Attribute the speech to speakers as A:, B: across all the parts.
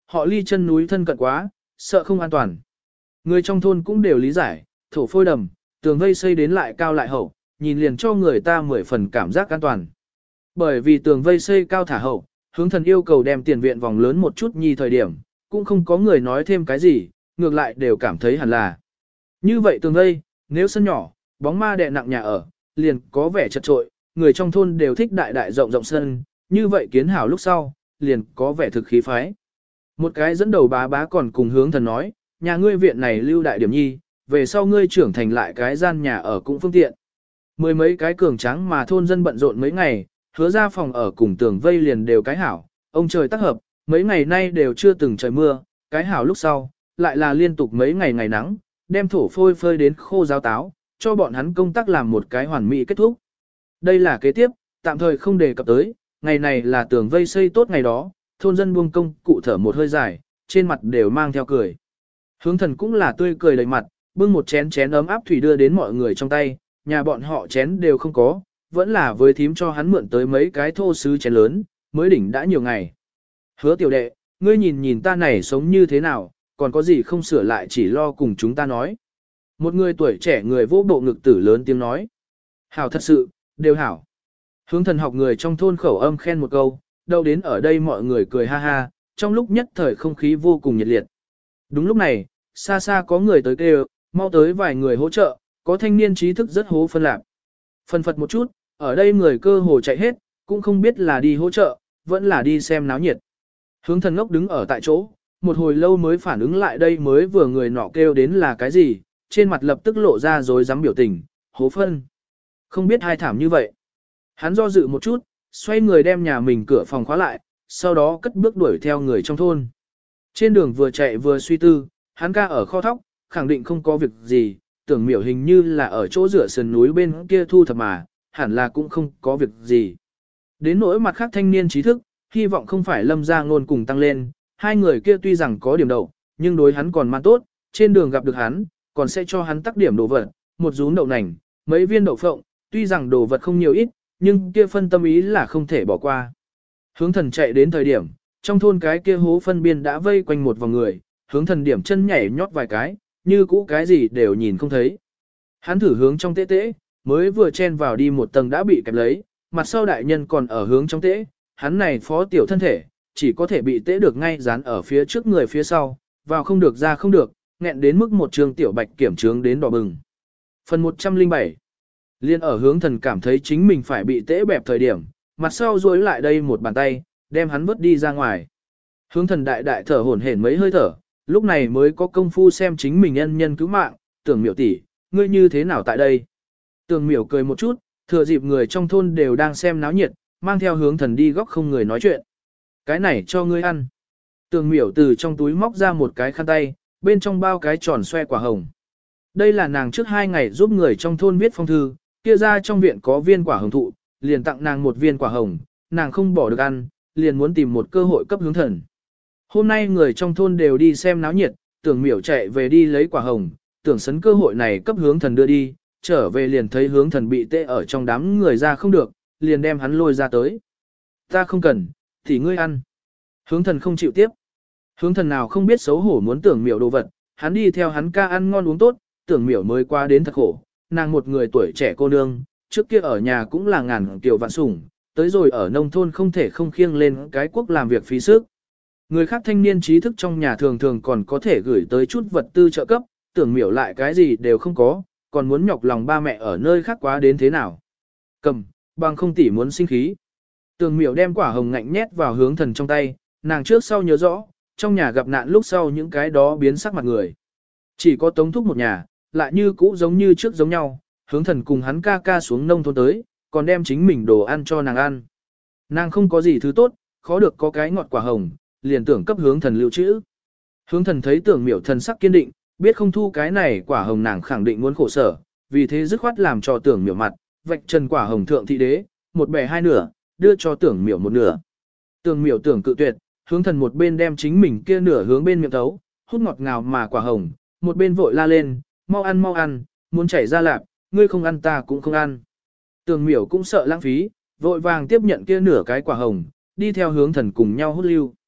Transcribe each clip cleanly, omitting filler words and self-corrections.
A: họ ly chân núi thân cận quá, sợ không an toàn. Người trong thôn cũng đều lý giải, thổ phôi đầm, tường vây xây đến lại cao lại hậu, nhìn liền cho người ta 10 phần cảm giác an toàn. Bởi vì tường vây xây cao thả hậu, hướng thần yêu cầu đem tiền viện vòng lớn một chút nhi thời điểm, cũng không có người nói thêm cái gì, ngược lại đều cảm thấy hẳn là. Như vậy tường vây, nếu sân nhỏ, bóng ma đè nặng nhà ở, liền có vẻ chật trội, người trong thôn đều thích đại đại rộng rộng sân, như vậy kiến hảo lúc sau, liền có vẻ thực khí phái. Một cái dẫn đầu bá bá còn cùng hướng thần nói, nhà ngươi viện này lưu đại điểm nhi, về sau ngươi trưởng thành lại cái gian nhà ở cũng phương tiện. Mười mấy cái cường tráng mà thôn dân bận rộn mấy ngày, hứa ra phòng ở cùng tường vây liền đều cái hảo, ông trời tác hợp, mấy ngày nay đều chưa từng trời mưa, cái hảo lúc sau, lại là liên tục mấy ngày ngày nắng, đem thổ phôi phơi đến khô ráo táo, cho bọn hắn công tác làm một cái hoàn mỹ kết thúc. Đây là kế tiếp, tạm thời không đề cập tới, ngày này là tường vây xây tốt ngày đó, thôn dân buông công cụ thở một hơi dài, trên mặt đều mang theo cười. Hướng thần cũng là tươi cười đầy mặt, bưng một chén chén ấm áp thủy đưa đến mọi người trong tay, nhà bọn họ chén đều không có, vẫn là với thím cho hắn mượn tới mấy cái thô sứ chén lớn, mới đỉnh đã nhiều ngày. Hứa tiểu đệ, ngươi nhìn nhìn ta này sống như thế nào, còn có gì không sửa lại chỉ lo cùng chúng ta nói. Một người tuổi trẻ người vỗ bộ ngực tử lớn tiếng nói. Hảo thật sự, đều hảo. Hướng thần học người trong thôn khẩu âm khen một câu, đâu đến ở đây mọi người cười ha ha, trong lúc nhất thời không khí vô cùng nhiệt liệt. Đúng lúc này, xa xa có người tới kêu, mau tới vài người hỗ trợ, có thanh niên trí thức rất hố phân lạc. Phân phật một chút, ở đây người cơ hồ chạy hết, cũng không biết là đi hỗ trợ, vẫn là đi xem náo nhiệt. Hướng thần ngốc đứng ở tại chỗ, một hồi lâu mới phản ứng lại đây mới vừa người nọ kêu đến là cái gì, trên mặt lập tức lộ ra rồi dám biểu tình, hố phân. Không biết hai thảm như vậy. Hắn do dự một chút, xoay người đem nhà mình cửa phòng khóa lại, sau đó cất bước đuổi theo người trong thôn. Trên đường vừa chạy vừa suy tư, hắn ca ở kho thóc, khẳng định không có việc gì, tưởng miểu hình như là ở chỗ rửa sườn núi bên kia thu thập mà, hẳn là cũng không có việc gì. Đến nỗi mặt khác thanh niên trí thức, hy vọng không phải lâm ra ngôn cùng tăng lên, hai người kia tuy rằng có điểm đậu, nhưng đối hắn còn man tốt, trên đường gặp được hắn, còn sẽ cho hắn tắc điểm đồ vật, một rúm đậu nành, mấy viên đậu phộng, tuy rằng đồ vật không nhiều ít, nhưng kia phân tâm ý là không thể bỏ qua. Hướng thần chạy đến thời điểm, trong thôn cái kia hố phân biên đã vây quanh một vòng người, hướng thần điểm chân nhảy nhót vài cái, như cũ cái gì đều nhìn không thấy. Hắn thử hướng trong tế tế, mới vừa chen vào đi một tầng đã bị kẹp lấy, mặt sau đại nhân còn ở hướng trong tế, hắn này phó tiểu thân thể, chỉ có thể bị tế được ngay dán ở phía trước người phía sau, vào không được ra không được, nghẹn đến mức một trường tiểu bạch kiểm trướng đến đỏ bừng. Phần 107 Liên ở hướng thần cảm thấy chính mình phải bị tế bẹp thời điểm, mặt sau duỗi lại đây một bàn tay, đem hắn vứt đi ra ngoài. Hướng thần đại đại thở hổn hển mấy hơi thở, lúc này mới có công phu xem chính mình nhân nhân cứu mạng, tưởng miểu tỷ, ngươi như thế nào tại đây? Tưởng miểu cười một chút, thừa dịp người trong thôn đều đang xem náo nhiệt, mang theo hướng thần đi góc không người nói chuyện. Cái này cho ngươi ăn. Tưởng miểu từ trong túi móc ra một cái khăn tay, bên trong bao cái tròn xoe quả hồng. Đây là nàng trước 2 ngày giúp người trong thôn viết phong thư, kia ra trong viện có viên quả hồng thụ, liền tặng nàng một viên quả hồng, nàng không bỏ được ăn, liền muốn tìm một cơ hội cấp hướng thần. Hôm nay người trong thôn đều đi xem náo nhiệt, tưởng miểu chạy về đi lấy quả hồng, tưởng sấn cơ hội này cấp hướng thần đưa đi, trở về liền thấy hướng thần bị tê ở trong đám người ra không được, liền đem hắn lôi ra tới. Ta không cần, thì ngươi ăn. Hướng thần không chịu tiếp. Hướng thần nào không biết xấu hổ muốn tưởng miểu đồ vật, hắn đi theo hắn ca ăn ngon uống tốt, tưởng miểu mới qua đến thật khổ, nàng một người tuổi trẻ cô nương, trước kia ở nhà cũng là ngàn tiểu vạn sủng, tới rồi ở nông thôn không thể không khiêng lên cái quốc làm việc phí sức. Người khác thanh niên trí thức trong nhà thường thường còn có thể gửi tới chút vật tư trợ cấp, tưởng miểu lại cái gì đều không có, còn muốn nhọc lòng ba mẹ ở nơi khác quá đến thế nào. Cầm, bằng không tỉ muốn sinh khí. Tưởng miểu đem quả hồng ngạnh nhét vào hướng thần trong tay, nàng trước sau nhớ rõ, trong nhà gặp nạn lúc sau những cái đó biến sắc mặt người. Chỉ có tống thúc một nhà, lại như cũ giống như trước giống nhau, hướng thần cùng hắn ca ca xuống nông thôn tới, còn đem chính mình đồ ăn cho nàng ăn. Nàng không có gì thứ tốt, khó được có cái ngọt quả hồng, liền tưởng cấp hướng thần lưu trữ. Hướng thần thấy tưởng miểu thần sắc kiên định, biết không thu cái này quả hồng nàng khẳng định muốn khổ sở, vì thế dứt khoát làm cho tưởng miểu mặt, vạch trần quả hồng thượng thị đế, một bẻ hai nửa, đưa cho tưởng miểu một nửa. Tưởng miểu tưởng cự tuyệt, hướng thần một bên đem chính mình kia nửa hướng bên miệng thấu, hút ngọt ngào mà quả hồng, một bên vội la lên, mau ăn, muốn chảy ra lạp, ngươi không ăn ta cũng không ăn. Tưởng miểu cũng sợ lãng phí, vội vàng tiếp nhận kia nửa cái quả hồng, đi theo hướng thần cùng nhau hút lưu.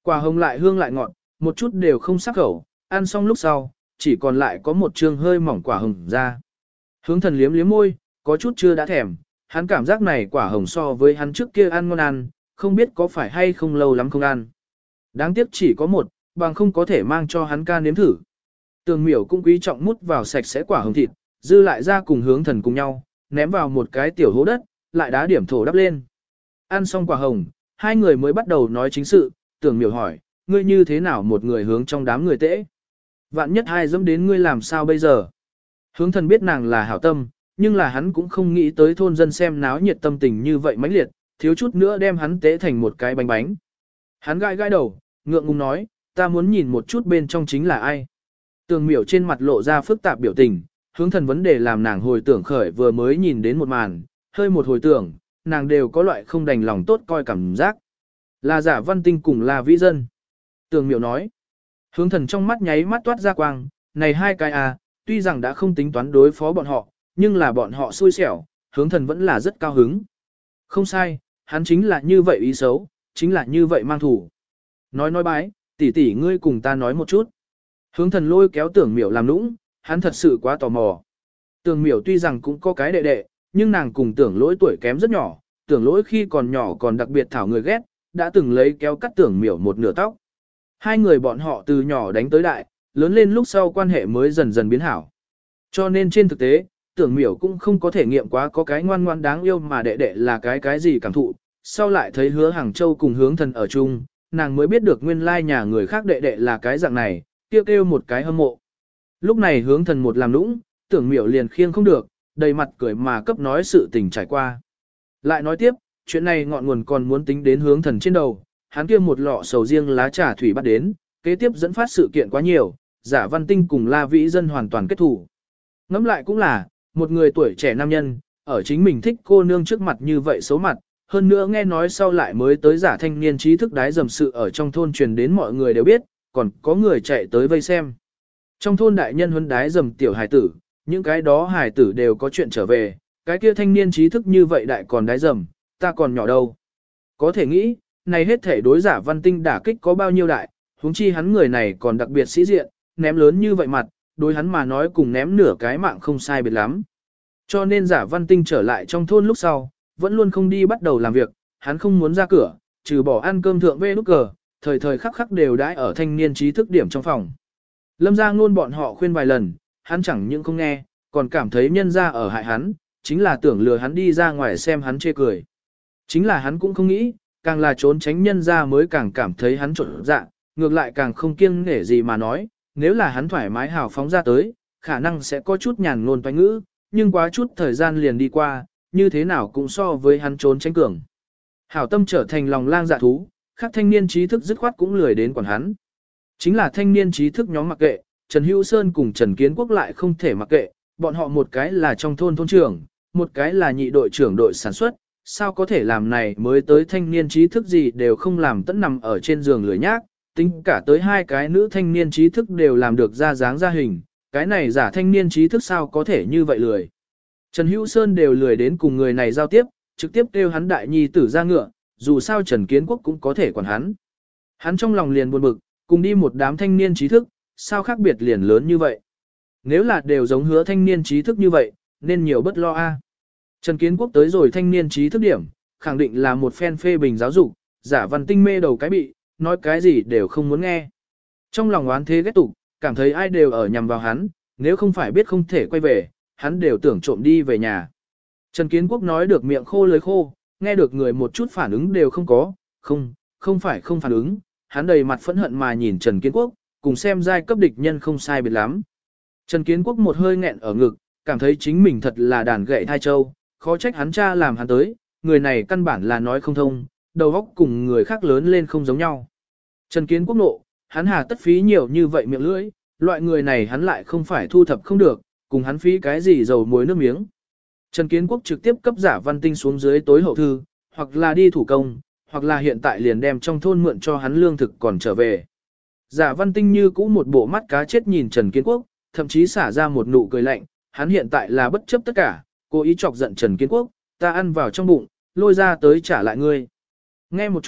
A: Quả hồng lại hương lại ngọt, một chút đều không sắc khẩu, ăn xong lúc sau, chỉ còn lại có một trương hơi mỏng quả hồng ra. Hướng thần liếm liếm môi, có chút chưa đã thèm, hắn cảm giác này quả hồng so với hắn trước kia ăn ngon ăn, không biết có phải hay không lâu lắm không ăn. Đáng tiếc chỉ có một, bằng không có thể mang cho hắn ca nếm thử. Tường miểu cũng quý trọng mút vào sạch sẽ quả hồng thịt, dư lại ra cùng hướng thần cùng nhau, ném vào một cái tiểu hố đất, lại đá điểm thổ đắp lên. Ăn xong quả hồng, hai người mới bắt đầu nói chính sự, Tưởng miểu hỏi, ngươi như thế nào một người hướng trong đám người tễ? Vạn nhất hai dẫm đến ngươi làm sao bây giờ? Hướng thần biết nàng là hảo tâm, nhưng là hắn cũng không nghĩ tới thôn dân xem náo nhiệt tâm tình như vậy mãnh liệt, thiếu chút nữa đem hắn tễ thành một cái bánh bánh. Hắn gãi gãi đầu, ngượng ngùng nói, ta muốn nhìn một chút bên trong chính là ai. Tường miểu trên mặt lộ ra phức tạp biểu tình, hướng thần vấn đề làm nàng hồi tưởng khởi vừa mới nhìn đến một màn, hơi một hồi tưởng, nàng đều có loại không đành lòng tốt coi cảm giác. Là Giả Văn Tinh cùng là vĩ dân. Tường miểu nói, hướng thần trong mắt nháy mắt toát ra quang, này hai cái à, tuy rằng đã không tính toán đối phó bọn họ, nhưng là bọn họ xui xẻo, hướng thần vẫn là rất cao hứng. Không sai, hắn chính là như vậy ý xấu, chính là như vậy mang thủ. Nói bái, tỷ tỷ ngươi cùng ta nói một chút. Hướng thần lôi kéo tưởng miểu làm nũng, hắn thật sự quá tò mò. Tưởng miểu tuy rằng cũng có cái đệ đệ, nhưng nàng cùng tưởng lỗi tuổi kém rất nhỏ, tưởng lỗi khi còn nhỏ còn đặc biệt thảo người ghét, đã từng lấy kéo cắt tưởng miểu một nửa tóc. Hai người bọn họ từ nhỏ đánh tới đại, lớn lên lúc sau quan hệ mới dần dần biến hảo. Cho nên trên thực tế, tưởng miểu cũng không có thể nghiệm quá có cái ngoan ngoan đáng yêu mà đệ đệ là cái gì cảm thụ. Sau lại thấy Hứa Hàng Châu cùng hướng thần ở chung, nàng mới biết được nguyên lai nhà người khác đệ đệ là cái dạng này, kêu một cái hâm mộ. Lúc này hướng thần một làm nũng, tưởng miểu liền khiêng không được, đầy mặt cười mà cấp nói sự tình trải qua. Lại nói tiếp, chuyện này ngọn nguồn còn muốn tính đến hướng thần trên đầu, hắn kia một lọ sầu riêng lá trà thủy bắt đến, kế tiếp dẫn phát sự kiện quá nhiều, Giả Văn Tinh cùng La Vĩ Dân hoàn toàn kết thủ. Ngẫm lại cũng là, một người tuổi trẻ nam nhân, ở chính mình thích cô nương trước mặt như vậy xấu mặt, hơn nữa nghe nói sau lại mới tới giả thanh niên trí thức đái dầm sự ở trong thôn truyền đến mọi người đều biết, còn có người chạy tới vây xem. Trong thôn đại nhân huấn đái dầm tiểu hài tử, những cái đó hài tử đều có chuyện trở về, cái kia thanh niên trí thức như vậy đại còn đái dầm, ta còn nhỏ đâu. Có thể nghĩ, này hết thể đối Giả Văn Tinh đả kích có bao nhiêu đại, huống chi hắn người này còn đặc biệt sĩ diện, ném lớn như vậy mặt, đối hắn mà nói cùng ném nửa cái mạng không sai biệt lắm. Cho nên Giả Văn Tinh trở lại trong thôn lúc sau, vẫn luôn không đi bắt đầu làm việc, hắn không muốn ra cửa, trừ bỏ ăn cơm thượng vê nút cờ, thời thời khắc khắc đều đãi ở thanh niên trí thức điểm trong phòng. Lâm ra ngôn bọn họ khuyên vài lần, hắn chẳng những không nghe, còn cảm thấy nhân ra ở hại hắn, chính là tưởng lừa hắn đi ra ngoài xem hắn chê cười. Chính là hắn cũng không nghĩ, càng là trốn tránh nhân ra mới càng cảm thấy hắn trộn dạ, ngược lại càng không kiêng nể gì mà nói, nếu là hắn thoải mái hào phóng ra tới, khả năng sẽ có chút nhàn ngôn toanh ngữ, nhưng quá chút thời gian liền đi qua, như thế nào cũng so với hắn trốn tránh cường. Hảo tâm trở thành lòng lang dạ thú, khác thanh niên trí thức dứt khoát cũng lười đến quản hắn. Chính là thanh niên trí thức nhóm mặc kệ, Trần Hữu Sơn cùng Trần Kiến Quốc lại không thể mặc kệ, bọn họ một cái là trong thôn thôn trưởng, một cái là nhị đội trưởng đội sản xuất, sao có thể làm này mới tới thanh niên trí thức gì đều không làm tận nằm ở trên giường lười nhác, tính cả tới hai cái nữ thanh niên trí thức đều làm được ra dáng ra hình, cái này giả thanh niên trí thức sao có thể như vậy lười. Trần Hữu Sơn đều lười đến cùng người này giao tiếp, trực tiếp kêu hắn đại nhi tử ra ngựa, dù sao Trần Kiến Quốc cũng có thể quản hắn. Hắn trong lòng liền buồn bực, cùng đi một đám thanh niên trí thức, sao khác biệt liền lớn như vậy. Nếu là đều giống Hứa thanh niên trí thức như vậy, nên nhiều bất lo a. Trần Kiến Quốc tới rồi thanh niên trí thức điểm, khẳng định là một phen phê bình giáo dục, Giả Văn Tinh mê đầu cái bị, nói cái gì đều không muốn nghe. Trong lòng oán thế ghét tục, cảm thấy ai đều ở nhằm vào hắn, nếu không phải biết không thể quay về, hắn đều tưởng trộm đi về nhà. Trần Kiến Quốc nói được miệng khô lưỡi khô, nghe được người một chút phản ứng đều không có, không phải không phản ứng, hắn đầy mặt phẫn hận mà nhìn Trần Kiến Quốc, cùng xem giai cấp địch nhân không sai biệt lắm. Trần Kiến Quốc một hơi nghẹn ở ngực, cảm thấy chính mình thật là đàn gậy thai châu, khó trách hắn cha làm hắn tới, người này căn bản là nói không thông, đầu óc cùng người khác lớn lên không giống nhau. Trần Kiến Quốc nộ, hắn hà tất phí nhiều như vậy miệng lưỡi, loại người này hắn lại không phải thu thập không được, cùng hắn phí cái gì dầu muối nước miếng. Trần Kiến Quốc trực tiếp cấp Giả Văn Tinh xuống dưới tối hậu thư, hoặc là đi thủ công, hoặc là hiện tại liền đem trong thôn mượn cho hắn lương thực còn trở về. Giả Văn Tinh như cũ một bộ mắt cá chết nhìn Trần Kiến Quốc, thậm chí xả ra một nụ cười lạnh, hắn hiện tại là bất chấp tất cả, cố ý chọc giận Trần Kiến Quốc, ta ăn vào trong bụng, lôi ra tới trả lại ngươi. Nghe một chút,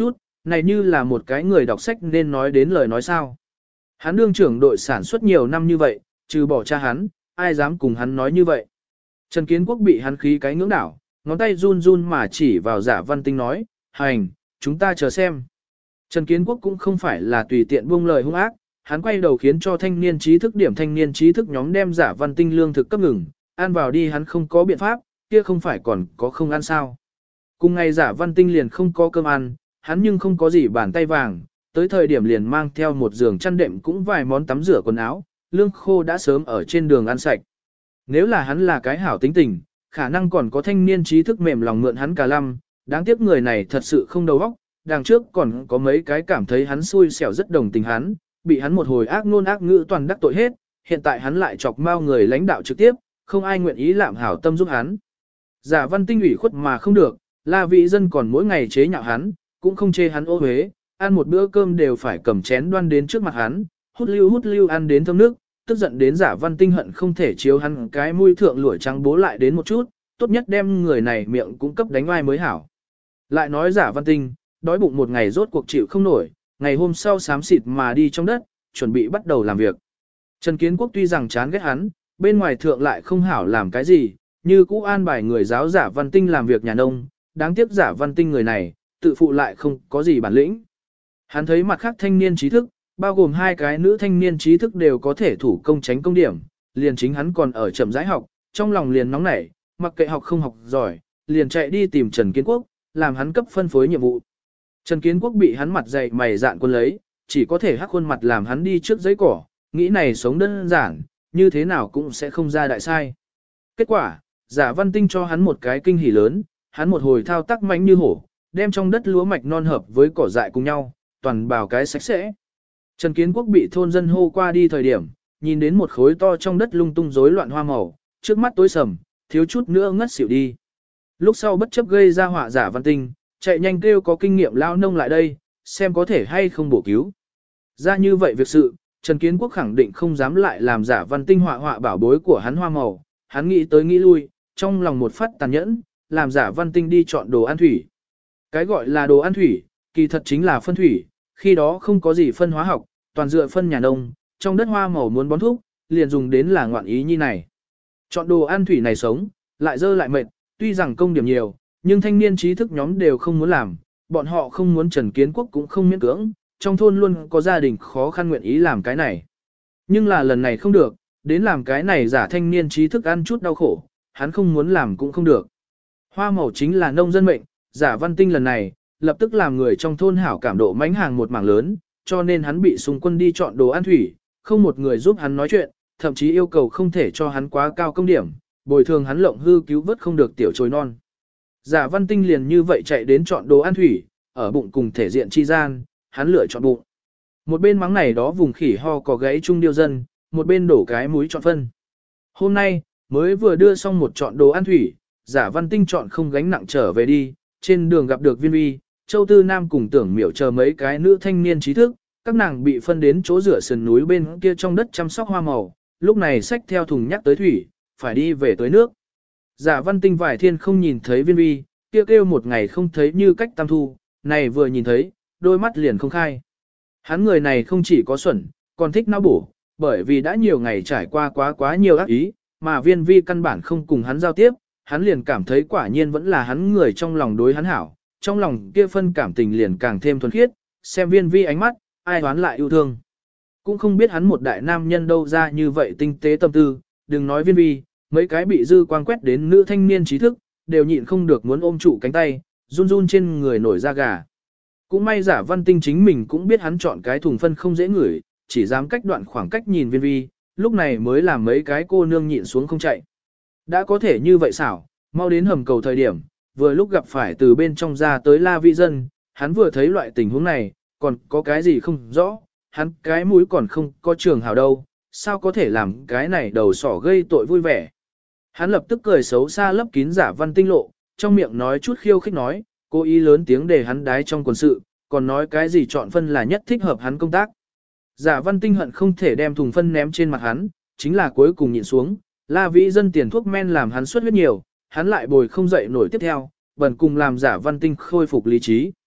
A: này như là một cái người đọc sách nên nói đến lời nói sao. Hắn đương trưởng đội sản xuất nhiều năm như vậy, trừ bỏ cha hắn, ai dám cùng hắn nói như vậy. Trần Kiến Quốc bị hắn khí cái ngưỡng đảo, ngón tay run run mà chỉ vào Giả Văn Tinh nói, hành, chúng ta chờ xem. Trần Kiến Quốc cũng không phải là tùy tiện buông lời hung ác, hắn quay đầu khiến cho thanh niên trí thức điểm thanh niên trí thức nhóm đem Giả Văn Tinh lương thực cấp ngừng, ăn vào đi hắn không có biện pháp, kia không phải còn có không ăn sao. Cùng ngày Giả Văn Tinh liền không có cơm ăn, hắn nhưng không có gì bàn tay vàng, tới thời điểm liền mang theo một giường chăn đệm cũng vài món tắm rửa quần áo, lương khô đã sớm ở trên đường ăn sạch. Nếu là hắn là cái hảo tính tình, khả năng còn có thanh niên trí thức mềm lòng mượn hắn cả lăm, đáng tiếc người này thật sự không đầu óc, đằng trước còn có mấy cái cảm thấy hắn xui xẻo rất đồng tình hắn, bị hắn một hồi ác ngôn ác ngữ toàn đắc tội hết, hiện tại hắn lại chọc mau người lãnh đạo trực tiếp, không ai nguyện ý lạm hảo tâm giúp hắn. Giả Văn Tinh ủy khuất mà không được, La Vị Dân còn mỗi ngày chế nhạo hắn, cũng không chê hắn ô uế, ăn một bữa cơm đều phải cầm chén đoan đến trước mặt hắn, hút lưu ăn đến thơm nước, tức giận đến Giả Văn Tinh hận không thể chiếu hắn cái mũi thượng lụa trắng bố lại đến một chút, tốt nhất đem người này miệng cũng cấp đánh oai mới hảo. Lại nói Giả Văn Tinh, đói bụng một ngày rốt cuộc chịu không nổi, ngày hôm sau xám xịt mà đi trong đất, chuẩn bị bắt đầu làm việc. Trần Kiến Quốc tuy rằng chán ghét hắn, bên ngoài thượng lại không hảo làm cái gì, như cũ an bài người giáo Giả Văn Tinh làm việc nhà nông, đáng tiếc Giả Văn Tinh người này, tự phụ lại không có gì bản lĩnh. Hắn thấy mặt khác thanh niên trí thức, bao gồm hai cái nữ thanh niên trí thức đều có thể thủ công tránh công điểm, liền chính hắn còn ở chậm rãi học, trong lòng liền nóng nảy, mặc kệ học không học giỏi, liền chạy đi tìm Trần Kiến Quốc, làm hắn cấp phân phối nhiệm vụ. Trần Kiến Quốc bị hắn mặt dày mày dạn quân lấy, chỉ có thể hắc khuôn mặt làm hắn đi trước giấy cỏ, nghĩ này sống đơn giản, như thế nào cũng sẽ không ra đại sai. Kết quả, Giả Văn Tinh cho hắn một cái kinh hỉ lớn, hắn một hồi thao tác mạnh như hổ, đem trong đất lúa mạch non hợp với cỏ dại cùng nhau, toàn bào cái sạch sẽ. Trần Kiến Quốc bị thôn dân hô qua đi thời điểm, nhìn đến một khối to trong đất lung tung rối loạn hoa màu, trước mắt tối sầm, thiếu chút nữa ngất xỉu đi. Lúc sau bất chấp gây ra họa Giả Văn Tinh, chạy nhanh kêu có kinh nghiệm lao nông lại đây, xem có thể hay không bổ cứu. Ra như vậy việc sự, Trần Kiến Quốc khẳng định không dám lại làm Giả Văn Tinh họa bảo bối của hắn hoa màu, hắn nghĩ tới nghĩ lui, trong lòng một phát tàn nhẫn, làm Giả Văn Tinh đi chọn đồ ăn thủy. Cái gọi là đồ ăn thủy, kỳ thật chính là phân thủy, khi đó không có gì phân hóa học, toàn dựa phân nhà nông, trong đất hoa màu muốn bón thuốc, liền dùng đến là ngoạn ý như này. Chọn đồ ăn thủy này sống, lại dơ lại mệt, tuy rằng công điểm nhiều, nhưng thanh niên trí thức nhóm đều không muốn làm, bọn họ không muốn Trần Kiến Quốc cũng không miễn cưỡng, trong thôn luôn có gia đình khó khăn nguyện ý làm cái này. Nhưng là lần này không được, đến làm cái này giả thanh niên trí thức ăn chút đau khổ, hắn không muốn làm cũng không được. Hoa màu chính là nông dân mệnh, Giả Văn Tinh lần này, lập tức làm người trong thôn hảo cảm độ mánh hàng một mảng lớn, cho nên hắn bị xung quân đi chọn đồ ăn thủy, không một người giúp hắn nói chuyện, thậm chí yêu cầu không thể cho hắn quá cao công điểm, bồi thường hắn lộng hư cứu vớt không được tiểu trồi non. Giả Văn Tinh liền như vậy chạy đến chọn đồ ăn thủy, ở bụng cùng thể diện chi gian, hắn lựa chọn bụng. Một bên mắng này đó vùng khỉ ho có gãy trung điêu dân, một bên đổ cái muối chọn phân. Hôm nay, mới vừa đưa xong một chọn đồ ăn thủy, Giả Văn Tinh chọn không gánh nặng trở về đi, trên đường gặp được Viên Vi, Châu Tư Nam cùng Tưởng Miểu chờ mấy cái nữ thanh niên trí thức, các nàng bị phân đến chỗ rửa sườn núi bên kia trong đất chăm sóc hoa màu, lúc này xách theo thùng nhắc tới thủy, phải đi về tới nước. Giả Văn Tinh vài thiên không nhìn thấy Viên Vi, kêu một ngày không thấy như cách tam thu, này vừa nhìn thấy, đôi mắt liền không khai. Hắn người này không chỉ có xuẩn, còn thích não bổ, bởi vì đã nhiều ngày trải qua quá nhiều ác ý, mà Viên Vi căn bản không cùng hắn giao tiếp, hắn liền cảm thấy quả nhiên vẫn là hắn người trong lòng đối hắn hảo, trong lòng kia phân cảm tình liền càng thêm thuần khiết, xem Viên Vi ánh mắt, ai đoán lại yêu thương. Cũng không biết hắn một đại nam nhân đâu ra như vậy tinh tế tâm tư, đừng nói Viên Vi, mấy cái bị dư quang quét đến nữ thanh niên trí thức, đều nhịn không được muốn ôm trụ cánh tay, run run trên người nổi da gà. Cũng may Giả Văn Tinh chính mình cũng biết hắn chọn cái thùng phân không dễ ngửi, chỉ dám cách đoạn khoảng cách nhìn Viên Vi, lúc này mới làm mấy cái cô nương nhịn xuống không chạy. Đã có thể như vậy xảo, mau đến hầm cầu thời điểm, vừa lúc gặp phải từ bên trong ra tới La Vị Dân, hắn vừa thấy loại tình huống này, còn có cái gì không rõ, hắn cái mũi còn không có trường hào đâu, sao có thể làm cái này đầu sỏ gây tội vui vẻ. Hắn lập tức cười xấu xa lấp kín Giả Văn Tinh lộ, trong miệng nói chút khiêu khích nói, cố ý lớn tiếng để hắn đái trong quần sự, còn nói cái gì chọn phân là nhất thích hợp hắn công tác. Giả Văn Tinh hận không thể đem thùng phân ném trên mặt hắn, chính là cuối cùng nhịn xuống, La Vĩ Dân tiền thuốc men làm hắn suất huyết nhiều, hắn lại bồi không dậy nổi tiếp theo, bần cùng làm Giả Văn Tinh khôi phục lý trí.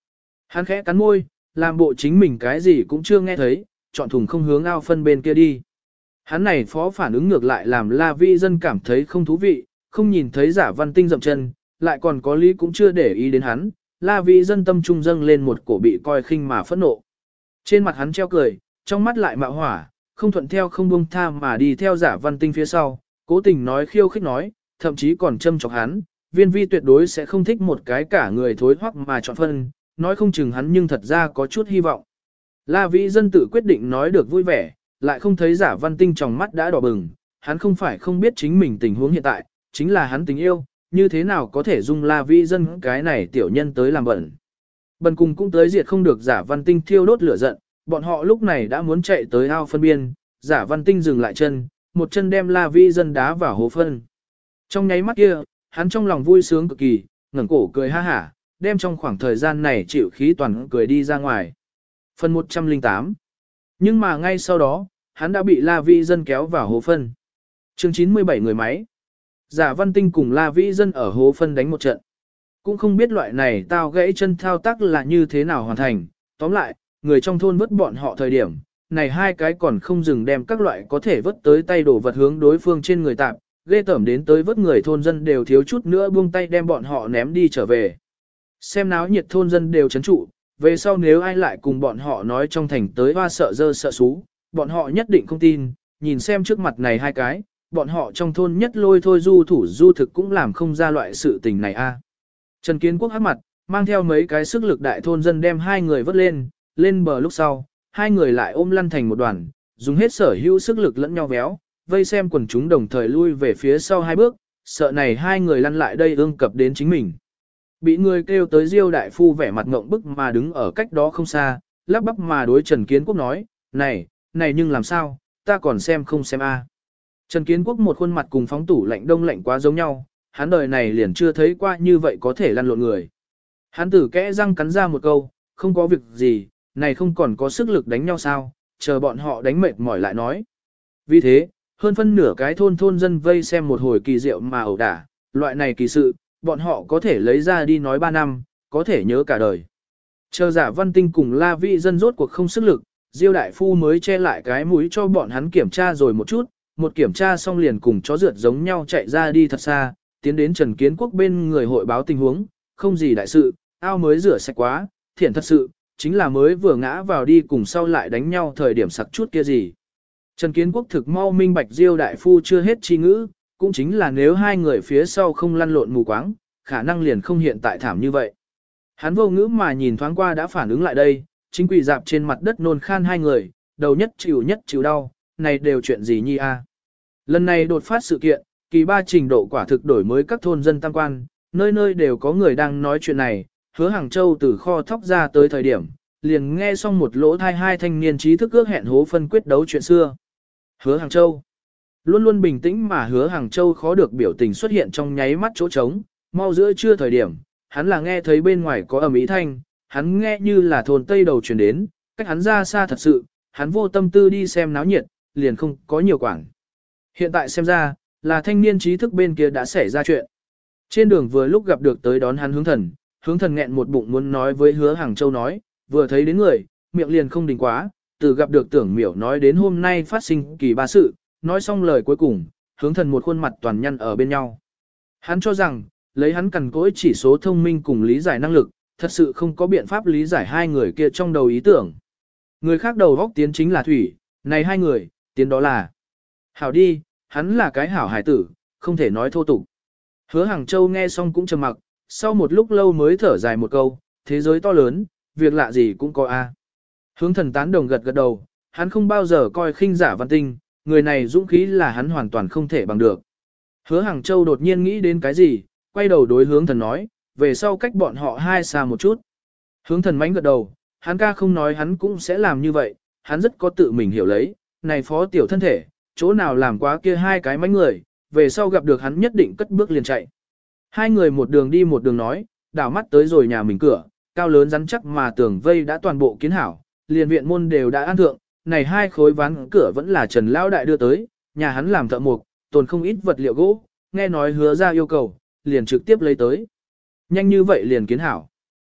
A: Hắn khẽ cắn môi, làm bộ chính mình cái gì cũng chưa nghe thấy, chọn thùng không hướng ao phân bên kia đi. Hắn này phó phản ứng ngược lại làm La Vi Dân cảm thấy không thú vị, không nhìn thấy Giả Văn Tinh dậm chân, lại còn có lý cũng chưa để ý đến hắn. La Vi Dân tâm trung dâng lên một cổ bị coi khinh mà phẫn nộ. Trên mặt hắn treo cười, trong mắt lại mạo hỏa, không thuận theo không buông tha mà đi theo Giả Văn Tinh phía sau, cố tình nói khiêu khích nói, thậm chí còn châm chọc hắn, Viên Vi tuyệt đối sẽ không thích một cái cả người thối hoắc mà chọn phân, nói không chừng hắn nhưng thật ra có chút hy vọng. La Vi Dân tự quyết định nói được vui vẻ, lại không thấy Giả Văn Tinh trong mắt đã đỏ bừng, hắn không phải không biết chính mình tình huống hiện tại, chính là hắn tình yêu, như thế nào có thể dung La Vi Dân cái này tiểu nhân tới làm bẩn. Bần cùng cũng tới diệt không được Giả Văn Tinh thiêu đốt lửa giận, bọn họ lúc này đã muốn chạy tới ao phân biên, Giả Văn Tinh dừng lại chân, một chân đem La Vi Dân đá vào hố phân. Trong nháy mắt kia, hắn trong lòng vui sướng cực kỳ, ngẩng cổ cười ha hả, đem trong khoảng thời gian này chịu khí toàn cười đi ra ngoài. Phần 108. Nhưng mà ngay sau đó, hắn đã bị La Vi Dân kéo vào hố phân. Chương 97 người máy. Giả Văn Tinh cùng La Vi Dân ở hố phân đánh một trận. Cũng không biết loại này tao gãy chân thao tác là như thế nào hoàn thành. Tóm lại, người trong thôn vứt bọn họ thời điểm, này hai cái còn không dừng đem các loại có thể vứt tới tay đổ vật hướng đối phương trên người tạm, ghê tởm đến tới vứt người thôn dân đều thiếu chút nữa buông tay đem bọn họ ném đi trở về. Xem náo nhiệt thôn dân đều chấn trụ, về sau nếu ai lại cùng bọn họ nói trong thành tới hoa sợ dơ sợ xú, bọn họ nhất định không tin, nhìn xem trước mặt này hai cái, bọn họ trong thôn nhất lôi thôi du thủ du thực cũng làm không ra loại sự tình này a. Trần Kiến Quốc hắc mặt, mang theo mấy cái sức lực đại thôn dân đem hai người vớt lên bờ lúc sau, hai người lại ôm lăn thành một đoàn, dùng hết sở hữu sức lực lẫn nhau véo, vây xem quần chúng đồng thời lui về phía sau hai bước, sợ này hai người lăn lại đây ương cập đến chính mình. Bị người kêu tới Diêu đại phu vẻ mặt ngộng bức mà đứng ở cách đó không xa, lắp bắp mà đối Trần Kiến Quốc nói, này nhưng làm sao, ta còn xem không xem a. Trần Kiến Quốc một khuôn mặt cùng phóng tủ lạnh đông lạnh quá giống nhau, hắn đời này liền chưa thấy qua như vậy có thể lăn lộn người. Hắn tử kẽ răng cắn ra một câu, không có việc gì, này không còn có sức lực đánh nhau sao, chờ bọn họ đánh mệt mỏi lại nói. Vì thế, hơn phân nửa cái thôn dân vây xem một hồi kỳ diệu mà ẩu đả, loại này kỳ sự, bọn họ có thể lấy ra đi nói 3 năm, có thể nhớ cả đời. Chờ Giả Văn Tinh cùng La Vi Dân rốt cuộc không sức lực, Diêu đại phu mới che lại cái mũi cho bọn hắn kiểm tra rồi một chút, một kiểm tra xong liền cùng chó rượt giống nhau chạy ra đi thật xa, tiến đến Trần Kiến Quốc bên người hội báo tình huống, không gì đại sự, ao mới rửa sạch quá, thiện thật sự, chính là mới vừa ngã vào đi cùng sau lại đánh nhau thời điểm sặc chút kia gì. Trần Kiến Quốc thực mau minh bạch Diêu đại phu chưa hết chi ngữ, cũng chính là nếu hai người phía sau không lăn lộn mù quáng, khả năng liền không hiện tại thảm như vậy. Hắn vô ngữ mà nhìn thoáng qua đã phản ứng lại đây, chính quỳ dạp trên mặt đất nôn khan hai người, đầu nhất chịu đau, này đều chuyện gì nhi a? Lần này đột phát sự kiện, kỳ 3 trình độ quả thực đổi mới các thôn dân tam quan, nơi nơi đều có người đang nói chuyện này, Hứa Hàng Châu từ kho thóc ra tới thời điểm, liền nghe xong một lỗ thai hai thanh niên trí thức ước hẹn hố phân quyết đấu chuyện xưa. Hứa Hàng Châu luôn luôn bình tĩnh mà Hứa Hàng Châu khó được biểu tình xuất hiện trong nháy mắt chỗ trống, mau giữa trưa thời điểm, hắn là nghe thấy bên ngoài có ầm ĩ thanh, hắn nghe như là thôn Tây đầu truyền đến, cách hắn ra xa thật sự, hắn vô tâm tư đi xem náo nhiệt, liền không có nhiều quản. Hiện tại xem ra, là thanh niên trí thức bên kia đã xảy ra chuyện. Trên đường vừa lúc gặp được tới đón hắn hướng thần nghẹn một bụng muốn nói với Hứa Hàng Châu nói, vừa thấy đến người, miệng liền không đình quá, từ gặp được Tưởng Miểu nói đến hôm nay phát sinh kỳ 3 sự, nói xong lời cuối cùng, hướng thần một khuôn mặt toàn nhăn ở bên nhau. Hắn cho rằng, lấy hắn cằn cỗi chỉ số thông minh cùng lý giải năng lực, thật sự không có biện pháp lý giải hai người kia trong đầu ý tưởng. Người khác đầu góc tiến chính là thủy, này hai người, tiến đó là. Hảo đi, hắn là cái hảo hải tử, không thể nói thô tục. Hứa Hàng Châu nghe xong cũng trầm mặc, sau một lúc lâu mới thở dài một câu, thế giới to lớn, việc lạ gì cũng có a. Hướng thần tán đồng gật đầu, hắn không bao giờ coi khinh Giả Văn Tinh, người này dũng khí là hắn hoàn toàn không thể bằng được. Hứa Hàng Châu đột nhiên nghĩ đến cái gì, quay đầu đối hướng thần nói, về sau cách bọn họ hai xa một chút. Hướng thần mánh gật đầu, hắn ca không nói hắn cũng sẽ làm như vậy, hắn rất có tự mình hiểu lấy, này phó tiểu thân thể, chỗ nào làm quá kia hai cái mánh người, về sau gặp được hắn nhất định cất bước liền chạy. Hai người một đường đi một đường nói, đảo mắt tới rồi nhà mình cửa, cao lớn rắn chắc mà tường vây đã toàn bộ kiến hảo, liền viện môn đều đã an thượng, này hai khối ván cửa vẫn là Trần Lão Đại đưa tới, nhà hắn làm thợ mộc, tồn không ít vật liệu gỗ, nghe nói Hứa ra yêu cầu, liền trực tiếp lấy tới. Nhanh như vậy liền kiến hảo.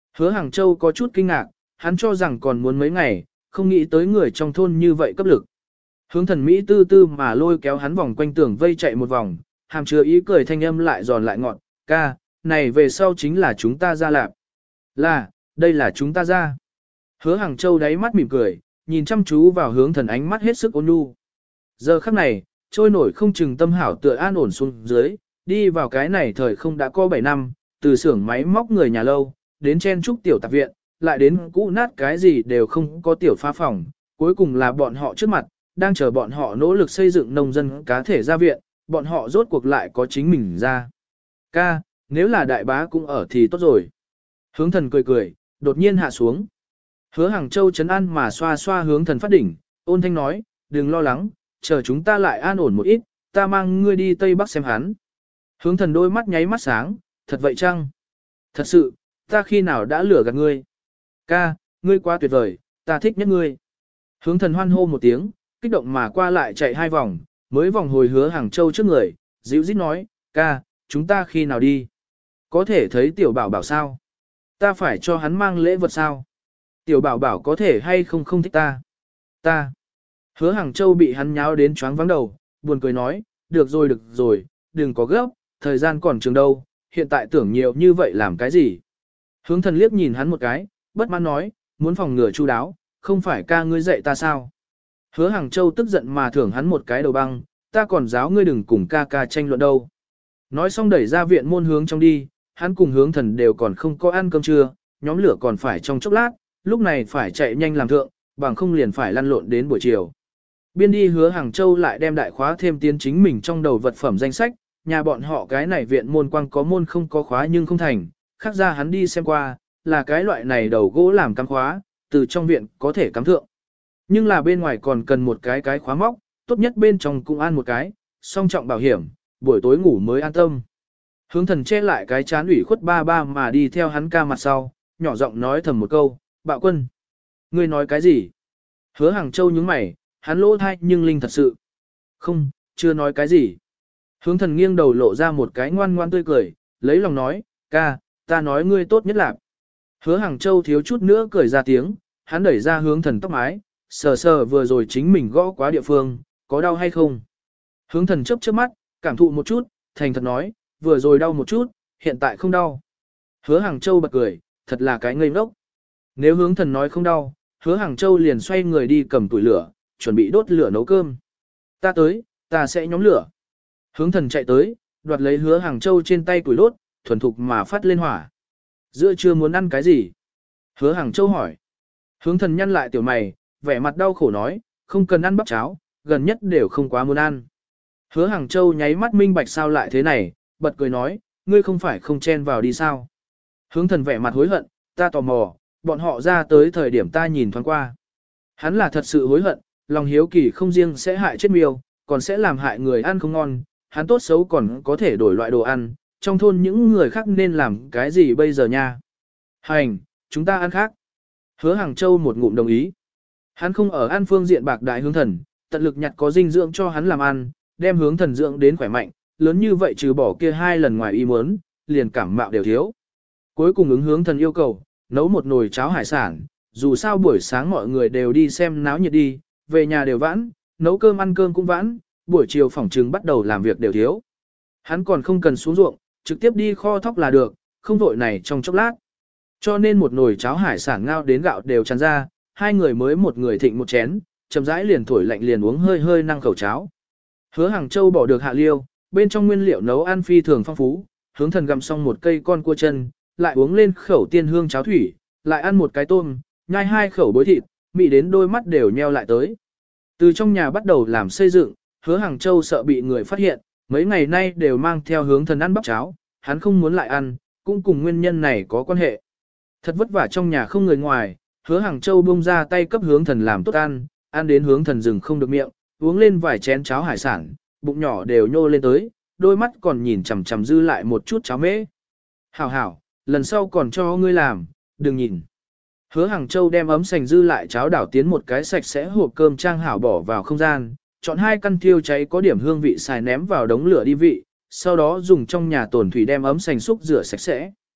A: Hứa Hàng Châu có chút kinh ngạc, hắn cho rằng còn muốn mấy ngày, không nghĩ tới người trong thôn như vậy cấp lực. Hướng thần Mỹ tư tư mà lôi kéo hắn vòng quanh tường vây chạy một vòng, hàm chứa ý cười thanh âm lại giòn lại ngọt, ca, này về sau chính là chúng ta ra lạp. Là, đây là chúng ta ra. Hứa Hàng Châu đáy mắt mỉm cười, nhìn chăm chú vào hướng thần ánh mắt hết sức ôn nhu. Giờ khắc này, trôi nổi không chừng tâm hảo tựa an ổn xuống dưới, đi vào cái này thời không đã có 7 năm, từ xưởng máy móc người nhà lâu, đến chen trúc tiểu tạp viện, lại đến cũ nát cái gì đều không có tiểu phá phòng, cuối cùng là bọn họ trước mặt, đang chờ bọn họ nỗ lực xây dựng nông dân cá thể gia viện, bọn họ rốt cuộc lại có chính mình ra. Ca, nếu là đại bá cũng ở thì tốt rồi. Hướng thần cười cười, đột nhiên hạ xuống. Hứa Hàng Châu trấn an mà xoa xoa hướng thần phát đỉnh, ôn thanh nói, đừng lo lắng, chờ chúng ta lại an ổn một ít, ta mang ngươi đi Tây Bắc xem hắn. Hướng thần đôi mắt nháy mắt sáng, thật vậy chăng? Thật sự, ta khi nào đã lừa gạt ngươi? Ca, ngươi quá tuyệt vời, ta thích nhất ngươi. Hướng thần hoan hô một tiếng, kích động mà qua lại chạy 2 vòng, mới vòng hồi Hứa Hàng Châu trước người, dịu dít nói, ca, chúng ta khi nào đi? Có thể thấy tiểu bảo bảo sao? Ta phải cho hắn mang lễ vật sao? Tiểu bảo bảo có thể hay không không thích ta? Ta. Hứa Hàng Châu bị hắn nháo đến choáng vắng đầu, buồn cười nói, được rồi, đừng có gấp, thời gian còn trường đâu, hiện tại tưởng nhiều như vậy làm cái gì? Hướng thần liếc nhìn hắn một cái, bất mãn nói, muốn phòng ngừa chu đáo, không phải ca ngươi dạy ta sao? Hứa Hàng Châu tức giận mà thưởng hắn một cái đầu băng, ta còn giáo ngươi đừng cùng ca ca tranh luận đâu. Nói xong đẩy ra viện môn hướng trong đi, hắn cùng hướng thần đều còn không có ăn cơm trưa, nhóm lửa còn phải trong chốc lát, lúc này phải chạy nhanh làm thượng, bằng không liền phải lăn lộn đến buổi chiều. Biên đi Hứa Hàng Châu lại đem đại khóa thêm tiến chính mình trong đầu vật phẩm danh sách, nhà bọn họ cái này viện môn quang có môn không có khóa nhưng không thành, khác ra hắn đi xem qua, là cái loại này đầu gỗ làm cắm khóa, từ trong viện có thể cắm thượng. Nhưng là bên ngoài còn cần một cái khóa móc, tốt nhất bên trong cũng an một cái, song trọng bảo hiểm, buổi tối ngủ mới an tâm. Hướng thần che lại cái chán ủy khuất ba ba mà đi theo hắn ca mặt sau, nhỏ giọng nói thầm một câu, bạo quân. Ngươi nói cái gì? Hứa Hàng Châu nhướng mày, hắn lỗ thai nhưng linh thật sự. Không, chưa nói cái gì. Hướng thần nghiêng đầu lộ ra một cái ngoan ngoan tươi cười, lấy lòng nói, ca, ta nói ngươi tốt nhất là. Hứa Hàng Châu thiếu chút nữa cười ra tiếng, hắn đẩy ra hướng thần tóc mái, sờ sờ vừa rồi chính mình gõ quá địa phương, có đau hay không? Hướng thần chớp chớp mắt, cảm thụ một chút, thành thật nói, vừa rồi đau một chút, hiện tại không đau. Hứa Hàng Châu bật cười, thật là cái ngây ngốc. Nếu hướng thần nói không đau, Hứa Hàng Châu liền xoay người đi cầm tuổi lửa, chuẩn bị đốt lửa nấu cơm. Ta tới, ta sẽ nhóm lửa. Hướng thần chạy tới, đoạt lấy Hứa Hàng Châu trên tay củi đốt, thuần thục mà phát lên hỏa. Giữa trưa muốn ăn cái gì? Hứa Hàng Châu hỏi. Hướng thần nhăn lại tiểu mày, vẻ mặt đau khổ nói, không cần ăn bắp cháo, gần nhất đều không quá muốn ăn. Hứa Hàng Châu nháy mắt minh bạch sao lại thế này, bật cười nói, ngươi không phải không chen vào đi sao? Hướng thần vẻ mặt hối hận, ta tò mò, bọn họ ra tới thời điểm ta nhìn thoáng qua. Hắn là thật sự hối hận, lòng hiếu kỳ không riêng sẽ hại chết miêu, còn sẽ làm hại người ăn không ngon, hắn tốt xấu còn có thể đổi loại đồ ăn, trong thôn những người khác nên làm cái gì bây giờ nha? Hành, chúng ta ăn khác. Hứa Hàng Châu một ngụm đồng ý. Hắn không ở ăn phương diện bạc đại hướng thần, tận lực nhặt có dinh dưỡng cho hắn làm ăn, đem hướng thần dưỡng đến khỏe mạnh, lớn như vậy trừ bỏ kia 2 lần ngoài ý muốn, liền cảm mạo đều thiếu. Cuối cùng ứng hướng thần yêu cầu, nấu một nồi cháo hải sản, dù sao buổi sáng mọi người đều đi xem náo nhiệt đi, về nhà đều vãn, nấu cơm ăn cơm cũng vãn, buổi chiều phỏng trừng bắt đầu làm việc đều thiếu. Hắn còn không cần xuống ruộng, trực tiếp đi kho thóc là được, không vội này trong chốc lát. Cho nên một nồi cháo hải sản ngao đến gạo đều tràn ra, 2 người mới một người thịnh một chén, chậm rãi liền thổi lạnh liền uống hơi hơi năng khẩu cháo. Hứa Hàng Châu bỏ được hạ liêu, bên trong nguyên liệu nấu ăn phi thường phong phú, hướng thần gặm xong một cây con cua chân, lại uống lên khẩu tiên hương cháo thủy, lại ăn một cái tôm, nhai 2 khẩu bối thịt, mị đến đôi mắt đều nheo lại tới. Từ trong nhà bắt đầu làm xây dựng, Hứa Hàng Châu sợ bị người phát hiện, mấy ngày nay đều mang theo hướng thần ăn bắp cháo, hắn không muốn lại ăn, cũng cùng nguyên nhân này có quan hệ. Thật vất vả trong nhà không người ngoài, Hứa Hàng Châu buông ra tay cấp hướng thần làm tốt ăn đến hướng thần rừng không được miệng, uống lên vài chén cháo hải sản, bụng nhỏ đều nhô lên tới, đôi mắt còn nhìn chằm chằm dư lại một chút cháo mễ. Hảo hảo, lần sau còn cho ngươi làm, đừng nhìn. Hứa Hàng Châu đem ấm sành dư lại cháo đảo tiến một cái sạch sẽ hộp cơm trang hảo bỏ vào không gian, chọn 2 căn thiêu cháy có điểm hương vị xài ném vào đống lửa đi vị, sau đó dùng trong nhà tổn thủy đem ấm sành xúc rửa sạch sẽ.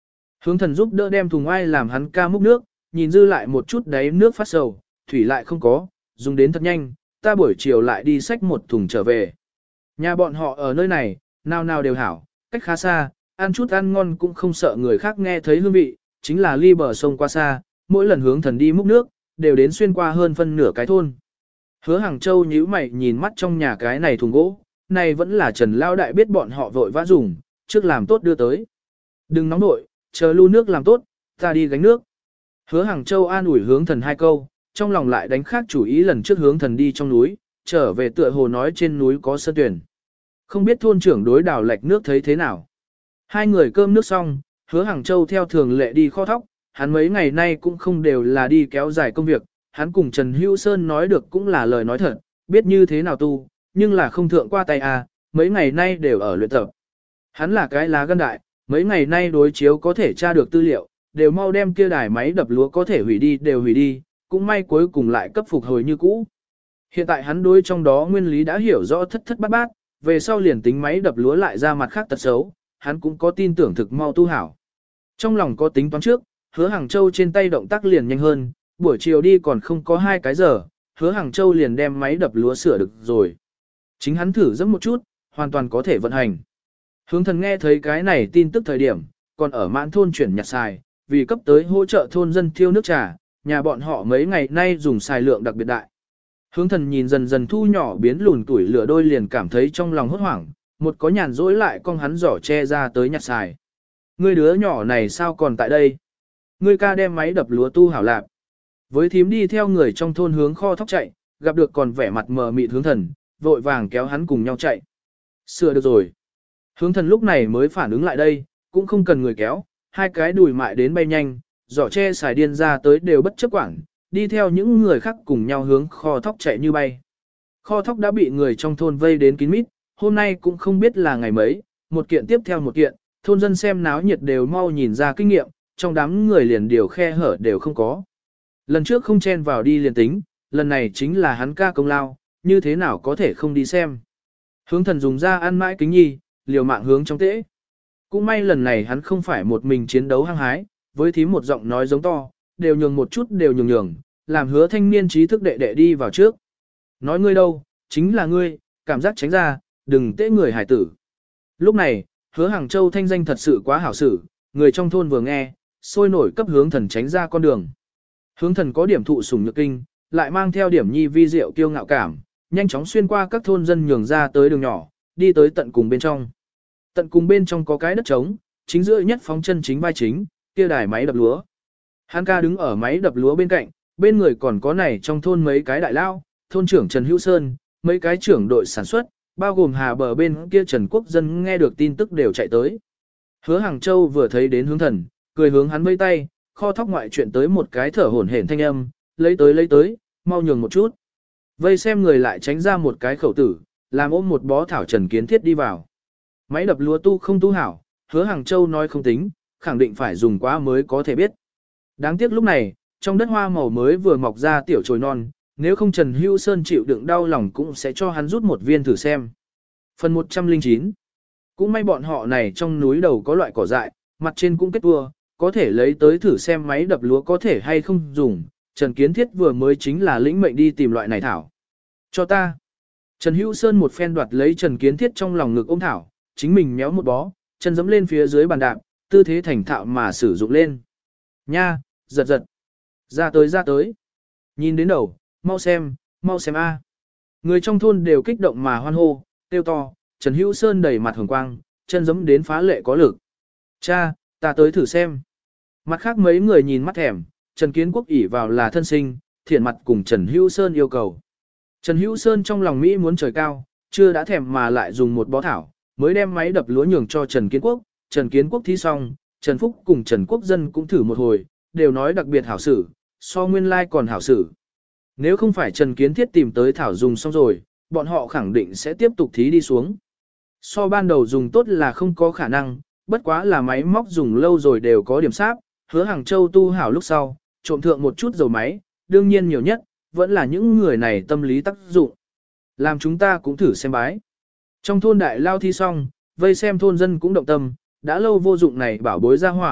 A: Hướng thần giúp đỡ đem thùng oai làm hắn ca múc nước, nhìn dư lại một chút đáy nước phát sầu, thủy lại không có, dùng đến thật nhanh, ta buổi chiều lại đi xách một thùng trở về. Nhà bọn họ ở nơi này, nào nào đều hảo, cách khá xa, ăn chút ăn ngon cũng không sợ người khác nghe thấy hương vị, chính là ly bờ sông qua xa, mỗi lần hướng thần đi múc nước, đều đến xuyên qua hơn phân nửa cái thôn. Hứa Hàng Châu nhíu mày nhìn mắt trong nhà cái này thùng gỗ, này vẫn là Trần Lao Đại biết bọn họ vội vã dùng, trước làm tốt đưa tới. Đừng nóng nội, chờ lu nước làm tốt, ta đi gánh nước. Hứa Hàng Châu an ủi hướng thần hai câu, trong lòng lại đánh khác chủ ý lần trước hướng thần đi trong núi, trở về tựa hồ nói trên núi có sơn tuyển. Không biết thôn trưởng đối đảo lệch nước thấy thế nào. Hai người cơm nước xong, Hứa Hàng Châu theo thường lệ đi kho thóc, hắn mấy ngày nay cũng không đều là đi kéo dài công việc, hắn cùng Trần Hữu Sơn nói được cũng là lời nói thật, biết như thế nào tu, nhưng là không thượng qua tay à, mấy ngày nay đều ở luyện tập. Hắn là cái lá gan đại, mấy ngày nay đối chiếu có thể tra được tư liệu, đều mau đem kia đài máy đập lúa có thể hủy đi đều hủy đi, cũng may cuối cùng lại cấp phục hồi như cũ. Hiện tại hắn đối trong đó nguyên lý đã hiểu rõ thất thất bát bát, về sau liền tính máy đập lúa lại ra mặt khác tật xấu, hắn cũng có tin tưởng thực mau tu hảo. Trong lòng có tính toán trước, Hứa Hàng Châu trên tay động tác liền nhanh hơn, buổi chiều đi còn không có 2 cái giờ, Hứa Hàng Châu liền đem máy đập lúa sửa được rồi. Chính hắn thử dẫm một chút, hoàn toàn có thể vận hành. Hướng thần nghe thấy cái này tin tức thời điểm, còn ở mãn thôn chuyển nhặt xài, vì cấp tới hỗ trợ thôn dân thiêu nước trà, nhà bọn họ mấy ngày nay dùng xài lượng đặc biệt đại. Hướng thần nhìn dần dần thu nhỏ biến lùn tuổi lửa đôi liền cảm thấy trong lòng hốt hoảng, một có nhàn rỗi lại con hắn giỏ che ra tới nhặt xài. Ngươi đứa nhỏ này sao còn tại đây? Ngươi ca đem máy đập lúa tu hảo lạp. Với thím đi theo người trong thôn hướng kho thóc chạy, gặp được còn vẻ mặt mờ mịt hướng thần, vội vàng kéo hắn cùng nhau chạy. Sửa được rồi. Hướng thần lúc này mới phản ứng lại đây, cũng không cần người kéo, hai cái đùi mại đến bay nhanh, giỏ che xài điên ra tới đều bất chấp quản, đi theo những người khác cùng nhau hướng kho thóc chạy như bay. Kho thóc đã bị người trong thôn vây đến kín mít, hôm nay cũng không biết là ngày mấy, một kiện tiếp theo một kiện, thôn dân xem náo nhiệt đều mau nhìn ra kinh nghiệm, trong đám người liền điều khe hở đều không có. Lần trước không chen vào đi liền tính, lần này chính là hắn ca công lao, như thế nào có thể không đi xem. Hướng thần dùng ra ăn mãi kính nhi, liều mạng hướng trong tễ. Cũng may lần này hắn không phải một mình chiến đấu hăng hái, với thím một giọng nói giống to, đều nhường một chút đều nhường, làm Hứa thanh niên trí thức đệ đệ đi vào trước. Nói ngươi đâu, chính là ngươi, cảm giác tránh ra, đừng tễ người hải tử. Lúc này, Hứa Hàng Châu thanh danh thật sự quá hảo xử, người trong thôn vừa nghe, sôi nổi cấp hướng thần tránh ra con đường. Hướng thần có điểm thụ sủng nhược kinh, lại mang theo điểm nhi vi diệu kiêu ngạo cảm, nhanh chóng xuyên qua các thôn dân nhường ra tới đường nhỏ, đi tới tận cùng bên trong. Tận cùng bên trong có cái đất trống, chính giữa nhất phóng chân chính vai chính, kia đài máy đập lúa. Hắn ca đứng ở máy đập lúa bên cạnh, bên người còn có này trong thôn mấy cái đại lao, thôn trưởng Trần Hữu Sơn, mấy cái trưởng đội sản xuất, bao gồm hà bờ bên kia Trần Quốc Dân nghe được tin tức đều chạy tới. Hứa Hàng Châu vừa thấy đến hướng thần, cười hướng hắn vây tay, kho thóc ngoại chuyện tới một cái thở hổn hển thanh âm, lấy tới, mau nhường một chút. Vây xem người lại tránh ra một cái khẩu tử, làm ôm một bó thảo Trần Kiến Thiết đi vào. Máy đập lúa tu không tu hảo, Hứa Hàng Châu nói không tính, khẳng định phải dùng quá mới có thể biết. Đáng tiếc lúc này, trong đất hoa màu mới vừa mọc ra tiểu chồi non, nếu không Trần Hữu Sơn chịu đựng đau lòng cũng sẽ cho hắn rút một viên thử xem. Phần 109. Cũng may bọn họ này trong núi đầu có loại cỏ dại, mặt trên cũng kết tua, có thể lấy tới thử xem máy đập lúa có thể hay không dùng. Trần Kiến Thiết vừa mới chính là lĩnh mệnh đi tìm loại này thảo. Cho ta. Trần Hữu Sơn một phen đoạt lấy Trần Kiến Thiết trong lòng ngực ôm thảo, chính mình méo một bó, chân giẫm lên phía dưới bàn đạp, tư thế thành thạo mà sử dụng lên. Nha, giật. Ra tới. Nhìn đến đầu, mau xem a. Người trong thôn đều kích động mà hoan hô, kêu to, Trần Hữu Sơn đầy mặt hồng quang, chân giẫm đến phá lệ có lực. Cha, ta tới thử xem. Mặt khác mấy người nhìn mắt thèm, Trần Kiến Quốc ỷ vào là thân sinh, thiện mặt cùng Trần Hữu Sơn yêu cầu. Trần Hữu Sơn trong lòng Mỹ muốn trời cao, chưa đã thèm mà lại dùng một bó thảo, mới đem máy đập lúa nhường cho Trần Kiến Quốc. Trần Kiến Quốc thi xong, Trần Phúc cùng Trần Quốc Dân cũng thử một hồi, đều nói đặc biệt hảo sử, so nguyên lai còn hảo sử. Nếu không phải Trần Kiến Thiết tìm tới thảo dùng xong rồi, bọn họ khẳng định sẽ tiếp tục thí đi xuống. So ban đầu dùng tốt là không có khả năng, bất quá là máy móc dùng lâu rồi đều có điểm sáp, Hứa Hàng Châu tu hảo lúc sau, trộm thượng một chút dầu máy, đương nhiên nhiều nhất, vẫn là những người này tâm lý tác dụng. Làm chúng ta cũng thử xem bái. Trong thôn đại lao thi xong, vây xem thôn dân cũng động tâm, đã lâu vô dụng này bảo bối ra hỏa,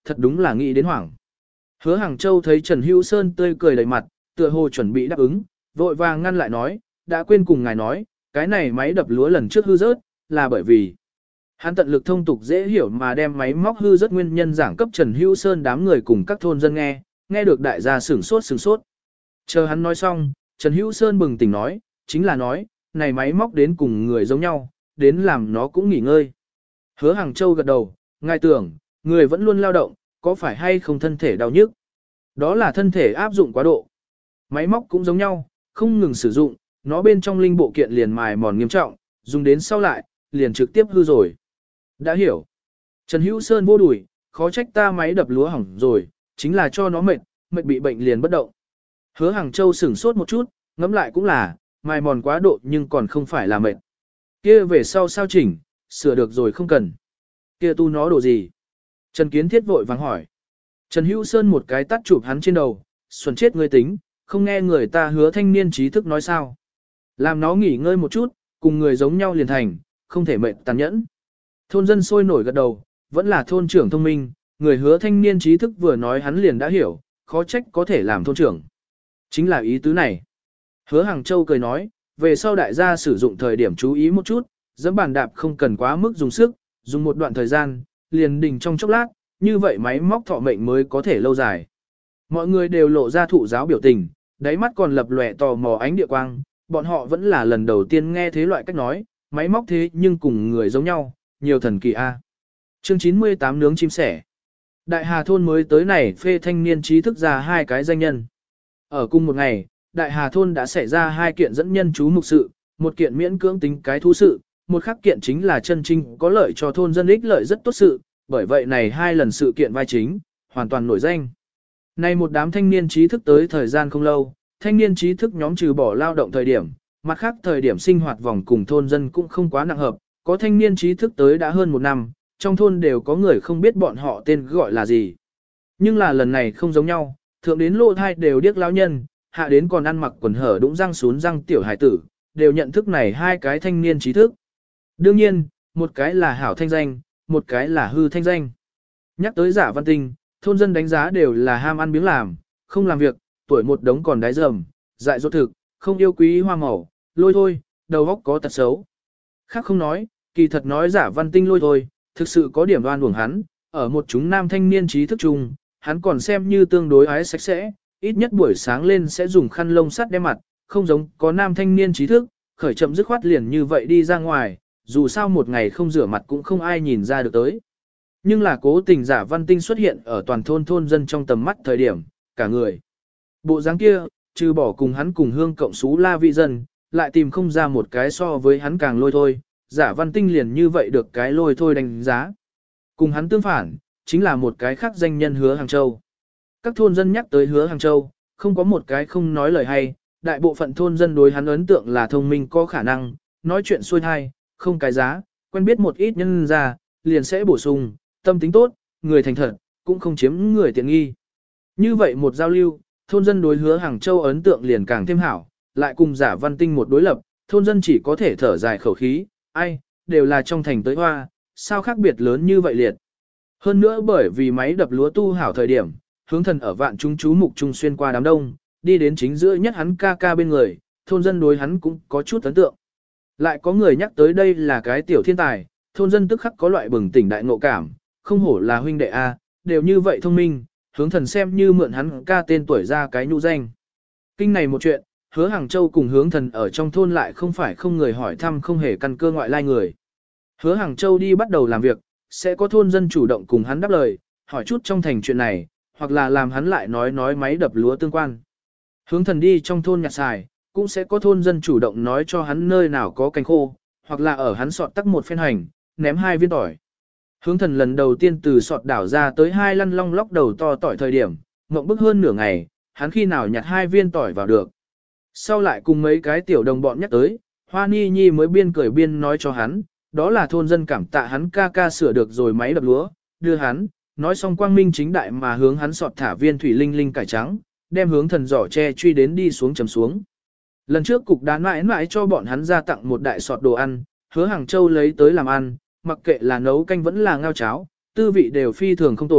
A: thật đúng là nghĩ đến hoảng. Hứa Hàng Châu thấy Trần Hữu Sơn tươi cười đầy mặt, tựa hồ chuẩn bị đáp ứng, vội vàng ngăn lại nói, đã quên cùng ngài nói, cái này máy đập lúa lần trước hư rớt, là bởi vì hắn tận lực thông tục dễ hiểu mà đem máy móc hư rớt nguyên nhân giảng cấp Trần Hữu Sơn đám người cùng các thôn dân nghe được đại gia sửng sốt. Chờ hắn nói xong, Trần Hữu Sơn bừng tỉnh nói, chính là nói, này máy móc đến cùng người giống nhau, đến làm nó cũng nghỉ ngơi. Hứa Hàng Châu gật đầu, ngài tưởng, người vẫn luôn lao động, có phải hay không thân thể đau nhức? Đó là thân thể áp dụng quá độ. Máy móc cũng giống nhau, không ngừng sử dụng, nó bên trong linh bộ kiện liền mài mòn nghiêm trọng, dùng đến sau lại, liền trực tiếp hư rồi. Đã hiểu. Trần Hữu Sơn vô đuổi, khó trách ta máy đập lúa hỏng rồi, chính là cho nó mệt bị bệnh liền bất động. Hứa Hàng Châu sửng sốt một chút, ngẫm lại cũng là, mài mòn quá độ nhưng còn không phải là mệt. Kia về sau sao chỉnh, sửa được rồi không cần. Kia tu nó đồ gì? Trần Kiến Thiết vội vàng hỏi. Trần Hữu Sơn một cái tắt chụp hắn trên đầu, xuẩn chết người tính, không nghe người ta Hứa thanh niên trí thức nói sao. Làm nó nghỉ ngơi một chút, cùng người giống nhau liền thành, không thể mệt tàn nhẫn. Thôn dân sôi nổi gật đầu, vẫn là thôn trưởng thông minh, người Hứa thanh niên trí thức vừa nói hắn liền đã hiểu, khó trách có thể làm thôn trưởng. Chính là ý tứ này. Hứa Hàng Châu cười nói, về sau đại gia sử dụng thời điểm chú ý một chút, dẫm bàn đạp không cần quá mức dùng sức, dùng một đoạn thời gian, liền đình trong chốc lát, như vậy máy móc thọ mệnh mới có thể lâu dài. Mọi người đều lộ ra thụ giáo biểu tình, đáy mắt còn lập lòe tò mò ánh địa quang, bọn họ vẫn là lần đầu tiên nghe thế loại cách nói, máy móc thế nhưng cùng người giống nhau, nhiều thần kỳ a. Chương 98 nướng chim sẻ. Đại Hà thôn mới tới này phê thanh niên trí thức ra hai cái danh nhân. Ở cùng một ngày, Đại Hà thôn đã xảy ra hai kiện dẫn nhân chú mục sự, một kiện miễn cưỡng tính cái thú sự, một khác kiện chính là chân chính có lợi cho thôn dân ích lợi rất tốt sự, bởi vậy này hai lần sự kiện vai chính, hoàn toàn nổi danh. Này một đám thanh niên trí thức tới thời gian không lâu, thanh niên trí thức nhóm trừ bỏ lao động thời điểm, mặt khác thời điểm sinh hoạt vòng cùng thôn dân cũng không quá nặng hợp, có thanh niên trí thức tới đã hơn một năm, trong thôn đều có người không biết bọn họ tên gọi là gì. Nhưng là lần này không giống nhau, thượng đến lô thai đều điếc lão nhân, hạ đến còn ăn mặc quần hở đũng răng sún răng tiểu hải tử, đều nhận thức này hai cái thanh niên trí thức. Đương nhiên, một cái là hảo thanh danh, một cái là hư thanh danh. Nhắc tới Giả Văn Tinh, thôn dân đánh giá đều là ham ăn biếng làm, không làm việc, tuổi một đống còn đái dầm, dại dỗ thực, không yêu quý hoa màu, lôi thôi, đầu óc có tật xấu. Khác không nói, kỳ thật nói Giả Văn Tinh lôi thôi, thực sự có điểm đoan uổng hắn, ở một chúng nam thanh niên trí thức chung, hắn còn xem như tương đối ái sạch sẽ, ít nhất buổi sáng lên sẽ dùng khăn lông sắt đem mặt, không giống có nam thanh niên trí thức, khởi chậm dứt khoát liền như vậy đi ra ngoài, dù sao một ngày không rửa mặt cũng không ai nhìn ra được tới. Nhưng là cố tình Giả Văn Tinh xuất hiện ở toàn thôn dân trong tầm mắt thời điểm, cả người. Bộ dáng kia, trừ bỏ cùng hắn cùng hương cộng xú la vị dân, lại tìm không ra một cái so với hắn càng lôi thôi, Giả Văn Tinh liền như vậy được cái lôi thôi đánh giá. Cùng hắn tương phản, chính là một cái khác danh nhân Hứa Hàng Châu. Các thôn dân nhắc tới Hứa Hàng Châu, không có một cái không nói lời hay, đại bộ phận thôn dân đối hắn ấn tượng là thông minh có khả năng, nói chuyện xuôi thai, không cái giá, quen biết một ít nhân ra, liền sẽ bổ sung, tâm tính tốt, người thành thật, cũng không chiếm người tiện nghi. Như vậy một giao lưu, thôn dân đối Hứa Hàng Châu ấn tượng liền càng thêm hảo, lại cùng Giả Văn Tinh một đối lập, thôn dân chỉ có thể thở dài khẩu khí, ai, đều là trong thành tới hoa, sao khác biệt lớn như vậy liệt. Hơn nữa bởi vì máy đập lúa tu hảo thời điểm, Hướng Thần ở vạn chúng chú mục trung xuyên qua đám đông, đi đến chính giữa nhất hắn ca ca bên người, thôn dân đối hắn cũng có chút ấn tượng. Lại có người nhắc tới đây là cái tiểu thiên tài, thôn dân tức khắc có loại bừng tỉnh đại ngộ cảm, không hổ là huynh đệ A, đều như vậy thông minh, Hướng Thần xem như mượn hắn ca tên tuổi ra cái nhũ danh. Kinh này một chuyện, Hứa Hàng Châu cùng Hướng Thần ở trong thôn lại không phải không người hỏi thăm không hề căn cơ ngoại lai người. Hứa Hàng Châu đi bắt đầu làm việc, sẽ có thôn dân chủ động cùng hắn đáp lời, hỏi chút trong thành chuyện này, hoặc là làm hắn lại nói máy đập lúa tương quan. Hướng Thần đi trong thôn nhặt xài, cũng sẽ có thôn dân chủ động nói cho hắn nơi nào có cành khô, hoặc là ở hắn sọt tắc một phen hành, ném 2 viên tỏi. Hướng Thần lần đầu tiên từ sọt đảo ra tới 2 lăn long lóc đầu to tỏi thời điểm, mộng bức hơn nửa ngày, hắn khi nào nhặt 2 viên tỏi vào được. Sau lại cùng mấy cái tiểu đồng bọn nhắc tới, Hoa Ni Nhi mới biên cười biên nói cho hắn, đó là thôn dân cảm tạ hắn ca ca sửa được rồi máy đập lúa, đưa hắn, nói xong quang minh chính đại mà hướng hắn sọt thả viên thủy linh linh cải trắng, đem Hướng Thần giỏ tre truy đến đi xuống chầm xuống. Lần trước cục đán mãi mãi cho bọn hắn ra tặng một đại sọt đồ ăn, Hứa Hàng Châu lấy tới làm ăn, mặc kệ là nấu canh vẫn là ngao cháo, tư vị đều phi thường không tồi,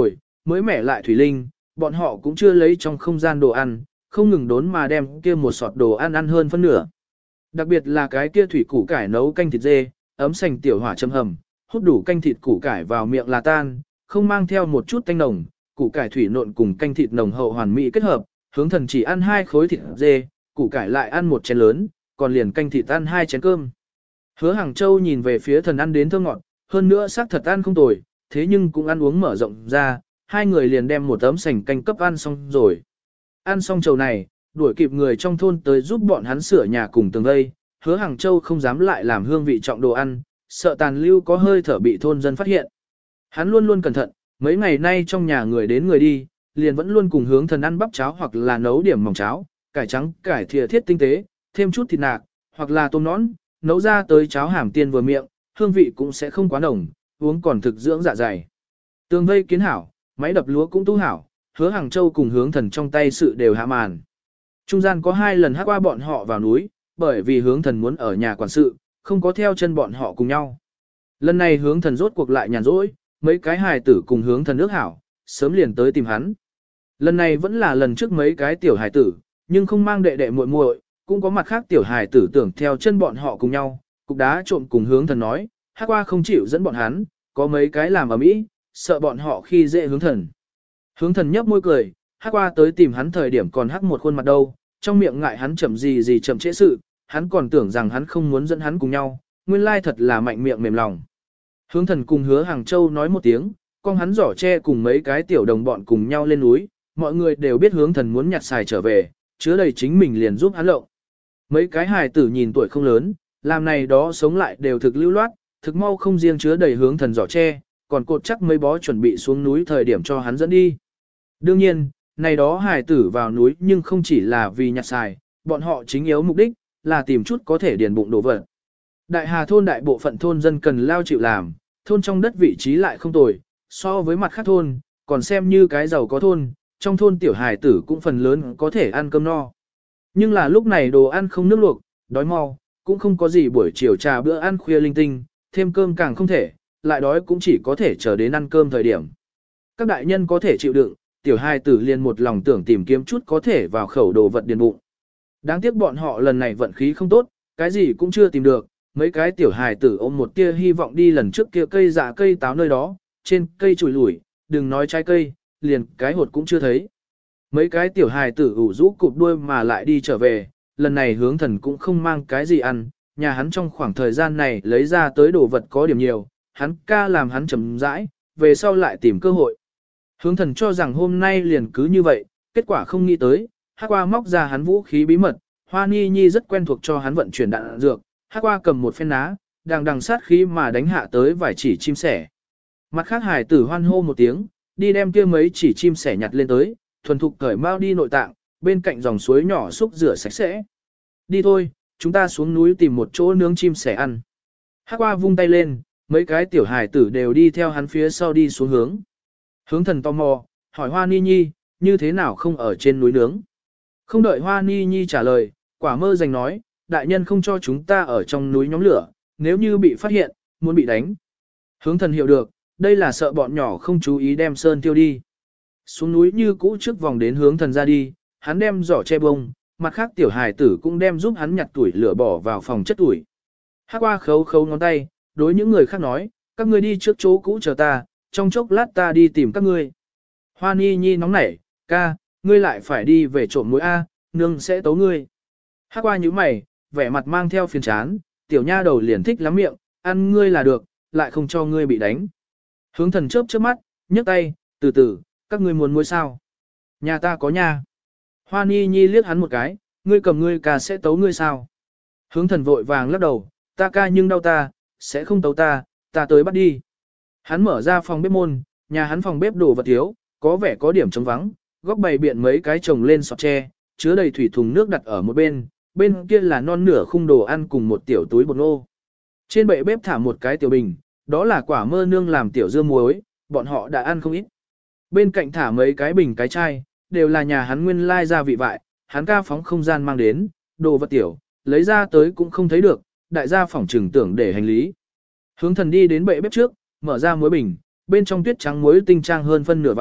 A: mới mẻ lại thủy linh, bọn họ cũng chưa lấy trong không gian đồ ăn, không ngừng đốn mà đem kia một sọt đồ ăn ăn hơn phân nửa. Đặc biệt là cái kia thủy củ cải nấu canh thịt dê, ấm sành tiểu hỏa châm hầm, hút đủ canh thịt củ cải vào miệng là tan, không mang theo một chút tanh nồng, củ cải thủy nộn cùng canh thịt nồng hậu hoàn mỹ kết hợp, hướng thần chỉ ăn 2 khối thịt dê, củ cải lại ăn một chén lớn, còn liền canh thịt ăn 2 chén cơm. Hứa Hàng Châu nhìn về phía thần ăn đến thơm ngọt, hơn nữa xác thật ăn không tồi, thế nhưng cũng ăn uống mở rộng ra, hai người liền đem một ấm sành canh cấp ăn xong rồi. Ăn xong chầu này, đuổi kịp người trong thôn tới giúp bọn hắn sửa nhà cùng tường vây, Hứa Hàng Châu không dám lại làm hương vị trọng đồ ăn, sợ tàn lưu có hơi thở bị thôn dân phát hiện. Hắn luôn luôn cẩn thận, mấy ngày nay trong nhà người đến người đi, liền vẫn luôn cùng hướng thần ăn bắp cháo hoặc là nấu điểm mỏng cháo, cải trắng, cải thìa thiết tinh tế, thêm chút thịt nạc, hoặc là tôm nõn, nấu ra tới cháo hàm tiên vừa miệng, hương vị cũng sẽ không quá nồng, uống còn thực dưỡng dạ dày. Tường vây kiến hảo, máy đập lúa cũng tu hảo, Hứa Hàng Châu cùng hướng thần trong tay sự đều hạ màn. Trung gian có 2 lần hát qua bọn họ vào núi, bởi vì hướng thần muốn ở nhà quản sự, không có theo chân bọn họ cùng nhau. Lần này hướng thần rốt cuộc lại nhàn rỗi, mấy cái hài tử cùng hướng thần ước hảo, sớm liền tới tìm hắn. Lần này vẫn là lần trước mấy cái tiểu hài tử, nhưng không mang đệ đệ muội muội, cũng có mặt khác tiểu hài tử tưởng theo chân bọn họ cùng nhau, cục đá trộm cùng hướng thần nói, hát qua không chịu dẫn bọn hắn, có mấy cái làm ở mỹ, sợ bọn họ khi dễ hướng thần. Hướng thần nhấp môi cười, hát qua tới tìm hắn thời điểm còn hát một khuôn mặt đâu, trong miệng ngại hắn chậm gì chậm trễ sự, hắn còn tưởng rằng hắn không muốn dẫn hắn cùng nhau, nguyên lai thật là mạnh miệng mềm lòng. Hướng thần cùng Hứa Hàng Châu nói một tiếng, con hắn giỏ tre cùng mấy cái tiểu đồng bọn cùng nhau lên núi, mọi người đều biết hướng thần muốn nhặt xài trở về, chứa đầy chính mình liền giúp hắn lộng. Mấy cái hài tử nhìn tuổi không lớn, làm này đó sống lại đều thực lưu loát, thực mau không riêng chứa đầy hướng thần giỏ tre, còn cột chắc mấy bó chuẩn bị xuống núi thời điểm cho hắn dẫn đi. Đương nhiên, này đó hài tử vào núi nhưng không chỉ là vì nhặt xài, bọn họ chính yếu mục đích là tìm chút có thể điền bụng đồ vật. Đại Hà thôn đại bộ phận thôn dân cần lao chịu làm, thôn trong đất vị trí lại không tồi, so với mặt khác thôn, còn xem như cái giàu có thôn, trong thôn tiểu hài tử cũng phần lớn có thể ăn cơm no. Nhưng là lúc này đồ ăn không nước luộc, đói mau, cũng không có gì buổi chiều trà bữa ăn khuya linh tinh, thêm cơm càng không thể, lại đói cũng chỉ có thể chờ đến ăn cơm thời điểm. Các đại nhân có thể chịu đựng, tiểu hài tử liền một lòng tưởng tìm kiếm chút có thể vào khẩu đồ vật điền bụng. Đáng tiếc bọn họ lần này vận khí không tốt, cái gì cũng chưa tìm được, mấy cái tiểu hài tử ôm một tia hy vọng đi lần trước kia cây dạ cây táo nơi đó, trên cây chùi lủi, đừng nói trái cây, liền cái hột cũng chưa thấy. Mấy cái tiểu hài tử ủ rũ cụp đuôi mà lại đi trở về, lần này hướng thần cũng không mang cái gì ăn, nhà hắn trong khoảng thời gian này lấy ra tới đồ vật có điểm nhiều, hắn ca làm hắn chấm rãi, về sau lại tìm cơ hội. Hướng thần cho rằng hôm nay liền cứ như vậy, kết quả không nghĩ tới, hát qua móc ra hắn vũ khí bí mật, Hoa Ni Nhi rất quen thuộc cho hắn vận chuyển đạn dược, hát qua cầm một phen ná, đằng sát khí mà đánh hạ tới vài chỉ chim sẻ. Mặt khác hải tử hoan hô một tiếng, đi đem kia mấy chỉ chim sẻ nhặt lên tới, thuần thục cởi mau đi nội tạng, bên cạnh dòng suối nhỏ xúc rửa sạch sẽ. Đi thôi, chúng ta xuống núi tìm một chỗ nướng chim sẻ ăn. Hát qua vung tay lên, mấy cái tiểu hải tử đều đi theo hắn phía sau đi xuống hướng. Hướng thần tò mò, hỏi Hoa Ni Nhi, như thế nào không ở trên núi nướng. Không đợi Hoa Ni Nhi trả lời, quả mơ dành nói, đại nhân không cho chúng ta ở trong núi nhóm lửa, nếu như bị phát hiện, muốn bị đánh. Hướng thần hiểu được, đây là sợ bọn nhỏ không chú ý đem sơn tiêu đi. Xuống núi như cũ trước vòng đến hướng thần ra đi, hắn đem giỏ che bông, mặt khác tiểu hài tử cũng đem giúp hắn nhặt tuổi lửa bỏ vào phòng chất tuổi. Hát qua khấu khấu ngón tay, đối những người khác nói, các ngươi đi trước chỗ cũ chờ ta, trong chốc lát ta đi tìm các ngươi. Hoa Ni Nhi nóng nảy, ca, ngươi lại phải đi về trộm muối A, nương sẽ tấu ngươi. Hát qua như mày, vẻ mặt mang theo phiền chán, tiểu nha đầu liền thích lắm miệng, ăn ngươi là được, lại không cho ngươi bị đánh. Hướng thần chớp chớp mắt, nhấc tay, từ từ, các ngươi muốn muối sao? Nhà ta có nha. Hoa Ni Nhi liếc hắn một cái, ngươi cầm ngươi ca sẽ tấu ngươi sao? Hướng thần vội vàng lắc đầu, ta ca nhưng đau ta, sẽ không tấu ta, ta tới bắt đi. Hắn mở ra phòng bếp môn, nhà hắn phòng bếp đồ vật thiếu, có vẻ có điểm trống vắng, góc bày biện mấy cái chồng lên sọt tre, chứa đầy thủy thùng nước đặt ở một bên, bên kia là non nửa khung đồ ăn cùng một tiểu túi bột ngô. Trên bệ bếp thả một cái tiểu bình, đó là quả mơ nương làm tiểu dưa muối, bọn họ đã ăn không ít. Bên cạnh thả mấy cái bình cái chai, đều là nhà hắn nguyên lai gia vị vại, hắn ca phóng không gian mang đến, đồ vật tiểu, lấy ra tới cũng không thấy được, đại gia phỏng trừng tưởng để hành lý. Hướng thần đi đến bệ bếp trước, mở ra muối bình, bên trong tuyết trắng muối tinh trang hơn phân nửa vại,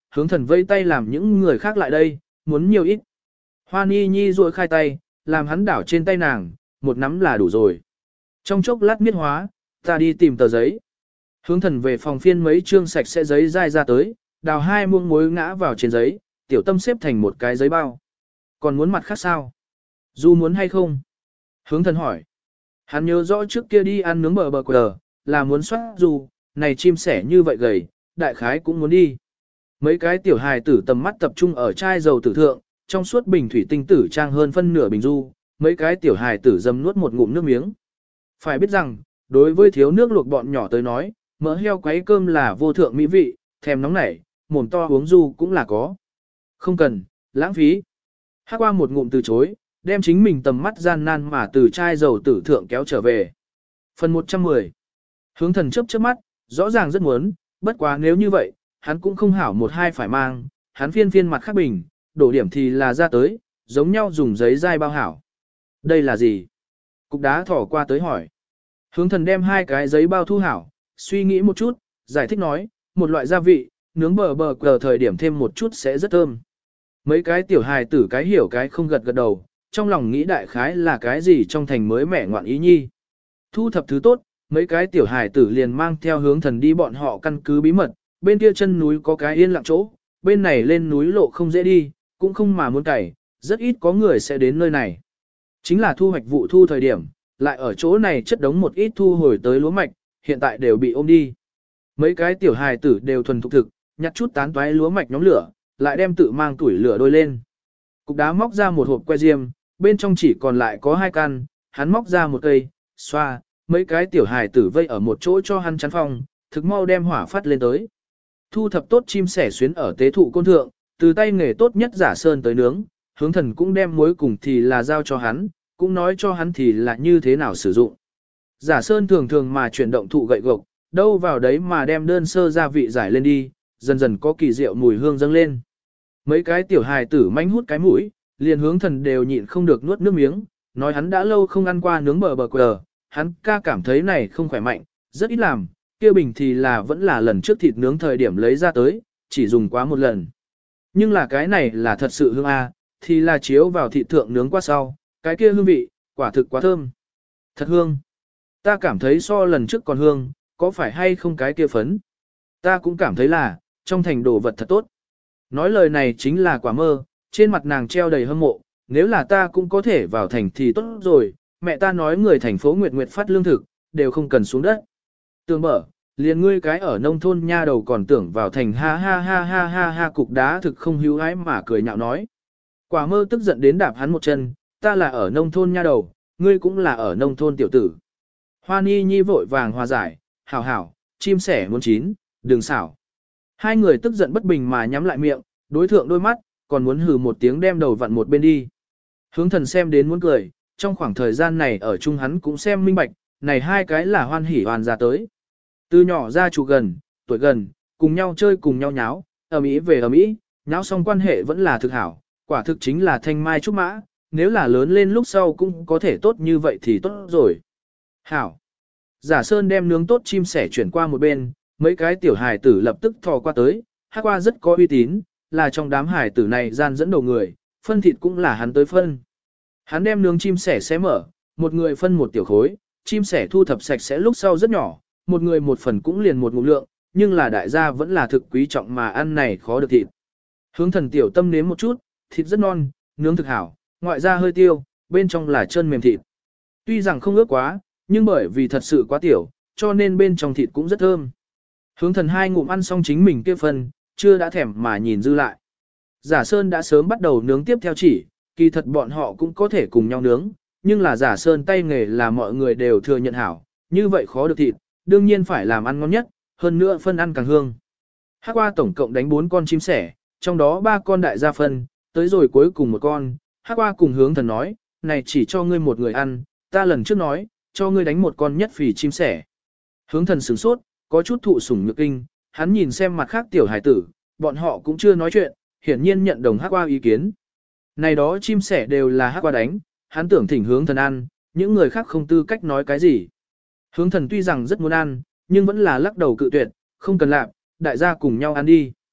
A: hướng thần vây tay làm những người khác lại đây, muốn nhiều ít. Hoa Ni Nhi duỗi khai tay, làm hắn đảo trên tay nàng, một nắm là đủ rồi. Trong chốc lát miết hóa, ta đi tìm tờ giấy. Hướng thần về phòng phiên mấy chương sạch sẽ giấy dai ra tới, đào 2 muỗng muối ngã vào trên giấy, tiểu tâm xếp thành một cái giấy bao. Còn muốn mặt khác sao? Du muốn hay không? Hướng thần hỏi. Hắn nhớ rõ trước kia đi ăn nướng bờ quờ, là muốn soát Du, này chim sẻ như vậy gầy, đại khái cũng muốn đi. Mấy cái tiểu hài tử tầm mắt tập trung ở chai dầu tử thượng, trong suốt bình thủy tinh tử trang hơn phân nửa bình Du, mấy cái tiểu hài tử dầm nuốt một ngụm nước miếng. Phải biết rằng, đối với thiếu nước luộc bọn nhỏ tới nói, mỡ heo quấy cơm là vô thượng mỹ vị, thèm nóng nảy, mồm to uống Du cũng là có. Không cần, lãng phí. Hắc qua một ngụm từ chối, đem chính mình tầm mắt gian nan mà từ chai dầu tử thượng kéo trở về. Phần 110. Hướng thần chớp mắt, rõ ràng rất muốn, bất quá nếu như vậy, hắn cũng không hảo một hai phải mang, hắn phiên mặt khác bình, đổ điểm thì là ra tới, giống nhau dùng giấy dai bao hảo. Đây là gì? Cục đá thỏ qua tới hỏi. Hướng thần đem 2 cái giấy bao thu hảo, suy nghĩ một chút, giải thích nói, một loại gia vị, nướng bờ cờ thời điểm thêm một chút sẽ rất thơm. Mấy cái tiểu hài tử cái hiểu cái không gật đầu, trong lòng nghĩ đại khái là cái gì trong thành mới mẻ ngoạn ý nhi. Thu thập thứ tốt, mấy cái tiểu hài tử liền mang theo hướng thần đi bọn họ căn cứ bí mật, bên kia chân núi có cái yên lặng chỗ, bên này lên núi lộ không dễ đi, cũng không mà muốn cày, rất ít có người sẽ đến nơi này. Chính là thu hoạch vụ thu thời điểm, lại ở chỗ này chất đống một ít thu hồi tới lúa mạch, hiện tại đều bị ôm đi. Mấy cái tiểu hài tử đều thuần thục thực, nhặt chút tán toái lúa mạch nhóm lửa, lại đem tự mang tuổi lửa đôi lên. Cục đá móc ra một hộp que diêm, bên trong chỉ còn lại có 2 căn, hắn móc ra một cây, xoa, mấy cái tiểu hài tử vây ở một chỗ cho hắn chắn phòng, thực mau đem hỏa phát lên tới. Thu thập tốt chim sẻ xuyến ở tế thụ côn thượng, từ tay nghề tốt nhất giả sơn tới nướng, hướng thần cũng đem muối cùng thì là giao cho hắn, cũng nói cho hắn thì là như thế nào sử dụng. Giả sơn thường thường mà chuyển động thụ gậy gộc, đâu vào đấy mà đem đơn sơ gia vị giải lên đi, dần dần có kỳ diệu mùi hương dâng lên. Mấy cái tiểu hài tử manh hút cái mũi, liền hướng thần đều nhịn không được nuốt nước miếng, nói hắn đã lâu không ăn qua nướng bờ quờ, hắn ca cảm thấy này không khỏe mạnh, rất ít làm, kia bình thì là vẫn là lần trước thịt nướng thời điểm lấy ra tới, chỉ dùng quá một lần. Nhưng là cái này là thật sự hương A, thì là chiếu vào thịt thượng nướng qua sau, cái kia hương vị, quả thực quá thơm. Thật hương. Ta cảm thấy so lần trước còn hương, có phải hay không cái kia phấn? Ta cũng cảm thấy là, trong thành đồ vật thật tốt. Nói lời này chính là quả mơ, trên mặt nàng treo đầy hâm mộ, nếu là ta cũng có thể vào thành thì tốt rồi, mẹ ta nói người thành phố Nguyệt Nguyệt phát lương thực, đều không cần xuống đất. Tường Bở, liền ngươi cái ở nông thôn nha đầu còn tưởng vào thành ha ha ha ha ha ha cục đá thực không hữu ái mà cười nhạo nói. Quả mơ tức giận đến đạp hắn một chân, ta là ở nông thôn nha đầu, ngươi cũng là ở nông thôn tiểu tử. Hoa Ni Nhi vội vàng hòa giải, hảo hảo, chim sẻ muốn chín, đừng xảo. 2 người tức giận bất bình mà nhắm lại miệng, đối thượng đôi mắt, còn muốn hừ một tiếng đem đầu vặn một bên đi. Hướng thần xem đến muốn cười, trong khoảng thời gian này ở chung hắn cũng xem minh bạch, này 2 cái là hoan hỉ hoàn ra tới. Từ nhỏ ra chủ gần, tuổi gần, cùng nhau chơi cùng nhau nháo, ầm ĩ về ầm ĩ, nháo xong quan hệ vẫn là thực hảo, quả thực chính là thanh mai trúc mã, nếu là lớn lên lúc sau cũng có thể tốt như vậy thì tốt rồi. Hảo. Giả Sơn đem nướng tốt chim sẻ chuyển qua một bên, mấy cái tiểu hài tử lập tức thò qua tới, Hắc Qua rất có uy tín, là trong đám hài tử này gian dẫn đầu người, phân thịt cũng là hắn tới phân. Hắn đem nướng chim sẻ xé mở, một người phân một tiểu khối, chim sẻ thu thập sạch sẽ lúc sau rất nhỏ, một người một phần cũng liền một ngụm lượng, nhưng là đại gia vẫn là thực quý trọng mà ăn này khó được thịt. Hướng thần tiểu tâm nếm một chút, thịt rất non, nướng thực hảo, ngoại ra hơi tiêu, bên trong là chân mềm thịt. Tuy rằng không ướt quá, nhưng bởi vì thật sự quá tiểu, cho nên bên trong thịt cũng rất thơm. Hướng thần 2 ngụm ăn xong chính mình kia phần, chưa đã thèm mà nhìn dư lại. Giả Sơn đã sớm bắt đầu nướng tiếp theo chỉ, kỳ thật bọn họ cũng có thể cùng nhau nướng, nhưng là Giả Sơn tay nghề là mọi người đều thừa nhận hảo, như vậy khó được thịt, đương nhiên phải làm ăn ngon nhất, hơn nữa phân ăn càng hương. Hắc Qua tổng cộng đánh 4 con chim sẻ, trong đó 3 con đại gia phân, tới rồi cuối cùng một con, Hắc Qua cùng hướng thần nói, này chỉ cho ngươi một người ăn, ta lần trước nói, cho ngươi đánh một con nhất phì chim sẻ. Hướng thần sửng sốt, có chút thụ sủng nhược kinh, hắn nhìn xem mặt khác tiểu hải tử, bọn họ cũng chưa nói chuyện, hiển nhiên nhận đồng Hắc Qua ý kiến. Này đó chim sẻ đều là Hắc Qua đánh, hắn tưởng thỉnh hướng thần ăn, những người khác không tư cách nói cái gì. Hướng thần tuy rằng rất muốn ăn, nhưng vẫn là lắc đầu cự tuyệt, không cần làm, đại gia cùng nhau ăn đi.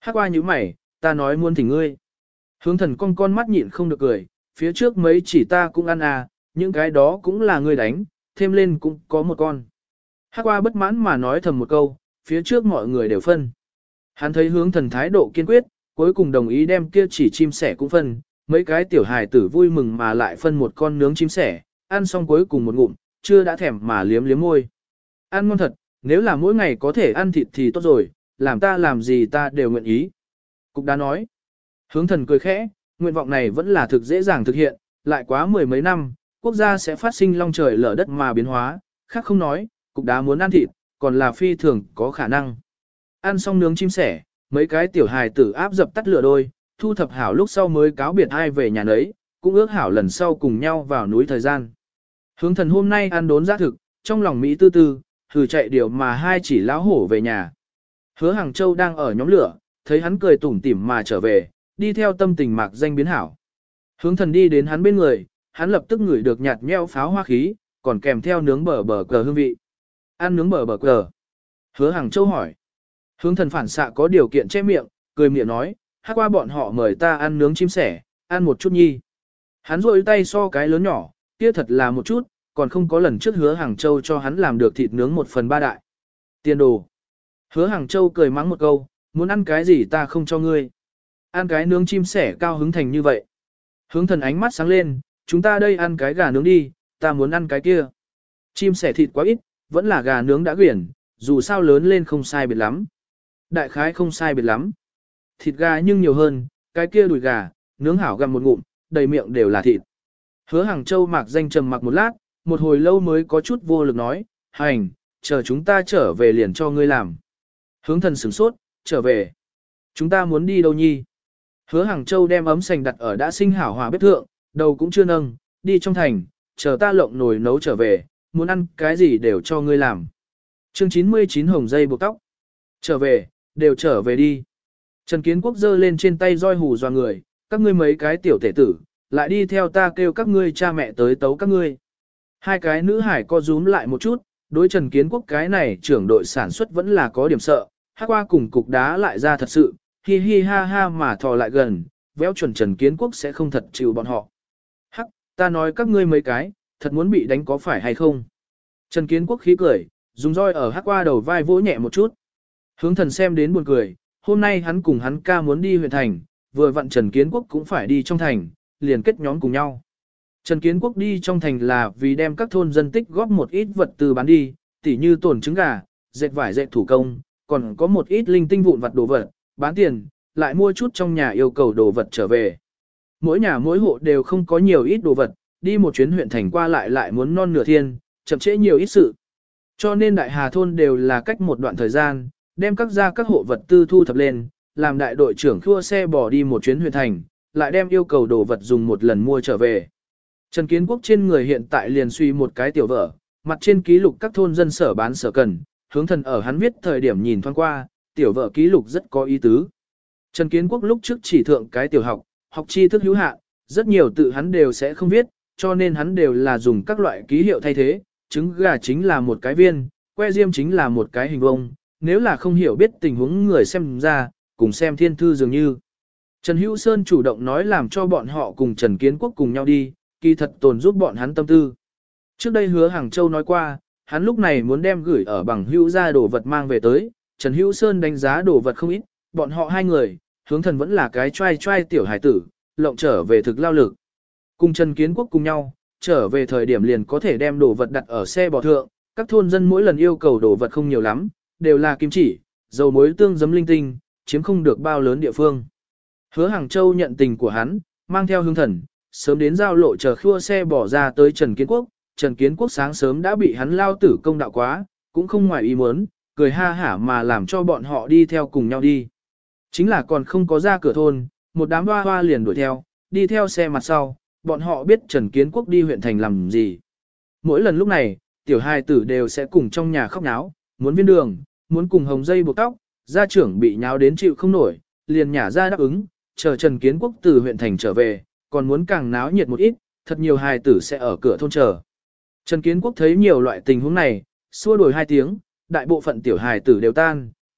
A: Hắc qua như mày, ta nói muốn thỉnh ngươi. Hướng thần con mắt nhịn không được cười, phía trước mấy chỉ ta cũng ăn à, những cái đó cũng là ngươi đánh, thêm lên cũng có một con. Hắc qua bất mãn mà nói thầm một câu, phía trước mọi người đều phân. Hắn thấy hướng thần thái độ kiên quyết, cuối cùng đồng ý đem kia chỉ chim sẻ cũng phân, mấy cái tiểu hài tử vui mừng mà lại phân một con nướng chim sẻ, ăn xong cuối cùng một ngụm, chưa đã thèm mà liếm liếm môi. Ăn ngon thật, nếu là mỗi ngày có thể ăn thịt thì tốt rồi, làm ta làm gì ta đều nguyện ý. Cục đá nói, hướng thần cười khẽ, nguyện vọng này vẫn là thực dễ dàng thực hiện, lại quá mười mấy năm, quốc gia sẽ phát sinh long trời lở đất mà biến hóa, khác không nói, cục đá muốn ăn thịt, còn là phi thường có khả năng. Ăn xong nướng chim sẻ, mấy cái tiểu hài tử áp dập tắt lửa đôi, thu thập hảo lúc sau mới cáo biệt ai về nhà nấy, cũng ước hảo lần sau cùng nhau vào núi thời gian. Hướng thần hôm nay ăn đốn giá thực, trong lòng Mỹ tư tư, thử chạy điều mà hai chỉ lão hổ về nhà. Hứa Hàng Châu đang ở nhóm lửa, thấy hắn cười tủm tỉm mà trở về, đi theo tâm tình mạc danh biến hảo. Hướng thần đi đến hắn bên người, hắn lập tức ngửi được nhạt nhẽo pháo hoa khí, còn kèm theo nướng bờ cờ hương vị. Ăn nướng bờ cờ. Hứa Hàng Châu hỏi. Hướng thần phản xạ có điều kiện che miệng, cười miệng nói, hát qua bọn họ mời ta ăn nướng chim sẻ, ăn một chút nhi. Hắn rôi tay so cái lớn nhỏ, kia thật là một chút, còn không có lần trước Hứa Hàng Châu cho hắn làm được thịt nướng 1/3 đại. Tiền đồ. Hứa Hàng Châu cười mắng một câu, muốn ăn cái gì ta không cho ngươi. Ăn cái nướng chim sẻ cao hứng thành như vậy. Hướng thần ánh mắt sáng lên, chúng ta đây ăn cái gà nướng đi, ta muốn ăn cái kia. Chim sẻ thịt quá ít, vẫn là gà nướng đã quyển, dù sao lớn lên không sai biệt lắm. Đại khái không sai biệt lắm. Thịt gà nhưng nhiều hơn, cái kia đùi gà, nướng hảo gặm một ngụm, đầy miệng đều là thịt. Hứa Hàng Châu mạc danh trầm mặc một lát, một hồi lâu mới có chút vô lực nói, hành, chờ chúng ta trở về liền cho ngươi làm. Hướng thần sửng sốt, trở về. Chúng ta muốn đi đâu nhi? Hứa Hàng Châu đem ấm sành đặt ở đã sinh hảo hòa bếp thượng, đầu cũng chưa nâng, đi trong thành, chờ ta lộng nồi nấu trở về, muốn ăn cái gì đều cho ngươi làm. Chương 99 hồng dây buộc tóc. Trở về, đều trở về đi. Trần Kiến Quốc giơ lên trên tay roi hù dọa người, các ngươi mấy cái tiểu tể tử, lại đi theo ta kêu các ngươi cha mẹ tới tấu các ngươi. Hai cái nữ hải co rúm lại một chút, đối Trần Kiến Quốc cái này trưởng đội sản xuất vẫn là có điểm sợ, hắc qua cùng cục đá lại ra thật sự, hi hi ha ha mà thò lại gần, véo chuẩn Trần Kiến Quốc sẽ không thật chịu bọn họ. Hắc, ta nói các ngươi mấy cái, thật muốn bị đánh có phải hay không? Trần Kiến Quốc khí cười, dùng roi ở hắc qua đầu vai vỗ nhẹ một chút. Hướng thần xem đến buồn cười, hôm nay hắn cùng hắn ca muốn đi huyện thành, vừa vặn Trần Kiến Quốc cũng phải đi trong thành, liền kết nhóm cùng nhau. Trần Kiến Quốc đi trong thành là vì đem các thôn dân tích góp một ít vật tư bán đi, tỉ như tổn trứng gà, dệt vải dệt thủ công, còn có một ít linh tinh vụn vặt đồ vật, bán tiền, lại mua chút trong nhà yêu cầu đồ vật trở về. Mỗi nhà mỗi hộ đều không có nhiều ít đồ vật, đi một chuyến huyện thành qua lại muốn non nửa thiên, chậm trễ nhiều ít sự. Cho nên đại hà thôn đều là cách một đoạn thời gian, đem các gia các hộ vật tư thu thập lên, làm đại đội trưởng khua xe bỏ đi một chuyến huyện thành, lại đem yêu cầu đồ vật dùng một lần mua trở về. Trần Kiến Quốc trên người hiện tại liền suy một cái tiểu vở, mặt trên ký lục các thôn dân sở bán sở cần, hướng thần ở hắn viết thời điểm nhìn thoáng qua, tiểu vở ký lục rất có ý tứ. Trần Kiến Quốc lúc trước chỉ thượng cái tiểu học, học tri thức hữu hạn, rất nhiều tự hắn đều sẽ không viết, cho nên hắn đều là dùng các loại ký hiệu thay thế, trứng gà chính là một cái viên, que diêm chính là một cái hình vuông, nếu là không hiểu biết tình huống người xem ra, cùng xem thiên thư dường như. Trần Hữu Sơn chủ động nói làm cho bọn họ cùng Trần Kiến Quốc cùng nhau đi, kỳ thật tồn giúp bọn hắn tâm tư. Trước đây Hứa Hàng Châu nói qua, hắn lúc này muốn đem gửi ở bằng hữu ra đồ vật mang về tới, Trần Hữu Sơn đánh giá đồ vật không ít, bọn họ hai người, hướng thần vẫn là cái trai tiểu hải tử, lộng trở về thực lao lực. Cùng Trần Kiến Quốc cùng nhau, trở về thời điểm liền có thể đem đồ vật đặt ở xe bò thượng, các thôn dân mỗi lần yêu cầu đồ vật không nhiều lắm, đều là kim chỉ, dầu muối tương giấm linh tinh, chiếm không được bao lớn địa phương. Hứa Hàng Châu nhận tình của hắn, mang theo hướng thần, sớm đến giao lộ chờ khua xe bỏ ra tới Trần Kiến Quốc. Trần Kiến Quốc sáng sớm đã bị hắn lao tử công đạo quá, cũng không ngoài ý muốn, cười ha hả mà làm cho bọn họ đi theo cùng nhau đi. Chính là còn không có ra cửa thôn, một đám hoa hoa liền đuổi theo, đi theo xe mặt sau, bọn họ biết Trần Kiến Quốc đi huyện thành làm gì. Mỗi lần lúc này, tiểu hài tử đều sẽ cùng trong nhà khóc náo, muốn viên đường, muốn cùng hồng dây buộc tóc, gia trưởng bị nháo đến chịu không nổi, liền nhả ra đáp ứng, chờ Trần Kiến Quốc từ huyện thành trở về, còn muốn càng náo nhiệt một ít, thật nhiều hài tử sẽ ở cửa thôn chờ. Trần Kiến Quốc thấy nhiều loại tình huống này, xua đuổi 2 tiếng, đại bộ phận tiểu hài tử đều tan,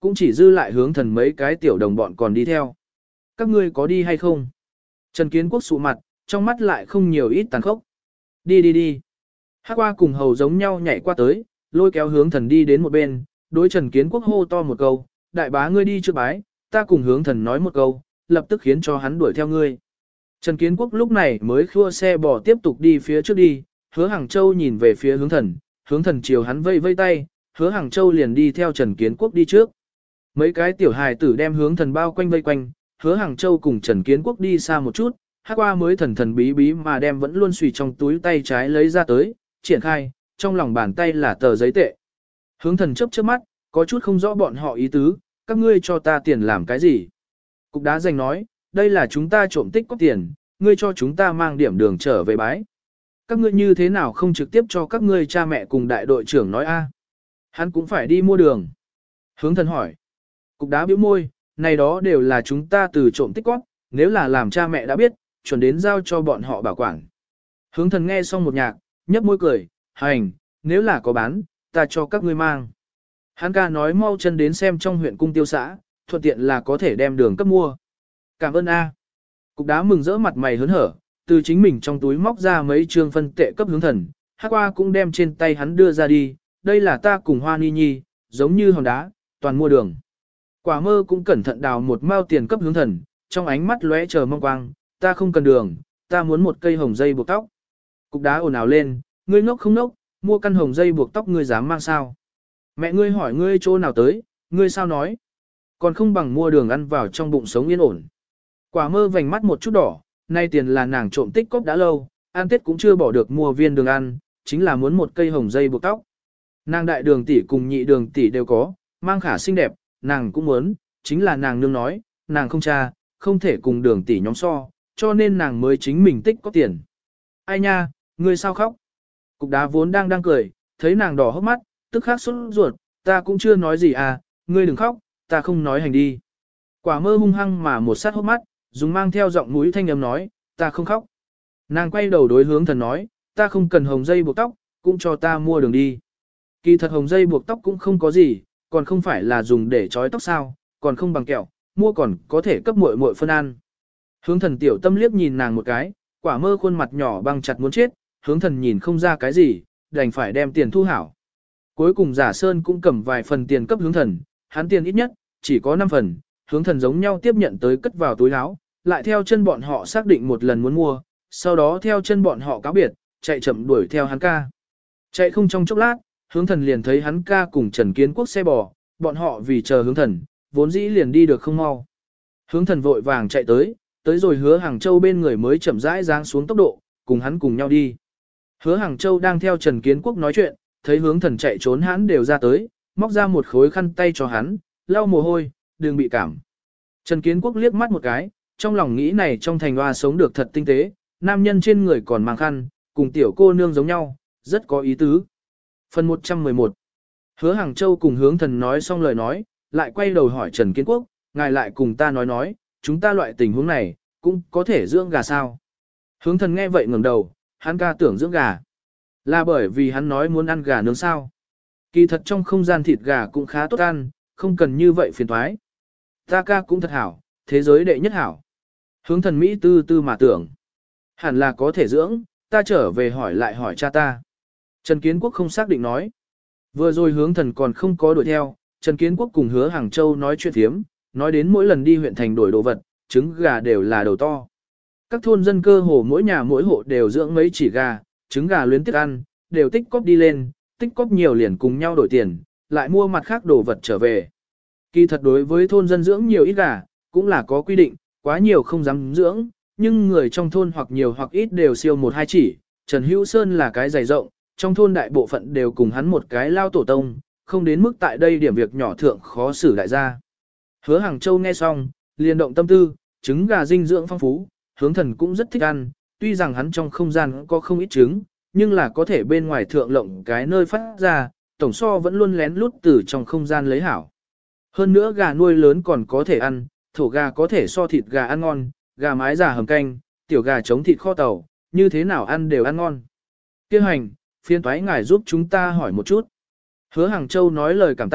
A: cũng chỉ dư lại hướng thần mấy cái tiểu đồng bọn còn đi theo. Các ngươi có đi hay không? Trần Kiến Quốc sụ mặt, trong mắt lại không nhiều ít tàn khốc. Đi đi đi. Hắc qua cùng hầu giống nhau nhảy qua tới, lôi kéo hướng thần đi đến một bên, đối Trần Kiến Quốc hô to một câu, đại bá ngươi đi trước bái, ta cùng hướng thần nói một câu, lập tức khiến cho hắn đuổi theo ngươi. Trần Kiến Quốc lúc này mới khua xe bò tiếp tục đi phía trước đi, Hứa Hằng Châu nhìn về phía hướng thần chiều hắn vây vây tay, Hứa Hằng Châu liền đi theo Trần Kiến Quốc đi trước. Mấy cái tiểu hài tử đem hướng thần bao quanh vây quanh, Hứa Hằng Châu cùng Trần Kiến Quốc đi xa một chút, Hắc qua mới thần thần bí bí mà đem vẫn luôn xùy trong túi tay trái lấy ra tới, triển khai, trong lòng bàn tay là tờ giấy tệ. Hướng thần chớp chớp mắt, có chút không rõ bọn họ ý tứ, các ngươi cho ta tiền làm cái gì? Cục đá dành nói, đây là chúng ta trộm tích có tiền, ngươi cho chúng ta mang điểm đường trở về bái. Các ngươi như thế nào không trực tiếp cho các ngươi cha mẹ cùng đại đội trưởng nói a? Hắn cũng phải đi mua đường. Hướng thần hỏi. Cục đá bĩu môi, này đó đều là chúng ta từ trộm tích góp, nếu là làm cha mẹ đã biết, chuẩn đến giao cho bọn họ bảo quản. Hướng thần nghe xong một nhạc, nhấp môi cười, hành, nếu là có bán, ta cho các ngươi mang. Hắn ca nói mau chân đến xem trong huyện cung tiêu xã, thuận tiện là có thể đem đường cấp mua. Cảm ơn a. Cục đá mừng rỡ mặt mày hớn hở, từ chính mình trong túi móc ra mấy trương phân tệ cấp hướng thần, Hắc qua cũng đem trên tay hắn đưa ra đi, đây là ta cùng Hoa Ni Nhi, giống như hòn đá, toàn mua đường. Quả mơ cũng cẩn thận đào một mao tiền cấp hướng thần, trong ánh mắt lóe chờ mong quang, ta không cần đường, ta muốn một cây hồng dây buộc tóc. Cục đá ồn ào lên, ngươi ngốc không ngốc, mua căn hồng dây buộc tóc ngươi dám mang sao? Mẹ ngươi hỏi ngươi chỗ nào tới, ngươi sao nói? Còn không bằng mua đường ăn vào trong bụng sống yên ổn. Quả mơ vành mắt một chút đỏ, nay tiền là nàng trộm tích cóp đã lâu, ăn Tết cũng chưa bỏ được mua viên đường ăn, chính là muốn một cây hồng dây buộc tóc. Nàng đại đường tỷ cùng nhị đường tỷ đều có, mang khả xinh đẹp, nàng cũng muốn, chính là nàng nương nói, nàng không cha, không thể cùng đường tỷ nhóm so, cho nên nàng mới chính mình tích có tiền. Ai nha, ngươi sao khóc? Cục đá vốn đang cười, thấy nàng đỏ hốc mắt, tức khắc sốt ruột, ta cũng chưa nói gì à, ngươi đừng khóc, ta không nói hành đi. Quả mơ hung hăng mà một sát hốc mắt, dùng mang theo giọng mũi thanh âm nói, ta không khóc. Nàng quay đầu đối hướng thần nói, ta không cần hồng dây buộc tóc, cũng cho ta mua đường đi. Kỳ thật hồng dây buộc tóc cũng không có gì, còn không phải là dùng để trói tóc sao, còn không bằng kẹo, mua còn có thể cấp muội muội phân ăn. Hướng thần tiểu tâm liếc nhìn nàng một cái, quả mơ khuôn mặt nhỏ băng chặt muốn chết, hướng thần nhìn không ra cái gì, đành phải đem tiền thu hảo. Cuối cùng giả sơn cũng cầm vài phần tiền cấp hướng thần, hắn tiền ít nhất, chỉ có 5 phần, hướng thần giống nhau tiếp nhận tới cất vào túi áo, lại theo chân bọn họ xác định một lần muốn mua, sau đó theo chân bọn họ cáo biệt, chạy chậm đuổi theo hắn ca. Chạy không trong chốc lát, hướng thần liền thấy hắn ca cùng Trần Kiến Quốc xe bò, bọn họ vì chờ hướng thần, vốn dĩ liền đi được không mau. Hướng thần vội vàng chạy tới rồi Hứa Hàng Châu bên người mới chậm rãi giáng xuống tốc độ, cùng hắn cùng nhau đi. Hứa Hàng Châu đang theo Trần Kiến Quốc nói chuyện, thấy hướng thần chạy trốn hắn đều ra tới, móc ra một khối khăn tay cho hắn, lau mồ hôi, đừng bị cảm. Trần Kiến Quốc liếc mắt một cái, trong lòng nghĩ này trong thành hoa sống được thật tinh tế, nam nhân trên người còn mang khăn, cùng tiểu cô nương giống nhau, rất có ý tứ. Phần 111. Hứa Hàng Châu cùng hướng thần nói xong lời nói, lại quay đầu hỏi Trần Kiến Quốc, ngài lại cùng ta nói, chúng ta loại tình huống này, cũng có thể dưỡng gà sao? Hướng thần nghe vậy ngẩng đầu, hắn ca tưởng dưỡng gà. Là bởi vì hắn nói muốn ăn gà nướng sao? Kỳ thật trong không gian thịt gà cũng khá tốt ăn, không cần như vậy phiền toái. Ta ca cũng thật hảo, thế giới đệ nhất hảo. Hướng thần Mỹ tư tư mà tưởng. Hẳn là có thể dưỡng, ta trở về hỏi lại hỏi cha ta. Trần Kiến Quốc không xác định nói. Vừa rồi hướng thần còn không có đuổi theo, Trần Kiến Quốc cùng Hứa Hàng Châu nói chuyện thiếm, nói đến mỗi lần đi huyện thành đổi đồ vật, trứng gà đều là đầu to. Các thôn dân cơ hồ mỗi nhà mỗi hộ đều dưỡng mấy chỉ gà, trứng gà luyến tiếc ăn, đều tích cóp đi lên, tích cóp nhiều liền cùng nhau đổi tiền, lại mua mặt khác đồ vật trở về. Kỳ thật đối với thôn dân dưỡng nhiều ít gà, cũng là có quy định, quá nhiều không dám dưỡng, nhưng người trong thôn hoặc nhiều hoặc ít đều siêu một hai chỉ. Trần Hữu Sơn là cái dày rộng, trong thôn đại bộ phận đều cùng hắn một cái lao tổ tông, không đến mức tại đây điểm việc nhỏ thượng khó xử đại gia. Hứa Hàng Châu nghe xong, liền động tâm tư, trứng gà dinh dưỡng phong phú, hướng thần cũng rất thích ăn, tuy rằng hắn trong không gian có không ít trứng, nhưng là có thể bên ngoài thượng lộng cái nơi phát ra, tổng so vẫn luôn lén lút từ trong không gian lấy hảo. Hơn nữa gà nuôi lớn còn có thể ăn, thổ gà có thể so thịt gà ăn ngon, gà mái già hầm canh, tiểu gà chống thịt kho tàu, như thế nào ăn đều ăn ngon. Kêu hành, phiên toái ngài giúp chúng ta hỏi một chút. Hứa Hàng Châu nói lời cảm tạ,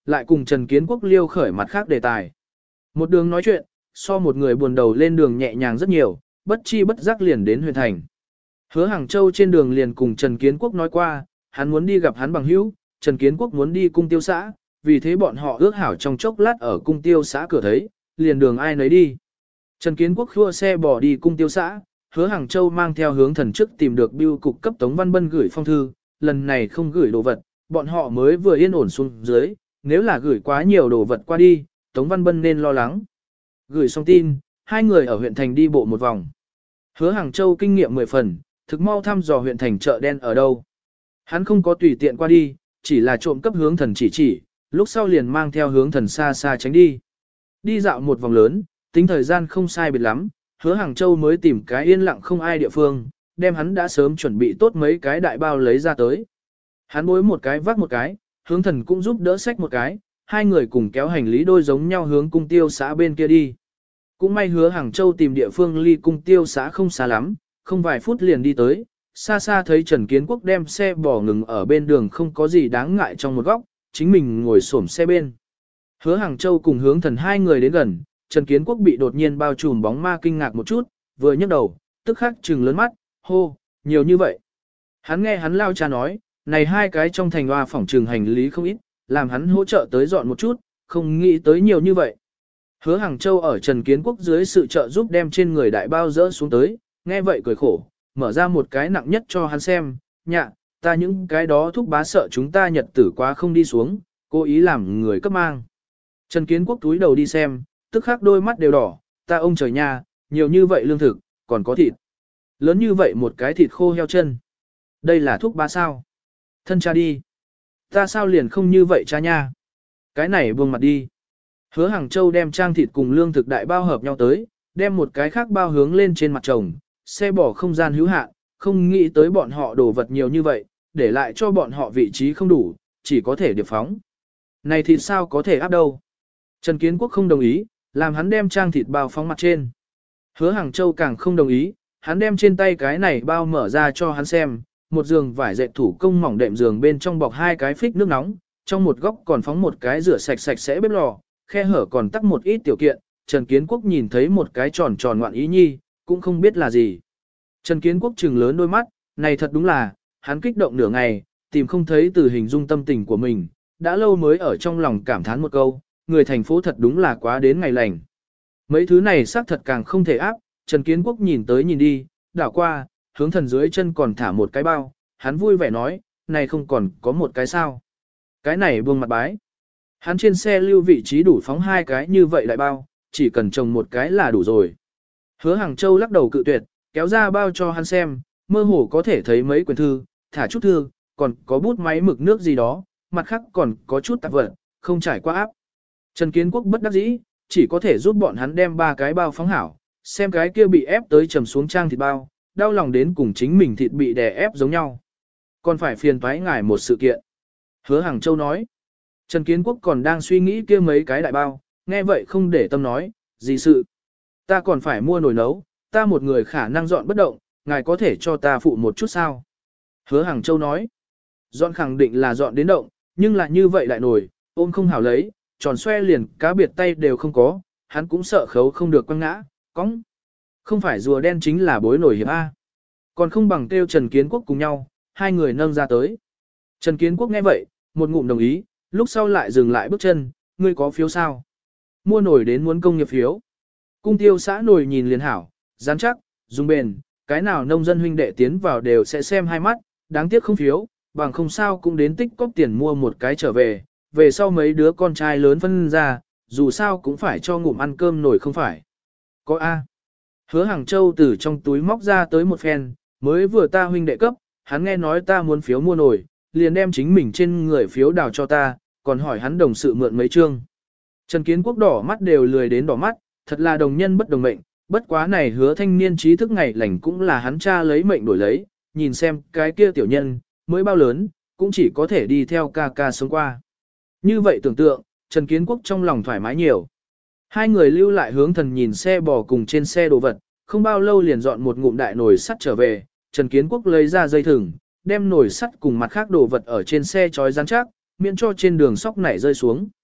A: lại cùng Trần Kiến Quốc liêu khởi mặt khác đề tài. Một đường nói chuyện, so một người buồn đầu lên đường nhẹ nhàng rất nhiều, bất chi bất giác liền đến huyện thành. Hứa Hàng Châu trên đường liền cùng Trần Kiến Quốc nói qua, hắn muốn đi gặp hắn bằng hữu, Trần Kiến Quốc muốn đi cung tiêu xã, vì thế bọn họ ước hảo trong chốc lát ở cung tiêu xã cửa thấy, liền đường ai nấy đi. Trần Kiến Quốc khua xe bỏ đi cung tiêu xã, Hứa Hàng Châu mang theo hướng thần trước tìm được bưu cục cấp Tống Văn Bân gửi phong thư, lần này không gửi đồ vật, bọn họ mới vừa yên ổn xuống dưới, nếu là gửi quá nhiều đồ vật qua đi, Tống Văn Bân nên lo lắng. Gửi xong tin, hai người ở huyện thành đi bộ một vòng. Hứa Hàng Châu kinh nghiệm 10 phần, thực mau thăm dò huyện thành chợ đen ở đâu. Hắn không có tùy tiện qua đi, chỉ là trộm cấp hướng thần chỉ, lúc sau liền mang theo hướng thần xa xa tránh đi. Đi dạo một vòng lớn, tính thời gian không sai biệt lắm, Hứa Hàng Châu mới tìm cái yên lặng không ai địa phương, đem hắn đã sớm chuẩn bị tốt mấy cái đại bao lấy ra tới. Hắn bối một cái vác một cái, hướng thần cũng giúp đỡ xách một cái, hai người cùng kéo hành lý đôi giống nhau hướng cung tiêu xã bên kia đi. Cũng may Hứa Hàng Châu tìm địa phương ly cung tiêu xã không xa lắm, không vài phút liền đi tới, xa xa thấy Trần Kiến Quốc đem xe bỏ ngừng ở bên đường không có gì đáng ngại trong một góc, chính mình ngồi xổm xe bên. Hứa Hàng Châu cùng hướng thần hai người đến gần, Trần Kiến Quốc bị đột nhiên bao trùm bóng ma kinh ngạc một chút, vừa nhấc đầu, tức khắc trừng lớn mắt, hô, nhiều như vậy. Hắn nghe hắn lao cha nói, này hai cái trong thành hoa phỏng trừng hành lý không ít, làm hắn hỗ trợ tới dọn một chút, không nghĩ tới nhiều như vậy. Hứa Hàng Châu ở Trần Kiến Quốc dưới sự trợ giúp đem trên người đại bao dỡ xuống tới, nghe vậy cười khổ, mở ra một cái nặng nhất cho hắn xem, nhạ, ta những cái đó thúc bá sợ chúng ta nhật tử quá không đi xuống, cố ý làm người cấp mang. Trần Kiến Quốc túi đầu đi xem, tức khắc đôi mắt đều đỏ, ta ông trời nha, nhiều như vậy lương thực, còn có thịt. Lớn như vậy một cái thịt khô heo chân. Đây là thúc bá sao? Thân cha đi. Ta sao liền không như vậy cha nha? Cái này buông mặt đi. Hứa Hàng Châu đem trang thịt cùng lương thực đại bao hợp nhau tới, đem một cái khác bao hướng lên trên mặt chồng, xe bỏ không gian hữu hạn, không nghĩ tới bọn họ đồ vật nhiều như vậy, để lại cho bọn họ vị trí không đủ, chỉ có thể điệp phóng. Này thịt sao có thể áp đâu? Trần Kiến Quốc không đồng ý, làm hắn đem trang thịt bao phóng mặt trên. Hứa Hàng Châu càng không đồng ý, hắn đem trên tay cái này bao mở ra cho hắn xem, một giường vải dệt thủ công mỏng đệm giường bên trong bọc hai cái phích nước nóng, trong một góc còn phóng một cái rửa sạch sạch sẽ bếp lò, khe hở còn tắc một ít tiểu kiện, Trần Kiến Quốc nhìn thấy một cái tròn tròn ngoạn ý nhi, cũng không biết là gì. Trần Kiến Quốc trừng lớn đôi mắt, này thật đúng là, hắn kích động nửa ngày, tìm không thấy từ hình dung tâm tình của mình, đã lâu mới ở trong lòng cảm thán một câu, người thành phố thật đúng là quá đến ngày lành. Mấy thứ này xác thật càng không thể áp, Trần Kiến Quốc nhìn tới nhìn đi, đảo qua, hướng thần dưới chân còn thả một cái bao, hắn vui vẻ nói, này không còn có một cái sao. Cái này buông mặt bái. Hắn trên xe lưu vị trí đủ phóng hai cái như vậy lại bao, chỉ cần trồng một cái là đủ rồi. Hứa Hàng Châu lắc đầu cự tuyệt, kéo ra bao cho hắn xem, mơ hồ có thể thấy mấy quyển thư, thả chút thư, còn có bút máy mực nước gì đó, mặt khác còn có chút tạp vật, không trải qua áp. Trần Kiến Quốc bất đắc dĩ, chỉ có thể giúp bọn hắn đem ba cái bao phóng hảo, xem cái kia bị ép tới trầm xuống trang thịt bao, đau lòng đến cùng chính mình thịt bị đè ép giống nhau. Còn phải phiền toái ngài một sự kiện. Hứa Hàng Châu nói. Trần Kiến Quốc còn đang suy nghĩ kia mấy cái đại bao, nghe vậy không để tâm nói, gì sự. Ta còn phải mua nồi nấu, ta một người khả năng dọn bất động, ngài có thể cho ta phụ một chút sao? Hứa Hàng Châu nói. Dọn khẳng định là dọn đến động, nhưng là như vậy lại nồi, ôm không hảo lấy, tròn xoe liền cá biệt tay đều không có, hắn cũng sợ khấu không được quăng ngã, cóng. Không phải rùa đen chính là bối nổi hiệp A. Còn không bằng kêu Trần Kiến Quốc cùng nhau, hai người nâng ra tới. Trần Kiến Quốc nghe vậy, một ngụm đồng ý, lúc sau lại dừng lại bước chân, ngươi có phiếu sao? Mua nổi đến muốn công nghiệp phiếu. Cung tiêu xã nổi nhìn liền hảo, rắn chắc, dùng bền, cái nào nông dân huynh đệ tiến vào đều sẽ xem hai mắt, đáng tiếc không phiếu, bằng không sao cũng đến tích cóp tiền mua một cái trở về, về sau mấy đứa con trai lớn phân ra, dù sao cũng phải cho ngụm ăn cơm nổi không phải. Có A. Hứa Hàng Châu từ trong túi móc ra tới một phen, mới vừa ta huynh đệ cấp, hắn nghe nói ta muốn phiếu mua nổi, liền đem chính mình trên người phiếu đào cho ta, còn hỏi hắn đồng sự mượn mấy chương. Trần Kiến Quốc đỏ mắt đều lười đến đỏ mắt, thật là đồng nhân bất đồng mệnh, bất quá này Hứa thanh niên trí thức ngày lành cũng là hắn cha lấy mệnh đổi lấy, nhìn xem cái kia tiểu nhân, mới bao lớn, cũng chỉ có thể đi theo ca ca sống qua. Như vậy tưởng tượng, Trần Kiến Quốc trong lòng thoải mái nhiều. Hai người lưu lại hướng thần nhìn xe bò cùng trên xe đồ vật, không bao lâu liền dọn một ngụm đại nồi sắt trở về, Trần Kiến Quốc lấy ra dây thừng, đem nồi sắt cùng mặt khác đồ vật ở trên xe trói rắn chắc, miễn cho trên đường sóc nảy rơi xuống.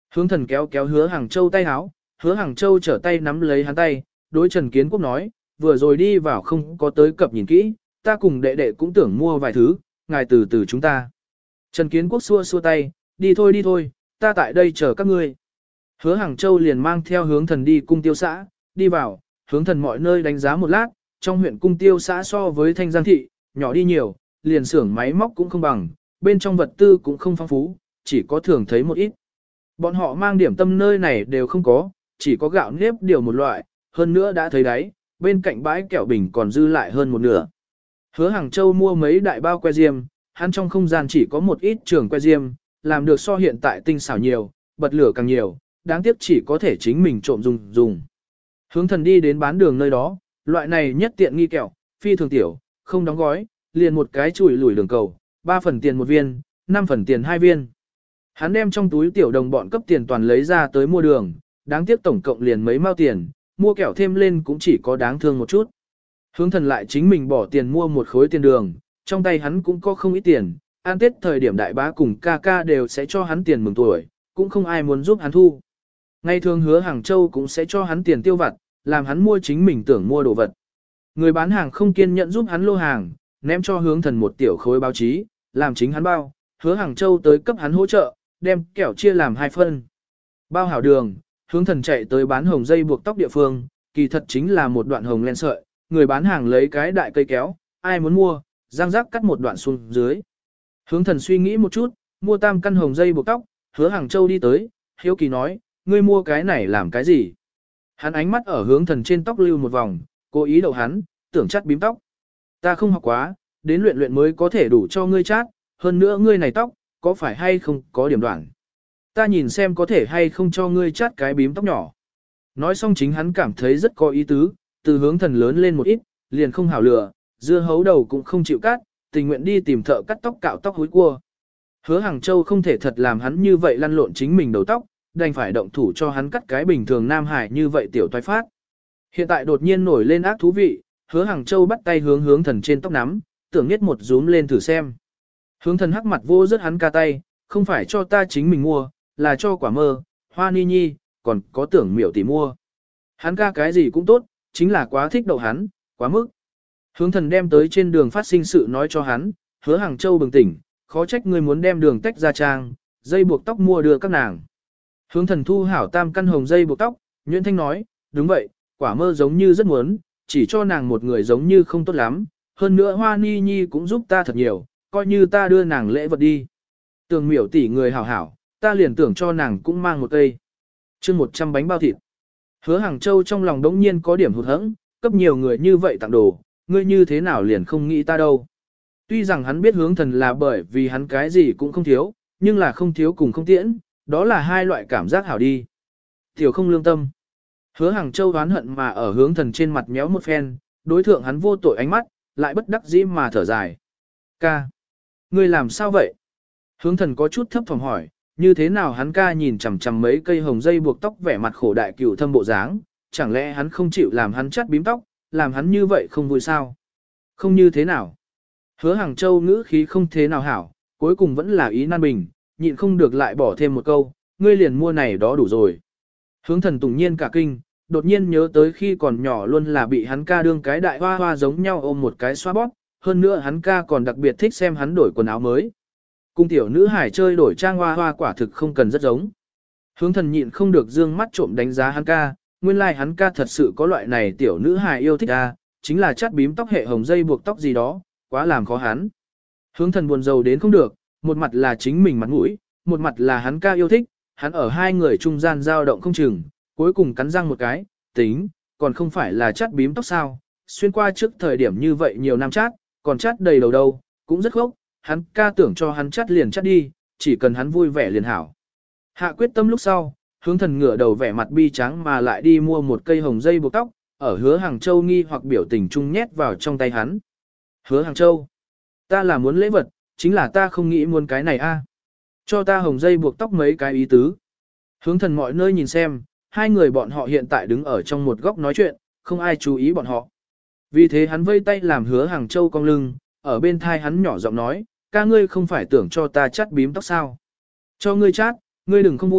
A: Hướng thần kéo kéo hứa Hàng Châu tay háo, hứa Hàng Châu trở tay nắm lấy hắn tay, đối Trần Kiến Quốc nói, vừa rồi đi vào không có tới cập nhìn kỹ, ta cùng đệ đệ cũng tưởng mua vài thứ, ngài từ từ chúng ta. Trần Kiến Quốc xua xua tay, đi thôi, ta tại đây chờ các ngươi. Hứa Hàng Châu liền mang theo hướng thần đi cung tiêu xã, đi vào, hướng thần mọi nơi đánh giá một lát, trong huyện cung tiêu xã so với Thanh Giang thị, nhỏ đi nhiều, liền xưởng máy móc cũng không bằng, bên trong vật tư cũng không phong phú, chỉ có thường thấy một ít. Bọn họ mang điểm tâm nơi này đều không có, chỉ có gạo nếp điều một loại, hơn nữa đã thấy đấy, bên cạnh bãi kẹo bình còn dư lại hơn một nửa. Hứa Hàng Châu mua mấy đại bao que diêm, hắn trong không gian chỉ có một ít trường que diêm, làm được so hiện tại tinh xảo nhiều, bật lửa càng nhiều, đáng tiếc chỉ có thể chính mình trộm dùng. Hướng thần đi đến bán đường nơi đó, loại này nhất tiện nghi kẹo, phi thường tiểu, không đóng gói, liền một cái chùi lùi đường cầu, 3 phần tiền một viên, 5 phần tiền 2 viên. Hắn đem trong túi tiểu đồng bọn cấp tiền toàn lấy ra tới mua đường, đáng tiếc tổng cộng liền mấy mao tiền, mua kẹo thêm lên cũng chỉ có đáng thương một chút. Hướng thần lại chính mình bỏ tiền mua một khối tiền đường, trong tay hắn cũng có không ít tiền, ăn Tết thời điểm đại bá cùng ca ca đều sẽ cho hắn tiền mừng tuổi, cũng không ai muốn giúp hắn thu. Ngày thường hứa Hàng Châu cũng sẽ cho hắn tiền tiêu vặt, làm hắn mua chính mình tưởng mua đồ vật. Người bán hàng không kiên nhẫn giúp hắn lô hàng, ném cho hướng thần một tiểu khối báo chí, làm chính hắn bao, hứa Hàng Châu tới cấp hắn hỗ trợ, đem kẹo chia làm 2 phân. Bao hảo đường, hướng thần chạy tới bán hồng dây buộc tóc địa phương, kỳ thật chính là một đoạn hồng len sợi, người bán hàng lấy cái đại cây kéo, ai muốn mua, răng rác cắt một đoạn xuống dưới. Hướng thần suy nghĩ một chút, mua 3 căn hồng dây buộc tóc, hứa Hàng Châu đi tới, hiếu kỳ nói, ngươi mua cái này làm cái gì? Hắn ánh mắt ở hướng thần trên tóc lưu một vòng, cố ý đậu hắn, tưởng chắt bím tóc. Ta không học quá, đến luyện mới có thể đủ cho ngươi chát, hơn nữa ngươi này tóc, có phải hay không có điểm đoạn. Ta nhìn xem có thể hay không cho ngươi chát cái bím tóc nhỏ. Nói xong chính hắn cảm thấy rất có ý tứ, từ hướng thần lớn lên một ít, liền không hảo lừa, dưa hấu đầu cũng không chịu cắt, tình nguyện đi tìm thợ cắt tóc cạo tóc húi cua. Hứa Hàng Châu không thể thật làm hắn như vậy lăn lộn chính mình đầu tóc, đành phải động thủ cho hắn cắt cái bình thường Nam Hải như vậy tiểu toái phát. Hiện tại đột nhiên nổi lên ác thú vị, hứa Hàng Châu bắt tay hướng thần trên tóc nắm, tưởng nhất một rúm lên thử xem. Hướng thần hắc mặt vô rất hắn ca tay, không phải cho ta chính mình mua, là cho quả mơ, hoa ni nhi, còn có tưởng miểu tỷ mua. Hắn ca cái gì cũng tốt, chính là quá thích đậu hắn, quá mức. Hướng thần đem tới trên đường phát sinh sự nói cho hắn, hứa Hàng Châu bừng tỉnh, khó trách ngươi muốn đem đường tách ra trang, dây buộc tóc mua đưa các nàng. Hướng thần thu hảo 3 căn hồng dây buộc tóc, Nguyễn Thanh nói, đúng vậy, quả mơ giống như rất muốn, chỉ cho nàng một người giống như không tốt lắm, hơn nữa hoa ni nhi cũng giúp ta thật nhiều, coi như ta đưa nàng lễ vật đi. Tưởng miểu tỷ người hảo hảo, ta liền tưởng cho nàng cũng mang một cây. Chương 100 bánh bao thịt. Hứa Hàng Châu trong lòng đống nhiên có điểm hụt hẫng, cấp nhiều người như vậy tặng đồ, ngươi như thế nào liền không nghĩ ta đâu. Tuy rằng hắn biết hướng thần là bởi vì hắn cái gì cũng không thiếu, nhưng là không thiếu cùng không tiễn, đó là hai loại cảm giác hảo đi. Tiểu không lương tâm. Hứa Hàng Châu đoán hận mà ở hướng thần trên mặt méo một phen, đối thượng hắn vô tội ánh mắt, lại bất đắc dĩ mà thở dài. Ca. Ngươi làm sao vậy? Hướng thần có chút thấp thỏm hỏi, như thế nào hắn ca nhìn chằm chằm mấy cây hồng dây buộc tóc vẻ mặt khổ đại cửu thâm bộ dáng, chẳng lẽ hắn không chịu làm hắn chắt bím tóc, làm hắn như vậy không vui sao? Không như thế nào? Hứa Hàng Châu ngữ khí không thế nào hảo, cuối cùng vẫn là ý nan bình, nhịn không được lại bỏ thêm một câu, ngươi liền mua này đó đủ rồi. Hướng thần tùng nhiên cả kinh, đột nhiên nhớ tới khi còn nhỏ luôn là bị hắn ca đương cái đại hoa hoa giống nhau ôm một cái xoa bóp, hơn nữa hắn ca còn đặc biệt thích xem hắn đổi quần áo mới. Cung tiểu nữ hải chơi đổi trang hoa hoa quả thực không cần rất giống. Hướng thần nhịn không được dương mắt trộm đánh giá hắn ca, nguyên lai like hắn ca thật sự có loại này tiểu nữ hải yêu thích a, chính là chắt bím tóc hệ hồng dây buộc tóc gì đó, quá làm khó hắn. Hướng thần buồn rầu đến không được, một mặt là chính mình mặt mũi, một mặt là hắn ca yêu thích, hắn ở hai người trung gian dao động không chừng, cuối cùng cắn răng một cái, tính, còn không phải là chắt bím tóc sao, xuyên qua trước thời điểm như vậy nhiều năm chát, còn chát đầy đầu đâu, cũng rất khốc, hắn ca tưởng cho hắn chát liền chát đi, chỉ cần hắn vui vẻ liền hảo. Hạ quyết tâm lúc sau, hướng thần ngửa đầu vẻ mặt bi trắng mà lại đi mua một cây hồng dây buộc tóc, ở Hứa Hàng Châu nghi hoặc biểu tình chung nhét vào trong tay hắn. Hứa Hàng Châu, ta là muốn lễ vật, chính là ta không nghĩ muốn cái này a. Cho ta hồng dây buộc tóc mấy cái ý tứ. Hướng thần mọi nơi nhìn xem, hai người bọn họ hiện tại đứng ở trong một góc nói chuyện, không ai chú ý bọn họ. Vì thế hắn vây tay làm Hứa Hàng Châu cong lưng, ở bên thai hắn nhỏ giọng nói, ca ngươi không phải tưởng cho ta chắt bím tóc sao. Cho ngươi chát, ngươi đừng không vui,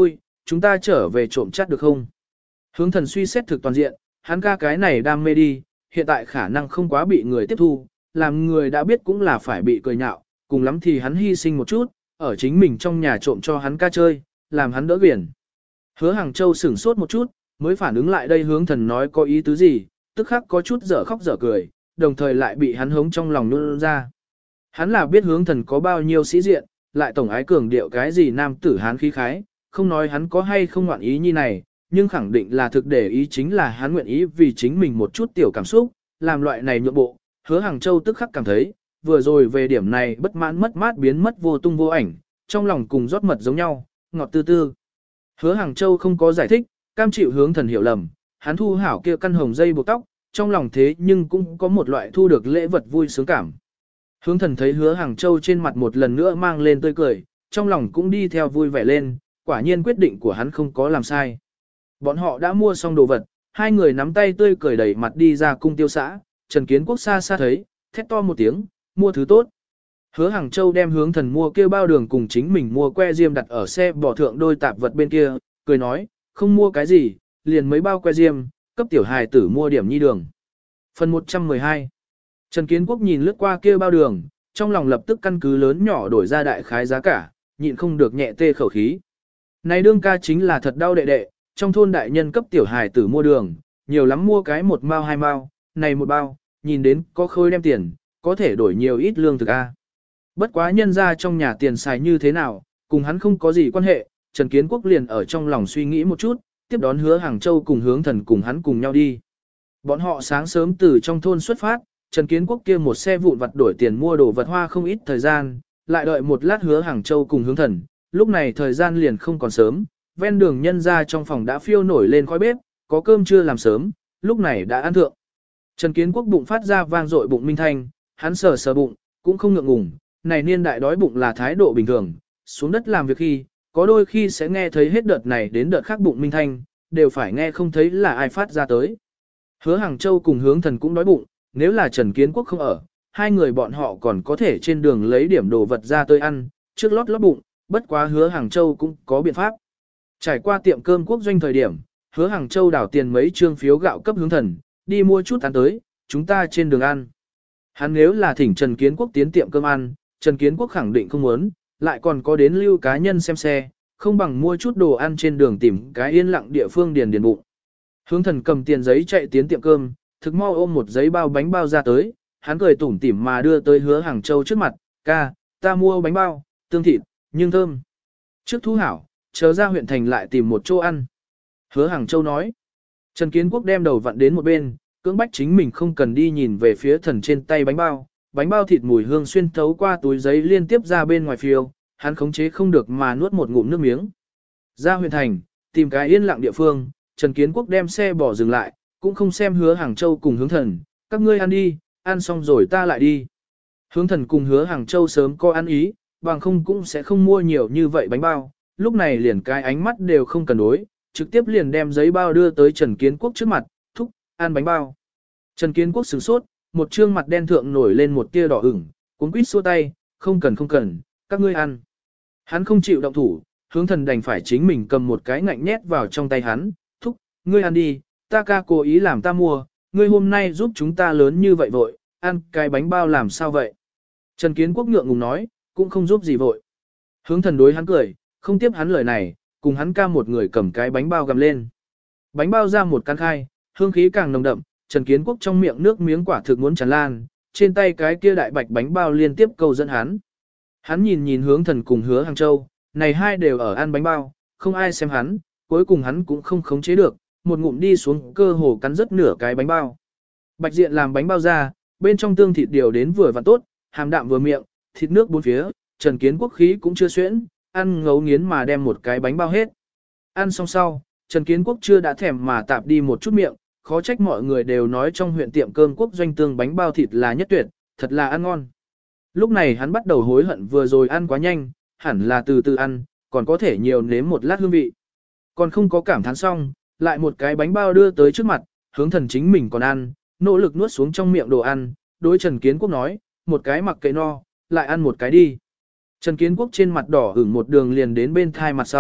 A: chúng ta trở về trộm chắt được không? Hướng thần suy xét thực toàn diện, hắn ca cái này đam mê đi, hiện tại khả năng không quá bị người tiếp thu, làm người đã biết cũng là phải bị cười nhạo, cùng lắm thì hắn hy sinh một chút, ở chính mình trong nhà trộm cho hắn ca chơi, làm hắn đỡ biển. Hứa Hàng Châu sửng sốt một chút, mới phản ứng lại đây hướng thần nói có ý tứ gì, tức khắc có chút dở khóc dở cười, đồng thời lại bị hắn hống trong lòng nôn ra. Hắn là biết hướng thần có bao nhiêu sĩ diện, lại tổng ái cường điệu cái gì nam tử hán khí khái, không nói hắn có hay không ngoạn ý như này, nhưng khẳng định là thực để ý chính là hắn nguyện ý vì chính mình một chút tiểu cảm xúc, làm loại này nhượng bộ. Hứa Hàng Châu tức khắc cảm thấy, vừa rồi về điểm này bất mãn mất mát biến mất vô tung vô ảnh, trong lòng cùng rót mật giống nhau, ngọt tư tư. Hứa Hàng Châu không có giải thích, cam chịu hướng thần hiểu lầm, hắn thu hảo kia căn hồng dây buộc tóc, trong lòng thế nhưng cũng có một loại thu được lễ vật vui sướng cảm. Hướng thần thấy Hứa Hàng Châu trên mặt một lần nữa mang lên tươi cười, trong lòng cũng đi theo vui vẻ lên, quả nhiên quyết định của hắn không có làm sai. Bọn họ đã mua xong đồ vật, hai người nắm tay tươi cười đẩy mặt đi ra cung tiêu xã, Trần Kiến Quốc xa xa thấy, thét to một tiếng, mua thứ tốt. Hứa Hàng Châu đem hướng thần mua kêu bao đường cùng chính mình mua que diêm đặt ở xe bỏ thượng đôi tạp vật bên kia, cười nói, không mua cái gì, liền mấy bao que diêm, cấp tiểu hài tử mua điểm nhi đường. Phần 112 Trần Kiến Quốc nhìn lướt qua kia bao đường, trong lòng lập tức căn cứ lớn nhỏ đổi ra đại khái giá cả, nhịn không được nhẹ tê khẩu khí. Này đương ca chính là thật đau đệ đệ, trong thôn đại nhân cấp tiểu hài tử mua đường, nhiều lắm mua cái một mao hai mao, này một bao, nhìn đến có khôi đem tiền, có thể đổi nhiều ít lương thực a. Bất quá nhân ra trong nhà tiền xài như thế nào, cùng hắn không có gì quan hệ, Trần Kiến Quốc liền ở trong lòng suy nghĩ một chút, tiếp đón Hứa Hàng Châu cùng hướng thần cùng hắn cùng nhau đi. Bọn họ sáng sớm từ trong thôn xuất phát, Trần Kiến Quốc kia một xe vụn vặt đổi tiền mua đồ vật hoa không ít thời gian, lại đợi một lát Hứa Hàng Châu cùng hướng thần, lúc này thời gian liền không còn sớm, ven đường nhân ra trong phòng đã phiêu nổi lên khói bếp, có cơm chưa làm sớm, lúc này đã ăn thượng. Trần Kiến Quốc bụng phát ra vang dội bụng minh thanh, hắn sờ sờ bụng, cũng không ngượng ngùng, này niên đại đói bụng là thái độ bình thường, xuống đất làm việc khi, có đôi khi sẽ nghe thấy hết đợt này đến đợt khác bụng minh thanh, đều phải nghe không thấy là ai phát ra tới. Hứa Hàng Châu cùng hướng thần cũng đói bụng, nếu là Trần Kiến Quốc không ở, hai người bọn họ còn có thể trên đường lấy điểm đồ vật ra tới ăn, trước lót lót bụng, bất quá Hứa Hàng Châu cũng có biện pháp. Trải qua tiệm cơm quốc doanh thời điểm, Hứa Hàng Châu đảo tiền mấy trương phiếu gạo cấp hướng thần, đi mua chút ăn tới, chúng ta trên đường ăn. Hắn nếu là thỉnh Trần Kiến Quốc tiến tiệm cơm ăn, Trần Kiến Quốc khẳng định không muốn, lại còn có đến lưu cá nhân xem xe, không bằng mua chút đồ ăn trên đường tìm cái yên lặng địa phương điền bụng. Hướng thần cầm tiền giấy chạy tiến tiệm cơm, thực mau ôm một giấy bao bánh bao ra tới, hắn cười tủm tỉm mà đưa tới Hứa Hàng Châu trước mặt, ca, ta mua bánh bao, tương thịt, nhưng thơm. Trước thu hảo, chờ ra huyện thành lại tìm một chỗ ăn. Hứa Hàng Châu nói, Trần Kiến Quốc đem đầu vặn đến một bên, cưỡng bách chính mình không cần đi nhìn về phía thần trên tay bánh bao thịt mùi hương xuyên thấu qua túi giấy liên tiếp ra bên ngoài phiêu, hắn khống chế không được mà nuốt một ngụm nước miếng. Ra huyện thành, tìm cái yên lặng địa phương, Trần Kiến Quốc đem xe bỏ dừng lại, cũng không xem Hứa Hàng Châu cùng hướng thần, các ngươi ăn đi, ăn xong rồi ta lại đi. Hướng thần cùng Hứa Hàng Châu sớm có ăn ý, bằng không cũng sẽ không mua nhiều như vậy bánh bao, lúc này liền cái ánh mắt đều không cần đối, trực tiếp liền đem giấy bao đưa tới Trần Kiến Quốc trước mặt, thúc, ăn bánh bao. Trần Kiến Quốc sửng sốt, một trương mặt đen thượng nổi lên một tia đỏ ửng, cuống quýt xua tay, không cần, các ngươi ăn. Hắn không chịu động thủ, hướng thần đành phải chính mình cầm một cái ngạnh nhét vào trong tay hắn, thúc, ngươi ăn đi, ta ca cố ý làm ta mua, ngươi hôm nay giúp chúng ta lớn như vậy vội, ăn cái bánh bao làm sao vậy? Trần Kiến Quốc ngượng ngùng nói, cũng không giúp gì vội. Hướng thần đối hắn cười, không tiếp hắn lời này, cùng hắn ca một người cầm cái bánh bao gầm lên. Bánh bao ra một căn khai, hương khí càng nồng đậm, Trần Kiến Quốc trong miệng nước miếng quả thực muốn tràn lan, trên tay cái kia đại bạch bánh bao liên tiếp câu dẫn hắn. Hắn nhìn hướng thần cùng Hứa Hàng Châu, này hai đều ở ăn bánh bao, không ai xem hắn, cuối cùng hắn cũng không khống chế được, một ngụm đi xuống cơ hồ cắn rất nửa cái bánh bao. Bạch diện làm bánh bao ra, bên trong tương thịt điều đến vừa và tốt, hàm đạm vừa miệng, thịt nước bốn phía, Trần Kiến Quốc khí cũng chưa xuyễn, ăn ngấu nghiến mà đem một cái bánh bao hết. Ăn xong sau, Trần Kiến Quốc chưa đã thèm mà tạp đi một chút miệng, khó trách mọi người đều nói trong huyện tiệm cơm quốc doanh tương bánh bao thịt là nhất tuyệt, thật là ăn ngon. Lúc này hắn bắt đầu hối hận vừa rồi ăn quá nhanh, hẳn là từ từ ăn, còn có thể nhiều nếm một lát hương vị. Còn không có cảm thán xong, lại một cái bánh bao đưa tới trước mặt, hướng thần chính mình còn ăn, nỗ lực nuốt xuống trong miệng đồ ăn, đối Trần Kiến Quốc nói, một cái mặc kệ no, lại ăn một cái đi. Trần Kiến Quốc trên mặt đỏ ửng một đường liền đến bên thai mặt sau,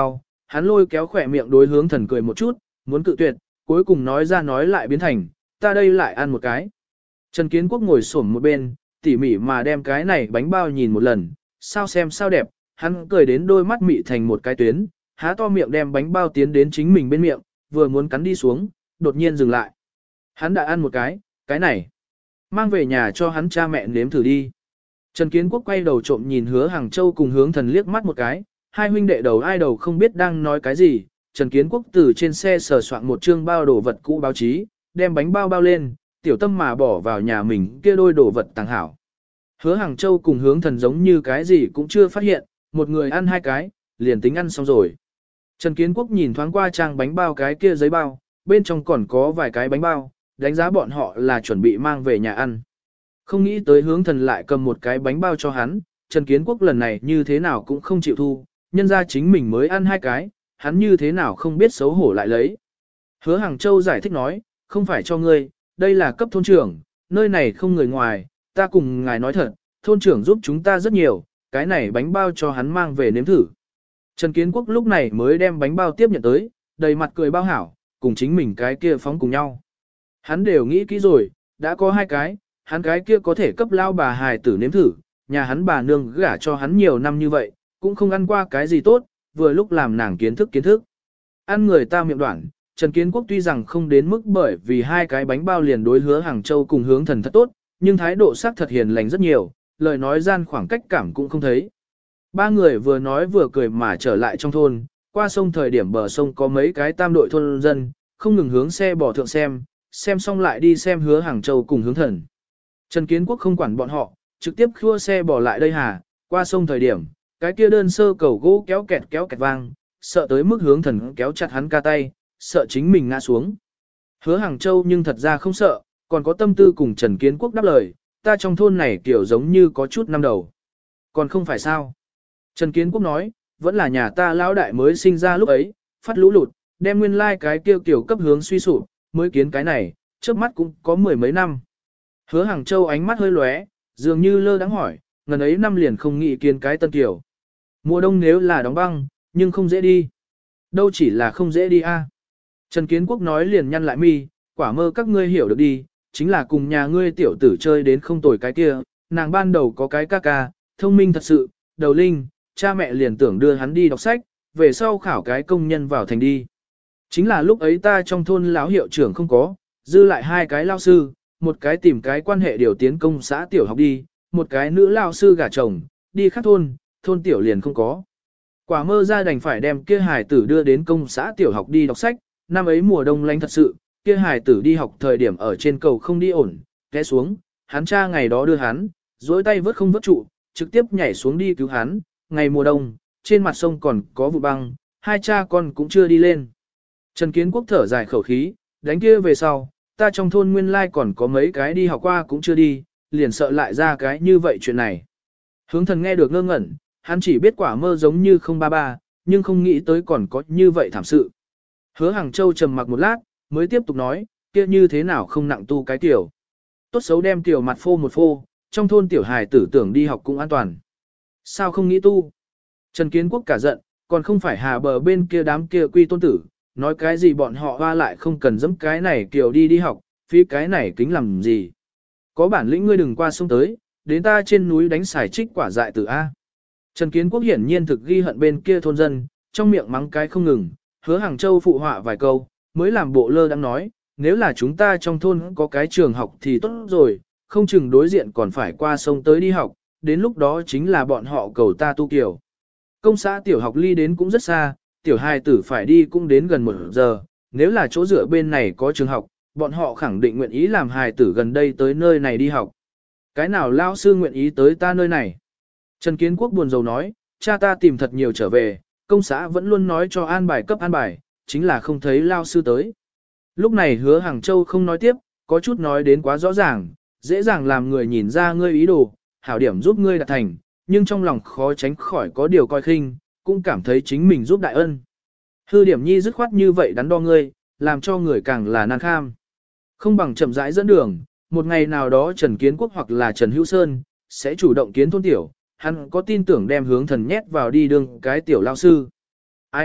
A: hắn lôi kéo khỏe miệng đối hướng thần cười một chút, muốn cự tuyệt, cuối cùng nói ra nói lại biến thành, ta đây lại ăn một cái. Trần Kiến Quốc ngồi xổm một bên, tỉ mỉ mà đem cái này bánh bao nhìn một lần, sao xem sao đẹp, hắn cười đến đôi mắt mị thành một cái tuyến, há to miệng đem bánh bao tiến đến chính mình bên miệng, vừa muốn cắn đi xuống, đột nhiên dừng lại. Hắn đã ăn một cái này, mang về nhà cho hắn cha mẹ nếm thử đi. Trần Kiến Quốc quay đầu trộm nhìn Hứa Hàng Châu cùng Hướng Thần liếc mắt một cái, hai huynh đệ đầu ai đầu không biết đang nói cái gì. Trần Kiến Quốc từ trên xe sờ soạn một chương bao đồ vật cũ báo chí, đem bánh bao bao lên, tiểu tâm mà bỏ vào nhà mình kia đôi đồ vật tàng hảo. Hứa Hàng Châu cùng Hướng Thần giống như cái gì cũng chưa phát hiện, một người ăn hai cái, liền tính ăn xong rồi. Trần Kiến Quốc nhìn thoáng qua trang bánh bao cái kia giấy bao, bên trong còn có vài cái bánh bao, đánh giá bọn họ là chuẩn bị mang về nhà ăn. Không nghĩ tới Hướng Thần lại cầm một cái bánh bao cho hắn, Trần Kiến Quốc lần này như thế nào cũng không chịu thu, nhân ra chính mình mới ăn hai cái, hắn như thế nào không biết xấu hổ lại lấy. Hứa Hàng Châu giải thích nói, không phải cho ngươi, đây là cấp thôn trưởng, nơi này không người ngoài, ta cùng ngài nói thật, thôn trưởng giúp chúng ta rất nhiều, cái này bánh bao cho hắn mang về nếm thử. Trần Kiến Quốc lúc này mới đem bánh bao tiếp nhận tới, đầy mặt cười bao hảo, cùng chính mình cái kia phóng cùng nhau. Hắn đều nghĩ kỹ rồi, đã có hai cái, hắn cái kia có thể cấp lao bà hài tử nếm thử, nhà hắn bà nương gả cho hắn nhiều năm như vậy, cũng không ăn qua cái gì tốt, vừa lúc làm nàng kiến thức. Ăn người ta miệng đoạn, Trần Kiến Quốc tuy rằng không đến mức bởi vì hai cái bánh bao liền đối Hứa Hàng Châu cùng Hướng Thần thật tốt, nhưng thái độ sắc thật hiền lành rất nhiều, lời nói gian khoảng cách cảm cũng không thấy. Ba người vừa nói vừa cười mà trở lại trong thôn, qua sông thời điểm bờ sông có mấy cái tam đội thôn dân, không ngừng hướng xe bò thượng xem xong lại đi xem Hứa Hàng Châu cùng Hướng Thần. Trần Kiến Quốc không quản bọn họ, trực tiếp khua xe bò lại đây qua sông thời điểm, cái kia đơn sơ cầu gỗ kéo kẹt vang, sợ tới mức Hướng Thần kéo chặt hắn ca tay, sợ chính mình ngã xuống. Hứa Hàng Châu nhưng thật ra không sợ, còn có tâm tư cùng Trần Kiến Quốc đáp lời, ta trong thôn này kiểu giống như có chút năm đầu. Còn không phải sao? Trần Kiến Quốc nói, vẫn là nhà ta lão đại mới sinh ra lúc ấy, phát lũ lụt, đem nguyên lai cái kia kiểu cấp hướng suy sụp, mới kiến cái này, trước mắt cũng có mười mấy năm. Hứa Hàng Châu ánh mắt hơi lóe, dường như lơ đãng hỏi, ngần ấy năm liền không nghĩ kiến cái tân kiểu. Mùa đông nếu là đóng băng, nhưng không dễ đi. Đâu chỉ là không dễ đi a. Trần Kiến Quốc nói liền nhăn lại mi, quả mơ các ngươi hiểu được đi, chính là cùng nhà ngươi tiểu tử chơi đến không tồi cái kia, nàng ban đầu có cái ca ca, thông minh thật sự, đầu linh, cha mẹ liền tưởng đưa hắn đi đọc sách, về sau khảo cái công nhân vào thành đi. Chính là lúc ấy ta trong thôn lão hiệu trưởng không có, dư lại hai cái lao sư, một cái tìm cái quan hệ điều tiến công xã tiểu học đi, một cái nữ lao sư gả chồng, đi khác thôn tiểu liền không có. Quả mơ ra đành phải đem kia hài tử đưa đến công xã tiểu học đi đọc sách, năm ấy mùa đông lạnh thật sự, kia hài tử đi học thời điểm ở trên cầu không đi ổn, té xuống, hắn cha ngày đó đưa hắn, duỗi tay vớt không vớt trụ, trực tiếp nhảy xuống đi cứu hắn, ngày mùa đông, trên mặt sông còn có vụ băng, hai cha con cũng chưa đi lên. Trần Kiến Quốc thở dài khẩu khí, đánh kia về sau, ta trong thôn nguyên lai còn có mấy cái đi học qua cũng chưa đi, liền sợ lại ra cái như vậy chuyện này. Hướng Thần nghe được ngơ ngẩn, hắn chỉ biết quả mơ giống như không ba ba, nhưng không nghĩ tới còn có như vậy thảm sự. Hứa Hàng Châu trầm mặc một lát, mới tiếp tục nói, kia như thế nào không nặng tu cái tiểu. Tốt xấu đem tiểu mặt phô một phô, trong thôn tiểu hài tử tưởng đi học cũng an toàn. Sao không nghĩ tu? Trần Kiến Quốc cả giận, còn không phải hà bờ bên kia đám kia quy tôn tử, nói cái gì bọn họ hoa lại không cần dẫm cái này kiểu đi học, phí cái này kính làm gì. Có bản lĩnh ngươi đừng qua sông tới, đến ta trên núi đánh xài trích quả dại tử A. Trần Kiến Quốc hiển nhiên thực ghi hận bên kia thôn dân, trong miệng mắng cái không ngừng, Hứa Hàng Châu phụ họa vài câu, mới làm bộ lơ đang nói, nếu là chúng ta trong thôn có cái trường học thì tốt rồi, không chừng đối diện còn phải qua sông tới đi học, đến lúc đó chính là bọn họ cầu ta tu kiểu. Công xã tiểu học ly đến cũng rất xa, tiểu hài tử phải đi cũng đến gần 1 giờ, nếu là chỗ dựa bên này có trường học, bọn họ khẳng định nguyện ý làm hài tử gần đây tới nơi này đi học. Cái nào lao sư nguyện ý tới ta nơi này? Trần Kiến Quốc buồn rầu nói, cha ta tìm thật nhiều trở về, công xã vẫn luôn nói cho an bài cấp an bài, chính là không thấy lao sư tới. Lúc này Hứa Hàng Châu không nói tiếp, có chút nói đến quá rõ ràng, dễ dàng làm người nhìn ra ngươi ý đồ, hảo điểm giúp ngươi đạt thành, nhưng trong lòng khó tránh khỏi có điều coi khinh, cũng cảm thấy chính mình giúp đại ân. Hư điểm nhi dứt khoát như vậy đắn đo ngươi, làm cho người càng là nan kham. Không bằng chậm rãi dẫn đường, một ngày nào đó Trần Kiến Quốc hoặc là Trần Hữu Sơn, sẽ chủ động kiến thôn tiểu, hắn có tin tưởng đem Hướng Thần nhét vào đi đương cái tiểu lao sư. Ai,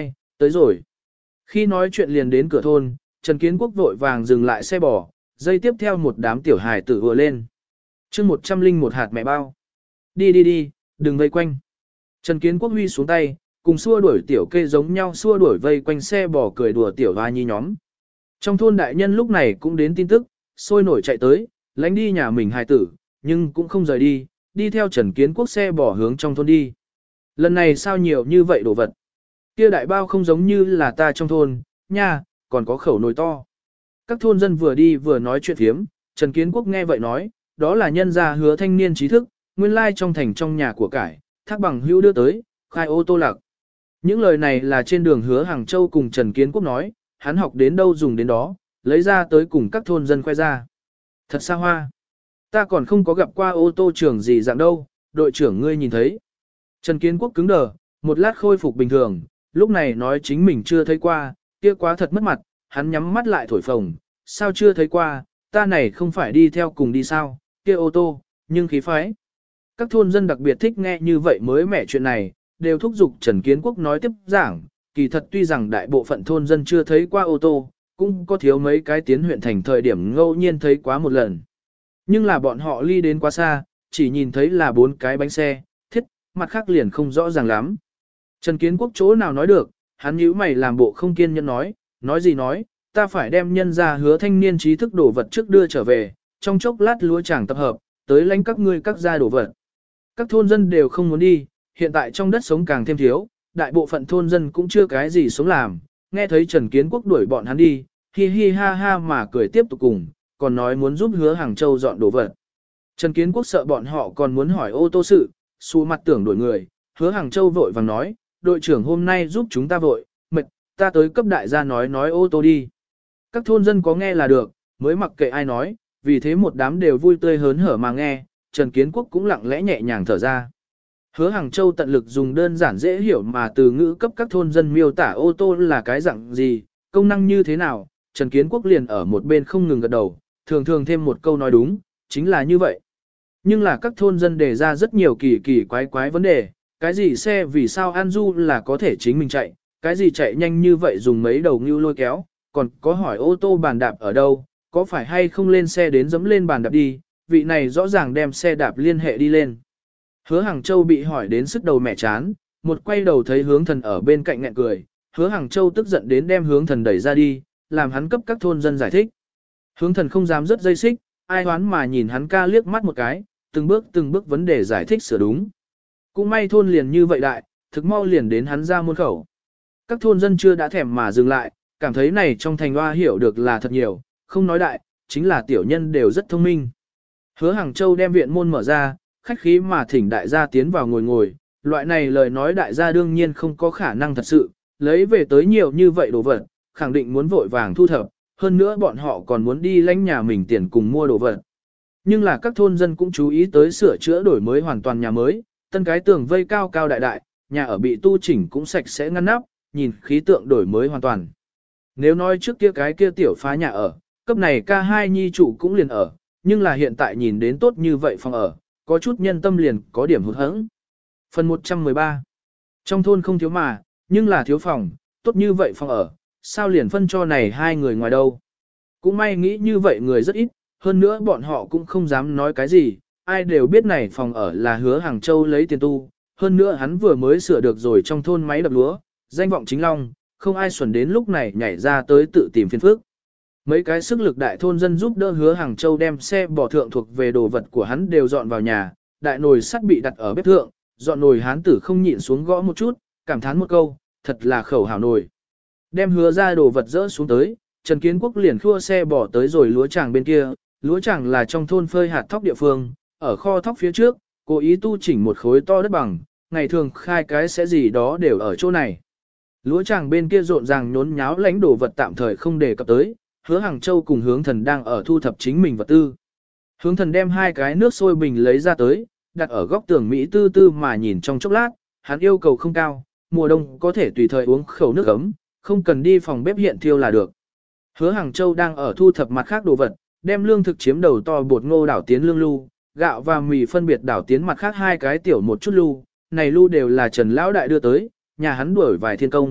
A: tới rồi. Khi nói chuyện liền đến cửa thôn, Trần Kiến Quốc vội vàng dừng lại xe bò, dây tiếp theo một đám tiểu hài tử vừa lên. chương 101 hạt mẹ bao. Đi đi đi, đừng vây quanh. Trần Kiến Quốc huy xuống tay, cùng xua đuổi tiểu kê giống nhau xua đuổi vây quanh xe bò cười đùa tiểu hoa nhi nhóm. Trong thôn đại nhân lúc này cũng đến tin tức, sôi nổi chạy tới, lánh đi nhà mình hài tử, nhưng cũng không rời đi, đi theo Trần Kiến Quốc xe bò hướng trong thôn đi. Lần này sao nhiều như vậy đồ vật? Kia đại bao không giống như là ta trong thôn, nha, còn có khẩu nồi to. Các thôn dân vừa đi vừa nói chuyện thiếm, Trần Kiến Quốc nghe vậy nói, đó là nhân gia hứa thanh niên trí thức, nguyên lai trong thành trong nhà của cải, thác bằng hữu đưa tới, khai ô tô lạc. Những lời này là trên đường hứa Hàng Châu cùng Trần Kiến Quốc nói, hắn học đến đâu dùng đến đó, lấy ra tới cùng các thôn dân khoe ra. Thật xa hoa. Ta còn không có gặp qua ô tô trưởng gì dạng đâu, đội trưởng ngươi nhìn thấy. Trần Kiến Quốc cứng đờ, một lát khôi phục bình thường, lúc này nói chính mình chưa thấy qua, kia quá thật mất mặt, hắn nhắm mắt lại thổi phồng, sao chưa thấy qua, ta này không phải đi theo cùng đi sao, kia ô tô, nhưng khí phái. Các thôn dân đặc biệt thích nghe như vậy mới mẻ chuyện này, đều thúc giục Trần Kiến Quốc nói tiếp giảng, kỳ thật tuy rằng đại bộ phận thôn dân chưa thấy qua ô tô, cũng có thiếu mấy cái tiến huyện thành thời điểm ngẫu nhiên thấy quá một lần. Nhưng là bọn họ ly đến quá xa, chỉ nhìn thấy là 4 cái bánh xe, thiết, mặt khác liền không rõ ràng lắm. Trần Kiến Quốc chỗ nào nói được, hắn nhíu mày làm bộ không kiên nhẫn nói gì nói, ta phải đem nhân ra hứa thanh niên trí thức đổ vật trước đưa trở về, trong chốc lát lúa chàng tập hợp, tới lãnh các ngươi các gia đổ vật. Các thôn dân đều không muốn đi, hiện tại trong đất sống càng thêm thiếu, đại bộ phận thôn dân cũng chưa cái gì sống làm, nghe thấy Trần Kiến Quốc đuổi bọn hắn đi, hi hi ha ha mà cười tiếp tục cùng, còn nói muốn giúp hứa Hàng Châu dọn đồ vật. Trần Kiến Quốc sợ bọn họ còn muốn hỏi ô tô sự, xu mặt tưởng đuổi người, hứa Hàng Châu vội vàng nói, đội trưởng hôm nay giúp chúng ta vội, mệt, ta tới cấp đại gia nói ô tô đi. Các thôn dân có nghe là được, mới mặc kệ ai nói, vì thế một đám đều vui tươi hớn hở mà nghe, Trần Kiến Quốc cũng lặng lẽ nhẹ nhàng thở ra. Hứa Hàng Châu tận lực dùng đơn giản dễ hiểu mà từ ngữ cấp các thôn dân miêu tả ô tô là cái dạng gì, công năng như thế nào, Trần Kiến Quốc liền ở một bên không ngừng gật đầu, thường thường thêm một câu nói đúng, chính là như vậy. Nhưng là các thôn dân đề ra rất nhiều kỳ kỳ quái quái vấn đề, cái gì xe vì sao An Du là có thể chính mình chạy, cái gì chạy nhanh như vậy dùng mấy đầu ngưu lôi kéo, còn có hỏi ô tô bàn đạp ở đâu, có phải hay không lên xe đến dẫm lên bàn đạp đi, vị này rõ ràng đem xe đạp liên hệ đi lên. Hứa Hàng Châu bị hỏi đến sức đầu mẹ chán, một quay đầu thấy Hướng Thần ở bên cạnh nghẹn cười, Hứa Hàng Châu tức giận đến đem Hướng Thần đẩy ra đi, làm hắn cấp các thôn dân giải thích. Hướng Thần không dám rớt dây xích, ai hoán mà nhìn hắn ca liếc mắt một cái, từng bước vấn đề giải thích sửa đúng. Cũng may thôn liền như vậy đại, thực mau liền đến hắn ra môn khẩu. Các thôn dân chưa đã thèm mà dừng lại, cảm thấy này trong thành hoa hiểu được là thật nhiều, không nói đại, chính là tiểu nhân đều rất thông minh. Hứa Hàng Châu đem viện môn mở ra, khách khí mà thỉnh đại gia tiến vào ngồi, loại này lời nói đại gia đương nhiên không có khả năng thật sự, lấy về tới nhiều như vậy đồ vật, khẳng định muốn vội vàng thu thập, hơn nữa bọn họ còn muốn đi lãnh nhà mình tiền cùng mua đồ vật. Nhưng là các thôn dân cũng chú ý tới sửa chữa đổi mới hoàn toàn nhà mới, tân cái tường vây cao cao đại đại, nhà ở bị tu chỉnh cũng sạch sẽ ngăn nắp, nhìn khí tượng đổi mới hoàn toàn. Nếu nói trước kia cái kia tiểu phá nhà ở, cấp này ca hai nhi chủ cũng liền ở, nhưng là hiện tại nhìn đến tốt như vậy phòng ở, có chút nhân tâm liền có điểm hụt hẫng. Phần 113. Trong thôn không thiếu mà, nhưng là thiếu phòng, tốt như vậy phòng ở, sao liền phân cho này hai người ngoài đâu. Cũng may nghĩ như vậy người rất ít, hơn nữa bọn họ cũng không dám nói cái gì, ai đều biết này phòng ở là Hứa Hàng Châu lấy tiền tu, hơn nữa hắn vừa mới sửa được rồi trong thôn máy đập lúa, danh vọng chính long, không ai xuẩn đến lúc này nhảy ra tới tự tìm phiền phức. Mấy cái sức lực đại thôn dân giúp đỡ Hứa Hàng Châu đem xe bỏ thượng thuộc về đồ vật của hắn đều dọn vào nhà, đại nồi sắt bị đặt ở bếp thượng, dọn nồi hán tử không nhịn xuống gõ một chút, cảm thán một câu, thật là khẩu hảo nồi. Đem Hứa ra đồ vật dỡ xuống tới, Trần Kiến Quốc liền khua xe bỏ tới rồi lúa tràng bên kia, lúa tràng là trong thôn phơi hạt thóc địa phương, ở kho thóc phía trước, cố ý tu chỉnh một khối to đất bằng, ngày thường khai cái sẽ gì đó đều ở chỗ này. Lúa tràng bên kia rộn ràng nhốn nháo lãnh đồ vật tạm thời không đề cập tới, Hứa Hàng Châu cùng Hướng Thần đang ở thu thập chính mình vật tư. Hướng Thần đem 2 cái nước sôi bình lấy ra tới, đặt ở góc tường Mỹ tư tư mà nhìn trong chốc lát, hắn yêu cầu không cao, mùa đông có thể tùy thời uống khẩu nước ấm, không cần đi phòng bếp hiện thiêu là được. Hứa Hàng Châu đang ở thu thập mặt khác đồ vật, đem lương thực chiếm đầu to bột ngô đảo tiến lương lu, gạo và mì phân biệt đảo tiến mặt khác 2 cái tiểu một chút lu, này lu đều là Trần Lão Đại đưa tới, nhà hắn đuổi vài thiên công,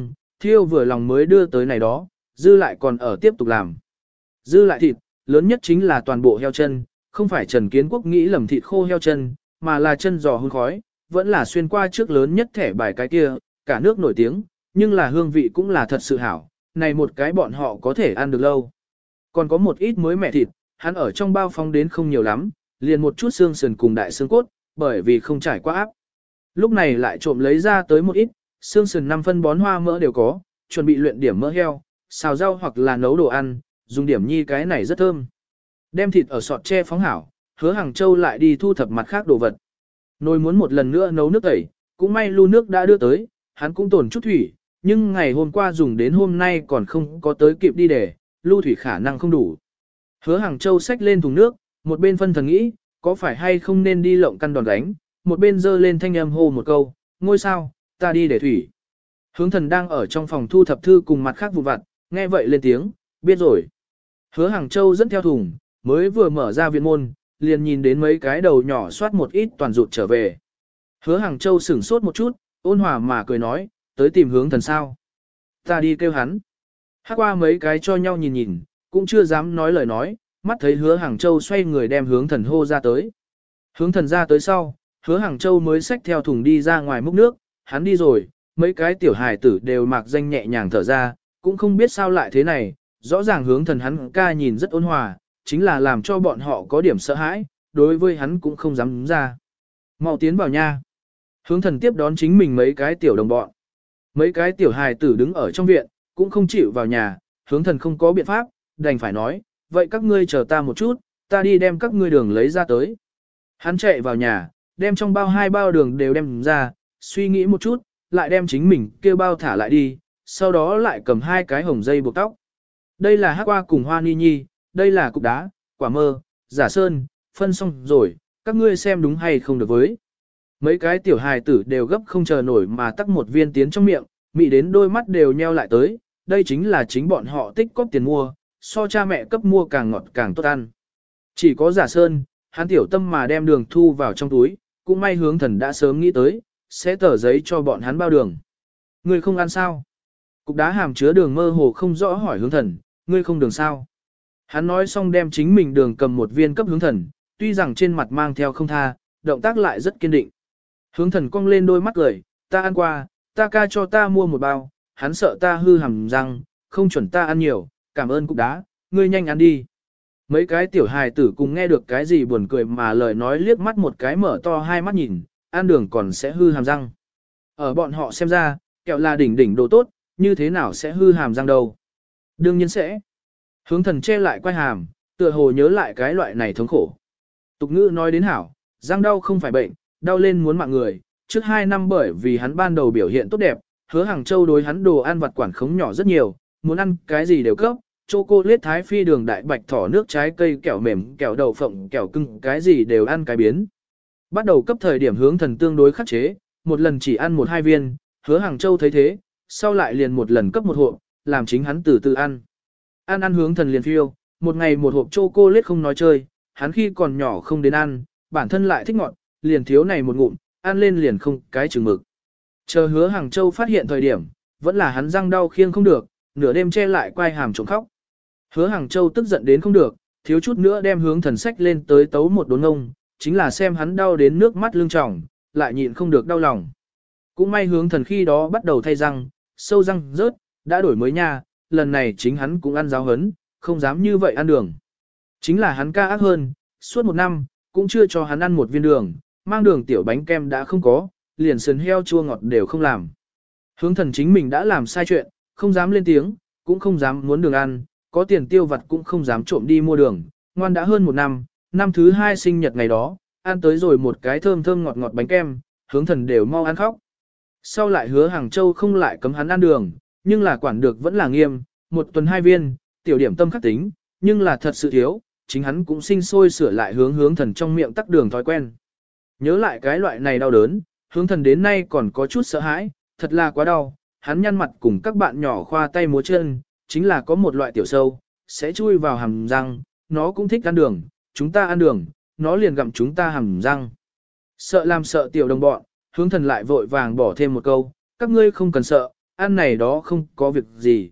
A: thiêu vừa lòng mới đưa tới này đó, dư lại còn ở tiếp tục làm. Dư lại thịt, lớn nhất chính là toàn bộ heo chân, không phải Trần Kiến Quốc nghĩ lầm thịt khô heo chân, mà là chân giò hun khói, vẫn là xuyên qua trước lớn nhất thẻ bài cái kia, cả nước nổi tiếng, nhưng là hương vị cũng là thật sự hảo, này một cái bọn họ có thể ăn được lâu. Còn có một ít mới mẻ thịt, hắn ở trong bao phong đến không nhiều lắm, liền một chút xương sườn cùng đại xương cốt, bởi vì không trải qua áp. Lúc này lại trộm lấy ra tới một ít, xương sườn 5 phân bón hoa mỡ đều có, chuẩn bị luyện điểm mỡ heo, xào rau hoặc là nấu đồ ăn, dùng điểm nhi cái này rất thơm. Đem thịt ở sọt tre phóng hảo, Hứa Hàng Châu lại đi thu thập mặt khác đồ vật. Nồi muốn một lần nữa nấu nước tẩy, cũng may lu nước đã đưa tới, hắn cũng tồn chút thủy, nhưng ngày hôm qua dùng đến hôm nay còn không có tới kịp đi để, lưu thủy khả năng không đủ. Hứa Hàng Châu xách lên thùng nước, một bên phân thần nghĩ, có phải hay không nên đi lộng căn đòn đánh, một bên giơ lên thanh âm hô một câu, ngôi sao, ta đi để thủy. Hướng Thần đang ở trong phòng thu thập thư cùng mặt khác vụ vặt, nghe vậy lên tiếng, biết rồi. Hứa Hàng Châu dẫn theo thùng, mới vừa mở ra viện môn, liền nhìn đến mấy cái đầu nhỏ soát một ít toàn rụt trở về. Hứa Hàng Châu sửng sốt một chút, ôn hòa mà cười nói, tới tìm Hướng Thần sao. Ta đi kêu hắn. Hát qua mấy cái cho nhau nhìn nhìn, cũng chưa dám nói lời nói, mắt thấy Hứa Hàng Châu xoay người đem Hướng Thần hô ra tới. Hướng Thần ra tới sau, Hứa Hàng Châu mới xách theo thùng đi ra ngoài múc nước, hắn đi rồi, mấy cái tiểu hài tử đều mạc danh nhẹ nhàng thở ra, cũng không biết sao lại thế này, rõ ràng Hướng Thần hắn ca nhìn rất ôn hòa, chính là làm cho bọn họ có điểm sợ hãi, đối với hắn cũng không dám đúng ra. Mau tiến vào nha. Hướng Thần tiếp đón chính mình mấy cái tiểu đồng bọn. Mấy cái tiểu hài tử đứng ở trong viện, cũng không chịu vào nhà, Hướng Thần không có biện pháp, đành phải nói, vậy các ngươi chờ ta một chút, ta đi đem các ngươi đường lấy ra tới. Hắn chạy vào nhà, đem trong bao 2 bao đường đều đem ra, suy nghĩ một chút, lại đem chính mình kêu bao thả lại đi, sau đó lại cầm 2 cái hồng dây buộc tóc. Đây là hắc qua cùng hoa ni nhi, đây là cục đá, quả mơ, giả sơn, phân xong rồi, các ngươi xem đúng hay không được với. Mấy cái tiểu hài tử đều gấp không chờ nổi mà tắc một viên tiến trong miệng, mị đến đôi mắt đều nheo lại tới, đây chính là chính bọn họ tích cóp tiền mua, so cha mẹ cấp mua càng ngọt càng tốt ăn. Chỉ có giả sơn, hắn tiểu tâm mà đem đường thu vào trong túi, cũng may Hướng Thần đã sớm nghĩ tới, sẽ tờ giấy cho bọn hắn bao đường. Ngươi không ăn sao? Cục đá hàm chứa đường mơ hồ không rõ hỏi Hướng Thần, ngươi không đường sao? Hắn nói xong đem chính mình đường cầm một viên cấp Hướng Thần, tuy rằng trên mặt mang theo không tha, động tác lại rất kiên định. Hướng Thần cong lên đôi mắt cười, ta ăn qua, ta ca cho ta mua một bao, hắn sợ ta hư hàm răng, không chuẩn ta ăn nhiều, cảm ơn cục đá, ngươi nhanh ăn đi. Mấy cái tiểu hài tử cùng nghe được cái gì buồn cười mà lời nói liếc mắt một cái mở to hai mắt nhìn, ăn đường còn sẽ hư hàm răng. Ở bọn họ xem ra, kẹo là đỉnh đỉnh đồ tốt, như thế nào sẽ hư hàm răng đâu. Đương nhiên sẽ. Hướng Thần che lại quay hàm, tựa hồ nhớ lại cái loại này thống khổ. Tục ngữ nói đến hảo, răng đau không phải bệnh, đau lên muốn mạng người. Trước 2 năm bởi vì hắn ban đầu biểu hiện tốt đẹp, Hứa Hàng Châu đối hắn đồ ăn vặt quản khống nhỏ rất nhiều, muốn ăn cái gì đều cấp, chocolate thái phi đường đại bạch thỏ nước trái cây kẹo mềm, kẹo đậu phộng, kẹo cưng, cái gì đều ăn cái biến. Bắt đầu cấp thời điểm Hướng Thần tương đối khắc chế, một lần chỉ ăn 1-2 viên, Hứa Hàng Châu thấy thế, sau lại liền một lần cấp 1 hộp, làm chính hắn từ từ ăn. Ăn Hướng Thần liền phiêu, một ngày 1 hộp chocolate không nói chơi, hắn khi còn nhỏ không đến ăn, bản thân lại thích ngọt, liền thiếu này một ngụm, ăn lên liền không cái chừng mực. Chờ Hứa Hàng Châu phát hiện thời điểm, vẫn là hắn răng đau khiêng không được, nửa đêm che lại quay hàm trộm khóc. Hứa Hàng Châu tức giận đến không được, thiếu chút nữa đem Hướng Thần sách lên tới tấu một đốn ngông, chính là xem hắn đau đến nước mắt lưng tròng, lại nhịn không được đau lòng. Cũng may Hướng Thần khi đó bắt đầu thay răng, sâu răng rớt, đã đổi mới nha, lần này chính hắn cũng ăn giáo hấn, không dám như vậy ăn đường. Chính là hắn ca ác hơn, suốt 1 năm, cũng chưa cho hắn ăn 1 viên đường, mang đường tiểu bánh kem đã không có, liền sườn heo chua ngọt đều không làm. Hướng Thần chính mình đã làm sai chuyện, không dám lên tiếng, cũng không dám muốn đường ăn, có tiền tiêu vặt cũng không dám trộm đi mua đường, ngoan đã hơn 1 năm, năm thứ 2 sinh nhật ngày đó, ăn tới rồi một cái thơm thơm ngọt ngọt bánh kem, Hướng Thần đều mau ăn khóc. Sau lại Hứa Hàng Châu không lại cấm hắn ăn đường, nhưng là quản được vẫn là nghiêm, 1 tuần 2 viên, tiểu điểm tâm khắc tính, nhưng là thật sự thiếu, chính hắn cũng sinh sôi sửa lại Hướng Thần trong miệng tắc đường thói quen. Nhớ lại cái loại này đau đớn, Hướng Thần đến nay còn có chút sợ hãi, thật là quá đau, hắn nhăn mặt cùng các bạn nhỏ khoa tay múa chân, chính là có một loại tiểu sâu, sẽ chui vào hàm răng, nó cũng thích ăn đường, chúng ta ăn đường, nó liền gặm chúng ta hàm răng. Sợ làm sợ tiểu đồng bọn, Hướng Thần lại vội vàng bỏ thêm một câu, các ngươi không cần sợ, ăn này đó không có việc gì,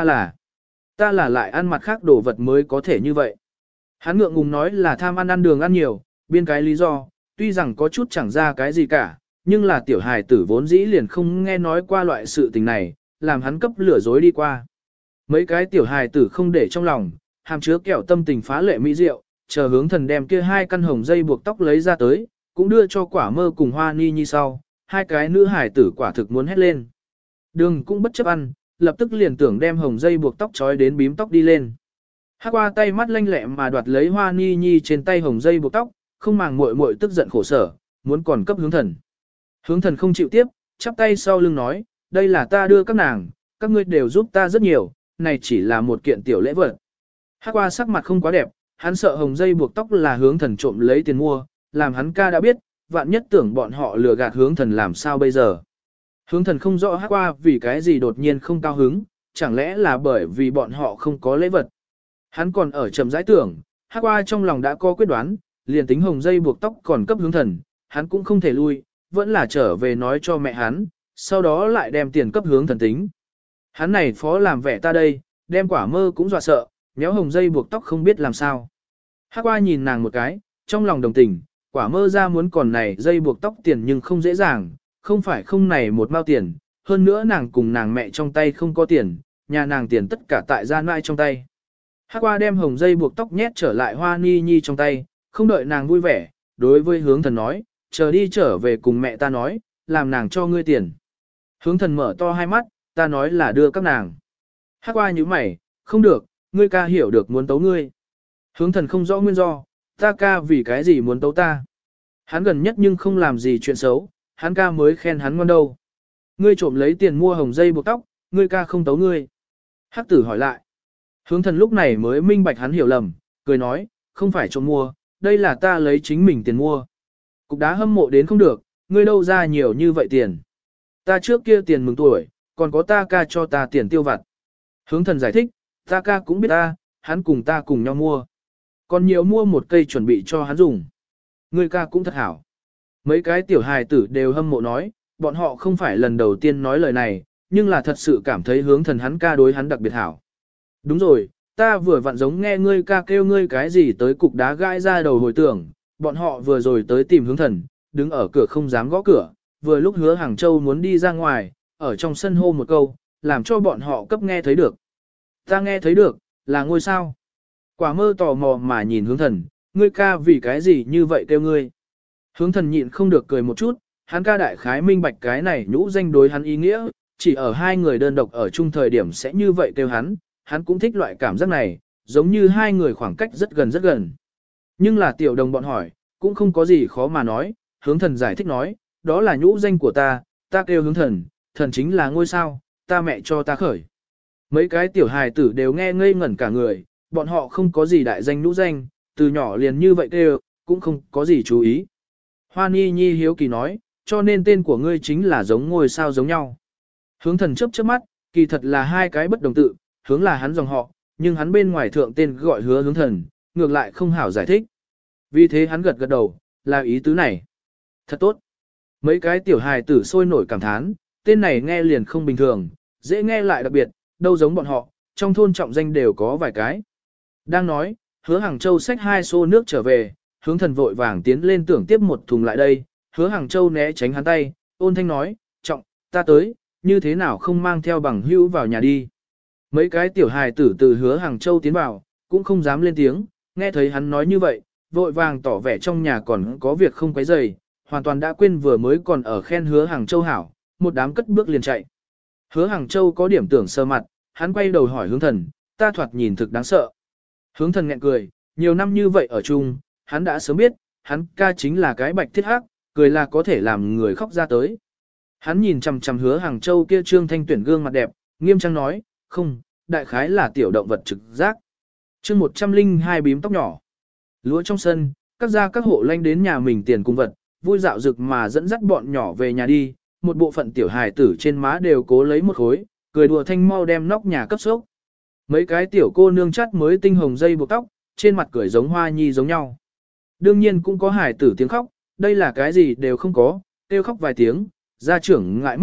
A: ta là lại ăn mặt khác đồ vật mới có thể như vậy. Hắn ngượng ngùng nói là tham ăn đường ăn nhiều, biên cái lý do, tuy rằng có chút chẳng ra cái gì cả, nhưng là tiểu hài tử vốn dĩ liền không nghe nói qua loại sự tình này, làm hắn cấp lửa dối đi qua. Mấy cái tiểu hài tử không để trong lòng, hàm chứa kẹo tâm tình phá lệ mỹ diệu, chờ hướng thần đem kia 2 căn hồng dây buộc tóc lấy ra tới, cũng đưa cho quả mơ cùng hoa ni nhi sau, 2 cái nữ hài tử quả thực muốn hét lên. Đường cũng bất chấp ăn, lập tức liền tưởng đem hồng dây buộc tóc trói đến bím tóc đi lên. Hắc qua tay mắt lanh lẹ mà đoạt lấy hoa ni nhi trên tay hồng dây buộc tóc, không màng muội muội tức giận khổ sở, muốn còn cấp hướng thần. Hướng thần không chịu tiếp, chắp tay sau lưng nói, đây là ta đưa các nàng, các ngươi đều giúp ta rất nhiều, này chỉ là một kiện tiểu lễ vật. Hắc qua sắc mặt không quá đẹp, hắn sợ hồng dây buộc tóc là hướng thần trộm lấy tiền mua, làm hắn ca đã biết, vạn nhất tưởng bọn họ lừa gạt hướng thần làm sao bây giờ. Hướng thần không rõ Hắc qua vì cái gì đột nhiên không cao hứng, chẳng lẽ là bởi vì bọn họ không có lễ vật. Hắn còn ở chậm rãi tưởng, Hắc qua trong lòng đã có quyết đoán, liền tính hồng dây buộc tóc còn cấp hướng thần, hắn cũng không thể lui, vẫn là trở về nói cho mẹ hắn, sau đó lại đem tiền cấp hướng thần tính. Hắn này phó làm vẻ ta đây, đem quả mơ cũng dọa sợ, nhéo hồng dây buộc tóc không biết làm sao. Hắc qua nhìn nàng một cái, trong lòng đồng tình, quả mơ ra muốn còn này dây buộc tóc tiền nhưng không dễ dàng, không phải không này một mao tiền, hơn nữa nàng cùng nàng mẹ trong tay không có tiền, nhà nàng tiền tất cả tại gia nãi trong tay. Hắc qua đem hồng dây buộc tóc nhét trở lại hoa ni nhi trong tay, không đợi nàng vui vẻ, đối với hướng thần nói, chờ đi trở về cùng mẹ ta nói, làm nàng cho ngươi tiền. Hướng thần mở to hai mắt, ta nói là đưa các nàng. Hắc qua như mày, không được, ngươi ca hiểu được muốn tấu ngươi. Hướng thần không rõ nguyên do, ta ca vì cái gì muốn tấu ta. Hắn gần nhất nhưng không làm gì chuyện xấu, hắn ca mới khen hắn ngon đâu. Ngươi trộm lấy tiền mua hồng dây buộc tóc, ngươi ca không tấu ngươi. Hắc tử hỏi lại. Hướng thần lúc này mới minh bạch hắn hiểu lầm, cười nói, không phải trộm mua, đây là ta lấy chính mình tiền mua. Cục đá hâm mộ đến không được, ngươi đâu ra nhiều như vậy tiền. Ta trước kia tiền mừng tuổi, còn có ta ca cho ta tiền tiêu vặt. Hướng thần giải thích, ta ca cũng biết ta, hắn cùng ta cùng nhau mua. Còn nhiều mua một cây chuẩn bị cho hắn dùng. Ngươi ca cũng thật hảo. Mấy cái tiểu hài tử đều hâm mộ nói, bọn họ không phải lần đầu tiên nói lời này, nhưng là thật sự cảm thấy hướng thần hắn ca đối hắn đặc biệt hảo. Đúng rồi, ta vừa vặn giống nghe ngươi ca kêu ngươi cái gì tới cục đá gãi ra đầu hồi tưởng, bọn họ vừa rồi tới tìm hướng thần, đứng ở cửa không dám gõ cửa, vừa lúc hứa Hàng Châu muốn đi ra ngoài, ở trong sân hô một câu, làm cho bọn họ cấp nghe thấy được. Ta nghe thấy được, là ngôi sao. Quả mơ tò mò mà nhìn hướng thần, ngươi ca vì cái gì như vậy kêu ngươi. Hướng thần nhịn không được cười một chút, hắn ca đại khái minh bạch cái này nhũ danh đối hắn ý nghĩa, chỉ ở hai người đơn độc ở chung thời điểm sẽ như vậy kêu hắn cũng thích loại cảm giác này, giống như hai người khoảng cách rất gần rất gần. Nhưng là tiểu đồng bọn hỏi, cũng không có gì khó mà nói, hướng thần giải thích nói, đó là nhũ danh của ta kêu hướng thần, thần chính là ngôi sao, ta mẹ cho ta khởi. Mấy cái tiểu hài tử đều nghe ngây ngẩn cả người, bọn họ không có gì đại danh nhũ danh, từ nhỏ liền như vậy kêu, cũng không có gì chú ý. Hoa Ni Nhi hiếu kỳ nói, cho nên tên của ngươi chính là giống ngôi sao giống nhau. Hướng thần chớp chớp mắt, kỳ thật là hai cái bất đồng tự, hướng là hắn dòng họ, nhưng hắn bên ngoài thượng tên gọi hứa hướng thần, ngược lại không hảo giải thích. Vì thế hắn gật gật đầu, là ý tứ này. Thật tốt. Mấy cái tiểu hài tử sôi nổi cảm thán, tên này nghe liền không bình thường, dễ nghe lại đặc biệt, đâu giống bọn họ, trong thôn trọng danh đều có vài cái. Đang nói, hứa Hàng Châu xách 2 xô nước trở về, hướng thần vội vàng tiến lên tưởng tiếp một thùng lại đây, hứa Hàng Châu né tránh hắn tay, ôn thanh nói, trọng, ta tới, như thế nào không mang theo bằng hữu vào nhà đi. Mấy cái tiểu hài tử từ hứa Hàng Châu tiến vào, cũng không dám lên tiếng, nghe thấy hắn nói như vậy, vội vàng tỏ vẻ trong nhà còn có việc không quấy rầy, hoàn toàn đã quên vừa mới còn ở khen hứa Hàng Châu hảo, một đám cất bước liền chạy. Hứa Hàng Châu có điểm tưởng sơ mặt, hắn quay đầu hỏi hướng thần, ta thoạt nhìn thực đáng sợ. Hướng thần nghẹn cười, nhiều năm như vậy ở chung, hắn đã sớm biết, hắn ca chính là cái bạch thiết hắc, cười là có thể làm người khóc ra tới. Hắn nhìn chằm chằm hứa Hàng Châu kia trương thanh tuyển gương mặt đẹp, nghiêm trang nói, không, đại khái là tiểu động vật trực giác. Chương 102 bím tóc nhỏ. Lúa trong sân, các gia các hộ lanh đến nhà mình tiền cung vật, vui dạo rực mà dẫn dắt bọn nhỏ về nhà đi, một bộ phận tiểu hài tử trên má đều cố lấy một khối, cười đùa thanh mau đem nóc nhà cấp sốc. Mấy cái tiểu cô nương chắt mới tinh hồng dây buộc tóc, trên mặt cười giống hoa nhi giống nhau. Đương nhiên cũng có hài tử tiếng khóc, đây là cái gì đều không có, kêu khóc vài tiếng, gia trưởng ngại mất mặt,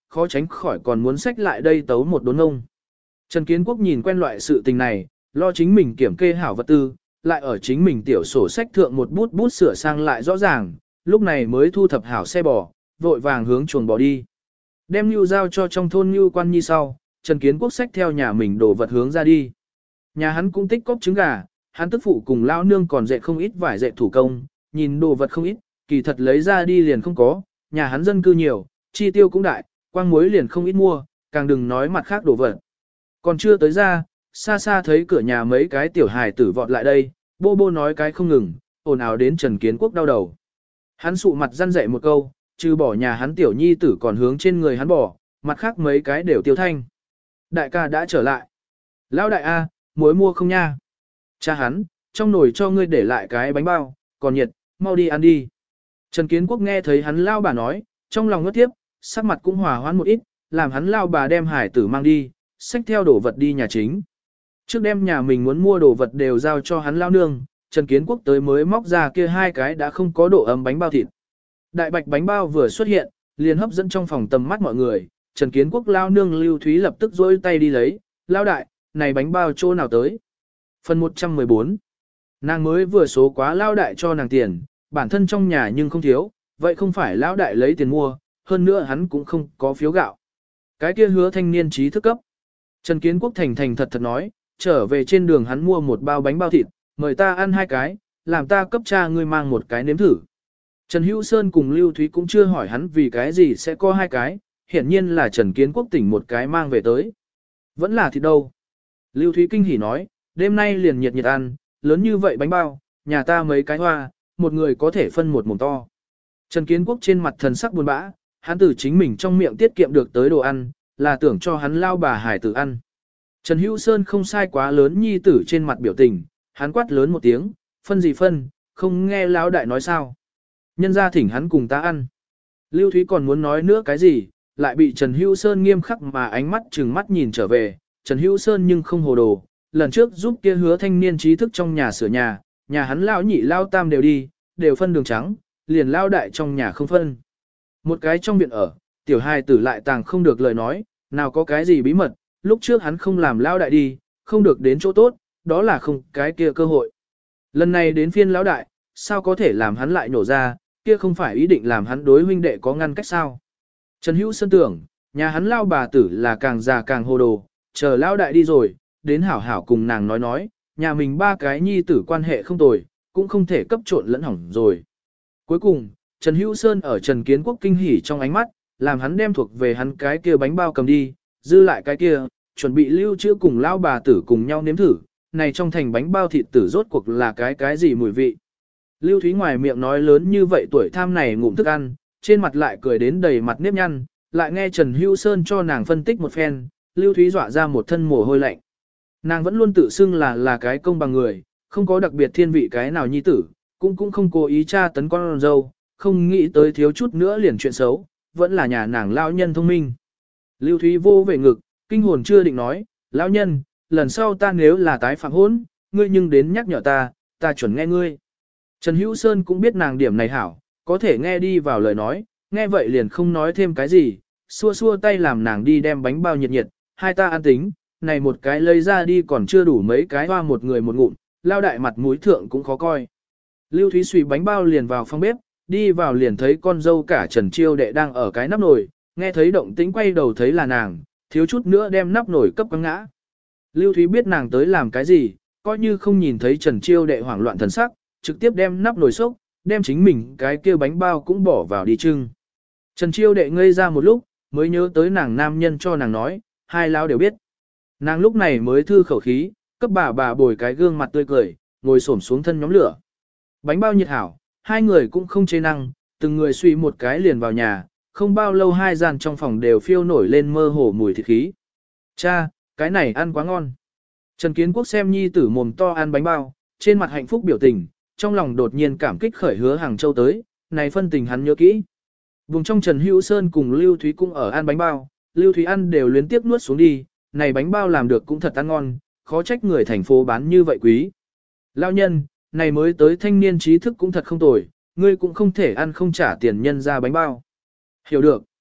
A: khó tránh khỏi còn muốn xách lại đây tấu một đốn ngông. Trần Kiến Quốc nhìn quen loại sự tình này, lo chính mình kiểm kê hảo vật tư, lại ở chính mình tiểu sổ sách thượng một bút bút sửa sang lại rõ ràng, lúc này mới thu thập hảo xe bò, vội vàng hướng chuồng bò đi. Đem Nưu giao cho trong thôn Nưu Quan Nhi sau, Trần Kiến Quốc xách theo nhà mình đổ vật hướng ra đi. Nhà hắn cũng tích cóp trứng gà, hắn tức phụ cùng lão nương còn dệt không ít vải dệt thủ công, nhìn đồ vật không ít, kỳ thật lấy ra đi liền không có, nhà hắn dân cư nhiều, chi tiêu cũng đại, quang muối liền không ít mua, càng đừng nói mặt khác đồ vật. Còn chưa tới ra, xa xa thấy cửa nhà mấy cái tiểu hài tử vọt lại đây, bô bô nói cái không ngừng, ồn ào đến Trần Kiến Quốc đau đầu. Hắn sụ mặt răn dạy một câu, trừ bỏ nhà hắn tiểu nhi tử còn hướng trên người hắn bỏ, mặt khác mấy cái đều tiêu thanh. Đại ca đã trở lại. Lão đại A, muối mua không nha? Cha hắn, trong nồi cho ngươi để lại cái bánh bao, còn nhiệt, mau đi ăn đi. Trần Kiến Quốc nghe thấy hắn lao bà nói, trong lòng ngất tiếp, sắc mặt cũng hòa hoãn một ít, làm hắn lao bà đem hải tử mang đi, xách theo đồ vật đi nhà chính. Trước đêm nhà mình muốn mua đồ vật đều giao cho hắn lao nương, Trần Kiến Quốc tới mới móc ra kia hai cái đã không có độ ấm bánh bao thịt. Đại bạch bánh bao vừa xuất hiện, liền hấp dẫn trong phòng tầm mắt mọi người, Trần Kiến Quốc lao nương Lưu Thúy lập tức dỗi tay đi lấy, lao đại, này bánh bao chỗ nào tới. Phần 114. Nàng mới vừa số quá lao đại cho nàng tiền, bản thân trong nhà nhưng không thiếu, vậy không phải lao đại lấy tiền mua, hơn nữa hắn cũng không có phiếu gạo. Cái kia hứa thanh niên trí thức cấp. Trần Kiến Quốc thành thành thật thật nói, trở về trên đường hắn mua một bao bánh bao thịt, mời ta ăn hai cái, làm ta cấp cha ngươi mang một cái nếm thử. Trần Hữu Sơn cùng Lưu Thúy cũng chưa hỏi hắn vì cái gì sẽ có hai cái, hiển nhiên là Trần Kiến Quốc tỉnh một cái mang về tới. Vẫn là thịt đâu. Lưu Thúy kinh hỉ nói, đêm nay liền nhiệt nhiệt ăn, lớn như vậy bánh bao, nhà ta mấy cái hoa, một người có thể phân một mồm to. Trần Kiến Quốc trên mặt thần sắc buồn bã, hắn từ chính mình trong miệng tiết kiệm được tới đồ ăn, là tưởng cho hắn lao bà hải tử ăn. Trần Hữu Sơn không sai quá lớn nhi tử trên mặt biểu tình, hắn quát lớn một tiếng, phân gì phân, không nghe lão đại nói sao. Nhân ra thỉnh hắn cùng ta ăn. Lưu Thúy còn muốn nói nữa cái gì, lại bị Trần Hữu Sơn nghiêm khắc mà ánh mắt trừng mắt nhìn trở về. Trần Hữu Sơn nhưng không hồ đồ, lần trước giúp kia hứa thanh niên trí thức trong nhà sửa nhà hắn lão nhị lao tam đều đi, đều phân đường trắng, liền lao đại trong nhà không phân. Một cái trong viện ở, tiểu hài tử lại tàng không được lời nói, nào có cái gì bí mật, lúc trước hắn không làm lao đại đi, không được đến chỗ tốt, đó là không cái kia cơ hội. Lần này đến phiên lão đại, sao có thể làm hắn lại nổ ra, kia không phải ý định làm hắn đối huynh đệ có ngăn cách sao. Trần Hữu Sơn tưởng, nhà hắn lao bà tử là càng già càng hồ đồ, chờ lao đại đi rồi, đến hảo hảo cùng nàng nói, nhà mình ba cái nhi tử quan hệ không tồi, cũng không thể cấp trộn lẫn hỏng rồi. Cuối cùng, Trần Hữu Sơn ở Trần Kiến Quốc kinh hỉ trong ánh mắt, làm hắn đem thuộc về hắn cái kia bánh bao cầm đi, dư lại cái kia, chuẩn bị lưu trữ cùng lao bà tử cùng nhau nếm thử, này trong thành bánh bao thịt tử rốt cuộc là cái gì mùi vị. Lưu Thúy ngoài miệng nói lớn như vậy tuổi tham này ngụm thức ăn, trên mặt lại cười đến đầy mặt nếp nhăn, lại nghe Trần Hữu Sơn cho nàng phân tích một phen, Lưu Thúy dọa ra một thân mồ hôi lạnh. Nàng vẫn luôn tự xưng là cái công bằng người, không có đặc biệt thiên vị cái nào nhi tử, cũng không cố ý tra tấn con dâu, không nghĩ tới thiếu chút nữa liền chuyện xấu, vẫn là nhà nàng lão nhân thông minh. Lưu Thúy vô về ngực, kinh hồn chưa định nói, lão nhân, lần sau ta nếu là tái phạm hôn, ngươi nhưng đến nhắc nhở ta chuẩn nghe ngươi. Trần Hữu Sơn cũng biết nàng điểm này hảo, có thể nghe đi vào lời nói, nghe vậy liền không nói thêm cái gì, xua xua tay làm nàng đi đem bánh bao nhiệt nhiệt, hai ta ăn tính, này một cái lấy ra đi còn chưa đủ mấy cái hoa một người một ngụm, lao đại mặt mũi thượng cũng khó coi. Lưu Thúy suy bánh bao liền vào phòng bếp, đi vào liền thấy con dâu cả Trần Chiêu đệ đang ở cái nắp nồi, nghe thấy động tĩnh quay đầu thấy là nàng, thiếu chút nữa đem nắp nồi cấp quăng ngã. Lưu Thúy biết nàng tới làm cái gì, coi như không nhìn thấy Trần Chiêu đệ hoảng loạn thần sắc, trực tiếp đem nắp nồi sốc, đem chính mình cái kia bánh bao cũng bỏ vào đi trưng. Trần Chiêu đệ ngây ra một lúc, mới nhớ tới nàng nam nhân cho nàng nói, hai lão đều biết. Nàng lúc này mới thư khẩu khí, cấp bà bồi cái gương mặt tươi cười, ngồi xổm xuống thân nhóm lửa. Bánh bao nhiệt hảo, hai người cũng không chê năng, từng người suy một cái liền vào nhà, không bao lâu hai gian trong phòng đều phiêu nổi lên mơ hồ mùi thịt khí. Cha, cái này ăn quá ngon. Trần Kiến Quốc xem nhi tử mồm to ăn bánh bao, trên mặt hạnh phúc biểu tình, trong lòng đột nhiên cảm kích khởi Hứa Hàng Châu tới, này phân tình hắn nhớ kỹ. Vùng trong Trần Hữu Sơn cùng Lưu Thúy cũng ở ăn bánh bao, Lưu Thúy ăn đều liên tiếp nuốt xuống đi, này bánh bao làm được cũng thật ăn ngon, khó trách người thành phố bán như vậy quý. Lão nhân, này mới tới thanh niên trí thức cũng thật không tồi, ngươi cũng không thể ăn không trả tiền nhân ra bánh bao. Hiểu được.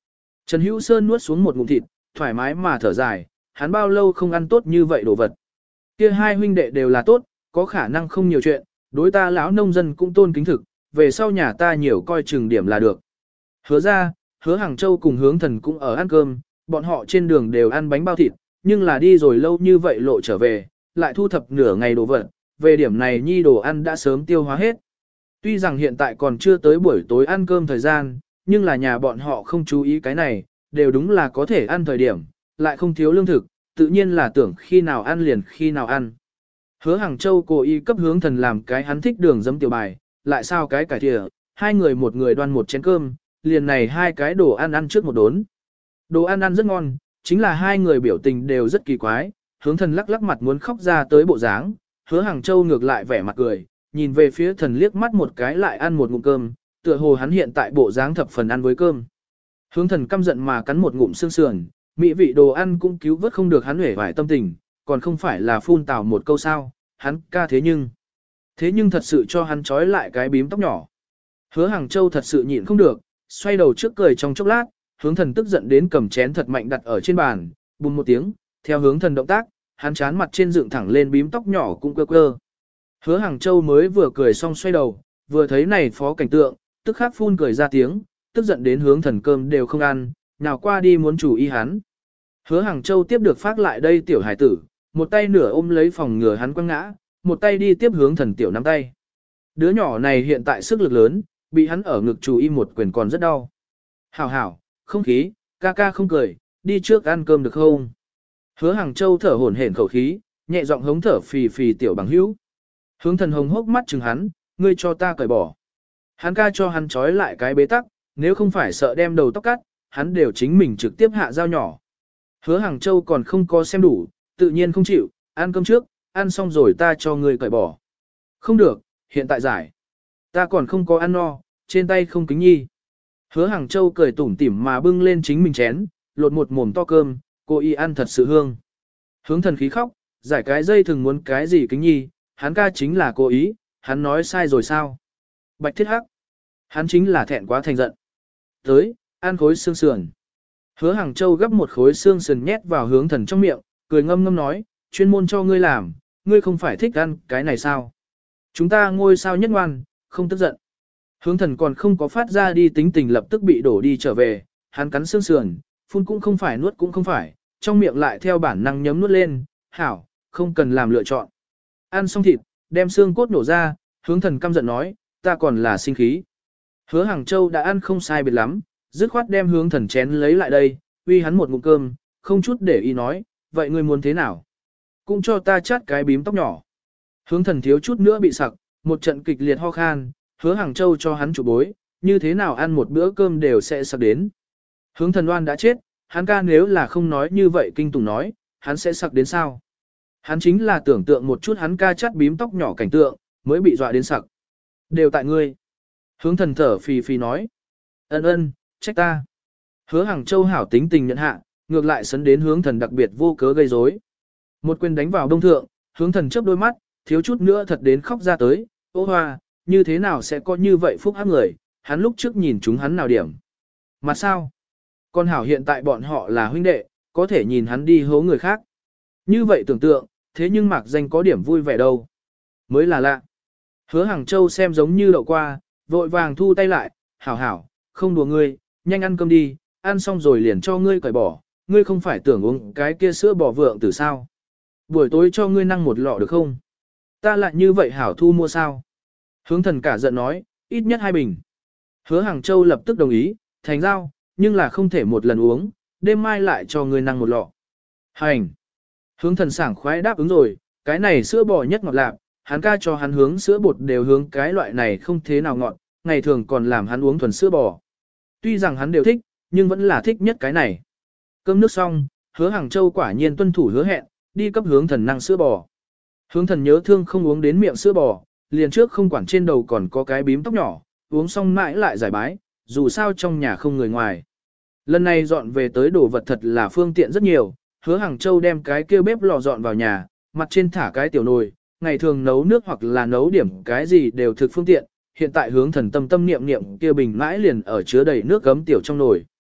A: Trần Hữu Sơn nuốt xuống một ngụm thịt, thoải mái mà thở dài, hắn bao lâu không ăn tốt như vậy đồ vật. Kia hai huynh đệ đều là tốt, có khả năng không nhiều chuyện, đối ta lão nông dân cũng tôn kính thực, về sau nhà ta nhiều coi chừng điểm là được. Hứa ra, Hứa Hàng Châu cùng Hướng Thần cũng ở ăn cơm, bọn họ trên đường đều ăn bánh bao thịt, nhưng là đi rồi lâu như vậy lộ trở về, lại thu thập nửa ngày đồ vật, về điểm này nhi đồ ăn đã sớm tiêu hóa hết. Tuy rằng hiện tại còn chưa tới buổi tối ăn cơm thời gian, nhưng là nhà bọn họ không chú ý cái này, đều đúng là có thể ăn thời điểm, lại không thiếu lương thực, tự nhiên là tưởng khi nào ăn liền khi nào ăn. Hứa Hàng Châu cố ý cấp Hướng Thần làm cái hắn thích đường giấm tiểu bài, lại sao cái cải thìa, hai người một người đoan một chén cơm, liền này hai cái đồ ăn ăn trước một đốn. Đồ ăn ăn rất ngon, chính là hai người biểu tình đều rất kỳ quái, Hướng Thần lắc lắc mặt muốn khóc ra tới bộ dáng, Hứa Hàng Châu ngược lại vẻ mặt cười, nhìn về phía Thần liếc mắt một cái lại ăn một ngụm cơm, tựa hồ hắn hiện tại bộ dáng thập phần ăn với cơm. Hướng Thần căm giận mà cắn một ngụm xương sườn, mỹ vị đồ ăn cũng cứu vớt không được hắn hể vải tâm tình, còn không phải là phun tào một câu sao, hắn ca thế nhưng thật sự cho hắn trói lại cái bím tóc nhỏ. Hứa Hàng Châu thật sự nhịn không được, xoay đầu trước cười trong chốc lát, Hướng Thần tức giận đến cầm chén thật mạnh đặt ở trên bàn, bùm một tiếng, theo Hướng Thần động tác, hắn chán mặt trên dựng thẳng lên bím tóc nhỏ cũng quơ quơ. Hứa Hàng Châu mới vừa cười xong xoay đầu, vừa thấy này phó cảnh tượng, tức khắc phun cười ra tiếng, tức giận đến Hướng Thần cơm đều không ăn, nào qua đi muốn chủ y hắn. Hứa Hàng Châu tiếp được phát lại đây tiểu hải tử, một tay nửa ôm lấy phòng ngừa hắn quăng ngã, một tay đi tiếp Hướng Thần tiểu nắm tay. Đứa nhỏ này hiện tại sức lực lớn, bị hắn ở ngực chủ y một quyền còn rất đau. Hảo hảo, không khí, ca ca không cười, đi trước ăn cơm được không? Hứa Hàng Châu thở hổn hển khẩu khí, nhẹ giọng hống thở phì phì tiểu bằng hữu. Hướng Thần hồng hốc mắt chừng hắn, ngươi cho ta cởi bỏ. Hắn ca cho hắn trói lại cái bế tắc, nếu không phải sợ đem đầu tóc cắt, hắn đều chính mình trực tiếp hạ dao nhỏ. Hứa Hàng Châu còn không có xem đủ, tự nhiên không chịu, ăn cơm trước, ăn xong rồi ta cho ngươi cởi bỏ. Không được, hiện tại giải. Ta còn không có ăn no, trên tay không kính nhi. Hứa Hàng Châu cười tủm tỉm mà bưng lên chính mình chén, lột một mồm to cơm, cô y ăn thật sự hương. Hướng Thần khí khóc, giải cái dây thừng muốn cái gì kính nhi, hắn ca chính là cố ý, hắn nói sai rồi sao? Bạch Thiết Hắc, hắn chính là thẹn quá thành giận. Tới, ăn khối xương sườn. Hứa Hàng Châu gấp một khối xương sườn nhét vào Hướng Thần trong miệng, cười ngâm ngâm nói, chuyên môn cho ngươi làm, ngươi không phải thích ăn cái này sao? Chúng ta ngôi sao nhất ngoan, không tức giận. Hướng Thần còn không có phát ra đi tính tình lập tức bị đổ đi trở về, hắn cắn xương sườn, phun cũng không phải nuốt cũng không phải, trong miệng lại theo bản năng nhấm nuốt lên, hảo, không cần làm lựa chọn. Ăn xong thịt, đem xương cốt nổ ra, Hướng Thần căm giận nói, ta còn là sinh khí. Hứa Hàng Châu đã ăn không sai biệt lắm, dứt khoát đem Hướng Thần chén lấy lại đây, uy hắn một ngụm cơm, không chút để ý nói, vậy ngươi muốn thế nào? Cũng cho ta chát cái bím tóc nhỏ. Hướng Thần thiếu chút nữa bị sặc, một trận kịch liệt ho khan, Hứa Hàng Châu cho hắn chủ bối, như thế nào ăn một bữa cơm đều sẽ sặc đến. Hướng Thần oan đã chết, hắn ca nếu là không nói như vậy kinh tủng nói, hắn sẽ sặc đến sao? Hắn chính là tưởng tượng một chút hắn ca chát bím tóc nhỏ cảnh tượng, mới bị dọa đến sặc. Đều tại ngươi. Hướng Thần thở phì phì nói. Ân, trách ta. Hứa Hàng Châu hảo tính tình nhận hạ, ngược lại sấn đến Hướng Thần đặc biệt vô cớ gây rối. Một quyền đánh vào đông thượng, Hướng Thần chớp đôi mắt, thiếu chút nữa thật đến khóc ra tới, ô hoa, như thế nào sẽ có như vậy phúc áp người, hắn lúc trước nhìn chúng hắn nào điểm. Mà sao? Con hảo hiện tại bọn họ là huynh đệ, có thể nhìn hắn đi hố người khác. Như vậy tưởng tượng, thế nhưng Mạc Danh có điểm vui vẻ đâu. Mới là lạ. Hứa Hàng Châu xem giống như đậu qua, vội vàng thu tay lại, hảo, không đùa ngươi, nhanh ăn cơm đi, ăn xong rồi liền cho ngươi cởi bỏ, ngươi không phải tưởng uống cái kia sữa bò vượng từ sao. Buổi tối cho ngươi năng một lọ được không? Ta lại như vậy hảo thu mua sao? Hướng Thần cả giận nói, ít nhất 2 bình. Hứa Hàng Châu lập tức đồng ý, thành giao, nhưng là không thể một lần uống, đêm mai lại cho ngươi năng một lọ. Hành. Hướng Thần sảng khoái đáp ứng rồi, cái này sữa bò nhất ngọt lạc, hắn ca cho hắn hướng sữa bột đều hướng cái loại này không thế nào ngọt, ngày thường còn làm hắn uống thuần sữa bò. Tuy rằng hắn đều thích, nhưng vẫn là thích nhất cái này. Cơm nước xong, Hứa Hàng Châu quả nhiên tuân thủ hứa hẹn, đi cấp Hướng Thần năng sữa bò. Hướng Thần nhớ thương không uống đến miệng sữa bò, liền trước không quản trên đầu còn có cái bím tóc nhỏ, uống xong mãi lại giải bái, dù sao trong nhà không người ngoài. Lần này dọn về tới đồ vật thật là phương tiện rất nhiều, Hứa Hàng Châu đem cái kia bếp lò dọn vào nhà, mặt trên thả cái tiểu nồi, ngày thường nấu nước hoặc là nấu điểm cái gì đều thực phương tiện, hiện tại Hướng Thần tâm tâm niệm niệm kia bình mãi liền ở chứa đầy nước gấm tiểu trong nồi.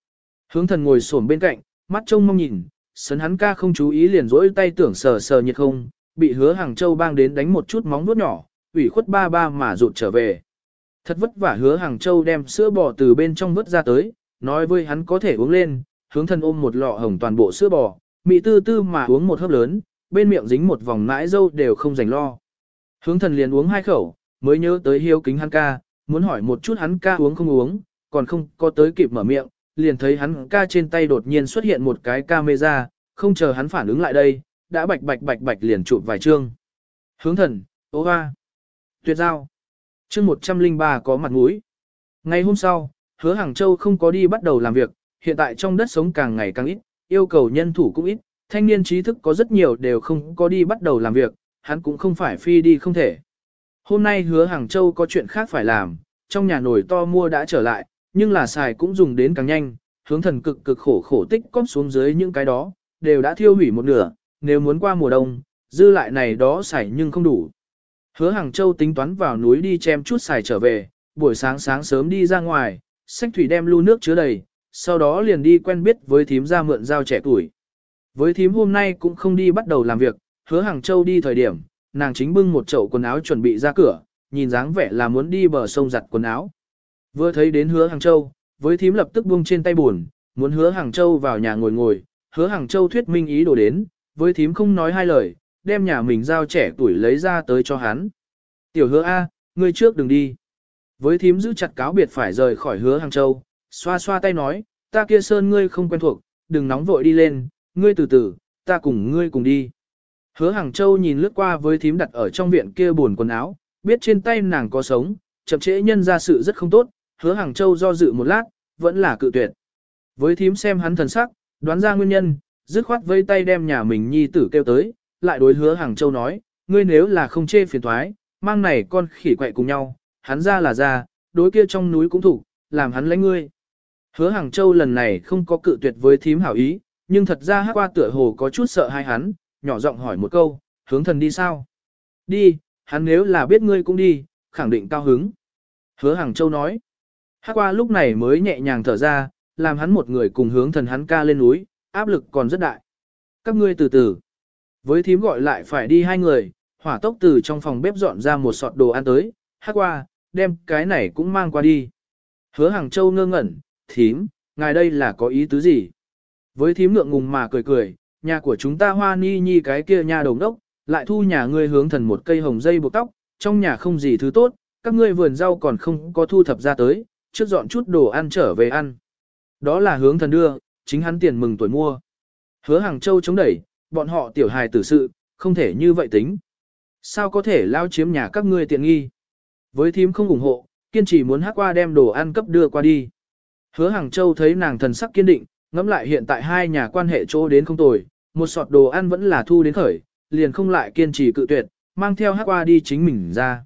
A: Hướng thần ngồi xổm bên cạnh, mắt trông mong nhìn, sấn hắn ca không chú ý liền rỗi tay tưởng sờ sờ nhiệt không, bị Hứa Hàng Châu bang đến đánh một chút móng vuốt nhỏ, ủy khuất ba ba mà rụt trở về. Thật vất vả Hứa Hàng Châu đem sữa bò từ bên trong vớt ra tới, nói với hắn có thể uống lên, hướng thần ôm một lọ hồng toàn bộ sữa bò, mị tư tư mà uống một hớp lớn, bên miệng dính một vòng mãi dâu đều không dành lo. Hướng thần liền uống 2 khẩu, mới nhớ tới hiếu kính hắn ca, muốn hỏi một chút hắn ca uống không uống, còn không có tới kịp mở miệng, liền thấy hắn ca trên tay đột nhiên xuất hiện một cái camera, không chờ hắn phản ứng lại đây, đã bạch bạch bạch bạch liền chụp vài chương. Hướng thần, ô hoa, tuyệt giao. Chương 103 có mặt mũi. Ngày hôm sau, Hứa Hàng Châu không có đi bắt đầu làm việc, hiện tại trong đất sống càng ngày càng ít, yêu cầu nhân thủ cũng ít, thanh niên trí thức có rất nhiều đều không có đi bắt đầu làm việc, hắn cũng không phải phi đi không thể. Hôm nay Hứa Hàng Châu có chuyện khác phải làm, trong nhà nồi to mua đã trở lại, nhưng là xài cũng dùng đến càng nhanh, hướng thần cực cực khổ khổ tích cóp xuống dưới những cái đó, đều đã thiêu hủy một nửa, nếu muốn qua mùa đông, dư lại này đó xài nhưng không đủ. Hứa Hàng Châu tính toán vào núi đi chém chút xài trở về, buổi sáng sáng sớm đi ra ngoài, xách thủy đem lu nước chứa đầy, sau đó liền đi quen biết với thím ra mượn dao trẻ tuổi. Với thím hôm nay cũng không đi bắt đầu làm việc, Hứa Hàng Châu đi thời điểm, nàng chính bưng một chậu quần áo chuẩn bị ra cửa, nhìn dáng vẻ là muốn đi bờ sông giặt quần áo. Vừa thấy đến Hứa Hàng Châu, với thím lập tức buông trên tay buồn, muốn Hứa Hàng Châu vào nhà ngồi ngồi, Hứa Hàng Châu thuyết minh ý đồ đến, với thím không nói hai lời, đem nhà mình dao trẻ tuổi lấy ra tới cho hắn. Tiểu Hứa A, ngươi trước đừng đi. Với thím giữ chặt cáo biệt phải rời khỏi Hứa Hàng Châu, xoa xoa tay nói, ta kia sơn ngươi không quen thuộc, đừng nóng vội đi lên, ngươi từ từ, ta cùng ngươi cùng đi. Hứa Hàng Châu nhìn lướt qua với thím đặt ở trong viện kia buồn quần áo, biết trên tay nàng có sống, chậm trễ nhân ra sự rất không tốt, Hứa Hàng Châu do dự một lát, vẫn là cự tuyệt. Với thím xem hắn thần sắc, đoán ra nguyên nhân, dứt khoát vây tay đem nhà mình nhi tử kêu tới, lại đối Hứa Hàng Châu nói, ngươi nếu là không chê phiền thoái, mang này con khỉ quậy cùng nhau, hắn ra là ra, đối kia trong núi cũng thủ, làm hắn lấy ngươi. Hứa Hàng Châu lần này không có cự tuyệt với thím hảo ý, nhưng thật ra hát qua tựa hồ có chút sợ hai hắn, nhỏ giọng hỏi một câu, hướng thần đi sao? Đi, hắn nếu là biết ngươi cũng đi, khẳng định cao hứng. Hứa Hàng Châu nói, hát qua lúc này mới nhẹ nhàng thở ra, làm hắn một người cùng hướng thần hắn ca lên núi, áp lực còn rất đại. Các ngươi từ từ. Với thím gọi lại phải đi 2 người, hỏa tốc từ trong phòng bếp dọn ra một sọt đồ ăn tới, hát qua, đem cái này cũng mang qua đi. Hứa Hàng Châu ngơ ngẩn, thím, ngài đây là có ý tứ gì? Với thím ngượng ngùng mà cười cười, nhà của chúng ta Hoa Ni Nhi cái kia nhà đồng đốc, lại thu nhà ngươi hướng thần một cây hồng dây buộc tóc, trong nhà không gì thứ tốt, các ngươi vườn rau còn không có thu thập ra tới, trước dọn chút đồ ăn trở về ăn. Đó là hướng thần đưa, chính hắn tiền mừng tuổi mua. Hứa Hàng Châu chống đẩy, bọn họ tiểu hài tử sự, không thể như vậy tính. Sao có thể lao chiếm nhà các ngươi tiện nghi? Với thím không ủng hộ, kiên trì muốn hát qua đem đồ ăn cấp đưa qua đi. Hứa Hàng Châu thấy nàng thần sắc kiên định, ngẫm lại hiện tại 2 nhà quan hệ chỗ đến không tồi, một sọt đồ ăn vẫn là thu đến khởi, liền không lại kiên trì cự tuyệt, mang theo hát qua đi chính mình ra.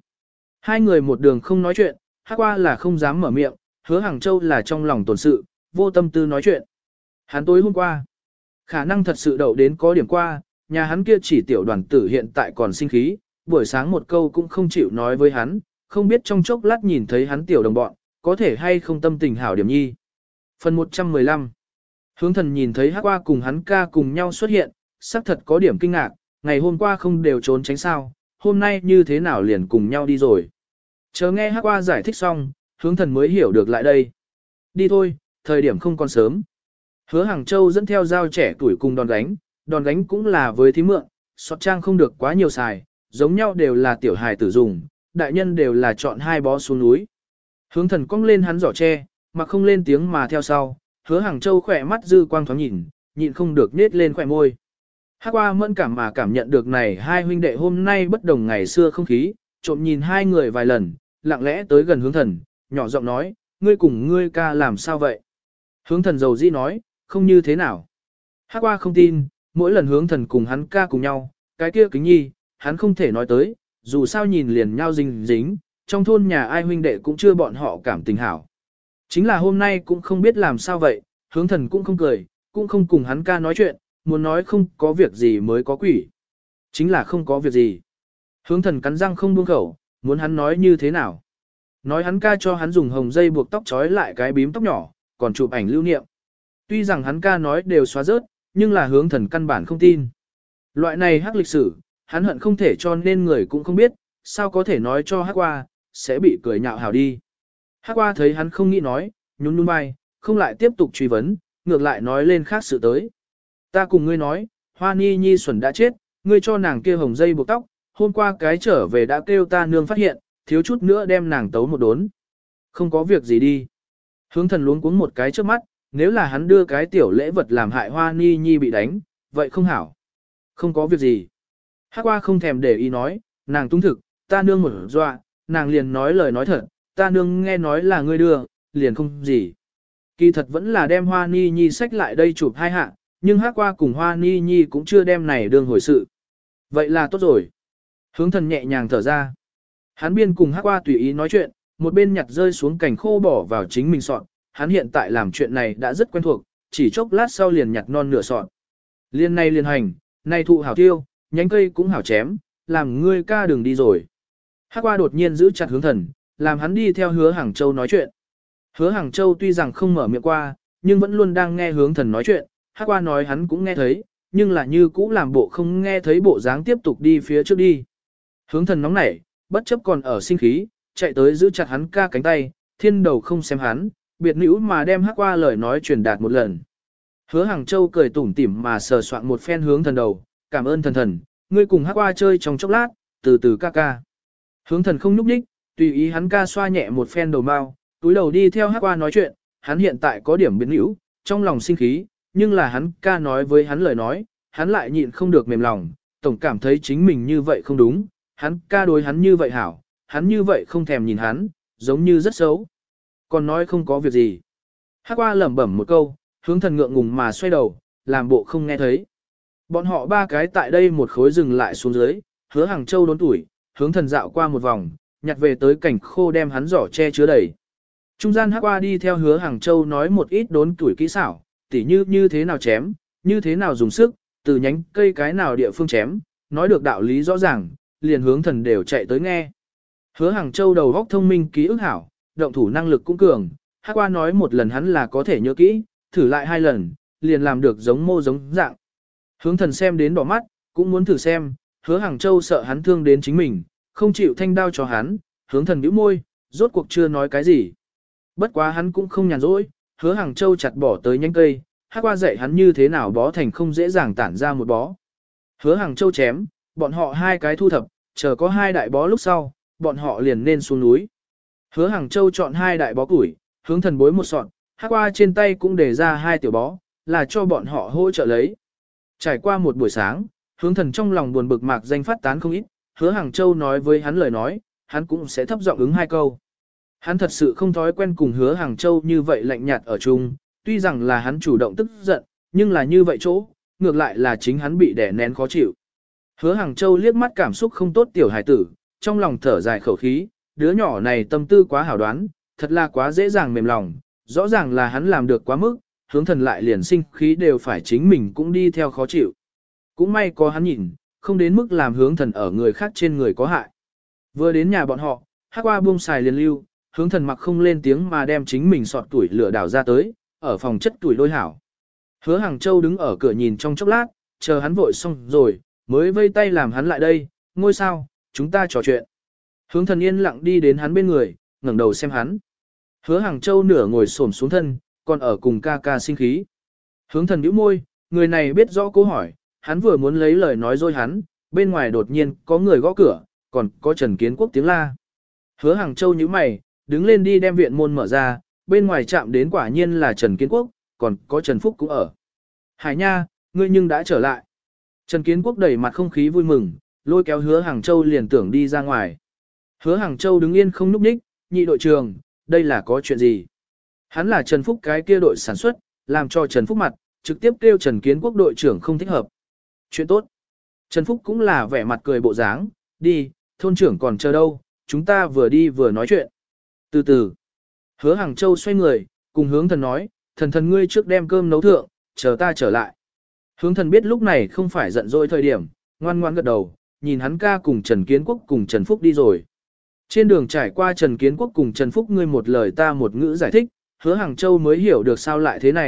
A: 2 người một đường không nói chuyện, hát qua là không dám mở miệng, Hứa Hàng Châu là trong lòng tổn sự, vô tâm tư nói chuyện. Hắn tối hôm qua, khả năng thật sự đậu đến có điểm qua, nhà hắn kia chỉ tiểu đoàn tử hiện tại còn sinh khí, buổi sáng một câu cũng không chịu nói với hắn, không biết trong chốc lát nhìn thấy hắn tiểu đồng bọn, có thể hay không tâm tình hảo điểm nhi. Phần 115. Hướng thần nhìn thấy hát qua cùng hắn ca cùng nhau xuất hiện, xác thật có điểm kinh ngạc, ngày hôm qua không đều trốn tránh sao, hôm nay như thế nào liền cùng nhau đi rồi. Chờ nghe hát qua giải thích xong, hướng thần mới hiểu được lại đây. Đi thôi, thời điểm không còn sớm. Hứa Hàng Châu dẫn theo dao trẻ tuổi cùng đòn gánh cũng là với thím mượn, sọt trang không được quá nhiều xài, giống nhau đều là tiểu hài tử dùng, đại nhân đều là chọn 2 bó xuống núi. Hướng thần cong lên hắn giỏ tre, mà không lên tiếng mà theo sau, Hứa Hàng Châu khỏe mắt dư quang thoáng nhìn, nhịn không được nết lên khỏe môi. Hát qua mẫn cảm mà cảm nhận được này 2 huynh đệ hôm nay bất đồng ngày xưa không khí, trộm nhìn 2 người vài lần, lặng lẽ tới gần hướng thần, nhỏ giọng nói, ngươi cùng ngươi ca làm sao vậy? Hướng thần dầu dĩ nói, không như thế nào. Hát qua không tin, mỗi lần hướng thần cùng hắn ca cùng nhau, cái kia kính nhi, hắn không thể nói tới, dù sao nhìn liền nhau dính dính, trong thôn nhà ai huynh đệ cũng chưa bọn họ cảm tình hảo. Chính là hôm nay cũng không biết làm sao vậy, hướng thần cũng không cười, cũng không cùng hắn ca nói chuyện, muốn nói không có việc gì mới có quỷ. Chính là không có việc gì. Hướng thần cắn răng không buông khẩu, muốn hắn nói như thế nào. Nói hắn ca cho hắn dùng hồng dây buộc tóc trói lại cái bím tóc nhỏ, còn chụp ảnh lưu niệm. Tuy rằng hắn ca nói đều xóa rớt, nhưng là hướng thần căn bản không tin. Loại này hắc lịch sử, hắn hận không thể cho nên người cũng không biết, sao có thể nói cho hắc qua, sẽ bị cười nhạo hào đi. Hắc qua thấy hắn không nghĩ nói, nhún nhún vai, không lại tiếp tục truy vấn, ngược lại nói lên khác sự tới. Ta cùng ngươi nói, Hoa Ni Nhi xuẩn đã chết, ngươi cho nàng kia hồng dây buộc tóc, hôm qua cái trở về đã kêu ta nương phát hiện, thiếu chút nữa đem nàng tấu một đốn. Không có việc gì đi. Hướng thần luống cuống một cái trước mắt, nếu là hắn đưa cái tiểu lễ vật làm hại Hoa Ni Nhi bị đánh, vậy không hảo. Không có việc gì. Hắc qua không thèm để ý nói, nàng tung thực, ta nương một dọa, nàng liền nói lời nói thật, ta nương nghe nói là ngươi đưa, liền không gì. Kỳ thật vẫn là đem Hoa Ni Nhi xách lại đây chụp hai hạ, nhưng Hắc qua cùng Hoa Ni Nhi cũng chưa đem này đương hồi sự. Vậy là tốt rồi. Hướng thần nhẹ nhàng thở ra. Hắn biên cùng Hắc qua tùy ý nói chuyện, một bên nhặt rơi xuống cành khô bỏ vào chính mình sọt. Hắn hiện tại làm chuyện này đã rất quen thuộc, chỉ chốc lát sau liền nhặt non nửa sọt. Liên này liên hành, này thụ hảo tiêu, nhánh cây cũng hảo chém, làm ngươi ca đừng đi rồi. Hắc qua đột nhiên giữ chặt hướng thần, làm hắn đi theo Hứa Hàng Châu nói chuyện. Hứa Hàng Châu tuy rằng không mở miệng qua, nhưng vẫn luôn đang nghe hướng thần nói chuyện, Hắc qua nói hắn cũng nghe thấy, nhưng là như cũ làm bộ không nghe thấy bộ dáng tiếp tục đi phía trước đi. Hướng thần nóng nảy, bất chấp còn ở sinh khí, chạy tới giữ chặt hắn ca cánh tay, thiên đầu không xem hắn, biệt nữ mà đem Hắc qua lời nói truyền đạt một lần. Hứa Hàng Châu cười tủm tỉm mà sờ soạn một phen hướng thần đầu, cảm ơn thần thần, ngươi cùng Hắc qua chơi trong chốc lát, từ từ ca ca. Hướng thần không nhúc nhích, tùy ý hắn ca xoa nhẹ một phen đầu mau, túi đầu đi theo Hắc qua nói chuyện, hắn hiện tại có điểm biến hữu, trong lòng sinh khí, nhưng là hắn ca nói với hắn lời nói, hắn lại nhịn không được mềm lòng, tổng cảm thấy chính mình như vậy không đúng, hắn ca đối hắn như vậy hảo, hắn như vậy không thèm nhìn hắn, giống như rất xấu. Còn nói không có việc gì. Hắc qua lẩm bẩm một câu, hướng thần ngượng ngùng mà xoay đầu, làm bộ không nghe thấy. Bọn họ ba cái tại đây một khối dừng lại xuống dưới, Hứa Hàng Châu đốn tuổi, hướng thần dạo qua một vòng, nhặt về tới cảnh khô đem hắn giỏ che chứa đầy. Trung gian Hắc qua đi theo Hứa Hàng Châu nói một ít đốn tuổi kỹ xảo, tỉ như thế nào chém, như thế nào dùng sức, từ nhánh cây cái nào địa phương chém, nói được đạo lý rõ ràng, liền hướng thần đều chạy tới nghe. Hứa Hàng Châu đầu óc thông minh ký ức hảo, động thủ năng lực cũng cường, Hắc qua nói một lần hắn là có thể nhớ kỹ, thử lại hai lần, liền làm được giống mô giống dạng. Hướng thần xem đến đỏ mắt, cũng muốn thử xem, Hứa Hàng Châu sợ hắn thương đến chính mình, không chịu thanh đao cho hắn, hướng thần bĩu môi, rốt cuộc chưa nói cái gì. Bất quá hắn cũng không nhàn rỗi, Hứa Hàng Châu chặt bỏ tới nhánh cây, Hắc qua dạy hắn như thế nào bó thành không dễ dàng tản ra một bó. Hứa Hàng Châu chém, bọn họ hai cái thu thập, chờ có hai đại bó lúc sau, bọn họ liền nên xuống núi. Hứa Hàng Châu chọn hai đại bó củi, hướng thần bối một sọt, Hắc qua trên tay cũng để ra hai tiểu bó, là cho bọn họ hỗ trợ lấy. Trải qua một buổi sáng, hướng thần trong lòng buồn bực mạc danh phát tán không ít, Hứa Hàng Châu nói với hắn lời nói, hắn cũng sẽ thấp giọng ứng hai câu. Hắn thật sự không thói quen cùng Hứa Hàng Châu như vậy lạnh nhạt ở chung, tuy rằng là hắn chủ động tức giận, nhưng là như vậy chỗ, ngược lại là chính hắn bị đè nén khó chịu. Hứa Hàng Châu liếc mắt cảm xúc không tốt tiểu hải tử, trong lòng thở dài khẩu khí, đứa nhỏ này tâm tư quá hảo đoán, thật là quá dễ dàng mềm lòng, rõ ràng là hắn làm được quá mức, hướng thần lại liền sinh khí đều phải chính mình cũng đi theo khó chịu. Cũng may có hắn nhìn, không đến mức làm hướng thần ở người khác trên người có hại. Vừa đến nhà bọn họ, Hắc qua buông xài liền lưu, hướng thần mặc không lên tiếng mà đem chính mình sọt tuổi lửa đảo ra tới, ở phòng chất tuổi đôi hảo. Hứa Hàng Châu đứng ở cửa nhìn trong chốc lát, chờ hắn vội xong rồi, mới vây tay làm hắn lại đây, ngôi sao, chúng ta trò chuyện. Hướng thần yên lặng đi đến hắn bên người, ngẩng đầu xem hắn. Hứa Hàng Châu nửa ngồi xổm xuống thân, còn ở cùng ca ca sinh khí. Hướng thần nhíu môi, người này biết rõ câu hỏi, hắn vừa muốn lấy lời nói dối hắn, bên ngoài đột nhiên có người gõ cửa, còn có Trần Kiến Quốc tiếng la. Hứa Hàng Châu nhíu mày, đứng lên đi đem viện môn mở ra, bên ngoài chạm đến quả nhiên là Trần Kiến Quốc, còn có Trần Phúc cũng ở. Hải nha, ngươi nhưng đã trở lại. Trần Kiến Quốc đẩy mặt không khí vui mừng, lôi kéo Hứa Hàng Châu liền tưởng đi ra ngoài. Hứa Hàng Châu đứng yên không nhúc nhích, nhị đội trưởng, đây là có chuyện gì? Hắn là Trần Phúc cái kia đội sản xuất, làm cho Trần Phúc mặt, trực tiếp kêu Trần Kiến Quốc đội trưởng không thích hợp. Chuyện tốt. Trần Phúc cũng là vẻ mặt cười bộ dáng, đi, thôn trưởng còn chờ đâu, chúng ta vừa đi vừa nói chuyện. Từ từ. Hứa Hàng Châu xoay người, cùng hướng thần nói, thần thần ngươi trước đem cơm nấu thượng, chờ ta trở lại. Hướng thần biết lúc này không phải giận dỗi thời điểm, ngoan ngoan gật đầu, nhìn hắn ca cùng Trần Kiến Quốc cùng Trần Phúc đi rồi. Trên đường trải qua Trần Kiến Quốc cùng Trần Phúc ngươi một lời ta một ngữ giải thích, Hứa Hàng Châu mới hiểu được sao lại thế này,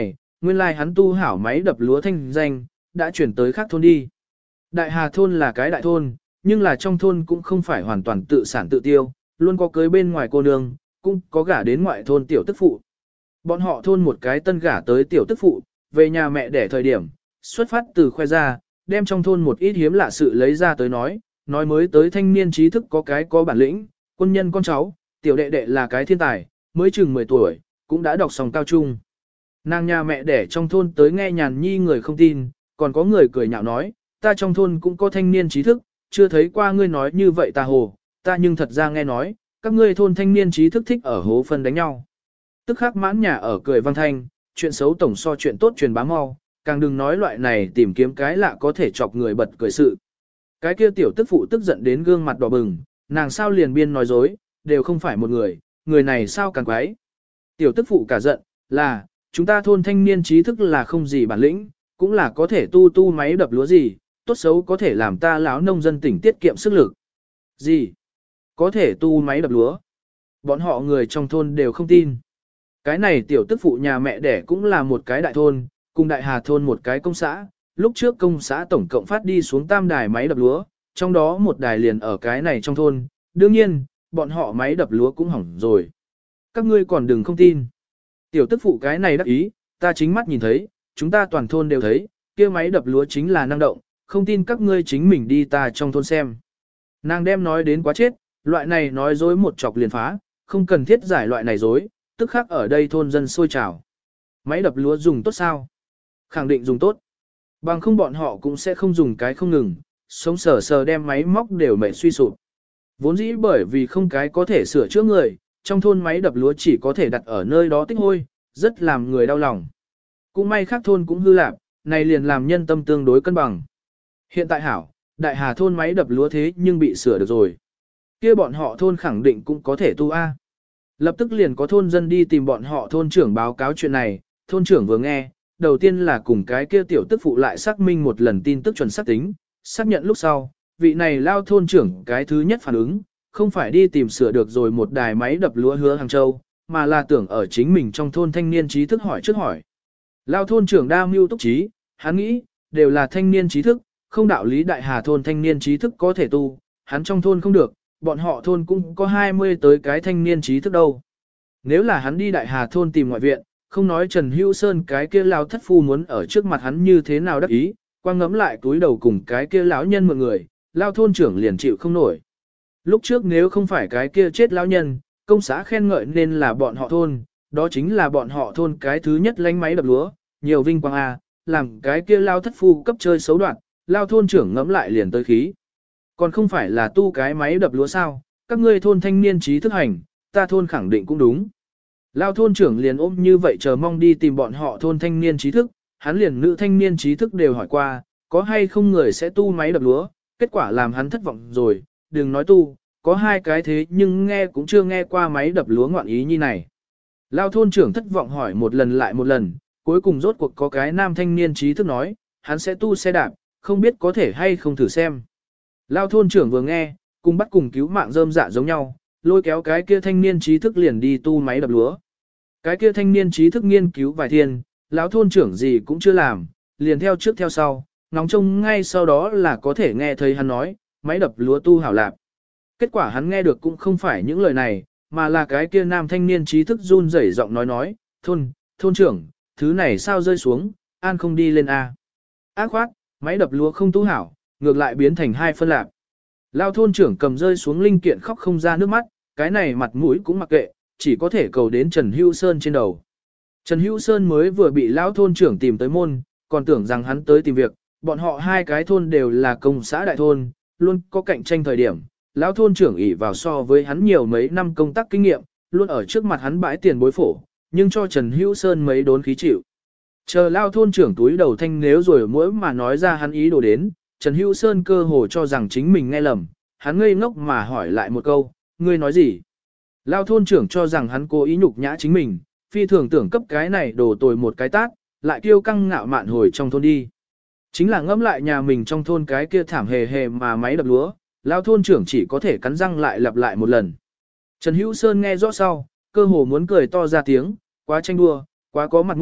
A: nguyên lai hắn tu hảo máy đập lúa thanh danh, đã chuyển tới khác thôn đi. Đại Hà thôn là cái đại thôn, nhưng là trong thôn cũng không phải hoàn toàn tự sản tự tiêu, luôn có cưới bên ngoài cô nương, cũng có gả đến ngoại thôn tiểu tức phụ. Bọn họ thôn một cái tân gả tới tiểu tức phụ, về nhà mẹ đẻ thời điểm, xuất phát từ khoe ra, đem trong thôn một ít hiếm lạ sự lấy ra tới nói mới tới thanh niên trí thức có bản lĩnh, quân nhân con cháu, tiểu đệ đệ là cái thiên tài, mới chừng 10 tuổi, cũng đã đọc xong cao trung. Nàng nhà mẹ đẻ trong thôn tới nghe nhàn nhi người không tin, còn có người cười nhạo nói, ta trong thôn cũng có thanh niên trí thức, chưa thấy qua ngươi nói như vậy ta hồ, ta nhưng thật ra nghe nói, các ngươi thôn thanh niên trí thức thích ở hố phân đánh nhau. Tức khắc mãn nhà ở cười văn thanh, chuyện xấu tổng so chuyện tốt truyền bá mau, càng đừng nói loại này tìm kiếm cái lạ có thể chọc người bật cười sự. Cái kia tiểu tức phụ tức giận đến gương mặt đỏ bừng, nàng sao liền biên nói dối, đều không phải một người này sao càng quái. Tiểu tức phụ cả giận, là, chúng ta thôn thanh niên trí thức là không gì bản lĩnh, cũng là có thể tu máy đập lúa gì, tốt xấu có thể làm ta lão nông dân tỉnh tiết kiệm sức lực. Gì? Có thể tu máy đập lúa? Bọn họ người trong thôn đều không tin. Cái này tiểu tức phụ nhà mẹ đẻ cũng là một cái đại thôn, cùng đại hà thôn một cái công xã. Lúc trước công xã tổng cộng phát đi xuống 3 đài máy đập lúa, trong đó một đài liền ở cái này trong thôn. Đương nhiên, bọn họ máy đập lúa cũng hỏng rồi. Các ngươi còn đừng không tin. Tiểu tức phụ cái này đắc ý, ta chính mắt nhìn thấy, chúng ta toàn thôn đều thấy, kia máy đập lúa chính là năng động, không tin các ngươi chính mình đi ta trong thôn xem. Nàng đem nói đến quá chết, loại này nói dối một chọc liền phá, không cần thiết giải loại này dối, tức khắc ở đây thôn dân sôi trào. Máy đập lúa dùng tốt sao? Khẳng định dùng tốt. Bằng không bọn họ cũng sẽ không dùng cái không ngừng, sống sờ sờ đem máy móc đều mệt suy sụp. Vốn dĩ bởi vì không cái có thể sửa chữa người, trong thôn máy đập lúa chỉ có thể đặt ở nơi đó tích hôi, rất làm người đau lòng. Cũng may khác thôn cũng hư lạc, này liền làm nhân tâm tương đối cân bằng. Hiện tại hảo, đại hà thôn máy đập lúa thế nhưng bị sửa được rồi. Kia bọn họ thôn khẳng định cũng có thể tu A. Lập tức liền có thôn dân đi tìm bọn họ thôn trưởng báo cáo chuyện này, thôn trưởng vừa nghe, đầu tiên là cùng cái kia tiểu tức phụ lại xác minh một lần tin tức chuẩn xác tính, xác nhận lúc sau, vị này lao thôn trưởng cái thứ nhất phản ứng, không phải đi tìm sửa được rồi một đài máy đập lúa hứa Hàng Châu, mà là tưởng ở chính mình trong thôn thanh niên trí thức hỏi trước hỏi. Lao thôn trưởng đa mưu túc trí, hắn nghĩ, đều là thanh niên trí thức, không đạo lý đại hà thôn thanh niên trí thức có thể tu, hắn trong thôn không được, bọn họ thôn cũng có 20 tới cái thanh niên trí thức đâu. Nếu là hắn đi đại hà thôn tìm ngoại viện, không nói Trần Hữu Sơn cái kia lao thất phu muốn ở trước mặt hắn như thế nào đắc ý, quang ngẫm lại túi đầu cùng cái kia lão nhân mọi người, lao thôn trưởng liền chịu không nổi. Lúc trước nếu không phải cái kia chết lão nhân, công xã khen ngợi nên là bọn họ thôn, đó chính là bọn họ thôn cái thứ nhất lánh máy đập lúa, nhiều vinh quang a, làm cái kia lao thất phu cấp chơi xấu đoạn, lao thôn trưởng ngẫm lại liền tới khí. Còn không phải là tu cái máy đập lúa sao, các ngươi thôn thanh niên trí thức hành, ta thôn khẳng định cũng đúng. Lao thôn trưởng liền ôm như vậy chờ mong đi tìm bọn họ thôn thanh niên trí thức, hắn liền nữ thanh niên trí thức đều hỏi qua, có hay không người sẽ tu máy đập lúa, kết quả làm hắn thất vọng rồi, đừng nói tu, có 2 cái thế nhưng nghe cũng chưa nghe qua máy đập lúa ngoạn ý như này. Lao thôn trưởng thất vọng hỏi một lần lại một lần, cuối cùng rốt cuộc có cái nam thanh niên trí thức nói, hắn sẽ tu xe đạp, không biết có thể hay không thử xem. Lao thôn trưởng vừa nghe, cùng bắt cùng cứu mạng rơm dạ giống nhau, lôi kéo cái kia thanh niên trí thức liền đi tu máy đập lúa. Cái kia thanh niên trí thức nghiên cứu vài thiên, lão thôn trưởng gì cũng chưa làm, liền theo trước theo sau, ngóng trông ngay sau đó là có thể nghe thấy hắn nói, máy đập lúa tu hảo lạp. Kết quả hắn nghe được cũng không phải những lời này, mà là cái kia nam thanh niên trí thức run rẩy giọng nói, thôn trưởng, thứ này sao rơi xuống, an không đi lên A. Ác khoát, máy đập lúa không tu hảo, ngược lại biến thành 2 phân lạp. Lao thôn trưởng cầm rơi xuống linh kiện khóc không ra nước mắt, cái này mặt mũi cũng mặc kệ, chỉ có thể cầu đến Trần Hữu Sơn trên đầu. Trần Hữu Sơn mới vừa bị lão thôn trưởng tìm tới môn, còn tưởng rằng hắn tới tìm việc, bọn họ 2 cái thôn đều là công xã đại thôn, luôn có cạnh tranh thời điểm. Lão thôn trưởng ỷ vào so với hắn nhiều mấy năm công tác kinh nghiệm, luôn ở trước mặt hắn bãi tiền bối phổ, nhưng cho Trần Hữu Sơn mấy đốn khí chịu. Chờ lao thôn trưởng túi đầu thanh nếu rồi mỗi mà nói ra hắn ý đồ đến, Trần Hữu Sơn cơ hồ cho rằng chính mình nghe lầm, hắn ngây ngốc mà hỏi lại một câu, ngươi nói gì? Lao thôn trưởng cho rằng hắn cố ý nhục nhã chính mình, phi thường tưởng cấp cái này đổ tồi một cái tát, lại kiêu căng ngạo mạn hồi trong thôn đi. Chính là ngẫm lại nhà mình trong thôn cái kia thảm hề hề mà máy đập lúa, lao thôn trưởng chỉ có thể cắn răng lại lặp lại một lần. Trần Hữu Sơn nghe rõ sau, cơ hồ muốn cười to ra tiếng, quá tranh đua, quá có mặt mũi,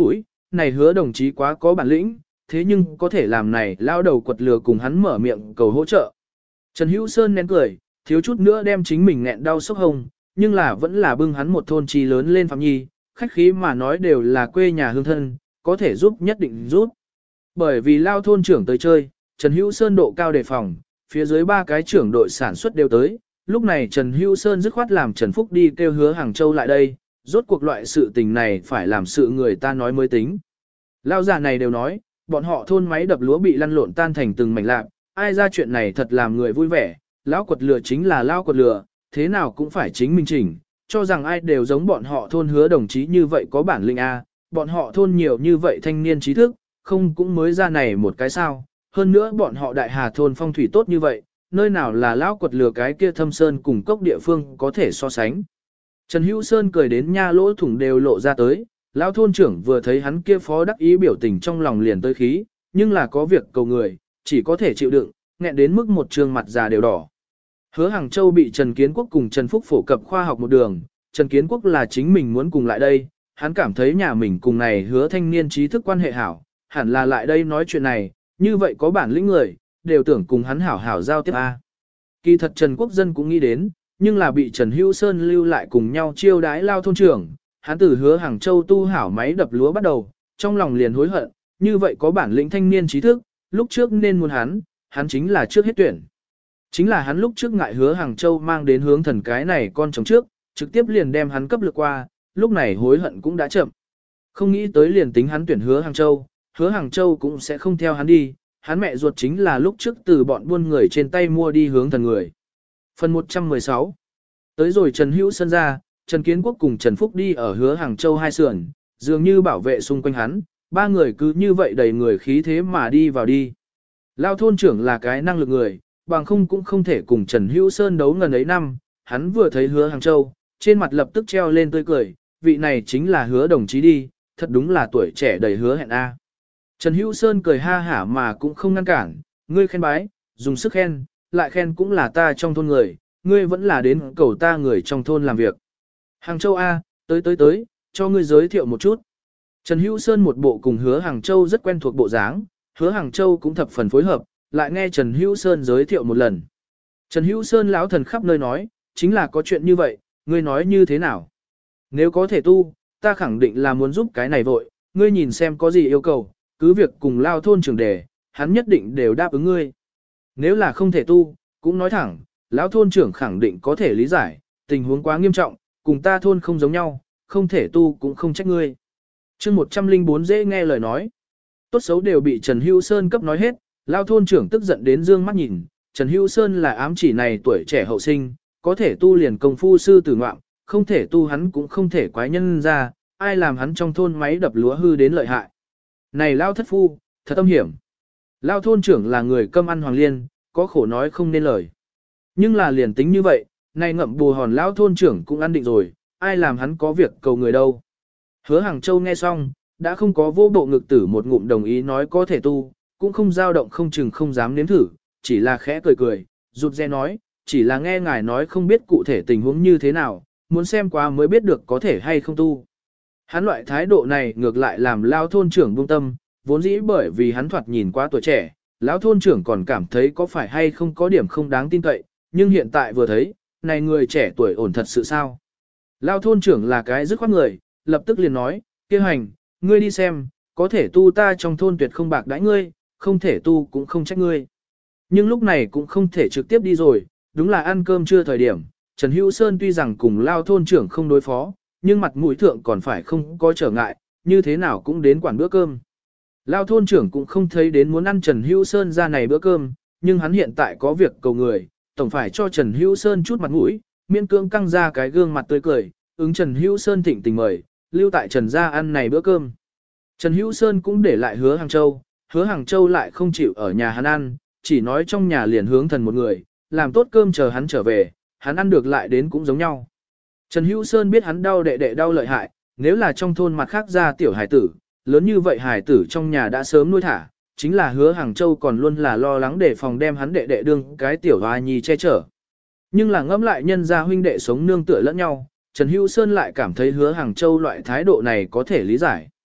A: này hứa đồng chí quá có bản lĩnh, thế nhưng có thể làm này lao đầu quật lừa cùng hắn mở miệng cầu hỗ trợ. Trần Hữu Sơn nén cười, thiếu chút nữa đem chính mình nghẹn đau sốc hông, nhưng là vẫn là bưng hắn một thôn chi lớn lên Phạm Nhi, khách khí mà nói đều là quê nhà hương thân, có thể giúp nhất định giúp. Bởi vì lao thôn trưởng tới chơi, Trần Hữu Sơn độ cao đề phòng, phía dưới 3 cái trưởng đội sản xuất đều tới, lúc này Trần Hữu Sơn dứt khoát làm Trần Phúc đi kêu Hứa Hàng Châu lại đây, rốt cuộc loại sự tình này phải làm sự người ta nói mới tính. Lao già này đều nói, bọn họ thôn máy đập lúa bị lăn lộn tan thành từng mảnh lạc, ai ra chuyện này thật làm người vui vẻ, lão quật lừa chính là lão quật lừa, thế nào cũng phải chính mình chỉnh, cho rằng ai đều giống bọn họ thôn Hứa đồng chí như vậy có bản lĩnh a, bọn họ thôn nhiều như vậy thanh niên trí thức, không cũng mới ra này một cái sao, hơn nữa bọn họ đại hà thôn phong thủy tốt như vậy, nơi nào là lão quật lừa cái kia thâm sơn cùng cốc địa phương có thể so sánh. Trần Hữu Sơn cười đến nha lỗ thủng đều lộ ra tới, lão thôn trưởng vừa thấy hắn kia phó đắc ý biểu tình trong lòng liền tới khí, nhưng là có việc cầu người, chỉ có thể chịu đựng, nghẹn đến mức một trương mặt già đều đỏ. Hứa Hàng Châu bị Trần Kiến Quốc cùng Trần Phúc phổ cập khoa học một đường, Trần Kiến Quốc là chính mình muốn cùng lại đây, hắn cảm thấy nhà mình cùng này Hứa thanh niên trí thức quan hệ hảo, hẳn là lại đây nói chuyện này, như vậy có bản lĩnh người, đều tưởng cùng hắn hảo hảo giao tiếp a. Kỳ thật Trần Quốc Dân cũng nghĩ đến, nhưng là bị Trần Hữu Sơn lưu lại cùng nhau chiêu đái lao thôn trưởng, hắn từ Hứa Hàng Châu tu hảo máy đập lúa bắt đầu, trong lòng liền hối hận, như vậy có bản lĩnh thanh niên trí thức, lúc trước nên muốn hắn chính là trước hết tuyển. Chính là hắn lúc trước ngại Hứa Hàng Châu mang đến hướng thần cái này con chồng trước, trực tiếp liền đem hắn cấp lược qua, lúc này hối hận cũng đã chậm. Không nghĩ tới liền tính hắn tuyển Hứa Hàng Châu cũng sẽ không theo hắn đi, hắn mẹ ruột chính là lúc trước từ bọn buôn người trên tay mua đi hướng thần người. Phần 116 tới rồi Trần Hữu Sơn ra, Trần Kiến Quốc cùng Trần Phúc đi ở Hứa Hàng Châu hai sườn, dường như bảo vệ xung quanh hắn, 3 người cứ như vậy đầy người khí thế mà đi vào đi. Lao thôn trưởng là cái năng lực người, bằng không cũng không thể cùng Trần Hữu Sơn đấu ngần ấy năm, hắn vừa thấy Hứa Hàng Châu, trên mặt lập tức treo lên tươi cười, vị này chính là Hứa đồng chí đi, thật đúng là tuổi trẻ đầy hứa hẹn a. Trần Hữu Sơn cười ha hả mà cũng không ngăn cản, ngươi khen bái, dùng sức khen, lại khen cũng là ta trong thôn người, ngươi vẫn là đến cầu ta người trong thôn làm việc. Hàng Châu A, tới, cho ngươi giới thiệu một chút. Trần Hữu Sơn một bộ cùng Hứa Hàng Châu rất quen thuộc bộ dáng, Hứa Hàng Châu cũng thập phần phối hợp, lại nghe Trần Hữu Sơn giới thiệu một lần. Trần Hữu Sơn lão thần khắp nơi nói, chính là có chuyện như vậy, ngươi nói như thế nào? Nếu có thể tu, ta khẳng định là muốn giúp cái này vội, ngươi nhìn xem có gì yêu cầu, cứ việc cùng lao thôn trưởng đề, hắn nhất định đều đáp ứng ngươi. Nếu là không thể tu, cũng nói thẳng, lão thôn trưởng khẳng định có thể lý giải, tình huống quá nghiêm trọng, cùng ta thôn không giống nhau, không thể tu cũng không trách ngươi. Chương 104 dễ nghe lời nói. Tốt xấu đều bị Trần Hữu Sơn cấp nói hết, lao thôn trưởng tức giận đến dương mắt nhìn, Trần Hữu Sơn là ám chỉ này tuổi trẻ hậu sinh, có thể tu liền công phu sư tử ngoạm, không thể tu hắn cũng không thể quái nhân ra, ai làm hắn trong thôn máy đập lúa hư đến lợi hại. Này lao thất phu, thật âm hiểm. Lao thôn trưởng là người câm ăn hoàng liên, có khổ nói không nên lời. Nhưng là liền tính như vậy, này ngậm bù hòn lao thôn trưởng cũng ăn định rồi, ai làm hắn có việc cầu người đâu. Hứa Hàng Châu nghe xong, đã không có vô bộ ngực tử một ngụm đồng ý nói có thể tu, cũng không dao động không chừng không dám nếm thử, chỉ là khẽ cười, rụt rè nói, chỉ là nghe ngài nói không biết cụ thể tình huống như thế nào, muốn xem qua mới biết được có thể hay không tu. Hắn loại thái độ này ngược lại làm lao thôn trưởng buông tâm, vốn dĩ bởi vì hắn thoạt nhìn quá tuổi trẻ, lão thôn trưởng còn cảm thấy có phải hay không có điểm không đáng tin cậy, nhưng hiện tại vừa thấy, này người trẻ tuổi ổn thật sự sao. Lao thôn trưởng là cái dứt khoát người, lập tức liền nói, kia hành, ngươi đi xem, có thể tu ta trong thôn tuyệt không bạc đãi ngươi, không thể tu cũng không trách ngươi. Nhưng lúc này cũng không thể trực tiếp đi rồi, đúng là ăn cơm trưa thời điểm, Trần Hữu Sơn tuy rằng cùng Lao thôn trưởng không đối phó, nhưng mặt mũi thượng còn phải không có trở ngại, như thế nào cũng đến quản bữa cơm. Lao thôn trưởng cũng không thấy đến muốn ăn Trần Hữu Sơn ra này bữa cơm, nhưng hắn hiện tại có việc cầu người, tổng phải cho Trần Hữu Sơn chút mặt mũi, miễn cưỡng căng ra cái gương mặt tươi cười, ứng Trần Hữu Sơn thịnh tình mời, lưu tại Trần gia ăn này bữa cơm. Trần Hữu Sơn cũng để lại Hứa Hàng Châu lại không chịu ở nhà hắn ăn, chỉ nói trong nhà liền hướng thần một người, làm tốt cơm chờ hắn trở về, hắn ăn được lại đến cũng giống nhau. Trần Hữu Sơn biết hắn đau đệ đệ đau lợi hại, nếu là trong thôn mặt khác ra tiểu hải tử, lớn như vậy hải tử trong nhà đã sớm nuôi thả, chính là Hứa Hàng Châu còn luôn là lo lắng để phòng đem hắn đệ đệ đương cái tiểu hoa nhi che chở. Nhưng là ngẫm lại nhân gia huynh đệ sống nương tựa lẫn nhau, Trần Hữu Sơn lại cảm thấy Hứa Hàng Châu loại thái độ này có thể lý giải.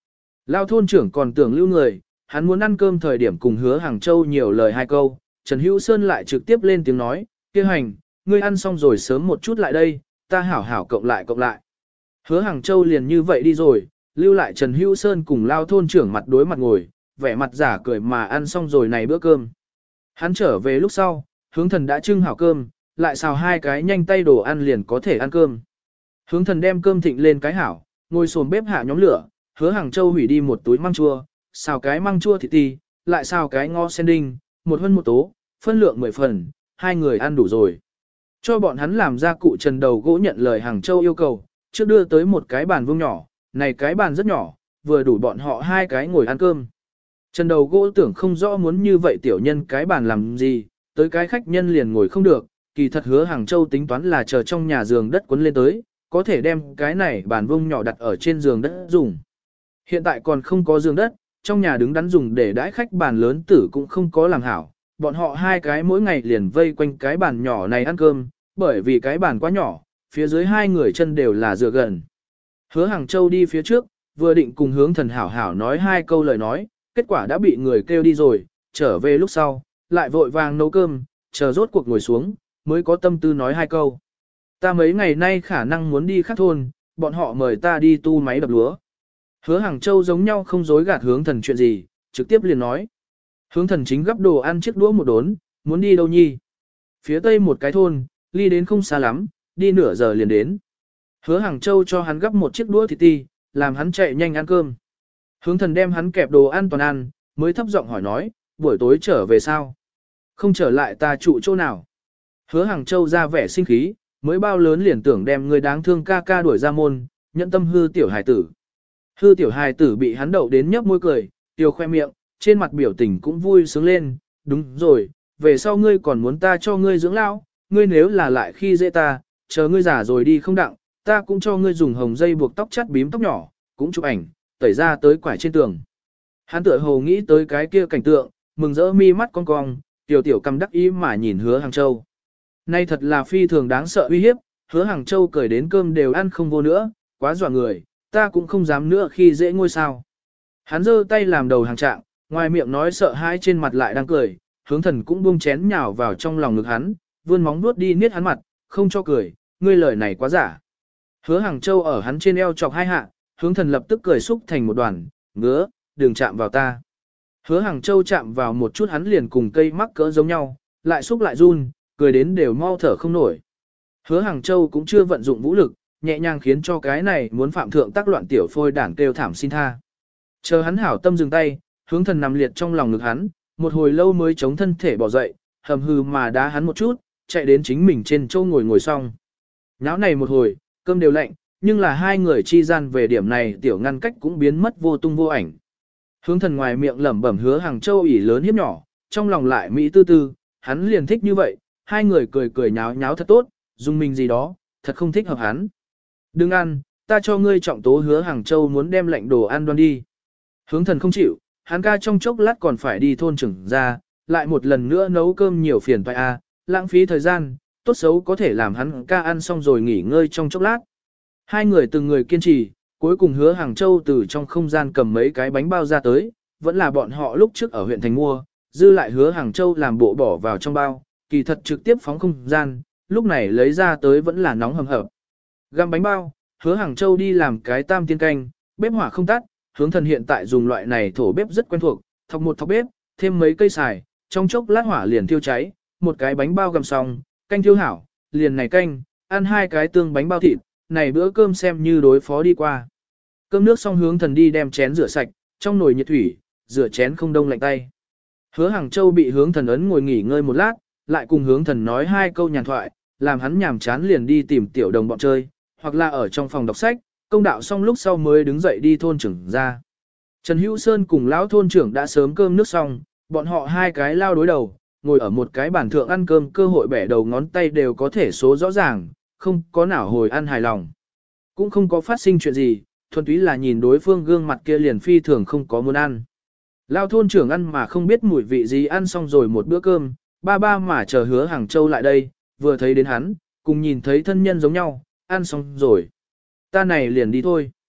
A: Lao thôn trưởng còn tưởng lưu người, hắn muốn ăn cơm thời điểm cùng hứa Hàng Châu nhiều lời hai câu, Trần Hữu Sơn lại trực tiếp lên tiếng nói, kia hành, ngươi ăn xong rồi sớm một chút lại đây, ta hảo hảo cộng lại cộng lại. Hứa Hàng Châu liền như vậy đi rồi, lưu lại Trần Hữu Sơn cùng Lao thôn trưởng mặt đối mặt ngồi, vẻ mặt giả cười mà ăn xong rồi này bữa cơm. Hắn trở về lúc sau, hướng thần đã trưng hảo cơm, lại xào hai cái nhanh tay đồ ăn liền có thể ăn cơm. Hướng thần đem cơm thịnh lên cái hảo, ngồi xổm bếp hạ nhóm lửa, hứa Hàng Châu hủy đi một túi măng chua, xào cái măng chua thịt ti, lại xào cái ngó sen đinh, một hơn một tố, phân lượng 10 phần, hai người ăn đủ rồi. Cho bọn hắn làm ra cụ trần đầu gỗ nhận lời Hàng Châu yêu cầu, trước đưa tới một cái bàn vuông nhỏ, này cái bàn rất nhỏ, vừa đủ bọn họ hai cái ngồi ăn cơm. Trần đầu gỗ tưởng không rõ muốn như vậy tiểu nhân cái bàn làm gì, tới cái khách nhân liền ngồi không được, kỳ thật hứa Hàng Châu tính toán là chờ trong nhà giường đất quấn lên tới, có thể đem cái này bàn vuông nhỏ đặt ở trên giường đất dùng. Hiện tại còn không có giường đất, trong nhà đứng đắn dùng để đãi khách bàn lớn tử cũng không có làm hảo, bọn họ hai cái mỗi ngày liền vây quanh cái bàn nhỏ này ăn cơm, bởi vì cái bàn quá nhỏ, phía dưới hai người chân đều là dựa gần. Hứa Hàng Châu đi phía trước, vừa định cùng hướng thần hảo hảo nói hai câu lời nói, kết quả đã bị người kêu đi rồi, trở về lúc sau, lại vội vàng nấu cơm, chờ rốt cuộc ngồi xuống, mới có tâm tư nói hai câu. Ta mấy ngày nay khả năng muốn đi khác thôn, bọn họ mời ta đi tu máy đập lúa. Hứa Hàng Châu giống nhau không dối gạt hướng thần chuyện gì, trực tiếp liền nói. Hướng thần chính gấp đồ ăn chiếc đũa một đốn, muốn đi đâu nhi? Phía tây một cái thôn, ly đến không xa lắm, đi nửa giờ liền đến. Hứa Hàng Châu cho hắn gấp một chiếc đũa thịt ti, làm hắn chạy nhanh ăn cơm. Hướng thần đem hắn kẹp đồ ăn toàn ăn, mới thấp giọng hỏi nói, buổi tối trở về sao? Không trở lại ta trụ chỗ nào? Hứa Hàng Châu ra vẻ sinh khí, mới bao lớn liền tưởng đem người đáng thương ca ca đuổi ra môn, nhận tâm hư tiểu hài tử. Hư tiểu hài tử bị hắn đậu đến nhấp môi cười, tiểu khoe miệng, trên mặt biểu tình cũng vui sướng lên, đúng rồi, về sau ngươi còn muốn ta cho ngươi dưỡng lão, ngươi nếu là lại khi dễ ta, chờ ngươi già rồi đi không đặng, ta cũng cho ngươi dùng hồng dây buộc tóc chắt bím tóc nhỏ, cũng chụp ảnh, tẩy ra tới quải trên tường. Hắn tựa hồ nghĩ tới cái kia cảnh tượng, mừng rỡ mi mắt cong cong, tiểu tiểu cầm đắc ý mà nhìn hứa Hàng Châu. Nay thật là phi thường đáng sợ uy hiếp, hứa Hàng Châu cười đến cơm đều ăn không vô nữa, quá dọa người, ta cũng không dám nữa khi dễ ngôi sao. Hắn giơ tay làm đầu hàng trạng, ngoài miệng nói sợ hãi trên mặt lại đang cười, hướng thần cũng buông chén nhào vào trong lòng ngực hắn, vươn móng vuốt đi niết hắn mặt, không cho cười, ngươi lời này quá giả. Hứa Hàng Châu ở hắn trên eo chọc hai hạ, hướng thần lập tức cười xúc thành một đoàn, ngứa, đừng chạm vào ta. Hứa Hàng Châu chạm vào một chút hắn liền cùng cây mắc cỡ giống nhau, lại xúc lại run, cười đến đều mau thở không nổi. Hứa Hàng Châu cũng chưa vận dụng vũ lực, nhẹ nhàng khiến cho cái này muốn phạm thượng tác loạn tiểu phôi đảng kêu thảm xin tha. Chờ hắn hảo tâm dừng tay, hướng thần nằm liệt trong lòng ngực hắn, một hồi lâu mới chống thân thể bỏ dậy, hầm hừ mà đá hắn một chút, chạy đến chính mình trên châu ngồi xong. Náo này một hồi, cơm đều lạnh, nhưng là hai người chi gian về điểm này tiểu ngăn cách cũng biến mất vô tung vô ảnh. Hướng thần ngoài miệng lẩm bẩm Hứa Hàng Châu ỉ lớn hiếp nhỏ, trong lòng lại mỹ tư tư, hắn liền thích như vậy, hai người cười cười nháo nháo thật tốt, dùng mình gì đó, thật không thích hợp hắn. Đừng ăn, ta cho ngươi trọng tố. Hứa Hàng Châu muốn đem lạnh đồ ăn đoan đi. Hướng thần không chịu, hắn ca trong chốc lát còn phải đi thôn trưởng ra, lại một lần nữa nấu cơm nhiều phiền toái a, lãng phí thời gian, tốt xấu có thể làm hắn ca ăn xong rồi nghỉ ngơi trong chốc lát. Hai người từng người kiên trì, cuối cùng Hứa Hàng Châu từ trong không gian cầm mấy cái bánh bao ra tới, vẫn là bọn họ lúc trước ở huyện thành mua, dư lại Hứa Hàng Châu làm bộ bỏ vào trong bao, kỳ thật trực tiếp phóng không gian, lúc này lấy ra tới vẫn là nóng hầm hập. Găm bánh bao, Hứa Hàng Châu đi làm cái tam tiên canh, bếp hỏa không tắt, hướng thần hiện tại dùng loại này thổ bếp rất quen thuộc, thọc một thọc bếp, thêm mấy cây xài, trong chốc lát hỏa liền thiêu cháy, một cái bánh bao gầm xong, canh thiêu hảo, liền này canh, ăn hai cái tương bánh bao thịt, này bữa cơm xem như đối phó đi qua. Cơm nước xong hướng thần đi đem chén rửa sạch, trong nồi nhiệt thủy, rửa chén không đông lạnh tay. Hứa Hàng Châu bị hướng thần ấn ngồi nghỉ ngơi một lát, lại cùng hướng thần nói hai câu nhàn thoại, làm hắn nhàm chán liền đi tìm tiểu đồng bọn chơi, hoặc là ở trong phòng đọc sách, công đạo xong lúc sau mới đứng dậy đi thôn trưởng ra. Trần Hữu Sơn cùng lão thôn trưởng đã sớm cơm nước xong, bọn họ hai cái lao đối đầu, ngồi ở một cái bàn thượng ăn cơm, cơ hội bẻ đầu ngón tay đều có thể số rõ ràng, không có nào hồi ăn hài lòng. Cũng không có phát sinh chuyện gì, thuần túy là nhìn đối phương gương mặt kia liền phi thường không có muốn ăn. Lao thôn trưởng ăn mà không biết mùi vị gì, ăn xong rồi một bữa cơm, ba ba mà chờ Hứa Hàng Châu lại đây, vừa thấy đến hắn, cùng nhìn thấy thân nhân giống nhau, ăn xong rồi. Ta này liền đi thôi.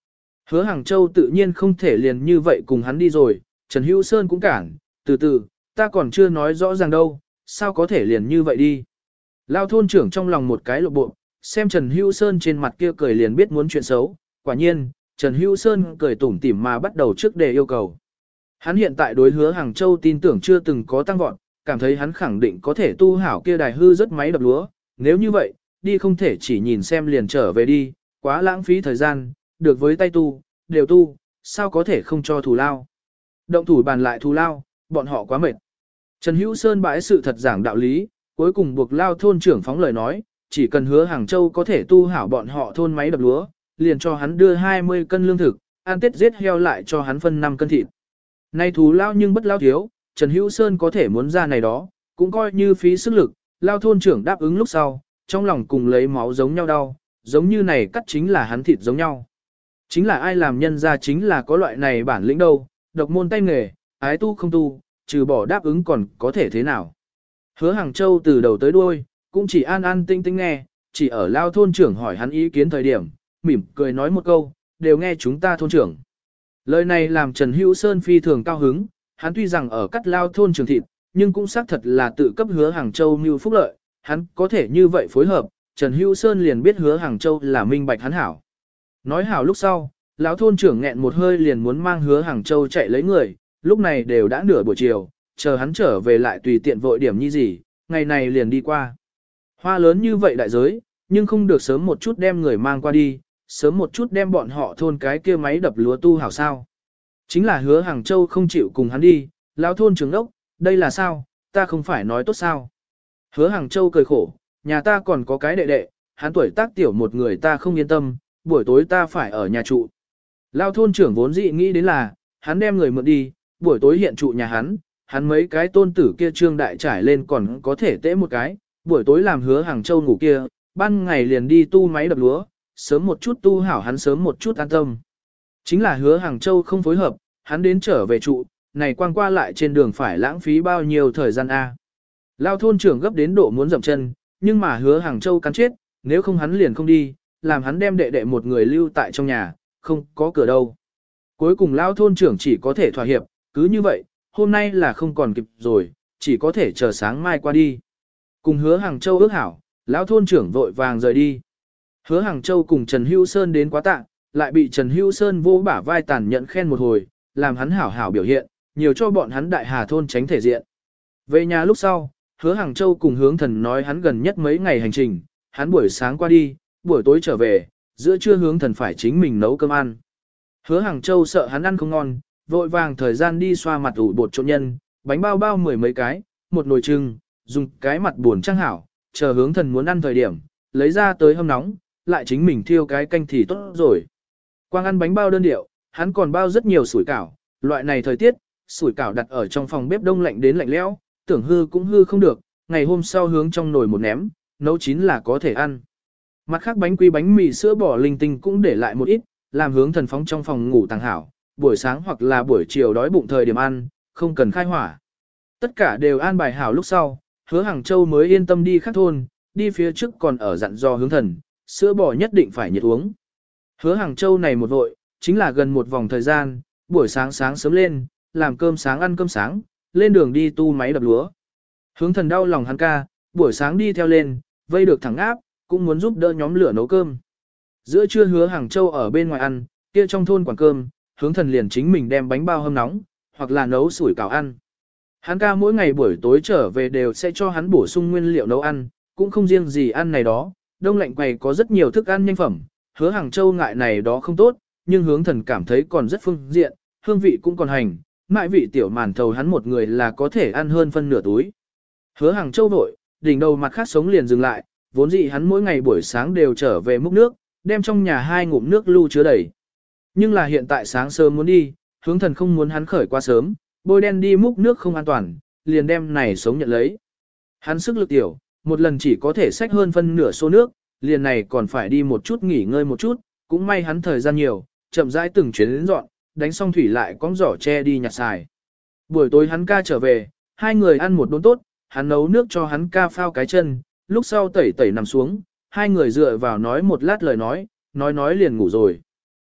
A: Hứa Hàng Châu tự nhiên không thể liền như vậy cùng hắn đi rồi, Trần Hữu Sơn cũng cản, từ từ, ta còn chưa nói rõ ràng đâu, sao có thể liền như vậy đi. Lao thôn trưởng trong lòng một cái lộ bộ, xem Trần Hữu Sơn trên mặt kia cười liền biết muốn chuyện xấu, quả nhiên, Trần Hữu Sơn cười tủm tỉm mà bắt đầu trước đề yêu cầu. Hắn hiện tại đối Hứa Hàng Châu tin tưởng chưa từng có tăng vọt, cảm thấy hắn khẳng định có thể tu hảo kia đài hư rất máy đập lúa, nếu như vậy, đi không thể chỉ nhìn xem liền trở về đi, quá lãng phí thời gian, được với tay tu, đều tu, sao có thể không cho thù lao. Động thủ bàn lại thù lao, bọn họ quá mệt. Trần Hữu Sơn bãi sự thật giảng đạo lý, cuối cùng buộc Lao thôn trưởng phóng lời nói, chỉ cần Hứa Hàng Châu có thể tu hảo bọn họ thôn máy đập lúa, liền cho hắn đưa 20 cân lương thực, ăn Tết giết heo lại cho hắn phân 5 cân thịt. Nay thù lao nhưng bất lao thiếu, Trần Hữu Sơn có thể muốn ra này đó, cũng coi như phí sức lực, Lao thôn trưởng đáp ứng lúc sau, trong lòng cùng lấy máu giống nhau đau, giống như này cắt chính là hắn thịt giống nhau. Chính là ai làm nhân ra chính là có loại này bản lĩnh đâu, độc môn tay nghề, ái tu không tu, trừ bỏ đáp ứng còn có thể thế nào. Hứa Hàng Châu từ đầu tới đuôi, cũng chỉ an an tinh tinh nghe, chỉ ở Lao thôn trưởng hỏi hắn ý kiến thời điểm, mỉm cười nói một câu, đều nghe chúng ta thôn trưởng. Lời này làm Trần Hữu Sơn phi thường cao hứng, hắn tuy rằng ở cắt Lao thôn trưởng thịt, nhưng cũng xác thật là tự cấp Hứa Hàng Châu mưu phúc lợi, hắn có thể như vậy phối hợp, Trần Hữu Sơn liền biết Hứa Hàng Châu là minh bạch hắn hảo. Nói hảo lúc sau, lão thôn trưởng nghẹn một hơi liền muốn mang Hứa Hàng Châu chạy lấy người, lúc này đều đã nửa buổi chiều, chờ hắn trở về lại tùy tiện vội điểm như gì, ngày này liền đi qua. Hoa lớn như vậy đại giới, nhưng không được sớm một chút đem người mang qua đi, sớm một chút đem bọn họ thôn cái kia máy đập lúa tu hảo sao. Chính là Hứa Hàng Châu không chịu cùng hắn đi, lão thôn trưởng đốc, đây là sao, ta không phải nói tốt sao. Hứa Hàng Châu cười khổ, nhà ta còn có cái đệ đệ, hắn tuổi tác tiểu một người ta không yên tâm, buổi tối ta phải ở nhà trụ. Lao thôn trưởng vốn dị nghĩ đến là, hắn đem người mượn đi, buổi tối hiện trụ nhà hắn mấy cái tôn tử kia trương đại trải lên còn có thể tễ một cái, buổi tối làm Hứa Hàng Châu ngủ kia, ban ngày liền đi tu máy đập lúa, sớm một chút tu hảo hắn sớm một chút an tâm. Chính là Hứa Hàng Châu không phối hợp, hắn đến trở về trụ, này quang qua lại trên đường phải lãng phí bao nhiêu thời gian a. Lao thôn trưởng gấp đến độ muốn dậm chân, nhưng mà Hứa Hàng Châu cắn chết, nếu không hắn liền không đi, làm hắn đem đệ đệ một người lưu tại trong nhà, không có cửa đâu. Cuối cùng Lao thôn trưởng chỉ có thể thỏa hiệp, cứ như vậy, hôm nay là không còn kịp rồi, chỉ có thể chờ sáng mai qua đi. Cùng Hứa Hàng Châu ước hảo, Lão thôn trưởng vội vàng rời đi. Hứa Hàng Châu cùng Trần Hữu Sơn đến quá tạ, lại bị Trần Hữu Sơn vô bả vai tàn nhẫn khen một hồi, làm hắn hảo hảo biểu hiện, nhiều cho bọn hắn đại hà thôn tránh thể diện. Về nhà lúc sau, Hứa Hàng Châu cùng Hướng Thần nói hắn gần nhất mấy ngày hành trình, hắn buổi sáng qua đi, buổi tối trở về, giữa trưa Hướng Thần phải chính mình nấu cơm ăn. Hứa Hàng Châu sợ hắn ăn không ngon, vội vàng thời gian đi xoa mặt ủ bột trộn nhân, bánh bao bao mười mấy cái, một nồi trưng, dùng cái mặt buồn trang hảo, chờ Hướng Thần muốn ăn thời điểm, lấy ra tới hâm nóng, lại chính mình thiêu cái canh thì tốt rồi. Quang ăn bánh bao đơn điệu, hắn còn bao rất nhiều sủi cảo, loại này thời tiết, sủi cảo đặt ở trong phòng bếp đông lạnh đến lạnh lẽo, tưởng hư cũng hư không được, ngày hôm sau hướng trong nồi một ném, nấu chín là có thể ăn. Mặt khác bánh quy bánh mì sữa bò linh tinh cũng để lại một ít, làm Hướng Thần phóng trong phòng ngủ tàng hảo, buổi sáng hoặc là buổi chiều đói bụng thời điểm ăn, không cần khai hỏa. Tất cả đều an bài hảo lúc sau, Hứa Hàng Châu mới yên tâm đi khác thôn, đi phía trước còn ở dặn dò Hướng Thần, sữa bò nhất định phải nhiệt uống. Hứa Hàng Châu này một vội, chính là gần một vòng thời gian, buổi sáng sáng sớm lên, làm cơm sáng ăn cơm sáng, lên đường đi tu máy đập lúa. Hướng Thần đau lòng hắn ca, buổi sáng đi theo lên, vây được thẳng áp, cũng muốn giúp đỡ nhóm lửa nấu cơm. Giữa trưa Hứa Hàng Châu ở bên ngoài ăn, kia trong thôn quản cơm, Hướng Thần liền chính mình đem bánh bao hâm nóng, hoặc là nấu sủi cảo ăn. Hắn ca mỗi ngày buổi tối trở về đều sẽ cho hắn bổ sung nguyên liệu nấu ăn, cũng không riêng gì ăn này đó, đông lạnh quầy có rất nhiều thức ăn nhanh phẩm, Hứa Hàng Châu ngại này đó không tốt, nhưng Hướng Thần cảm thấy còn rất phương diện, hương vị cũng còn hành, mại vị tiểu màn thầu hắn một người là có thể ăn hơn phân nửa túi. Hứa Hàng Châu vội, đỉnh đầu mặt khác sống liền dừng lại, vốn dĩ hắn mỗi ngày buổi sáng đều trở về múc nước, đem trong nhà 2 ngụm nước lưu chứa đầy. Nhưng là hiện tại sáng sớm muốn đi, Hướng Thần không muốn hắn khởi quá sớm, bôi đen đi múc nước không an toàn, liền đem này sống nhận lấy. Hắn sức lực tiểu, một lần chỉ có thể xách hơn phân nửa xô nước, liền này còn phải đi một chút nghỉ ngơi một chút, cũng may hắn thời gian nhiều, chậm rãi từng chuyến đến dọn, đánh xong thủy lại cong giỏ che đi nhặt xài. Buổi tối hắn ca trở về, hai người ăn một đốn tốt, hắn nấu nước cho hắn ca phao cái chân, lúc sau tẩy tẩy nằm xuống, hai người dựa vào nói một lát lời nói liền ngủ rồi.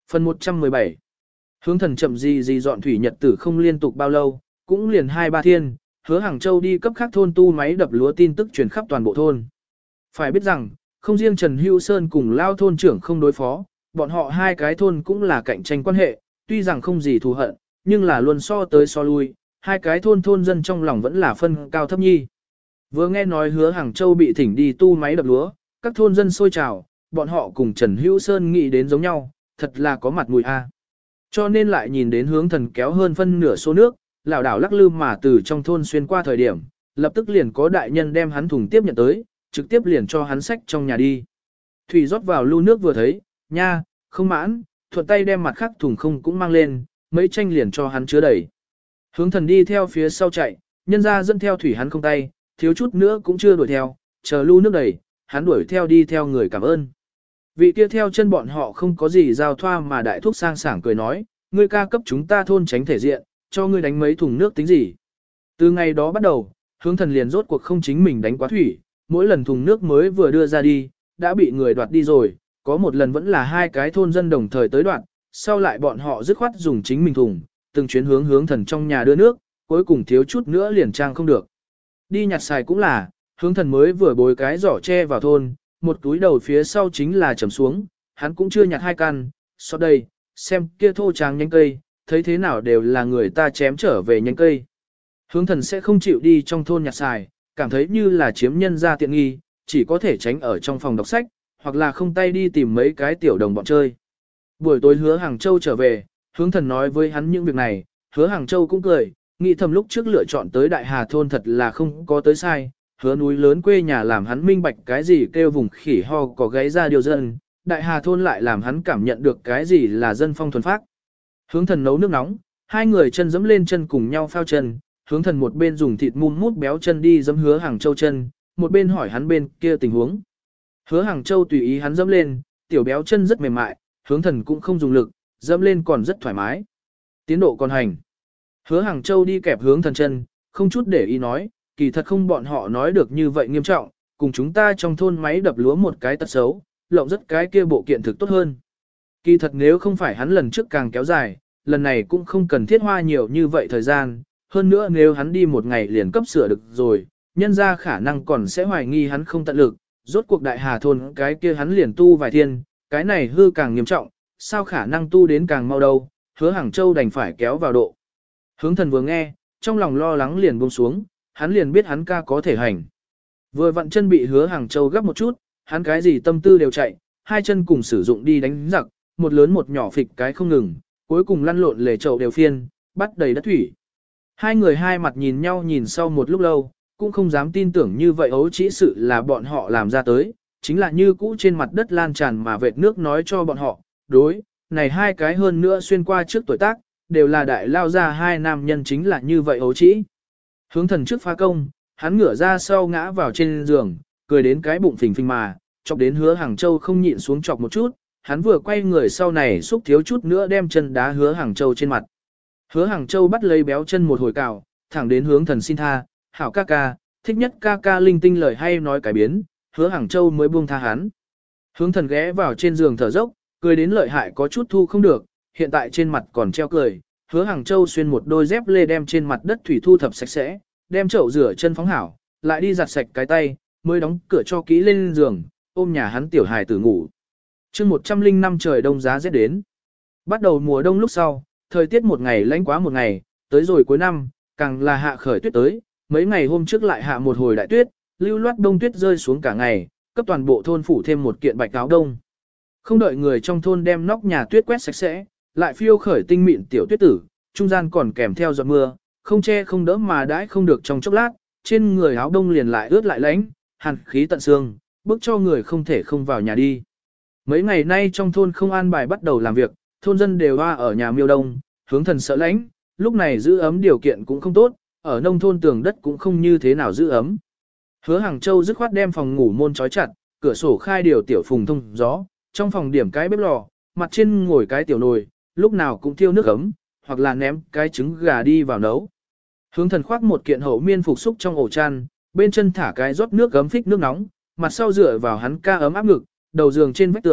A: Phần 117. Hướng thần chậm gì dọn thủy nhật tử không liên tục bao lâu, cũng liền 2-3 thiên, Hứa Hàng Châu đi cấp khác thôn tu máy đập lúa tin tức truyền khắp toàn bộ thôn. Phải biết rằng, không riêng Trần Hữu Sơn cùng Lao thôn trưởng không đối phó, bọn họ hai cái thôn cũng là cạnh tranh quan hệ, tuy rằng không gì thù hận, nhưng là luôn so tới so lui, hai cái thôn dân trong lòng vẫn là phân cao thấp nhi. Vừa nghe nói Hứa Hàng Châu bị thỉnh đi tu máy đập lúa, các thôn dân sôi trào, bọn họ cùng Trần Hữu Sơn nghĩ đến giống nhau, thật là có mặt mũi a. Cho nên lại nhìn đến hướng thần kéo hơn phân nửa số nước, lảo đảo lắc lư mà từ trong thôn xuyên qua thời điểm, lập tức liền có đại nhân đem hắn thùng tiếp nhận tới, trực tiếp liền cho hắn xách trong nhà đi. Thủy rót vào lu nước vừa thấy, nha, không mãn, thuận tay đem mặt khác thùng không cũng mang lên, mấy tranh liền cho hắn chứa đầy. Hướng thần đi theo phía sau chạy, nhân ra dẫn theo thủy hắn không tay, thiếu chút nữa cũng chưa đuổi theo, chờ lu nước đầy, hắn đuổi theo đi theo người cảm ơn. Vị kia theo chân bọn họ không có gì giao thoa mà đại thúc sang sảng cười nói, ngươi ca cấp chúng ta thôn tránh thể diện, cho ngươi đánh mấy thùng nước tính gì. Từ ngày đó bắt đầu, hướng thần liền rốt cuộc không chính mình đánh quá thủy, mỗi lần thùng nước mới vừa đưa ra đi, đã bị người đoạt đi rồi, có một lần vẫn là hai cái thôn dân đồng thời tới đoạn, sau lại bọn họ dứt khoát dùng chính mình thùng, từng chuyến hướng thần trong nhà đưa nước, cuối cùng thiếu chút nữa liền trang không được. Đi nhặt xài cũng là, hướng thần mới vừa bối cái giỏ tre vào thôn, một túi đầu phía sau chính là trầm xuống, hắn cũng chưa nhặt hai căn, sau đây, xem kia thô tráng nhánh cây, thấy thế nào đều là người ta chém trở về nhánh cây. Hướng thần sẽ không chịu đi trong thôn nhặt xài, cảm thấy như là chiếm nhân ra tiện nghi, chỉ có thể tránh ở trong phòng đọc sách, hoặc là không tay đi tìm mấy cái tiểu đồng bọn chơi. Buổi tối Hứa Hàng Châu trở về, hướng thần nói với hắn những việc này, Hứa Hàng Châu cũng cười, nghĩ thầm lúc trước lựa chọn tới Đại Hà thôn thật là không có tới sai, Hứa núi lớn quê nhà làm hắn minh bạch cái gì kêu vùng khỉ ho có gáy ra điều dân, Đại Hà thôn lại làm hắn cảm nhận được cái gì là dân phong thuần phác. Hướng thần nấu nước nóng, hai người chân dẫm lên chân cùng nhau phao chân, hướng thần một bên dùng thịt mum mút béo chân đi dẫm Hứa Hàng Châu chân, một bên hỏi hắn bên kia tình huống. Hứa Hàng Châu tùy ý hắn dẫm lên, tiểu béo chân rất mềm mại, hướng thần cũng không dùng lực, dẫm lên còn rất thoải mái. Tiến độ còn hành. Hứa Hàng Châu đi kẹp hướng thần chân, không chút để ý nói, kỳ thật không bọn họ nói được như vậy nghiêm trọng, cùng chúng ta trong thôn máy đập lúa một cái tật xấu, lộng rất cái kia bộ kiện thực tốt hơn. Kỳ thật nếu không phải hắn lần trước càng kéo dài, lần này cũng không cần thiết hoa nhiều như vậy thời gian, hơn nữa nếu hắn đi một ngày liền cấp sửa được rồi, nhân ra khả năng còn sẽ hoài nghi hắn không tận lực, rốt cuộc Đại Hà thôn cái kia hắn liền tu vài thiên, cái này hư càng nghiêm trọng, sao khả năng tu đến càng mau đâu, Hứa Hàng Châu đành phải kéo vào độ. Hướng thần vừa nghe, trong lòng lo lắng liền buông xuống, hắn liền biết hắn ca có thể hành. Vừa vặn chân bị Hứa Hàng Châu gấp một chút, hắn cái gì tâm tư đều chạy, hai chân cùng sử dụng đi đánh giặc, một lớn một nhỏ phịch cái không ngừng, cuối cùng lăn lộn lề chậu đều phiên, bắt đầy đất thủy. Hai người hai mặt nhìn nhau nhìn sau một lúc lâu, cũng không dám tin tưởng như vậy ấu chỉ sự là bọn họ làm ra tới, chính là như cũ trên mặt đất lan tràn mà vệt nước nói cho bọn họ, đối, này hai cái hơn nữa xuyên qua trước tuổi tác, đều là đại lao ra hai nam nhân chính là như vậy ấu chỉ. Hướng thần trước phá công, hắn ngửa ra sau ngã vào trên giường, cười đến cái bụng phình phình mà, chọc đến Hứa Hàng Châu không nhịn xuống chọc một chút, hắn vừa quay người sau này xúc thiếu chút nữa đem chân đá Hứa Hàng Châu trên mặt. Hứa Hàng Châu bắt lấy béo chân một hồi cào, thẳng đến hướng thần xin tha, hảo ca ca, thích nhất ca ca linh tinh lời hay nói cải biến, Hứa Hàng Châu mới buông tha hắn. Hướng thần ghé vào trên giường thở dốc, cười đến lợi hại có chút thu không được, hiện tại trên mặt còn treo cười, Hứa Hàng Châu xuyên một đôi dép lê đem trên mặt đất thủy thu thập sạch sẽ, đem chậu rửa chân phóng hảo, lại đi giặt sạch cái tay, mới đóng cửa cho kỹ lên giường, ôm nhà hắn tiểu hài tử ngủ. Chương 105 trời đông giá rét đến. Bắt đầu mùa đông lúc sau, thời tiết một ngày lạnh quá một ngày, tới rồi cuối năm, càng là hạ khởi tuyết tới, mấy ngày hôm trước lại hạ một hồi đại tuyết, lưu loát đông tuyết rơi xuống cả ngày, cấp toàn bộ thôn phủ thêm một kiện bạch áo đông. Không đợi người trong thôn đem nóc nhà tuyết quét sạch sẽ, lại phiêu khởi tinh mịn tiểu tuyết tử, trung gian còn kèm theo giọt mưa, không che không đỡ mà đãi không được trong chốc lát, trên người áo đông liền lại ướt lại lạnh, hàn khí tận xương, bức cho người không thể không vào nhà đi. Mấy ngày nay trong thôn không an bài bắt đầu làm việc, thôn dân đều hoa ở nhà miêu đông, hướng thần sợ lạnh, lúc này giữ ấm điều kiện cũng không tốt, ở nông thôn tường đất cũng không như thế nào giữ ấm. Hứa Hàng Châu dứt khoát đem phòng ngủ môn trói chặt, cửa sổ khai điều tiểu phùng thông gió, trong phòng điểm cái bếp lò, mặt trên ngồi cái tiểu nồi, lúc nào cũng thiêu nước ấm, hoặc là ném cái trứng gà đi vào nấu. Hướng thần khoác một kiện hậu miên phục xúc trong ổ chăn, bên chân thả cái rót nước gấm phích nước nóng, mặt sau dựa vào hắn ca ấm áp ngực, đầu giường trên vách tường,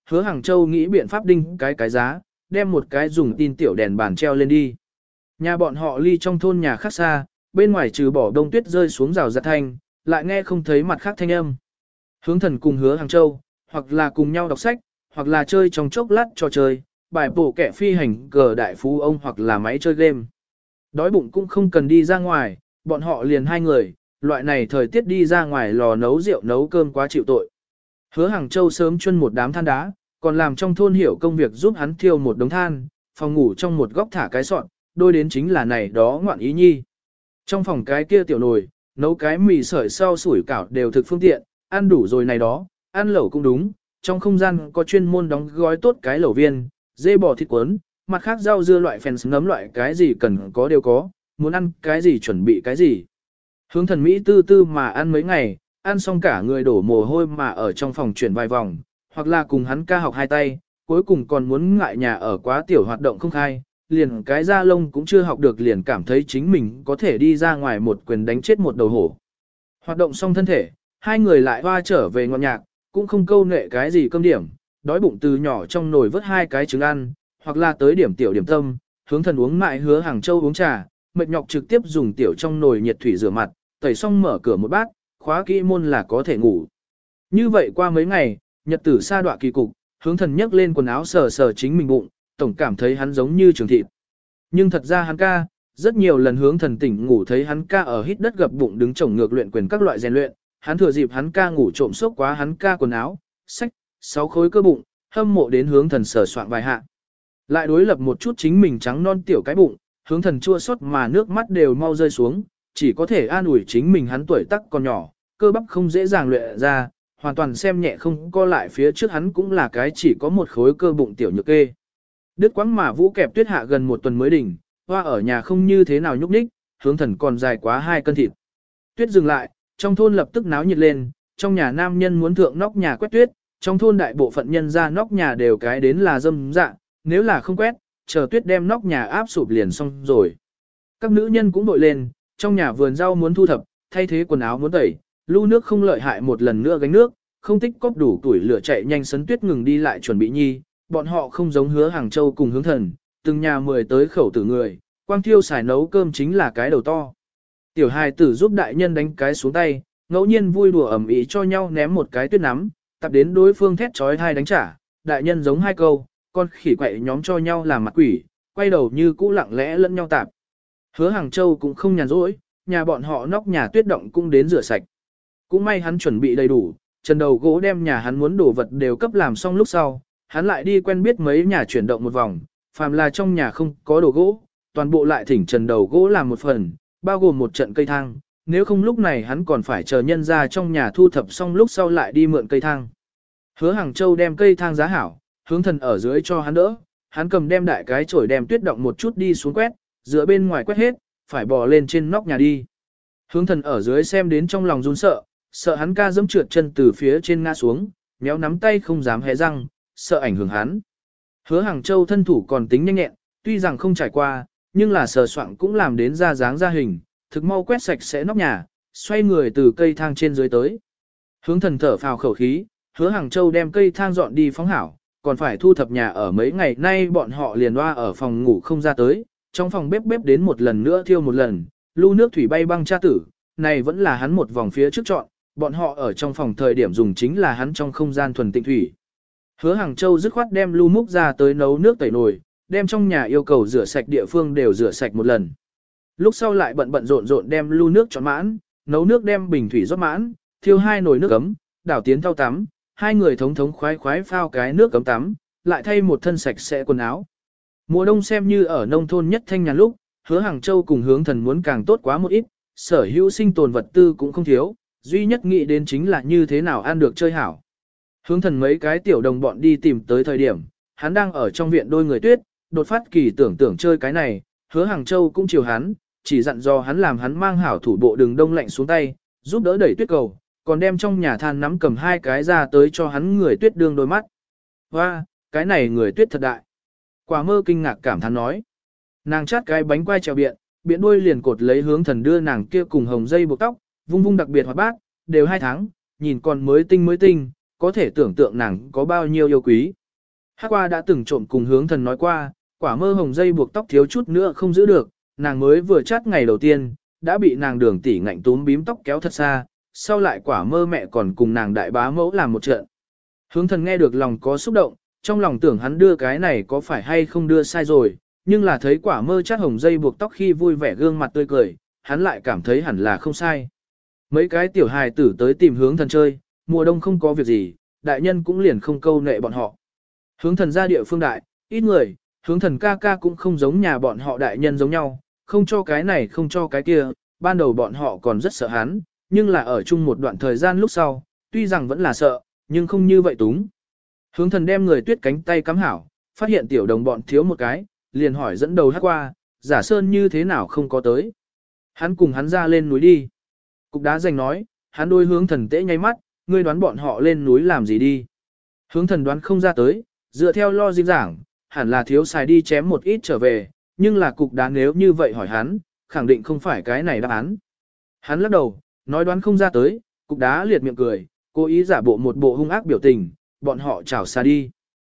A: Hứa Hàng Châu nghĩ biện pháp đinh cái giá, đem một cái dùng tin tiểu đèn bàn treo lên đi. Nhà bọn họ ly trong thôn nhà khác xa, bên ngoài trừ bỏ đông tuyết rơi xuống rào rạt thanh, lại nghe không thấy mặt khác thanh âm. Hướng Thần cùng Hứa Hàng Châu, hoặc là cùng nhau đọc sách, hoặc là chơi trong chốc lát trò chơi, bài bổ kẻ phi hành cờ đại phú ông hoặc là máy chơi game. Đói bụng cũng không cần đi ra ngoài, bọn họ liền hai người, loại này thời tiết đi ra ngoài lò nấu rượu nấu cơm quá chịu tội. Hứa Hàng Châu sớm chuân một đám than đá, còn làm trong thôn hiểu công việc giúp hắn thiêu một đống than, phòng ngủ trong một góc thả cái sọt, đôi đến chính là này đó ngoạn ý nhi. Trong phòng cái kia tiểu nồi, nấu cái mì sợi sau sủi cảo đều thực phương tiện, ăn đủ rồi này đó, ăn lẩu cũng đúng, trong không gian có chuyên môn đóng gói tốt cái lẩu viên, dê bò thịt cuốn, mặt khác rau dưa loại phèn nấm loại cái gì cần có đều có, muốn ăn cái gì chuẩn bị cái gì. Hướng Thần Mỹ tư tư mà ăn mấy ngày, ăn xong cả người đổ mồ hôi mà ở trong phòng chuyển vài vòng, hoặc là cùng hắn ca học hai tay, cuối cùng còn muốn ngại nhà ở quá tiểu hoạt động không khai, liền cái da lông cũng chưa học được liền cảm thấy chính mình có thể đi ra ngoài một quyền đánh chết một đầu hổ. Hoạt động xong thân thể, hai người lại hoa trở về ngọn nhạc, cũng không câu nệ cái gì cơm điểm, đói bụng từ nhỏ trong nồi vớt hai cái trứng ăn, hoặc là tới điểm tiểu điểm tâm, Hướng Thần uống mại Hứa Hàng Châu uống trà, mệt nhọc trực tiếp dùng tiểu trong nồi nhiệt thủy rửa mặt, tẩy xong mở cửa một bát, khóa kỹ môn là có thể ngủ. Như vậy qua mấy ngày, nhật tử sa đọa kỳ cục, Hướng Thần nhấc lên quần áo sờ sờ chính mình bụng, tổng cảm thấy hắn giống như trường thịt. Nhưng thật ra hắn ca, rất nhiều lần Hướng Thần tỉnh ngủ thấy hắn ca ở hít đất gập bụng đứng chổng ngược luyện quyền các loại rèn luyện, hắn thừa dịp hắn ca ngủ trộm xốc quá hắn ca quần áo, xách 6 khối cơ bụng, hâm mộ đến Hướng Thần sờ soạn vài hạ. Lại đối lập một chút chính mình trắng non tiểu cái bụng, Hướng Thần chua xót mà nước mắt đều mau rơi xuống, chỉ có thể an ủi chính mình hắn tuổi tác còn nhỏ, cơ bắp không dễ dàng luyện ra, hoàn toàn xem nhẹ không co lại phía trước hắn cũng là cái chỉ có một khối cơ bụng tiểu nhược kê. Đứt quãng mà vũ kẹp tuyết hạ gần một tuần mới đỉnh, hoa ở nhà không như thế nào nhúc nhích, Hướng Thần còn dài quá 2 cân thịt. Tuyết dừng lại, trong thôn lập tức náo nhiệt lên, trong nhà nam nhân muốn thượng nóc nhà quét tuyết, trong thôn đại bộ phận nhân ra nóc nhà đều cái đến là dâm dạ, nếu là không quét, chờ tuyết đem nóc nhà áp sụp liền xong rồi. Các nữ nhân cũng đội lên, trong nhà vườn rau muốn thu thập, thay thế quần áo muốn tẩy, lưu nước không lợi hại một lần nữa gánh nước, không tích cóp đủ tuổi lửa chạy nhanh sấn tuyết ngừng đi lại chuẩn bị nhi, bọn họ không giống Hứa Hàng Châu cùng Hướng Thần, từng nhà 10 tới khẩu tử người, quang thiêu xài nấu cơm chính là cái đầu to. Tiểu hài tử giúp đại nhân đánh cái xuống tay, ngẫu nhiên vui đùa ẩm ý cho nhau ném một cái tuyết nắm, tập đến đối phương thét chói tai đánh trả, đại nhân giống hai câu, con khỉ quậy nhóm cho nhau làm mặt quỷ, quay đầu như cũ lặng lẽ lẫn nhau tạp. Hứa Hàng Châu cũng không nhàn rỗi, nhà bọn họ nóc nhà tuyết động cũng đến rửa sạch. Cũng may hắn chuẩn bị đầy đủ, trần đầu gỗ đem nhà hắn muốn đổ vật đều cấp làm xong lúc sau, hắn lại đi quen biết mấy nhà chuyển động một vòng, phàm là trong nhà không có đồ gỗ, toàn bộ lại thỉnh trần đầu gỗ làm một phần, bao gồm một trận cây thang, nếu không lúc này hắn còn phải chờ nhân ra trong nhà thu thập xong lúc sau lại đi mượn cây thang. Hứa Hàng Châu đem cây thang giá hảo, Hướng Thần ở dưới cho hắn đỡ, hắn cầm đem đại cái chổi đem tuyết động một chút đi xuống quét, giữa bên ngoài quét hết, phải bò lên trên nóc nhà đi. Hướng Thần ở dưới xem đến trong lòng run sợ, sợ hắn ca dẫm trượt chân từ phía trên ngã xuống, méo nắm tay không dám hé răng, sợ ảnh hưởng hắn. Hứa Hàng Châu thân thủ còn tính nhanh nhẹn, tuy rằng không trải qua, nhưng là sờ soạng cũng làm đến ra dáng ra hình, thực mau quét sạch sẽ nóc nhà, xoay người từ cây thang trên dưới tới. Hướng Thần thở phào khẩu khí, Hứa Hàng Châu đem cây thang dọn đi phóng hảo, còn phải thu thập nhà ở mấy ngày nay bọn họ liền loa ở phòng ngủ không ra tới, trong phòng bếp đến một lần nữa thiêu một lần, lưu nước thủy bay băng cha tử, này vẫn là hắn một vòng phía trước chọn, bọn họ ở trong phòng thời điểm dùng chính là hắn trong không gian thuần tịnh thủy. Hứa Hàng Châu dứt khoát đem lưu múc ra tới nấu nước tẩy nồi, đem trong nhà yêu cầu rửa sạch địa phương đều rửa sạch một lần. Lúc sau lại bận rộn đem lưu nước chọn mãn, nấu nước đem bình thủy rót mãn, thiêu 2 nồi nước ấm, đảo tiến thau tắm, hai người thống khoái phao cái nước cấm tắm, lại thay một thân sạch sẽ quần áo. Mùa đông xem như ở nông thôn nhất thanh nhàn lúc, Hứa Hàng Châu cùng Hướng Thần muốn càng tốt quá một ít, sở hữu sinh tồn vật tư cũng không thiếu, duy nhất nghĩ đến chính là như thế nào ăn được chơi hảo. Hướng Thần mấy cái tiểu đồng bọn đi tìm tới thời điểm, hắn đang ở trong viện đôi người tuyết, đột phát kỳ tưởng chơi cái này, Hứa Hàng Châu cũng chiều hắn, chỉ dặn dò hắn làm hắn mang hảo thủ bộ đường đông lạnh xuống tay, giúp đỡ đẩy tuyết cầu, còn đem trong nhà than nắm cầm 2 cái ra tới cho hắn người tuyết đương đôi mắt. Hoa, cái này người tuyết thật đại. Quả mơ kinh ngạc cảm thán nói. Nàng chát cái bánh quai trèo biện đuôi liền cột lấy Hướng Thần đưa nàng kia cùng hồng dây buộc tóc, vung đặc biệt hoạt bát, đều 2 tháng, nhìn còn mới tinh, có thể tưởng tượng nàng có bao nhiêu yêu quý. Hắc qua đã từng trộm cùng hướng thần nói qua, quả mơ hồng dây buộc tóc thiếu chút nữa không giữ được, nàng mới vừa chát ngày đầu tiên, đã bị nàng đường tỷ ngạnh túm bím tóc kéo thật xa, sau lại quả mơ mẹ còn cùng nàng đại bá mẫu làm một trận. Hướng thần nghe được lòng có xúc động, trong lòng tưởng hắn đưa cái này có phải hay không đưa sai rồi, nhưng là thấy quả mơ chát hồng dây buộc tóc khi vui vẻ gương mặt tươi cười, hắn lại cảm thấy hẳn là không sai. Mấy cái tiểu hài tử tới tìm hướng thần chơi, mùa đông không có việc gì, đại nhân cũng liền không câu nệ bọn họ. Hướng thần ra địa phương đại, ít người, hướng thần ca ca cũng không giống nhà bọn họ đại nhân giống nhau, không cho cái này không cho cái kia, ban đầu bọn họ còn rất sợ hắn, nhưng là ở chung một đoạn thời gian lúc sau, tuy rằng vẫn là sợ, nhưng không như vậy túng. Hướng thần đem người tuyết cánh tay cắm hảo, phát hiện tiểu đồng bọn thiếu một cái, liền hỏi dẫn đầu hát qua, giả sơn như thế nào không có tới. Hắn cùng hắn ra lên núi đi. Cục đá dành nói, hắn đôi hướng thần tễ nháy mắt, ngươi đoán bọn họ lên núi làm gì đi. Hướng thần đoán không ra tới, dựa theo lo dinh giảng, hẳn là thiếu xài đi chém một ít trở về, nhưng là cục đá nếu như vậy hỏi hắn, khẳng định không phải cái này đáp án. Hắn lắc đầu, nói đoán không ra tới, cục đá liệt miệng cười, cố ý giả bộ một bộ hung ác biểu tình, bọn họ chảo xà đi.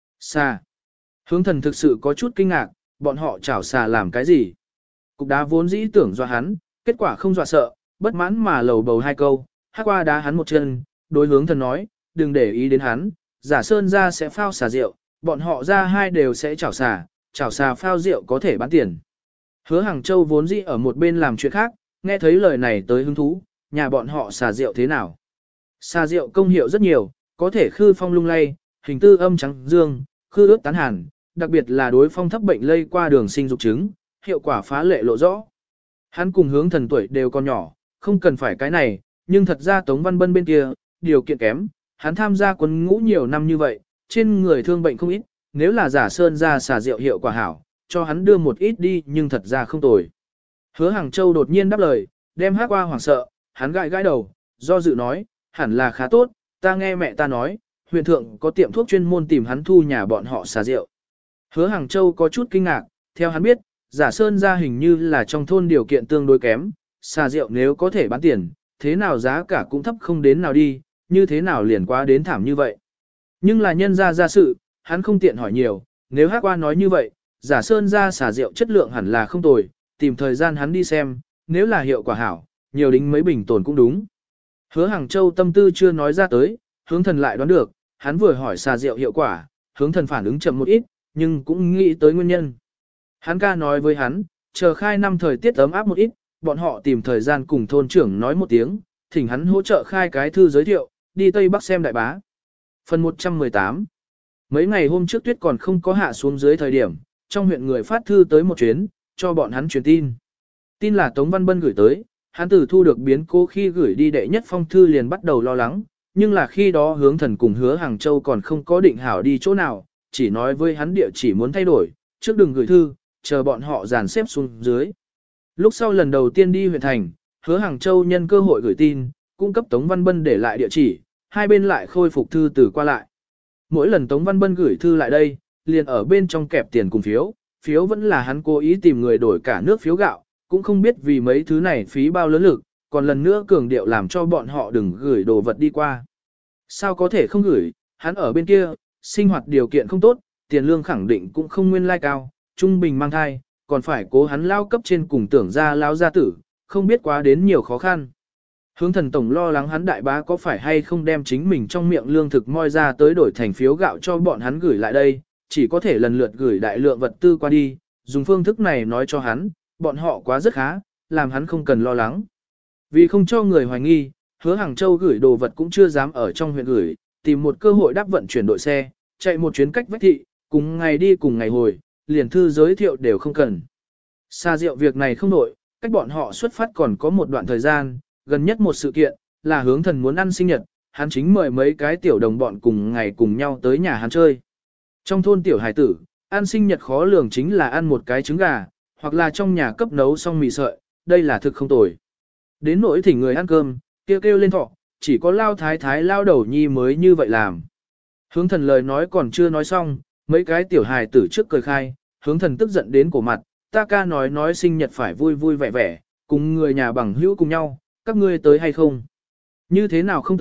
A: Xà. Hướng thần thực sự có chút kinh ngạc, bọn họ chảo xà làm cái gì? Cục đá vốn dĩ tưởng dọa hắn, kết quả không dọa sợ, bất mãn mà lầu bầu hai câu, hát qua đá hắn một chân, đối hướng thần nói, đừng để ý đến hắn, giả sơn ra sẽ phao xà rượu, bọn họ ra hai đều sẽ chảo xà phao rượu có thể bán tiền. Hứa Hàng Châu vốn dĩ ở một bên làm chuyện khác, nghe thấy lời này tới hứng thú, nhà bọn họ xà rượu thế nào? Xà rượu công hiệu rất nhiều, có thể khư phong lung lay, hình tư âm trắng dương, khư ướt tán hàn, đặc biệt là đối phong thấp bệnh lây qua đường sinh dục trứng, hiệu quả phá lệ lộ rõ. Hắn cùng hướng thần tuổi đều còn nhỏ, không cần phải cái này, nhưng thật ra Tống Văn Bân bên kia, điều kiện kém, hắn tham gia quân ngũ nhiều năm như vậy, trên người thương bệnh không ít, nếu là giả sơn ra xà rượu hiệu quả hảo, cho hắn đưa một ít đi nhưng thật ra không tồi. Hứa Hàng Châu đột nhiên đáp lời, đem hát qua hoảng sợ, hắn gãi gãi đầu, do dự nói, hẳn là khá tốt, ta nghe mẹ ta nói, huyện thượng có tiệm thuốc chuyên môn tìm hắn thu nhà bọn họ xà rượu. Hứa Hàng Châu có chút kinh ngạc, theo hắn biết, giả sơn ra hình như là trong thôn điều kiện tương đối kém, xà rượu nếu có thể bán tiền, thế nào giá cả cũng thấp không đến nào đi, như thế nào liền quá đến thảm như vậy. Nhưng là nhân ra sự, hắn không tiện hỏi nhiều, nếu hát qua nói như vậy, giả sơn ra xà rượu chất lượng hẳn là không tồi, tìm thời gian hắn đi xem, nếu là hiệu quả hảo, nhiều đính mấy bình tồn cũng đúng. Hứa Hàng Châu tâm tư chưa nói ra tới, hướng thần lại đoán được, hắn vừa hỏi xà rượu hiệu quả, hướng thần phản ứng chậm một ít, nhưng cũng nghĩ tới nguyên nhân. Hắn ca nói với hắn, chờ khai năm thời tiết ấm áp một ít, bọn họ tìm thời gian cùng thôn trưởng nói một tiếng, thỉnh hắn hỗ trợ khai cái thư giới thiệu, đi Tây Bắc xem đại bá. Phần 118. Mấy ngày hôm trước tuyết còn không có hạ xuống dưới thời điểm, trong huyện người phát thư tới một chuyến, cho bọn hắn truyền tin. Tin là Tống Văn Bân gửi tới, hắn từ thu được biến cố khi gửi đi đệ nhất phong thư liền bắt đầu lo lắng, nhưng là khi đó hướng thần cùng Hứa Hàng Châu còn không có định hảo đi chỗ nào, chỉ nói với hắn địa chỉ muốn thay đổi, trước đừng gửi thư, chờ bọn họ dàn xếp xuống dưới. Lúc sau lần đầu tiên đi huyện thành, Hứa Hàng Châu nhân cơ hội gửi tin, cung cấp Tống Văn Bân để lại địa chỉ, hai bên lại khôi phục thư từ qua lại. Mỗi lần Tống Văn Bân gửi thư lại đây, liền ở bên trong kẹp tiền cùng phiếu, phiếu vẫn là hắn cố ý tìm người đổi cả nước phiếu gạo, cũng không biết vì mấy thứ này phí bao lớn lực, còn lần nữa cường điệu làm cho bọn họ đừng gửi đồ vật đi qua. Sao có thể không gửi, hắn ở bên kia, sinh hoạt điều kiện không tốt, tiền lương khẳng định cũng không nguyên lai cao, trung bình mang thai, còn phải cố hắn lao cấp trên cùng tưởng ra lao gia tử, không biết quá đến nhiều khó khăn. Hướng thần tổng lo lắng hắn đại bá có phải hay không đem chính mình trong miệng lương thực moi ra tới đổi thành phiếu gạo cho bọn hắn gửi lại đây, chỉ có thể lần lượt gửi đại lượng vật tư qua đi, dùng phương thức này nói cho hắn, bọn họ quá rất khá, làm hắn không cần lo lắng. Vì không cho người hoài nghi, Hứa Hàng Châu gửi đồ vật cũng chưa dám ở trong huyện gửi, tìm một cơ hội đáp vận chuyển đội xe, chạy một chuyến cách vách thị, cùng ngày đi cùng ngày hồi, liền thư giới thiệu đều không cần. Xa rượu việc này không nội, cách bọn họ xuất phát còn có một đoạn thời gian, gần nhất một sự kiện, là hướng thần muốn ăn sinh nhật, hắn chính mời mấy cái tiểu đồng bọn cùng ngày cùng nhau tới nhà hắn chơi. Trong thôn tiểu hải tử, ăn sinh nhật khó lường chính là ăn một cái trứng gà, hoặc là trong nhà cấp nấu xong mì sợi, đây là thực không tồi. Đến nỗi thỉnh người ăn cơm, kêu kêu lên thọ, chỉ có lao thái thái lao đầu nhi mới như vậy làm. Hướng thần lời nói còn chưa nói xong, mấy cái tiểu hài tử trước cười khai, hướng thần tức giận đến cổ mặt, ta ca nói sinh nhật phải vui vui vẻ vẻ, cùng người nhà bằng hữu cùng nhau, các ngươi tới hay không? Như thế nào không tới,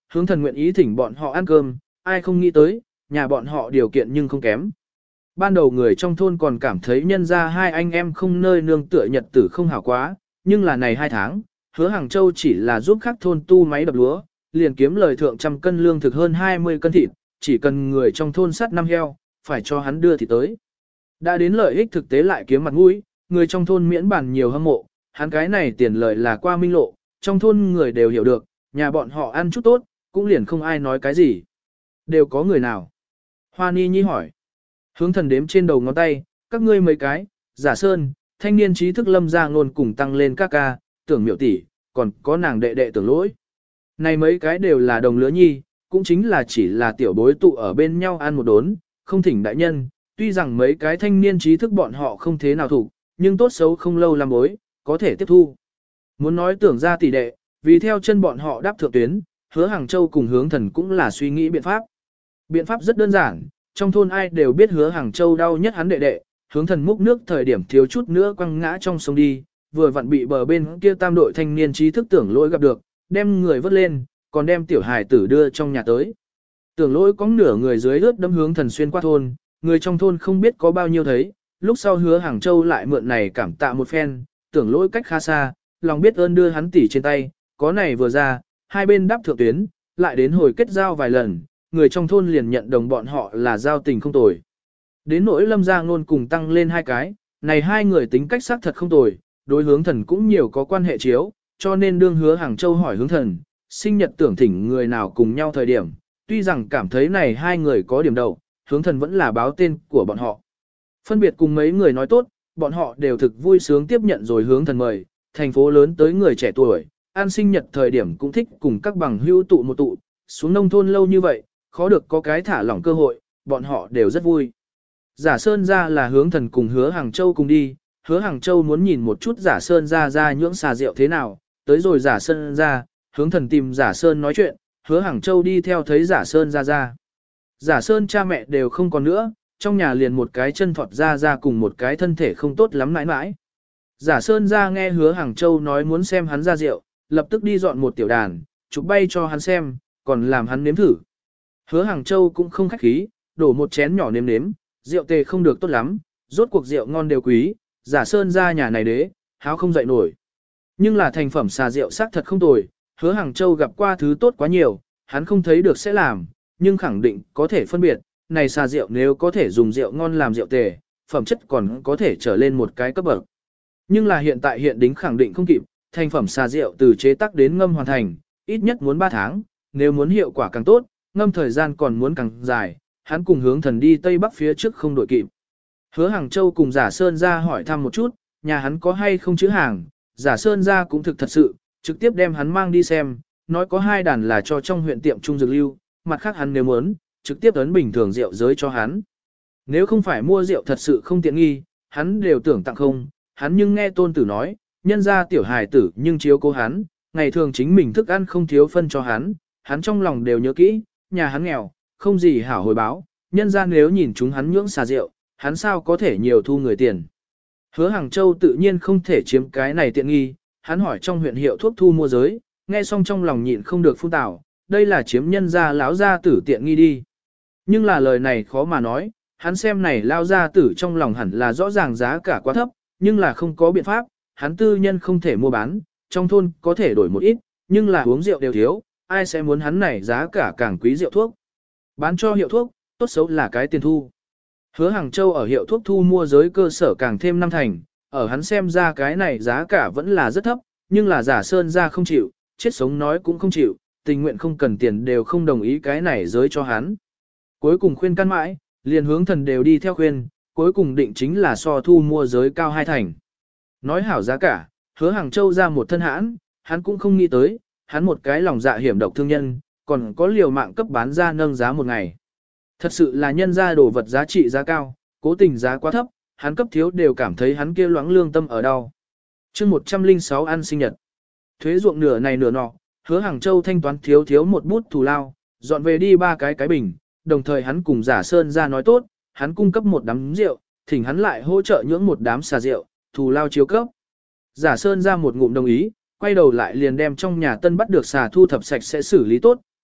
A: hướng thần nguyện ý thỉnh bọn họ ăn cơm, ai không nghĩ tới, nhà bọn họ điều kiện nhưng không kém. Ban đầu người trong thôn còn cảm thấy nhân ra hai anh em không nơi nương tựa nhật tử không hảo quá, nhưng là này 2 tháng, Hứa Hàng Châu chỉ là giúp các thôn tu máy đập lúa, liền kiếm lời thượng trăm cân lương thực hơn 20 cân thịt, chỉ cần người trong thôn sắt 5 heo, phải cho hắn đưa thịt tới. Đã đến lợi ích thực tế lại kiếm mặt mũi, người trong thôn miễn bàn nhiều hâm mộ, hắn cái này tiền lợi là qua minh lộ, trong thôn người đều hiểu được, nhà bọn họ ăn chút tốt, cũng liền không ai nói cái gì. Đều có người nào? Hoa Ni Nhi hỏi. Hướng thần đếm trên đầu ngón tay, các ngươi mấy cái, Giả Sơn, thanh niên trí thức Lâm Gia Ngôn cùng tăng lên các ca, Tưởng Miệu tỷ, còn có nàng đệ đệ Tưởng Lỗi. Này mấy cái đều là đồng lứa nhi, cũng chính là chỉ là tiểu bối tụ ở bên nhau ăn một đốn, không thỉnh đại nhân, tuy rằng mấy cái thanh niên trí thức bọn họ không thế nào thủ, nhưng tốt xấu không lâu làm bối, có thể tiếp thu. Muốn nói Tưởng gia tỷ đệ, vì theo chân bọn họ đáp thượng tuyến, Hứa Hàng Châu cùng Hướng Thần cũng là suy nghĩ biện pháp. Biện pháp rất đơn giản, trong thôn ai đều biết Hứa Hàng Châu đau nhất hắn đệ đệ, Hướng Thần múc nước thời điểm thiếu chút nữa quăng ngã trong sông đi, vừa vặn bị bờ bên kia tam đội thanh niên trí thức Tưởng Lỗi gặp được, đem người vớt lên, còn đem tiểu hài tử đưa trong nhà tới. Tưởng Lỗi có nửa người dưới ướt đâm Hướng Thần xuyên qua thôn, người trong thôn không biết có bao nhiêu thấy, lúc sau Hứa Hàng Châu lại mượn này cảm tạ một phen, Tưởng Lỗi cách khá xa, lòng biết ơn đưa hắn tỷ trên tay, có này vừa ra, hai bên đáp thượng tuyến, lại đến hồi kết giao vài lần, người trong thôn liền nhận đồng bọn họ là giao tình không tồi. Đến nỗi Lâm Gia Ngôn cùng tăng lên 2 cái, này hai người tính cách xác thật không tồi, đối Hướng Thần cũng nhiều có quan hệ chiếu, cho nên đương Hứa Hàng Châu hỏi Hướng Thần, sinh nhật tưởng thỉnh người nào cùng nhau thời điểm, tuy rằng cảm thấy này hai người có điểm đầu, Hướng Thần vẫn là báo tên của bọn họ. Phân biệt cùng mấy người nói tốt, bọn họ đều thực vui sướng tiếp nhận rồi Hướng Thần mời, thành phố lớn tới người trẻ tuổi, an sinh nhật thời điểm cũng thích cùng các bằng hữu tụ một tụ, xuống nông thôn lâu như vậy, khó được có cái thả lỏng cơ hội, bọn họ đều rất vui. Giả Sơn ra là Hướng Thần cùng Hứa Hàng Châu cùng đi, Hứa Hàng Châu muốn nhìn một chút Giả Sơn ra nhưỡng xà rượu thế nào, tới rồi Giả Sơn ra, Hướng Thần tìm Giả Sơn nói chuyện, Hứa Hàng Châu đi theo thấy Giả Sơn ra. Giả Sơn cha mẹ đều không còn nữa, trong nhà liền một cái chân thọt ra cùng một cái thân thể không tốt lắm mãi mãi. Giả Sơn ra nghe Hứa Hàng Châu nói muốn xem hắn ra rượu, lập tức đi dọn một tiểu đàn, chụp bay cho hắn xem, còn làm hắn nếm thử. Hứa Hàng Châu cũng không khách khí, đổ một chén nhỏ nếm, rượu tề không được tốt lắm, rốt cuộc rượu ngon đều quý, Giả Sơn ra nhà này đế, háo không dậy nổi. Nhưng là thành phẩm xà rượu sắc thật không tồi, Hứa Hàng Châu gặp qua thứ tốt quá nhiều, hắn không thấy được sẽ làm, nhưng khẳng định có thể phân biệt, này xà rượu nếu có thể dùng rượu ngon làm rượu tề, phẩm chất còn có thể trở lên một cái cấp bậc. Nhưng là hiện tại hiện đính khẳng định không kịp, thành phẩm xà rượu từ chế tác đến ngâm hoàn thành, ít nhất muốn 3 tháng, nếu muốn hiệu quả càng tốt, ngâm thời gian còn muốn càng dài, hắn cùng Hướng Thần đi Tây Bắc phía trước không đội kịp. Hứa Hàng Châu cùng Giả Sơn ra hỏi thăm một chút, nhà hắn có hay không chữ hàng, Giả Sơn ra cũng thực thật sự, trực tiếp đem hắn mang đi xem, nói có 2 đàn là cho trong huyện tiệm trung dược lưu, mặt khác hắn nếu muốn, trực tiếp ấn bình thường rượu giới cho hắn. Nếu không phải mua rượu thật sự không tiện nghi, hắn đều tưởng tặng không, hắn nhưng nghe tôn tử nói, nhân ra tiểu hài tử nhưng chiếu cố hắn, ngày thường chính mình thức ăn không thiếu phân cho hắn trong lòng đều nhớ kỹ, nhà hắn nghèo, không gì hảo hồi báo, nhân ra nếu nhìn chúng hắn nhưỡng xà rượu, hắn sao có thể nhiều thu người tiền. Hứa Hàng Châu tự nhiên không thể chiếm cái này tiện nghi, hắn hỏi trong huyện hiệu thuốc thu mua giới, nghe xong trong lòng nhịn không được phun tảo, đây là chiếm nhân ra lão gia tử tiện nghi đi. Nhưng là lời này khó mà nói, hắn xem này lao gia tử trong lòng hẳn là rõ ràng giá cả quá thấp, nhưng là không có biện pháp, hắn tư nhân không thể mua bán, trong thôn có thể đổi một ít, nhưng là uống rượu đều thiếu, ai sẽ muốn hắn này giá cả càng quý rượu thuốc. Bán cho hiệu thuốc, tốt xấu là cái tiền thu. Hứa Hàng Châu ở hiệu thuốc thu mua giới cơ sở càng thêm 5 thành, ở hắn xem ra cái này giá cả vẫn là rất thấp, nhưng là Giả Sơn ra không chịu, chết sống nói cũng không chịu, tình nguyện không cần tiền đều không đồng ý cái này giới cho hắn. Cuối cùng khuyên can mãi, liền Hướng Thần đều đi theo khuyên, cuối cùng định chính là so thu mua giới cao 2 thành. Nói hảo giá cả, Hứa Hàng Châu ra một thân hãn, hắn cũng không nghĩ tới, hắn một cái lòng dạ hiểm độc thương nhân, còn có liều mạng cấp bán ra nâng giá một ngày. Thật sự là nhân ra đồ vật giá trị giá cao, cố tình giá quá thấp, hắn cấp thiếu đều cảm thấy hắn kia loãng lương tâm ở đâu. Chương 106 ăn sinh nhật. Thuế ruộng nửa này nửa nọ, Hứa Hàng Châu thanh toán thiếu một bút thù lao, dọn về đi 3 cái bình, đồng thời hắn cùng Giả Sơn ra nói tốt, hắn cung cấp một đám rượu, thỉnh hắn lại hỗ trợ nhưỡng một đám xà rượu, thù lao chiếu cấp. Giả Sơn ra một ngụm đồng ý, quay đầu lại liền đem trong nhà tân bắt được xà thu thập sạch sẽ xử lý tốt,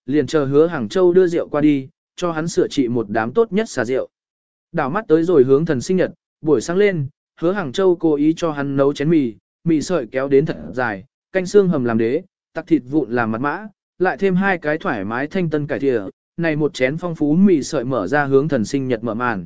A: liền chờ Hứa Hàng Châu đưa rượu qua đi, cho hắn sửa trị một đám tốt nhất xà rượu. Đảo mắt tới rồi Hướng Thần sinh nhật, buổi sáng lên, Hứa Hàng Châu cố ý cho hắn nấu chén mì, mì sợi kéo đến thật dài, canh xương hầm làm đế, tặc thịt vụn làm mặt mã, lại thêm 2 cái thoải mái thanh tân cải thìa, này một chén phong phú mì sợi mở ra Hướng Thần sinh nhật mở màn.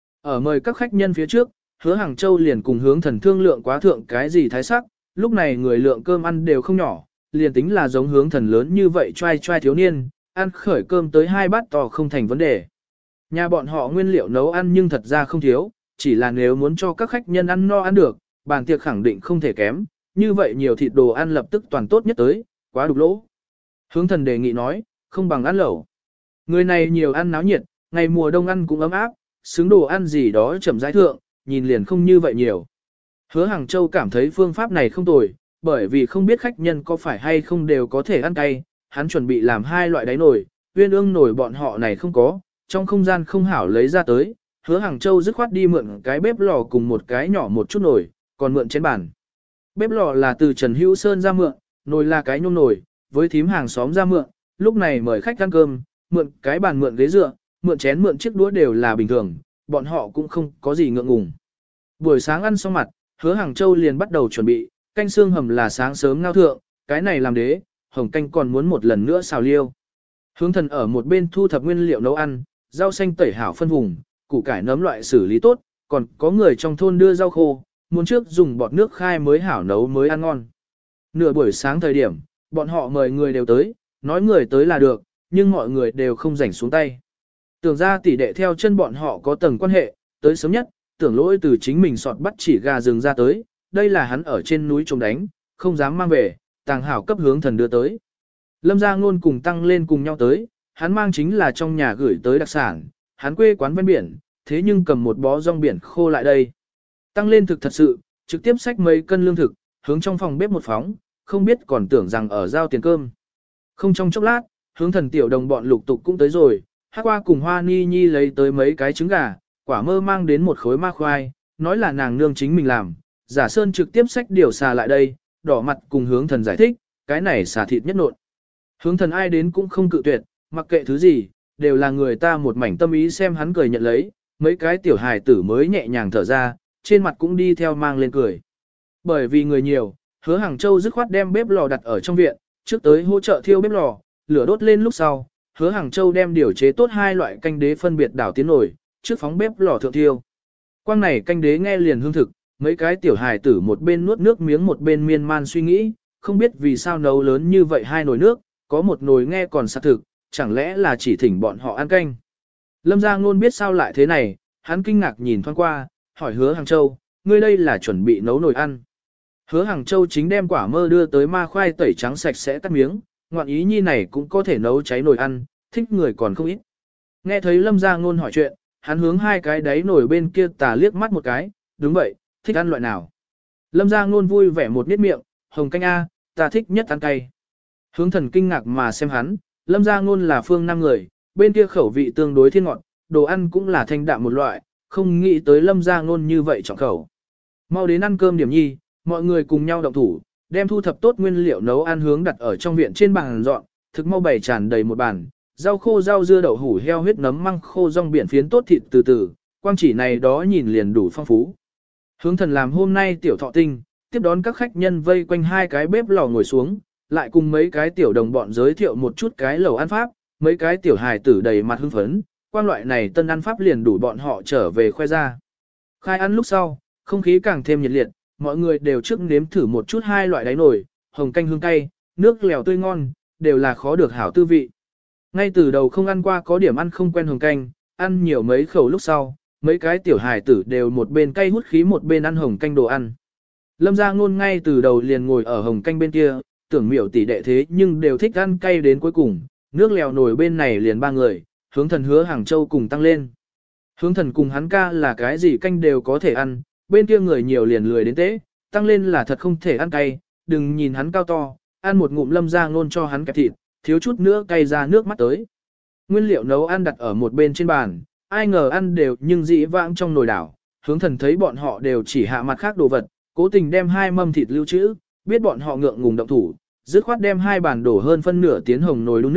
A: Ở mời các khách nhân phía trước, Hứa Hàng Châu liền cùng Hướng Thần thương lượng quá thượng cái gì thái sắc, lúc này người lượng cơm ăn đều không nhỏ, liền tính là giống Hướng Thần lớn như vậy trai trai thiếu niên, ăn khởi cơm tới 2 bát to không thành vấn đề. Nhà bọn họ nguyên liệu nấu ăn nhưng thật ra không thiếu, chỉ là nếu muốn cho các khách nhân ăn no ăn được, bàn tiệc khẳng định không thể kém, như vậy nhiều thịt đồ ăn lập tức toàn tốt nhất tới, quá đục lỗ. Hướng Thần đề nghị nói, không bằng ăn lẩu. Người này nhiều ăn náo nhiệt, ngày mùa đông ăn cũng ấm áp, xứng đồ ăn gì đó chậm rãi thượng, nhìn liền không như vậy nhiều. Hứa Hàng Châu cảm thấy phương pháp này không tồi, bởi vì không biết khách nhân có phải hay không đều có thể ăn cay, hắn chuẩn bị làm 2 loại đáy nồi, uyên ương nồi bọn họ này không có, trong không gian không hảo lấy ra tới, Hứa Hàng Châu dứt khoát đi mượn cái bếp lò cùng một cái nhỏ một chút nồi, còn mượn chén bàn. Bếp lò là từ Trần Hữu Sơn ra mượn, nồi là cái nhôm nồi, với thím hàng xóm ra mượn, lúc này mời khách ăn cơm, mượn cái bàn mượn ghế dựa, mượn chén mượn chiếc đũa đều là bình thường, bọn họ cũng không có gì ngượng ngùng. Buổi sáng ăn xong mặt, Hứa Hàng Châu liền bắt đầu chuẩn bị, canh xương hầm là sáng sớm ngao thượng, cái này làm đế, hồng canh còn muốn một lần nữa xào liêu. Hướng Thần ở một bên thu thập nguyên liệu nấu ăn, rau xanh tẩy hảo phân vùng, củ cải nấm loại xử lý tốt, còn có người trong thôn đưa rau khô, muốn trước dùng bọt nước khai mới hảo nấu mới ăn ngon. Nửa buổi sáng thời điểm, bọn họ mời người đều tới, nói người tới là được, nhưng mọi người đều không rảnh xuống tay. Tưởng ra tỷ đệ theo chân bọn họ có tầng quan hệ, tới sớm nhất, Tưởng Lỗi từ chính mình sọt bắt chỉ gà rừng ra tới, đây là hắn ở trên núi trông đánh, không dám mang về, tàng hảo cấp Hướng Thần đưa tới. Lâm Gia Ngôn cùng Tăng lên cùng nhau tới, hắn mang chính là trong nhà gửi tới đặc sản, hắn quê quán ven biển, thế nhưng cầm một bó rong biển khô lại đây. Tăng lên thực thật sự, trực tiếp xách mấy cân lương thực, hướng trong phòng bếp một phóng, không biết còn tưởng rằng ở giao tiền cơm. Không trong chốc lát, Hướng Thần tiểu đồng bọn lục tục cũng tới rồi, Hắc Qua cùng Hoa Ni Nhi lấy tới mấy cái trứng gà, Quả Mơ mang đến một khối ma khoai, nói là nàng nương chính mình làm. Giả Sơn trực tiếp xách điều xà lại đây, đỏ mặt cùng Hướng Thần giải thích, cái này xà thịt nhất nộn. Hướng Thần ai đến cũng không cự tuyệt, mặc kệ thứ gì, đều là người ta một mảnh tâm ý xem hắn cười nhận lấy, mấy cái tiểu hài tử mới nhẹ nhàng thở ra, trên mặt cũng đi theo mang lên cười. Bởi vì người nhiều, Hứa Hàng Châu dứt khoát đem bếp lò đặt ở trong viện, trước tới hỗ trợ thiêu bếp lò, lửa đốt lên lúc sau, Hứa Hàng Châu đem điều chế tốt 2 loại canh đế phân biệt đảo tiến nồi, trước phóng bếp lò thượng thiêu. Quang này canh đế nghe liền hương thực, mấy cái tiểu hài tử một bên nuốt nước miếng một bên miên man suy nghĩ, không biết vì sao nấu lớn như vậy 2 nồi nước, có một nồi nghe còn sặc thực, chẳng lẽ là chỉ thỉnh bọn họ ăn canh. Lâm Gia Ngôn biết sao lại thế này, hắn kinh ngạc nhìn thoáng qua, hỏi Hứa Hàng Châu, ngươi đây là chuẩn bị nấu nồi ăn. Hứa Hàng Châu chính đem Quả Mơ đưa tới ma khoai tẩy trắng sạch sẽ cắt miếng, ngoạn ý nhi này cũng có thể nấu cháy nồi ăn, thích người còn không ít. Nghe thấy Lâm Gia Ngôn hỏi chuyện, hắn hướng 2 cái đáy nồi bên kia tà liếc mắt một cái, đúng vậy, thích ăn loại nào. Lâm Gia Ngôn vui vẻ một niết miệng, hồng canh A, ta thích nhất ăn cay. Hướng Thần kinh ngạc mà xem hắn, Lâm Gia Ngôn là phương Nam người, bên kia khẩu vị tương đối thiên ngọt, đồ ăn cũng là thanh đạm một loại, không nghĩ tới Lâm Gia Ngôn như vậy trọng khẩu. Mau đến ăn cơm điểm nhi, mọi người cùng nhau động thủ, đem thu thập tốt nguyên liệu nấu ăn hướng đặt ở trong viện trên bàn dọn, thực mau bày tràn đầy một bàn, rau khô rau dưa đậu hủ heo huyết nấm măng khô rong biển phiến tốt thịt từ từ, quang chỉ này đó nhìn liền đủ phong phú. Hướng Thần làm hôm nay tiểu thọ tinh, tiếp đón các khách nhân vây quanh 2 cái bếp lò ngồi xuống, lại cùng mấy cái tiểu đồng bọn giới thiệu một chút cái lẩu ăn pháp, mấy cái tiểu hài tử đầy mặt hưng phấn, quan loại này tân ăn pháp liền đủ bọn họ trở về khoe ra. Khai ăn lúc sau, không khí càng thêm nhiệt liệt, mọi người đều trước nếm thử một chút 2 loại đáy nồi, hồng canh hương cay, nước lèo tươi ngon, đều là khó được hảo tư vị. Ngay từ đầu không ăn qua có điểm ăn không quen hồng canh, ăn nhiều mấy khẩu lúc sau, mấy cái tiểu hài tử đều một bên cay hút khí một bên ăn hồng canh đồ ăn. Lâm Gia Ngôn ngay từ đầu liền ngồi ở hồng canh bên kia, tưởng miểu tỷ đệ thế nhưng đều thích ăn cay đến cuối cùng, nước lèo nồi bên này liền 3 người, Hướng Thần Hứa Hàng Châu cùng tăng lên. Hướng Thần cùng hắn ca là cái gì canh đều có thể ăn, bên kia người nhiều liền lười đến tế, tăng lên là thật không thể ăn cay, đừng nhìn hắn cao to, ăn một ngụm Lâm Gia Ngôn cho hắn kẹp thịt, thiếu chút nữa cay ra nước mắt tới. Nguyên liệu nấu ăn đặt ở một bên trên bàn, ai ngờ ăn đều nhưng dĩ vãng trong nồi đảo, Hướng Thần thấy bọn họ đều chỉ hạ mặt khác đồ vật, cố tình đem 2 mâm thịt lưu trữ, biết bọn họ ngượng ngùng động thủ, dứt khoát đem 2 bàn đổ hơn phân nửa tiến hồng nồi đun nước,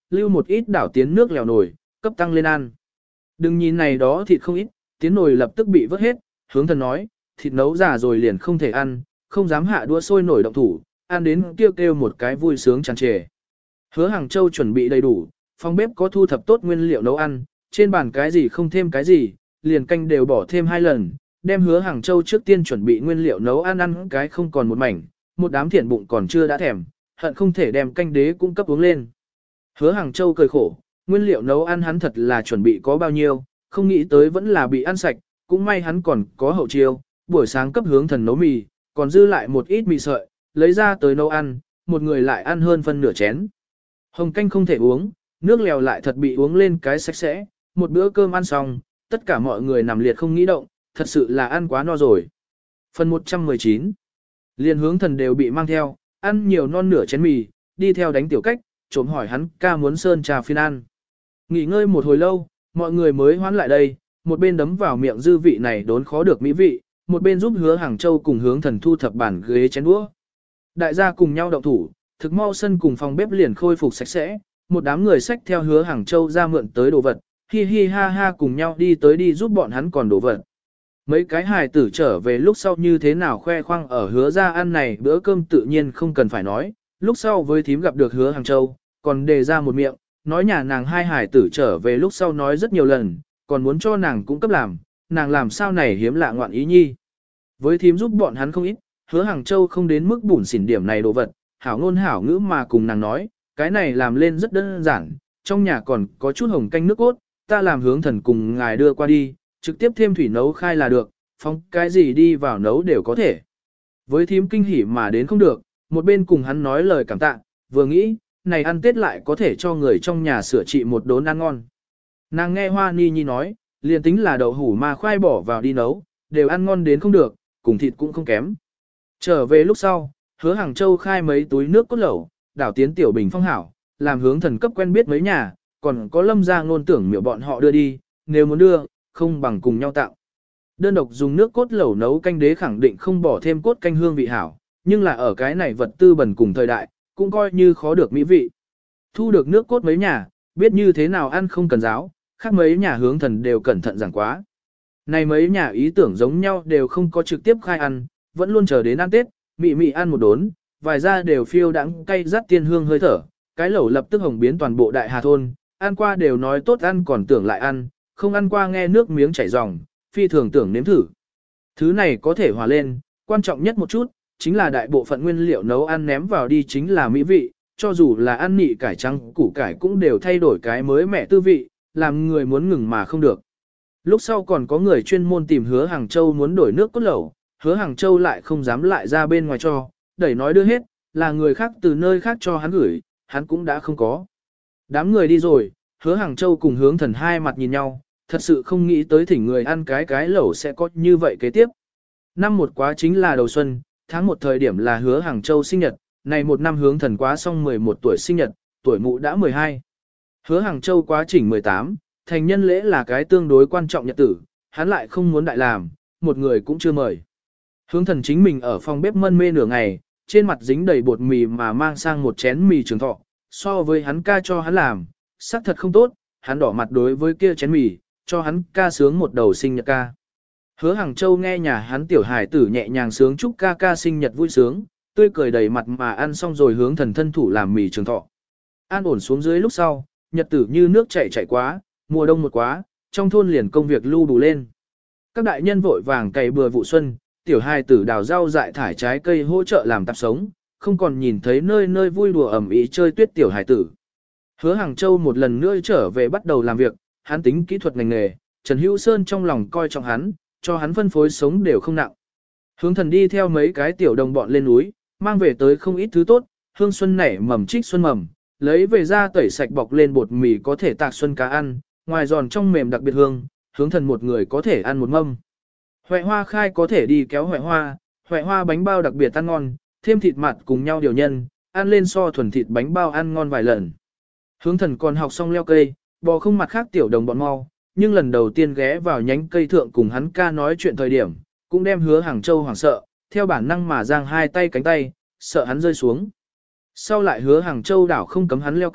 A: lưu một ít đảo tiến nước lèo nồi, cấp tăng lên ăn. Đừng nhìn này đó thịt không ít, tiến nồi lập tức bị vớt hết, hướng thần nói, thịt nấu già rồi liền không thể ăn, không dám hạ đũa sôi nổi động thủ, ăn đến kêu kêu một cái vui sướng tràn trề. Hứa Hàng Châu chuẩn bị đầy đủ, phòng bếp có thu thập tốt nguyên liệu nấu ăn, trên bàn cái gì không thêm cái gì, liền canh đều bỏ thêm 2 lần, đem Hứa Hàng Châu trước tiên chuẩn bị nguyên liệu nấu ăn ăn cái không còn một mảnh, một đám thiện bụng còn chưa đã thèm, hận không thể đem canh đế cung cấp uống lên. Hứa Hàng Châu cười khổ, nguyên liệu nấu ăn hắn thật là chuẩn bị có bao nhiêu, không nghĩ tới vẫn là bị ăn sạch, cũng may hắn còn có hậu chiêu, buổi sáng cấp hướng thần nấu mì, còn dư lại một ít mì sợi, lấy ra tới nấu ăn, một người lại ăn hơn phân nửa chén. Hồng canh không thể uống, nước lèo lại thật bị uống lên cái sạch sẽ, một bữa cơm ăn xong, tất cả mọi người nằm liệt không nghĩ động, thật sự là ăn quá no rồi. Phần 119 Liên hướng thần đều bị mang theo, ăn nhiều non nửa chén mì, đi theo đánh tiểu cách, trộm hỏi hắn ca muốn sơn trà phiên ăn. Nghỉ ngơi một hồi lâu, mọi người mới hoán lại đây, một bên đấm vào miệng dư vị này đốn khó được mỹ vị, một bên giúp Hứa Hàng Châu cùng hướng thần thu thập bản ghế chén đũa. Đại gia cùng nhau động thủ, thực mau sân cùng phòng bếp liền khôi phục sạch sẽ, một đám người xách theo Hứa Hàng Châu ra mượn tới đồ vật, hi hi ha ha cùng nhau đi tới đi giúp bọn hắn còn đồ vật. Mấy cái hài tử trở về lúc sau như thế nào khoe khoang ở Hứa ra ăn này bữa cơm tự nhiên không cần phải nói, lúc sau với thím gặp được Hứa Hàng Châu, còn đề ra một miệng, nói nhà nàng hai hài tử trở về lúc sau nói rất nhiều lần, còn muốn cho nàng cũng cấp làm, nàng làm sao này hiếm lạ ngoạn ý nhi. Với thím giúp bọn hắn không ít, Hứa Hàng Châu không đến mức bủn xỉn điểm này đồ vật, hảo ngôn hảo ngữ mà cùng nàng nói, cái này làm lên rất đơn giản, trong nhà còn có chút hồng canh nước cốt, ta làm hướng thần cùng ngài đưa qua đi, trực tiếp thêm thủy nấu khai là được, phóng cái gì đi vào nấu đều có thể. Với thím kinh hỉ mà đến không được, một bên cùng hắn nói lời cảm tạ, vừa nghĩ, này ăn Tết lại có thể cho người trong nhà sửa trị một đốn ăn ngon. Nàng nghe Hoa Ni Nhi nói, liền tính là đậu hủ mà khoai bỏ vào đi nấu, đều ăn ngon đến không được, cùng thịt cũng không kém. Trở về lúc sau, Hứa Hàng Châu khai mấy túi nước cốt lẩu, đảo tiến tiểu bình phong hảo, làm hướng thần cấp quen biết mấy nhà, còn có Lâm gia ngôn tưởng miểu bọn họ đưa đi, nếu muốn đưa, không bằng cùng nhau tặng. Đơn độc dùng nước cốt lẩu nấu canh đế khẳng định không bỏ thêm cốt canh hương vị hảo, nhưng là ở cái này vật tư bẩn cùng thời đại, cũng coi như khó được mỹ vị. Thu được nước cốt mấy nhà, biết như thế nào ăn không cần giáo, khác mấy nhà hướng thần đều cẩn thận giảng quá. Này mấy nhà ý tưởng giống nhau đều không có trực tiếp khai ăn, vẫn luôn chờ đến ăn Tết, mị mị ăn một đốn, vài gia đều phiêu đắng cay rắt tiên hương hơi thở, cái lẩu lập tức hồng biến toàn bộ đại hà thôn, ăn qua đều nói tốt ăn còn tưởng lại ăn, không ăn qua nghe nước miếng chảy ròng, phi thường tưởng nếm thử. Thứ này có thể hòa lên, quan trọng nhất một chút, chính là đại bộ phận nguyên liệu nấu ăn ném vào đi chính là mỹ vị, cho dù là ăn nị cải trắng, củ cải cũng đều thay đổi cái mới mẻ tư vị, làm người muốn ngừng mà không được. Lúc sau còn có người chuyên môn tìm Hứa Hàng Châu muốn đổi nước cốt lẩu, Hứa Hàng Châu lại không dám lại ra bên ngoài cho, đẩy nói đưa hết, là người khác từ nơi khác cho hắn gửi, hắn cũng đã không có. Đám người đi rồi, Hứa Hàng Châu cùng hướng thần hai mặt nhìn nhau, thật sự không nghĩ tới thỉnh người ăn cái lẩu sẽ có như vậy kế tiếp. Năm một quá chính là đầu xuân, tháng một thời điểm là Hứa Hàng Châu sinh nhật, này một năm hướng thần quá xong 11 tuổi sinh nhật, tuổi mụ đã 12. Hứa Hàng Châu quá chỉnh 18, thành nhân lễ là cái tương đối quan trọng nhật tử, hắn lại không muốn đại làm, một người cũng chưa mời. Hướng thần chính mình ở phòng bếp mân mê nửa ngày, trên mặt dính đầy bột mì mà mang sang một chén mì trường thọ, so với hắn ca cho hắn làm, sắc thật không tốt, hắn đỏ mặt đối với kia chén mì, cho hắn ca sướng một đầu sinh nhật ca. Hứa Hàng Châu nghe nhà hắn tiểu hải tử nhẹ nhàng sướng chúc ca ca sinh nhật vui sướng, tươi cười đầy mặt mà ăn xong rồi hướng thần thân thủ làm mì trường thọ. An ổn xuống dưới lúc sau, nhật tử như nước chảy quá, mùa đông một quá, trong thôn liền công việc lưu đủ lên. Các đại nhân vội vàng cày bừa vụ xuân, tiểu hài tử đào rau dại thải trái cây hỗ trợ làm tạp sống, không còn nhìn thấy nơi nơi vui đùa ẩm ý chơi tuyết tiểu hài tử. Hứa Hàng Châu một lần nữa trở về bắt đầu làm việc, hắn tính kỹ thuật ngành nghề, Trần Hữu Sơn trong lòng coi trọng hắn, cho hắn phân phối sống đều không nặng. Hướng thần đi theo mấy cái tiểu đồng bọn lên núi, mang về tới không ít thứ tốt, hương xuân nảy mầm trích xuân mầm, lấy về ra tẩy sạch bọc lên bột mì có thể tạc xuân cá ăn, ngoài giòn trong mềm đặc biệt hương, hướng thần một người có thể ăn một mâm. Hoẹ hoa khai có thể đi kéo hoẹ hoa bánh bao đặc biệt ăn ngon, thêm thịt mặt cùng nhau điều nhân, ăn lên so thuần thịt bánh bao ăn ngon vài lần. Hướng thần còn học xong leo cây, bò không mặt khác tiểu đồng bọn mau, nhưng lần đầu tiên ghé vào nhánh cây thượng cùng hắn ca nói chuyện thời điểm, cũng đem Hứa Hàng Châu hoảng sợ, theo bản năng mà giang hai tay cánh tay, sợ hắn rơi xuống. Sau lại Hứa Hàng Châu đảo không cấm hắn leo cây,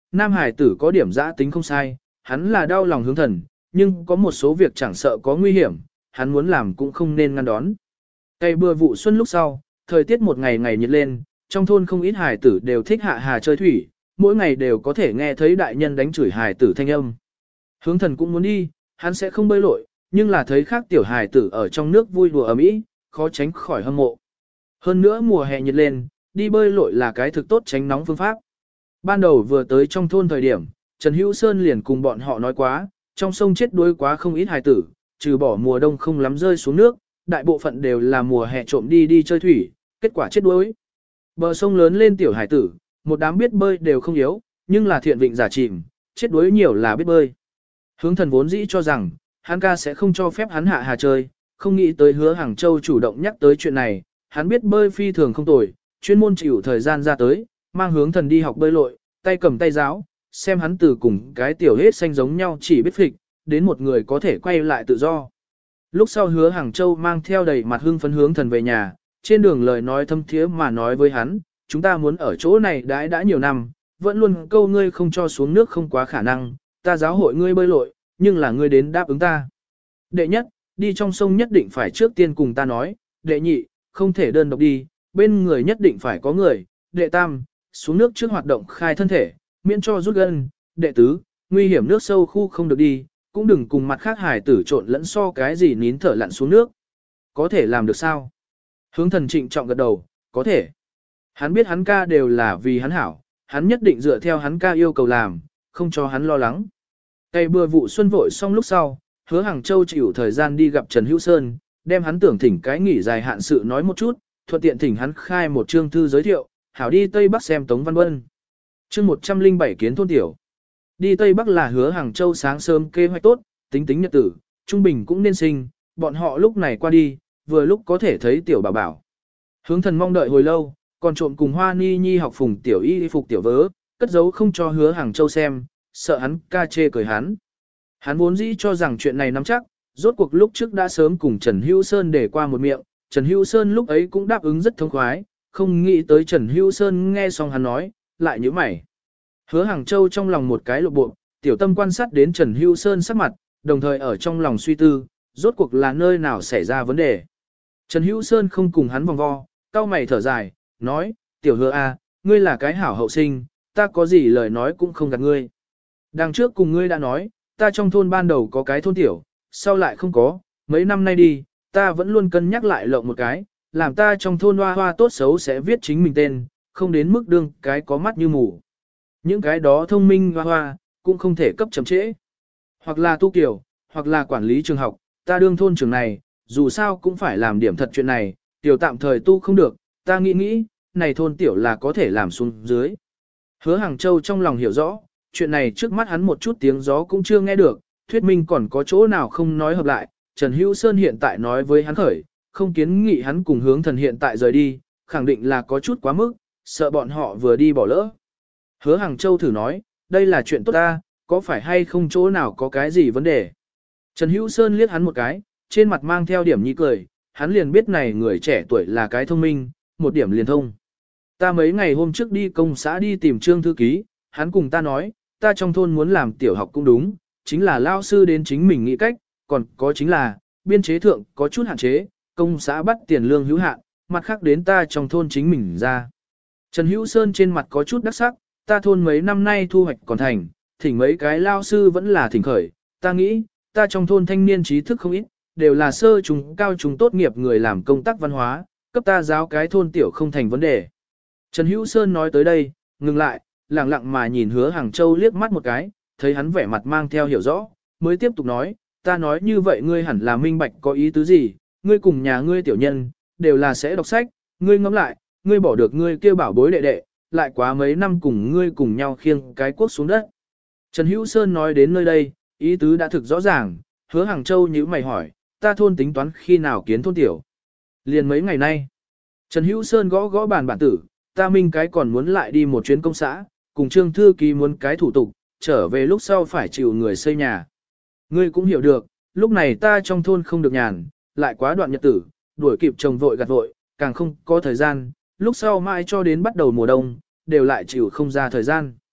A: nam hải tử có điểm dã tính không sai, hắn là đau lòng hướng thần, nhưng có một số việc chẳng sợ có nguy hiểm, hắn muốn làm cũng không nên ngăn đón. Cây bừa vụ xuân lúc sau, thời tiết một ngày ngày nhiệt lên, trong thôn không ít hải tử đều thích hạ hà chơi thủy, mỗi ngày đều có thể nghe thấy đại nhân đánh chửi hải tử thanh âm. Hướng thần cũng muốn đi, hắn sẽ không bơi lội, nhưng là thấy khác tiểu hải tử ở trong nước vui đùa ầm ĩ, khó tránh khỏi hâm mộ. Hơn nữa mùa hè nhiệt lên, đi bơi lội là cái thực tốt tránh nóng phương pháp. Ban đầu vừa tới trong thôn thời điểm, Trần Hữu Sơn liền cùng bọn họ nói quá, trong sông chết đuối quá không ít hải tử, trừ bỏ mùa đông không lắm rơi xuống nước, đại bộ phận đều là mùa hè trộm đi chơi thủy, kết quả chết đuối. Bờ sông lớn lên tiểu hải tử, một đám biết bơi đều không yếu, nhưng là thiện vịnh giả chìm, chết đuối nhiều là biết bơi. Hướng thần vốn dĩ cho rằng, hắn ca sẽ không cho phép hắn hạ hà chơi, không nghĩ tới Hứa Hàng Châu chủ động nhắc tới chuyện này, hắn biết bơi phi thường không tồi, chuyên môn chịu thời gian ra tới, mang hướng thần đi học bơi lội, tay cầm tay giáo, xem hắn từ cùng cái tiểu hết xanh giống nhau chỉ biết phịch, đến một người có thể quay lại tự do. Lúc sau Hứa Hàng Châu mang theo đầy mặt hưng phấn hướng thần về nhà, trên đường lời nói thâm thiế mà nói với hắn, chúng ta muốn ở chỗ này đã nhiều năm, vẫn luôn câu ngươi không cho xuống nước không quá khả năng, ta giáo hội ngươi bơi lội, nhưng là ngươi đến đáp ứng ta. Đệ nhất, đi trong sông nhất định phải trước tiên cùng ta nói, đệ nhị, không thể đơn độc đi, bên người nhất định phải có người, đệ tam, xuống nước trước hoạt động khai thân thể, miễn cho rút gân, đệ tứ, nguy hiểm nước sâu khu không được đi, cũng đừng cùng mặt khác hải tử trộn lẫn so cái gì nín thở lặn xuống nước. Có thể làm được sao? Hướng thần trịnh trọng gật đầu, có thể. Hắn biết hắn ca đều là vì hắn hảo, hắn nhất định dựa theo hắn ca yêu cầu làm, không cho hắn lo lắng. Cây bừa vụ xuân vội xong lúc sau, Hứa Hàng Châu chịu thời gian đi gặp Trần Hữu Sơn, đem hắn tưởng thỉnh cái nghỉ dài hạn sự nói một chút, thuận tiện thỉnh hắn khai một chương thư giới thiệu, hảo đi Tây Bắc xem Tống Văn Bân. Chương 107 kiến thôn tiểu. Đi Tây Bắc là Hứa Hàng Châu sáng sớm kế hoạch tốt, tính tính nhật tử, trung bình cũng nên sinh, bọn họ lúc này qua đi, vừa lúc có thể thấy tiểu bảo bảo. Hướng thần mong đợi hồi lâu, còn trộm cùng Hoa Ni Nhi học phùng tiểu y phục tiểu vớ, cất giấu không cho Hứa Hàng Châu xem, sợ hắn ca chê cười hắn. Hắn vốn dĩ cho rằng chuyện này nắm chắc, rốt cuộc lúc trước đã sớm cùng Trần Hữu Sơn để qua một miệng, Trần Hữu Sơn lúc ấy cũng đáp ứng rất thông khoái, không nghĩ tới Trần Hữu Sơn nghe xong hắn nói, lại nhíu mày. Hứa Hàng Châu trong lòng một cái lộ bộ, tiểu tâm quan sát đến Trần Hữu Sơn sắc mặt, đồng thời ở trong lòng suy tư, rốt cuộc là nơi nào xảy ra vấn đề. Trần Hữu Sơn không cùng hắn vòng vo, cau mày thở dài, nói, tiểu Hứa a, ngươi là cái hảo hậu sinh, ta có gì lời nói cũng không gạt ngươi. Đằng trước cùng ngươi đã nói, ta trong thôn ban đầu có cái thôn tiểu, sau lại không có, mấy năm nay đi, ta vẫn luôn cân nhắc lại lộng một cái, làm ta trong thôn hoa hoa tốt xấu sẽ viết chính mình tên, không đến mức đương cái có mắt như mù. Những cái đó thông minh hoa hoa, cũng không thể cấp chậm trễ. Hoặc là tu kiểu, hoặc là quản lý trường học, ta đương thôn trường này, dù sao cũng phải làm điểm thật chuyện này, tiểu tạm thời tu không được, ta nghĩ, này thôn tiểu là có thể làm xuống dưới. Hứa Hàng Châu trong lòng hiểu rõ, chuyện này trước mắt hắn một chút tiếng gió cũng chưa nghe được, thuyết minh còn có chỗ nào không nói hợp lại, Trần Hữu Sơn hiện tại nói với hắn khởi, không kiến nghị hắn cùng hướng thần hiện tại rời đi, khẳng định là có chút quá mức, sợ bọn họ vừa đi bỏ lỡ. Hứa Hàng Châu thử nói, đây là chuyện tốt ta, có phải hay không chỗ nào có cái gì vấn đề. Trần Hữu Sơn liếc hắn một cái, trên mặt mang theo điểm nhi cười, hắn liền biết này người trẻ tuổi là cái thông minh, một điểm liền thông. Ta mấy ngày hôm trước đi công xã đi tìm Trương thư ký, hắn cùng ta nói, ta trong thôn muốn làm tiểu học cũng đúng, chính là lao sư đến chính mình nghĩ cách, còn có chính là, biên chế thượng có chút hạn chế, công xã bắt tiền lương hữu hạn, mặt khác đến ta trong thôn chính mình ra. Trần Hữu Sơn trên mặt có chút đắc sắc, ta thôn mấy năm nay thu hoạch còn thành, thỉnh mấy cái lao sư vẫn là thỉnh khởi, ta nghĩ, ta trong thôn thanh niên trí thức không ít, đều là sơ trung cao trung tốt nghiệp người làm công tác văn hóa, cấp ta giáo cái thôn tiểu không thành vấn đề. Trần Hữu Sơn nói tới đây, ngừng lại, lặng lặng mà nhìn Hứa Hàng Châu liếc mắt một cái, thấy hắn vẻ mặt mang theo hiểu rõ, mới tiếp tục nói, ta nói như vậy ngươi hẳn là minh bạch có ý tứ gì, ngươi cùng nhà ngươi tiểu nhân, đều là sẽ đọc sách, ngươi ngẫm lại, ngươi bỏ được ngươi kêu bảo bối đệ đệ, lại quá mấy năm cùng ngươi cùng nhau khiêng cái quốc xuống đất. Trần Hữu Sơn nói đến nơi đây, ý tứ đã thực rõ ràng, Hứa Hàng Châu nhíu mày hỏi, ta thôn tính toán khi nào kiến thôn tiểu. Liền mấy ngày nay, Trần Hữu Sơn gõ gõ bàn bản tử, ta minh cái còn muốn lại đi một chuyến công xã, cùng Trương thư ký muốn cái thủ tục, trở về lúc sau phải chịu người xây nhà. Ngươi cũng hiểu được, lúc này ta trong thôn không được nhàn, lại quá đoạn nhật tử, đuổi kịp chồng vội gặt vội, càng không có thời gian, lúc sau mãi cho đến bắt đầu mùa đông, đều lại chịu không ra thời gian.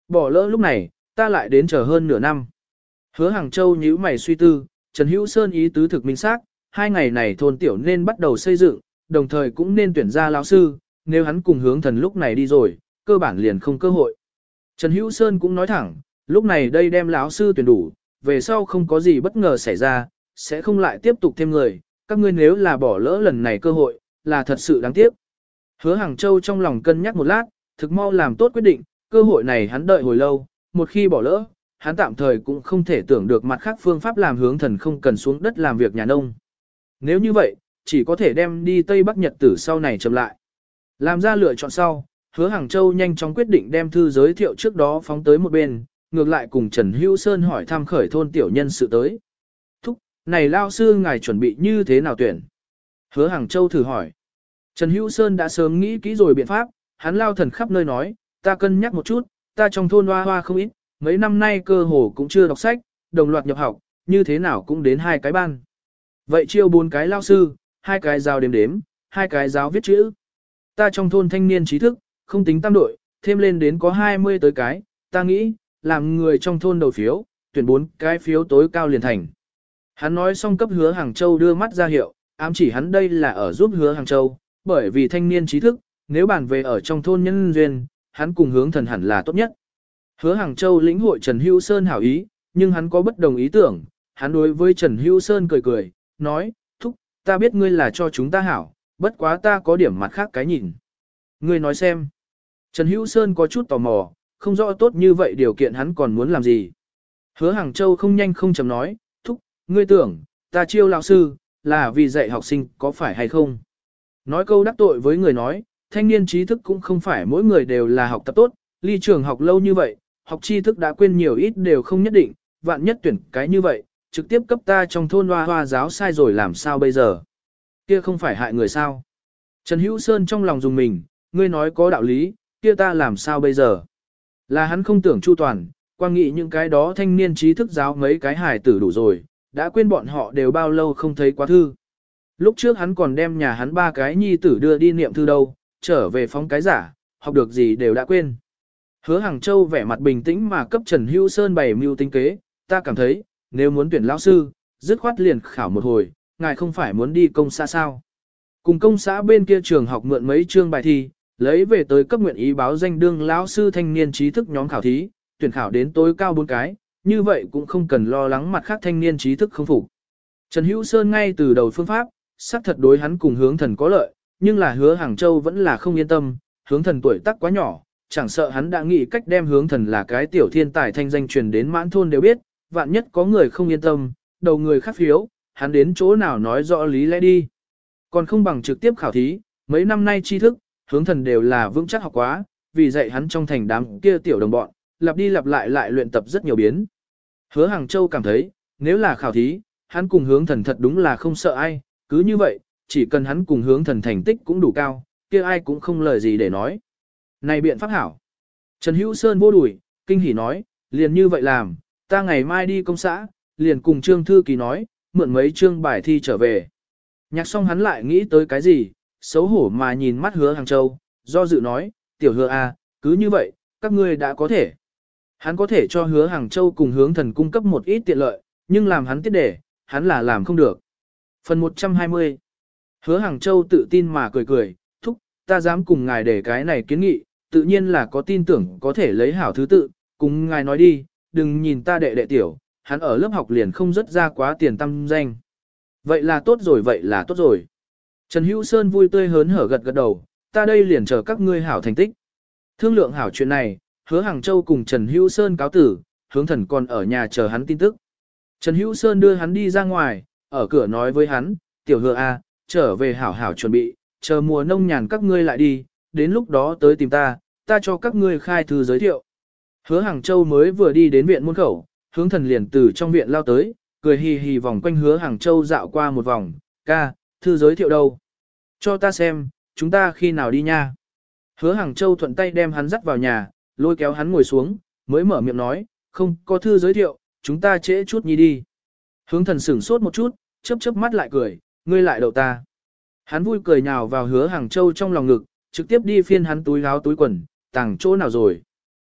A: Bỏ lỡ lúc này, ta lại đến chờ hơn nửa năm. Hứa Hàng Châu nhíu mày suy tư, Trần Hữu Sơn ý tứ thực minh xác, 2 ngày này thôn tiểu nên bắt đầu xây dựng, đồng thời cũng nên tuyển ra lão sư, nếu hắn cùng hướng thần lúc này đi rồi, cơ bản liền không cơ hội. Trần Hữu Sơn cũng nói thẳng, lúc này đây đem lão sư tuyển đủ, về sau không có gì bất ngờ xảy ra, sẽ không lại tiếp tục thêm người, các ngươi nếu là bỏ lỡ lần này cơ hội, là thật sự đáng tiếc. Hứa Hàng Châu trong lòng cân nhắc một lát, thực mau làm tốt quyết định, cơ hội này hắn đợi hồi lâu, một khi bỏ lỡ, hắn tạm thời cũng không thể tưởng được mặt khác phương pháp làm hướng thần không cần xuống đất làm việc nhà nông. Nếu như vậy, chỉ có thể đem đi Tây Bắc Nhật tử sau này chậm lại. Làm ra lựa chọn sau, Hứa Hàng Châu nhanh chóng quyết định đem thư giới thiệu trước đó phóng tới một bên, ngược lại cùng Trần Hữu Sơn hỏi thăm khởi thôn tiểu nhân sự tới. Thúc, này lao sư ngài chuẩn bị như thế nào tuyển? Hứa Hàng Châu thử hỏi. Trần Hữu Sơn đã sớm nghĩ kỹ rồi biện pháp, hắn lao thần khắp nơi nói, ta cân nhắc một chút, ta trong thôn hoa hoa không ít, mấy năm nay cơ hồ cũng chưa đọc sách, đồng loạt nhập học, như thế nào cũng đến 2 cái ban. Vậy chiêu 4 cái lao sư, 2 cái giáo đếm, 2 cái giáo viết chữ. Ta trong thôn thanh niên trí thức, không tính tam đội, thêm lên đến có 20 tới cái, ta nghĩ, làm người trong thôn đầu phiếu, tuyển 4 cái phiếu tối cao liền thành. Hắn nói xong cấp Hứa Hàng Châu đưa mắt ra hiệu, ám chỉ hắn đây là ở giúp Hứa Hàng Châu, bởi vì thanh niên trí thức, nếu bàn về ở trong thôn nhân duyên, hắn cùng hướng thần hẳn là tốt nhất. Hứa Hàng Châu lĩnh hội Trần Hữu Sơn hảo ý, nhưng hắn có bất đồng ý tưởng, hắn đối với Trần Hữu Sơn cười cười, nói, thúc, ta biết ngươi là cho chúng ta hảo, bất quá ta có điểm mặt khác cái nhìn. Ngươi nói xem. Trần Hữu Sơn có chút tò mò, không rõ tốt như vậy điều kiện hắn còn muốn làm gì. Hứa Hàng Châu không nhanh không chậm nói, thúc, ngươi tưởng, ta chiêu lão sư, là vì dạy học sinh có phải hay không? Nói câu đắc tội với người nói, thanh niên trí thức cũng không phải mỗi người đều là học tập tốt, ly trường học lâu như vậy, học tri thức đã quên nhiều ít đều không nhất định, vạn nhất tuyển cái như vậy, trực tiếp cấp ta trong thôn hoa hoa giáo sai rồi làm sao bây giờ? Kia không phải hại người sao? Trần Hữu Sơn trong lòng dùng mình, ngươi nói có đạo lý, kia ta làm sao bây giờ? Là hắn không tưởng chu toàn, quang nghĩ những cái đó thanh niên trí thức giáo mấy cái hài tử đủ rồi, đã quên bọn họ đều bao lâu không thấy quá thư. Lúc trước hắn còn đem nhà hắn 3 cái nhi tử đưa đi niệm thư đâu, trở về phóng cái giả, học được gì đều đã quên. Hứa Hàng Châu vẻ mặt bình tĩnh mà cấp Trần Hữu Sơn bày mưu tính kế, ta cảm thấy, nếu muốn tuyển lão sư, dứt khoát liền khảo một hồi, ngài không phải muốn đi công xã sao. Cùng công xã bên kia trường học mượn mấy chương bài thi, lấy về tới cấp nguyện ý báo danh đương lão sư thanh niên trí thức nhóm khảo thí, tuyển khảo đến tối cao 4 cái, như vậy cũng không cần lo lắng mặt khác thanh niên trí thức không phục. Trần Hữu Sơn ngay từ đầu phương pháp, xác thật đối hắn cùng hướng thần có lợi, nhưng là Hứa Hàng Châu vẫn là không yên tâm, hướng thần tuổi tác quá nhỏ, chẳng sợ hắn đã nghĩ cách đem hướng thần là cái tiểu thiên tài thanh danh truyền đến mãn thôn đều biết, vạn nhất có người không yên tâm, đầu người khác phiếu, hắn đến chỗ nào nói rõ lý lẽ đi. Còn không bằng trực tiếp khảo thí, mấy năm nay tri thức, hướng thần đều là vững chắc học quá, vì dạy hắn trong thành đám kia tiểu đồng bọn, lặp đi lặp lại luyện tập rất nhiều biến. Hứa Hàng Châu cảm thấy, nếu là khảo thí, hắn cùng hướng thần thật đúng là không sợ ai, cứ như vậy, chỉ cần hắn cùng hướng thần thành tích cũng đủ cao, kia ai cũng không lời gì để nói. Này biện pháp hảo. Trần Hữu Sơn vô đuổi, kinh hỉ nói, liền như vậy làm, ta ngày mai đi công xã, liền cùng Trương Thư Ký nói, mượn mấy chương bài thi trở về. Nhạc xong hắn lại nghĩ tới cái gì, xấu hổ mà nhìn mắt Hứa Hàng Châu, do dự nói, tiểu Hứa à, cứ như vậy, các ngươi đã có thể. Hắn có thể cho Hứa Hàng Châu cùng hướng thần cung cấp một ít tiện lợi, nhưng làm hắn tiết để, hắn là làm không được. Phần 120. Hứa Hàng Châu tự tin mà cười cười, thúc, ta dám cùng ngài để cái này kiến nghị, tự nhiên là có tin tưởng có thể lấy hảo thứ tự, cùng ngài nói đi, đừng nhìn ta đệ tiểu, hắn ở lớp học liền không rất ra quá tiền tâm danh. Vậy là tốt rồi, vậy là tốt rồi. Trần Hữu Sơn vui tươi hớn hở gật gật đầu, ta đây liền chờ các ngươi hảo thành tích. Thương lượng hảo chuyện này, Hứa Hàng Châu cùng Trần Hữu Sơn cáo tử, hướng thần còn ở nhà chờ hắn tin tức. Trần Hữu Sơn đưa hắn đi ra ngoài, ở cửa nói với hắn, tiểu Hứa à, trở về hảo hảo chuẩn bị, chờ mùa nông nhàn các ngươi lại đi, đến lúc đó tới tìm ta, ta cho các ngươi khai thư giới thiệu. Hứa Hàng Châu mới vừa đi đến viện môn khẩu, hướng thần liền từ trong viện lao tới, cười hì hì vòng quanh Hứa Hàng Châu dạo qua một vòng, ca, thư giới thiệu đâu? Cho ta xem, chúng ta khi nào đi nha? Hứa Hàng Châu thuận tay đem hắn dắt vào nhà, lôi kéo hắn ngồi xuống, mới mở miệng nói, không có thư giới thiệu, chúng ta trễ chút nhi đi. Hướng thần sửng sốt một chút, chớp chớp mắt lại cười, ngươi lại đậu ta. Hắn vui cười nhào vào Hứa Hàng Châu trong lòng ngực, trực tiếp đi phiên hắn túi áo túi quần, tàng chỗ nào rồi.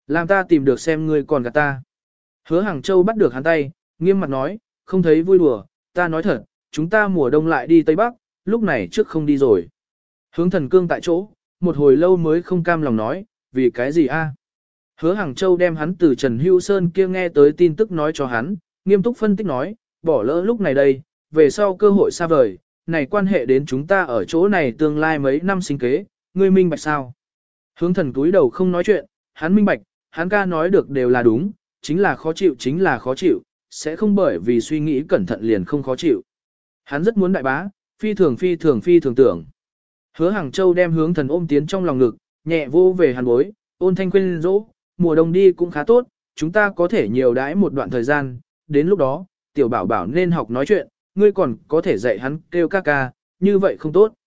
A: Làm ta tìm được xem ngươi còn gạt ta. Hứa Hàng Châu bắt được hắn tay, nghiêm mặt nói, không thấy vui đùa, ta nói thật, chúng ta mùa đông lại đi Tây Bắc, lúc này trước không đi rồi. Hướng Thần Cương tại chỗ, một hồi lâu mới không cam lòng nói, vì cái gì a? Hứa Hàng Châu đem hắn từ Trần Hữu Sơn kia nghe tới tin tức nói cho hắn, nghiêm túc phân tích nói, bỏ lỡ lúc này đây, về sau cơ hội xa vời, này quan hệ đến chúng ta ở chỗ này tương lai mấy năm sinh kế, ngươi minh bạch sao? Hướng Thần túi đầu không nói chuyện, hắn minh bạch, hắn ca nói được đều là đúng, chính là khó chịu, sẽ không bởi vì suy nghĩ cẩn thận liền không khó chịu. Hắn rất muốn đại bá, phi thường tưởng. Hứa Hàng Châu đem Hướng Thần ôm tiến trong lòng ngực, nhẹ vô về hắn bối, ôn thanh quên dỗ, mùa đông đi cũng khá tốt, chúng ta có thể nhiều đãi một đoạn thời gian, đến lúc đó, tiểu bảo bảo nên học nói chuyện, ngươi còn có thể dạy hắn kêu ca ca, như vậy không tốt.